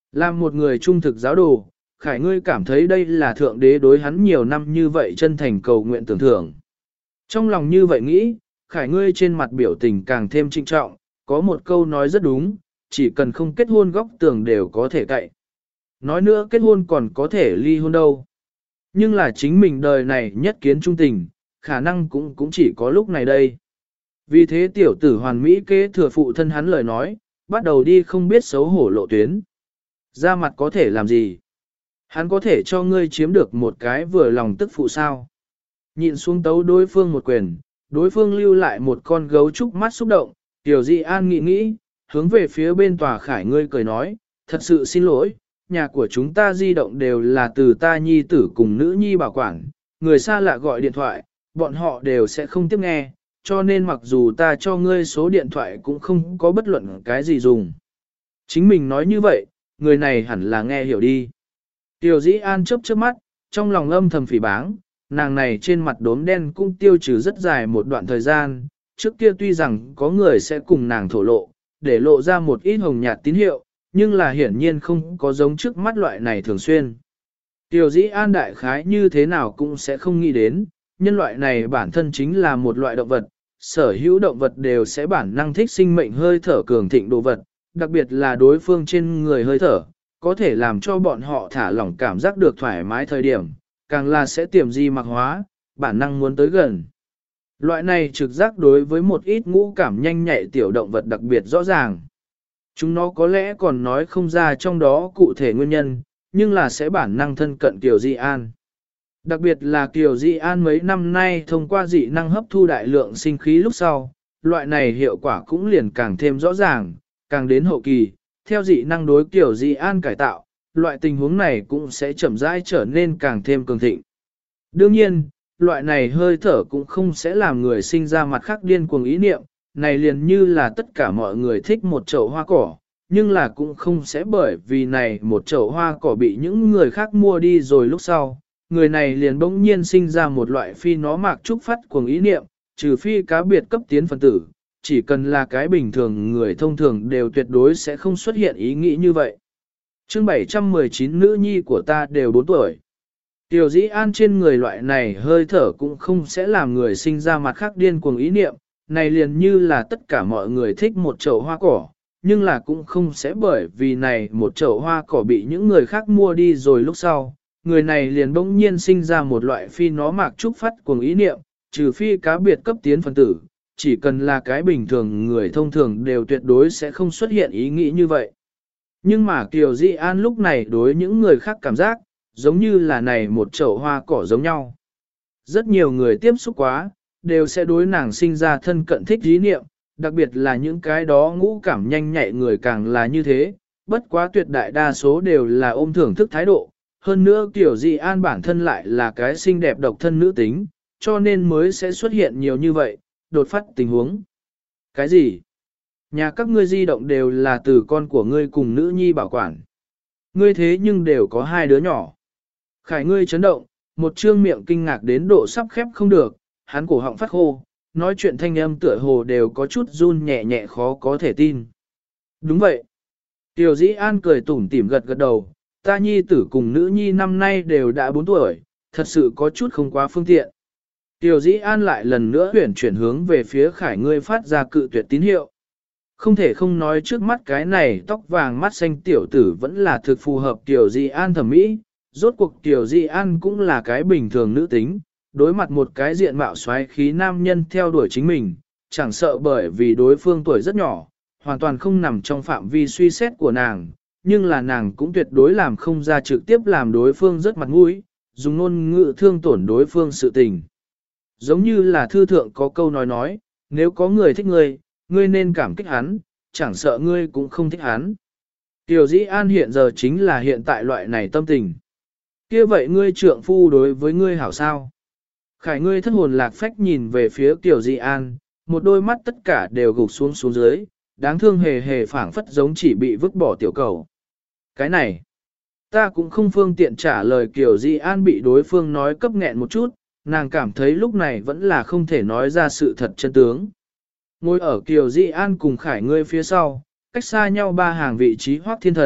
Làm một người trung thực giáo đồ, Khải ngươi cảm thấy đây là thượng đế đối hắn nhiều năm như vậy chân thành cầu nguyện tưởng thưởng. Trong lòng như vậy nghĩ, Khải ngươi trên mặt biểu tình càng thêm trinh trọng, có một câu nói rất đúng, chỉ cần không kết hôn góc tường đều có thể cậy. Nói nữa kết hôn còn có thể ly hôn đâu. Nhưng là chính mình đời này nhất kiến trung tình, khả năng cũng chỉ có lúc này đây. Vì thế tiểu tử hoàn mỹ kế thừa phụ thân hắn lời nói, bắt đầu đi không biết xấu hổ lộ tuyến. Ra mặt có thể làm gì? Hắn có thể cho ngươi chiếm được một cái vừa lòng tức phụ sao? Nhịn xuống tấu đối phương một quyền, đối phương lưu lại một con gấu trúc mắt xúc động, tiểu dị an nghĩ, hướng về phía bên tòa Khải ngươi cười nói, thật sự xin lỗi, nhà của chúng ta di động đều là từ ta nhi tử cùng nữ nhi bảo quản, người xa lạ gọi điện thoại, bọn họ đều sẽ không tiếp nghe, cho nên mặc dù ta cho ngươi số điện thoại cũng không có bất luận cái gì dùng. Chính mình nói như vậy, người này hẳn là nghe hiểu đi. Tiểu dĩ an chớp chớp mắt, trong lòng âm thầm phỉ báng, nàng này trên mặt đốm đen cũng tiêu trừ rất dài một đoạn thời gian, trước kia tuy rằng có người sẽ cùng nàng thổ lộ, để lộ ra một ít hồng nhạt tín hiệu, nhưng là hiển nhiên không có giống trước mắt loại này thường xuyên. Tiểu dĩ an đại khái như thế nào cũng sẽ không nghĩ đến, nhân loại này bản thân chính là một loại động vật, sở hữu động vật đều sẽ bản năng thích sinh mệnh hơi thở cường thịnh đồ vật, đặc biệt là đối phương trên người hơi thở, có thể làm cho bọn họ thả lỏng cảm giác được thoải mái thời điểm, càng là sẽ tiềm di mặc hóa, bản năng muốn tới gần. Loại này trực giác đối với một ít ngũ cảm nhanh nhạy tiểu động vật đặc biệt rõ ràng. Chúng nó có lẽ còn nói không ra trong đó cụ thể nguyên nhân, nhưng là sẽ bản năng thân cận Kiều Di An. Đặc biệt là Kiều Di An mấy năm nay thông qua dị năng hấp thu đại lượng sinh khí lúc sau, loại này hiệu quả cũng liền càng thêm rõ ràng, càng đến hậu kỳ, theo dị năng đối Kiều Di An cải tạo, loại tình huống này cũng sẽ chậm rãi trở nên càng thêm cường thịnh. Đương nhiên, loại này hơi thở cũng không sẽ làm người sinh ra mặt khác điên cuồng ý niệm, này liền như là tất cả mọi người thích một chậu hoa cỏ, nhưng là cũng không sẽ bởi vì này một chậu hoa cỏ bị những người khác mua đi rồi lúc sau, người này liền bỗng nhiên sinh ra một loại phi nó mạc trúc phát cuồng ý niệm, trừ phi cá biệt cấp tiến phân tử, chỉ cần là cái bình thường người thông thường đều tuyệt đối sẽ không xuất hiện ý nghĩ như vậy. Chương 719 nữ nhi của ta đều 4 tuổi. Tiểu dĩ an trên người loại này hơi thở cũng không sẽ làm người sinh ra mặt khác điên cuồng ý niệm, này liền như là tất cả mọi người thích một chậu hoa cỏ, nhưng là cũng không sẽ bởi vì này một chậu hoa cỏ bị những người khác mua đi rồi lúc sau, người này liền bỗng nhiên sinh ra một loại phi nó mạc trúc phát cuồng ý niệm, trừ phi cá biệt cấp tiến phân tử, chỉ cần là cái bình thường người thông thường đều tuyệt đối sẽ không xuất hiện ý nghĩ như vậy. Nhưng mà Kiều Di An lúc này đối những người khác cảm giác, giống như là này một chậu hoa cỏ giống nhau. Rất nhiều người tiếp xúc quá, đều sẽ đối nàng sinh ra thân cận thích ý niệm, đặc biệt là những cái đó ngũ cảm nhanh nhạy người càng là như thế, bất quá tuyệt đại đa số đều là ôm thưởng thức thái độ. Hơn nữa Kiều Di An bản thân lại là cái xinh đẹp độc thân nữ tính, cho nên mới sẽ xuất hiện nhiều như vậy, đột phát tình huống. Cái gì? Nhà các ngươi di động đều là từ con của ngươi cùng nữ nhi bảo quản. Ngươi thế nhưng đều có 2 đứa nhỏ. Khải ngươi chấn động, một trương miệng kinh ngạc đến độ sắp khép không được, hắn cổ họng phát khô, nói chuyện thanh âm tựa hồ đều có chút run nhẹ nhẹ khó có thể tin. Đúng vậy. Tiểu dĩ an cười tủm tỉm gật gật đầu, ta nhi tử cùng nữ nhi năm nay đều đã 4 tuổi, thật sự có chút không quá phương tiện. Tiểu dĩ an lại lần nữa chuyển hướng về phía Khải ngươi phát ra cự tuyệt tín hiệu. Không thể không nói trước mắt cái này tóc vàng mắt xanh tiểu tử vẫn là thực phù hợp Tiểu Di An thẩm mỹ, rốt cuộc Tiểu Di An cũng là cái bình thường nữ tính, đối mặt một cái diện mạo xoáy khí nam nhân theo đuổi chính mình, chẳng sợ bởi vì đối phương tuổi rất nhỏ, hoàn toàn không nằm trong phạm vi suy xét của nàng, nhưng là nàng cũng tuyệt đối làm không ra trực tiếp làm đối phương rất mặt mũi, dùng ngôn ngữ thương tổn đối phương sự tình. Giống như là thư thượng có câu nói, nếu có người thích ngươi, ngươi nên cảm kích hắn, chẳng sợ ngươi cũng không thích hắn. Tiểu dĩ an hiện giờ chính là hiện tại loại này tâm tình. Kia vậy ngươi trượng phu đối với ngươi hảo sao? Khải ngươi thất hồn lạc phách nhìn về phía Tiểu dĩ an, một đôi mắt tất cả đều gục xuống dưới, đáng thương hề hề phảng phất giống chỉ bị vứt bỏ tiểu cầu. Cái này, ta cũng không phương tiện trả lời Tiểu dĩ an bị đối phương nói cấp nghẹn một chút, nàng cảm thấy lúc này vẫn là không thể nói ra sự thật chân tướng. Ngồi ở Kiều Di An cùng Khải ngươi phía sau, cách xa nhau 3 hàng vị trí Hoắc Thiên Thần,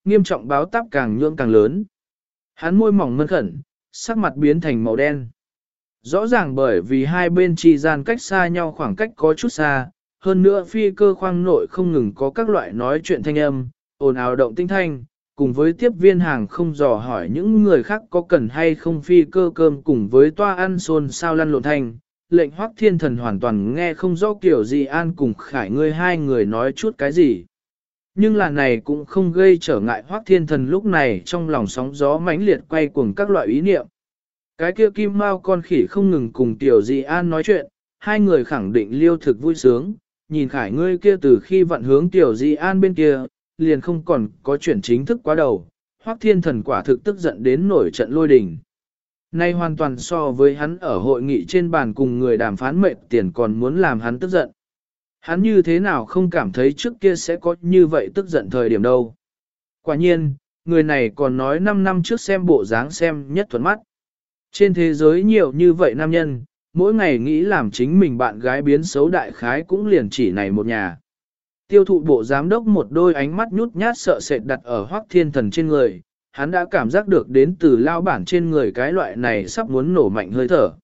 nghiêm trọng báo táp càng nhượng càng lớn. Hắn môi mỏng mơn khẩn, sắc mặt biến thành màu đen. Rõ ràng bởi vì hai bên chi gian cách xa nhau khoảng cách có chút xa, hơn nữa phi cơ khoang nội không ngừng có các loại nói chuyện thanh âm, ồn ào động tinh thanh, cùng với tiếp viên hàng không dò hỏi những người khác có cần hay không phi cơ cơm cùng với toa ăn xôn sao lăn lộn thanh. Lệnh Hoắc Thiên Thần hoàn toàn nghe không rõ kiểu gì An cùng Khải ngươi hai người nói chút cái gì. Nhưng là này cũng không gây trở ngại Hoắc Thiên Thần lúc này trong lòng sóng gió mãnh liệt quay cuồng các loại ý niệm. Cái kia kim mao con khỉ không ngừng cùng tiểu dị an nói chuyện, hai người khẳng định liêu thực vui sướng, nhìn Khải ngươi kia từ khi vận hướng tiểu dị an bên kia, liền không còn có chuyển chính thức quá đầu, Hoắc Thiên Thần quả thực tức giận đến nổi trận lôi đình. Nay hoàn toàn so với hắn ở hội nghị trên bàn cùng người đàm phán mệt tiền còn muốn làm hắn tức giận. Hắn như thế nào không cảm thấy trước kia sẽ có như vậy tức giận thời điểm đâu. Quả nhiên, người này còn nói 5 năm trước xem bộ dáng xem nhất thuần mắt. Trên thế giới nhiều như vậy nam nhân, mỗi ngày nghĩ làm chính mình bạn gái biến xấu đại khái cũng liền chỉ này một nhà. Tiêu thụ bộ giám đốc một đôi ánh mắt nhút nhát sợ sệt đặt ở Hoắc Thiên Thần trên người, hắn đã cảm giác được đến từ lao bản trên người cái loại này sắp muốn nổ mạnh hơi thở.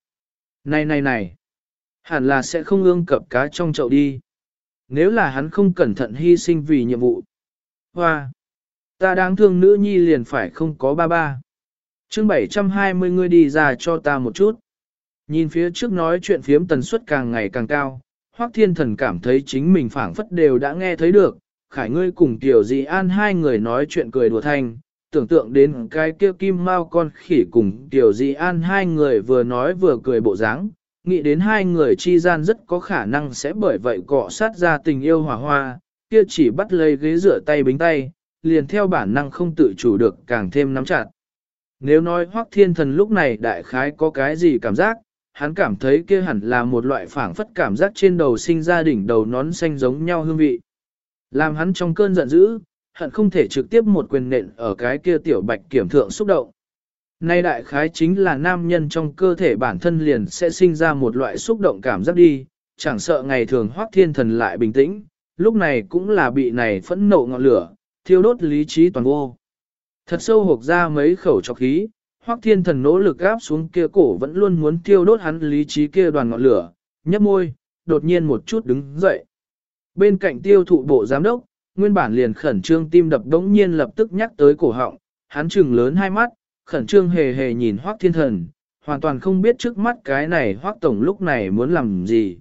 Này, hẳn là sẽ không ương cập cá trong chậu đi. Nếu là hắn không cẩn thận hy sinh vì nhiệm vụ. Hoa! Ta đáng thương nữ nhi liền phải không có ba ba. Chương 720 ngươi đi ra cho ta một chút. Nhìn phía trước nói chuyện phiếm tần suất càng ngày càng cao, Hoắc Thiên Thần cảm thấy chính mình phảng phất đều đã nghe thấy được, Khải ngươi cùng Tiểu Dị An hai người nói chuyện cười đùa thanh, tưởng tượng đến cái kia kim mao con khỉ cùng Tiểu Dị An hai người vừa nói vừa cười bộ dáng, nghĩ đến hai người chi gian rất có khả năng sẽ bởi vậy cọ sát ra tình yêu hỏa hoa, kia chỉ bắt lấy ghế rửa tay bính tay, liền theo bản năng không tự chủ được càng thêm nắm chặt. Nếu nói Hoắc Thiên Thần lúc này đại khái có cái gì cảm giác, hắn cảm thấy kia hẳn là một loại phảng phất cảm giác trên đầu sinh ra đỉnh đầu nón xanh giống nhau hương vị. Làm hắn trong cơn giận dữ, hận không thể trực tiếp một quyền nện ở cái kia tiểu bạch kiểm thượng xúc động. Nay đại khái chính là nam nhân trong cơ thể bản thân liền sẽ sinh ra một loại xúc động cảm giác đi, chẳng sợ ngày thường Hoắc Thiên Thần lại bình tĩnh, lúc này cũng là bị này phẫn nộ ngọn lửa, thiêu đốt lý trí toàn vô. Thật sâu hộc ra mấy khẩu trọc khí, Hoắc Thiên Thần nỗ lực gáp xuống kia cổ vẫn luôn muốn thiêu đốt hắn lý trí kia đoàn ngọn lửa, nhấp môi, đột nhiên một chút đứng dậy. Bên cạnh tiêu thụ bộ giám đốc, nguyên bản liền khẩn trương tim đập đống nhiên lập tức nhắc tới cổ họng, hắn trừng lớn hai mắt, khẩn trương hề hề nhìn Hoắc Thiên Thần, hoàn toàn không biết trước mắt cái này Hoắc Tổng lúc này muốn làm gì.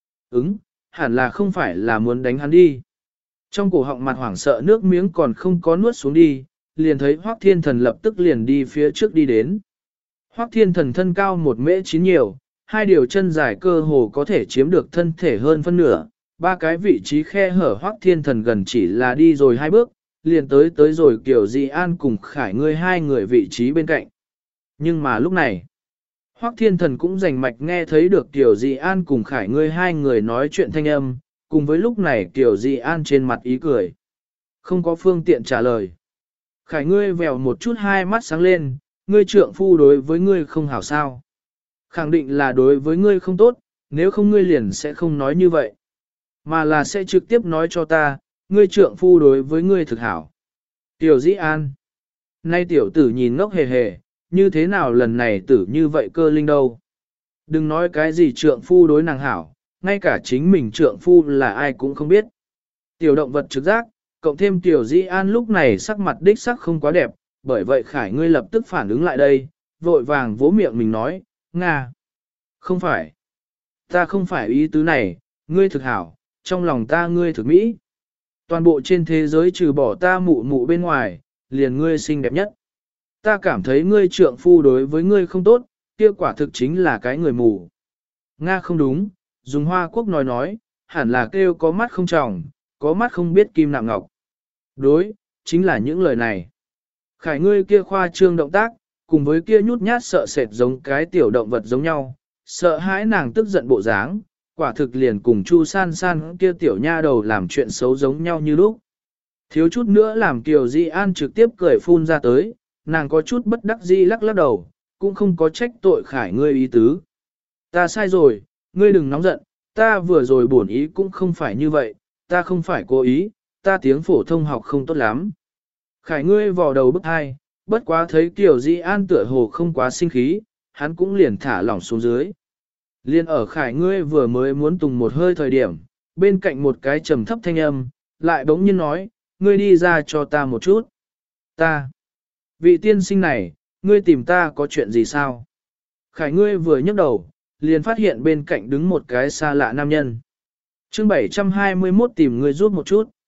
Hẳn là không phải là muốn đánh hắn đi. Trong cổ họng mặt hoảng sợ nước miếng còn không có nuốt xuống đi, liền thấy Hoắc Thiên Thần lập tức liền đi phía trước đi đến. Hoắc Thiên Thần thân cao 1m9 nhiều, hai điều chân dài cơ hồ có thể chiếm được thân thể hơn phân nửa, ba cái vị trí khe hở Hoắc Thiên Thần gần chỉ là đi rồi hai bước, liền tới rồi Kiều Dị An cùng Khải ngươi hai người vị trí bên cạnh. Nhưng mà lúc này, Hoắc Thiên Thần cũng rành mạch nghe thấy được Kiều Dị An cùng Khải ngươi hai người nói chuyện thanh âm, cùng với lúc này Kiều Dị An trên mặt ý cười. Không có phương tiện trả lời. Khải ngươi vèo một chút hai mắt sáng lên, ngươi trượng phu đối với ngươi không hảo sao. Khẳng định là đối với ngươi không tốt, nếu không ngươi liền sẽ không nói như vậy. Mà là sẽ trực tiếp nói cho ta, ngươi trượng phu đối với ngươi thực hảo. Tiểu Dĩ An. Nay tiểu tử nhìn ngốc hề hề, như thế nào lần này tử như vậy cơ linh đâu. Đừng nói cái gì trượng phu đối nàng hảo, ngay cả chính mình trượng phu là ai cũng không biết. Tiểu động vật trực giác, cộng thêm Tiểu Dĩ An lúc này sắc mặt đích sắc không quá đẹp, bởi vậy Khải ngươi lập tức phản ứng lại đây, vội vàng vỗ miệng mình nói, Nga. Không phải. Ta không phải ý tứ này, ngươi thực hảo, trong lòng ta ngươi thực mỹ. Toàn bộ trên thế giới trừ bỏ ta mụ mụ bên ngoài, liền ngươi xinh đẹp nhất. Ta cảm thấy ngươi trượng phu đối với ngươi không tốt, kia quả thực chính là cái người mù. Nga không đúng, dùng Hoa Quốc nói, hẳn là kêu có mắt không tròng, có mắt không biết kim nạm ngọc. Đối, chính là những lời này. Khải ngươi kia khoa trương động tác, cùng với kia nhút nhát sợ sệt giống cái tiểu động vật giống nhau, sợ hãi nàng tức giận bộ dáng, quả thực liền cùng Chu San San kia tiểu nha đầu làm chuyện xấu giống nhau như lúc. Thiếu chút nữa làm Kiều Di An trực tiếp cười phun ra tới, nàng có chút bất đắc dĩ lắc lắc đầu, cũng không có trách tội Khải ngươi ý tứ. Ta sai rồi, ngươi đừng nóng giận, ta vừa rồi bổn ý cũng không phải như vậy, ta không phải cố ý, ta tiếng phổ thông học không tốt lắm. Khải ngươi vò đầu bức hai, bất quá thấy Kiều Di An tựa hồ không quá sinh khí, hắn cũng liền thả lỏng xuống dưới. Liên ở Khải ngươi vừa mới muốn tùng một hơi thời điểm, bên cạnh một cái trầm thấp thanh âm, lại bỗng nhiên nói, ngươi đi ra cho ta một chút. Ta, vị tiên sinh này, ngươi tìm ta có chuyện gì sao? Khải ngươi vừa nhấc đầu, liền phát hiện bên cạnh đứng một cái xa lạ nam nhân. Chương 721 tìm ngươi giúp một chút.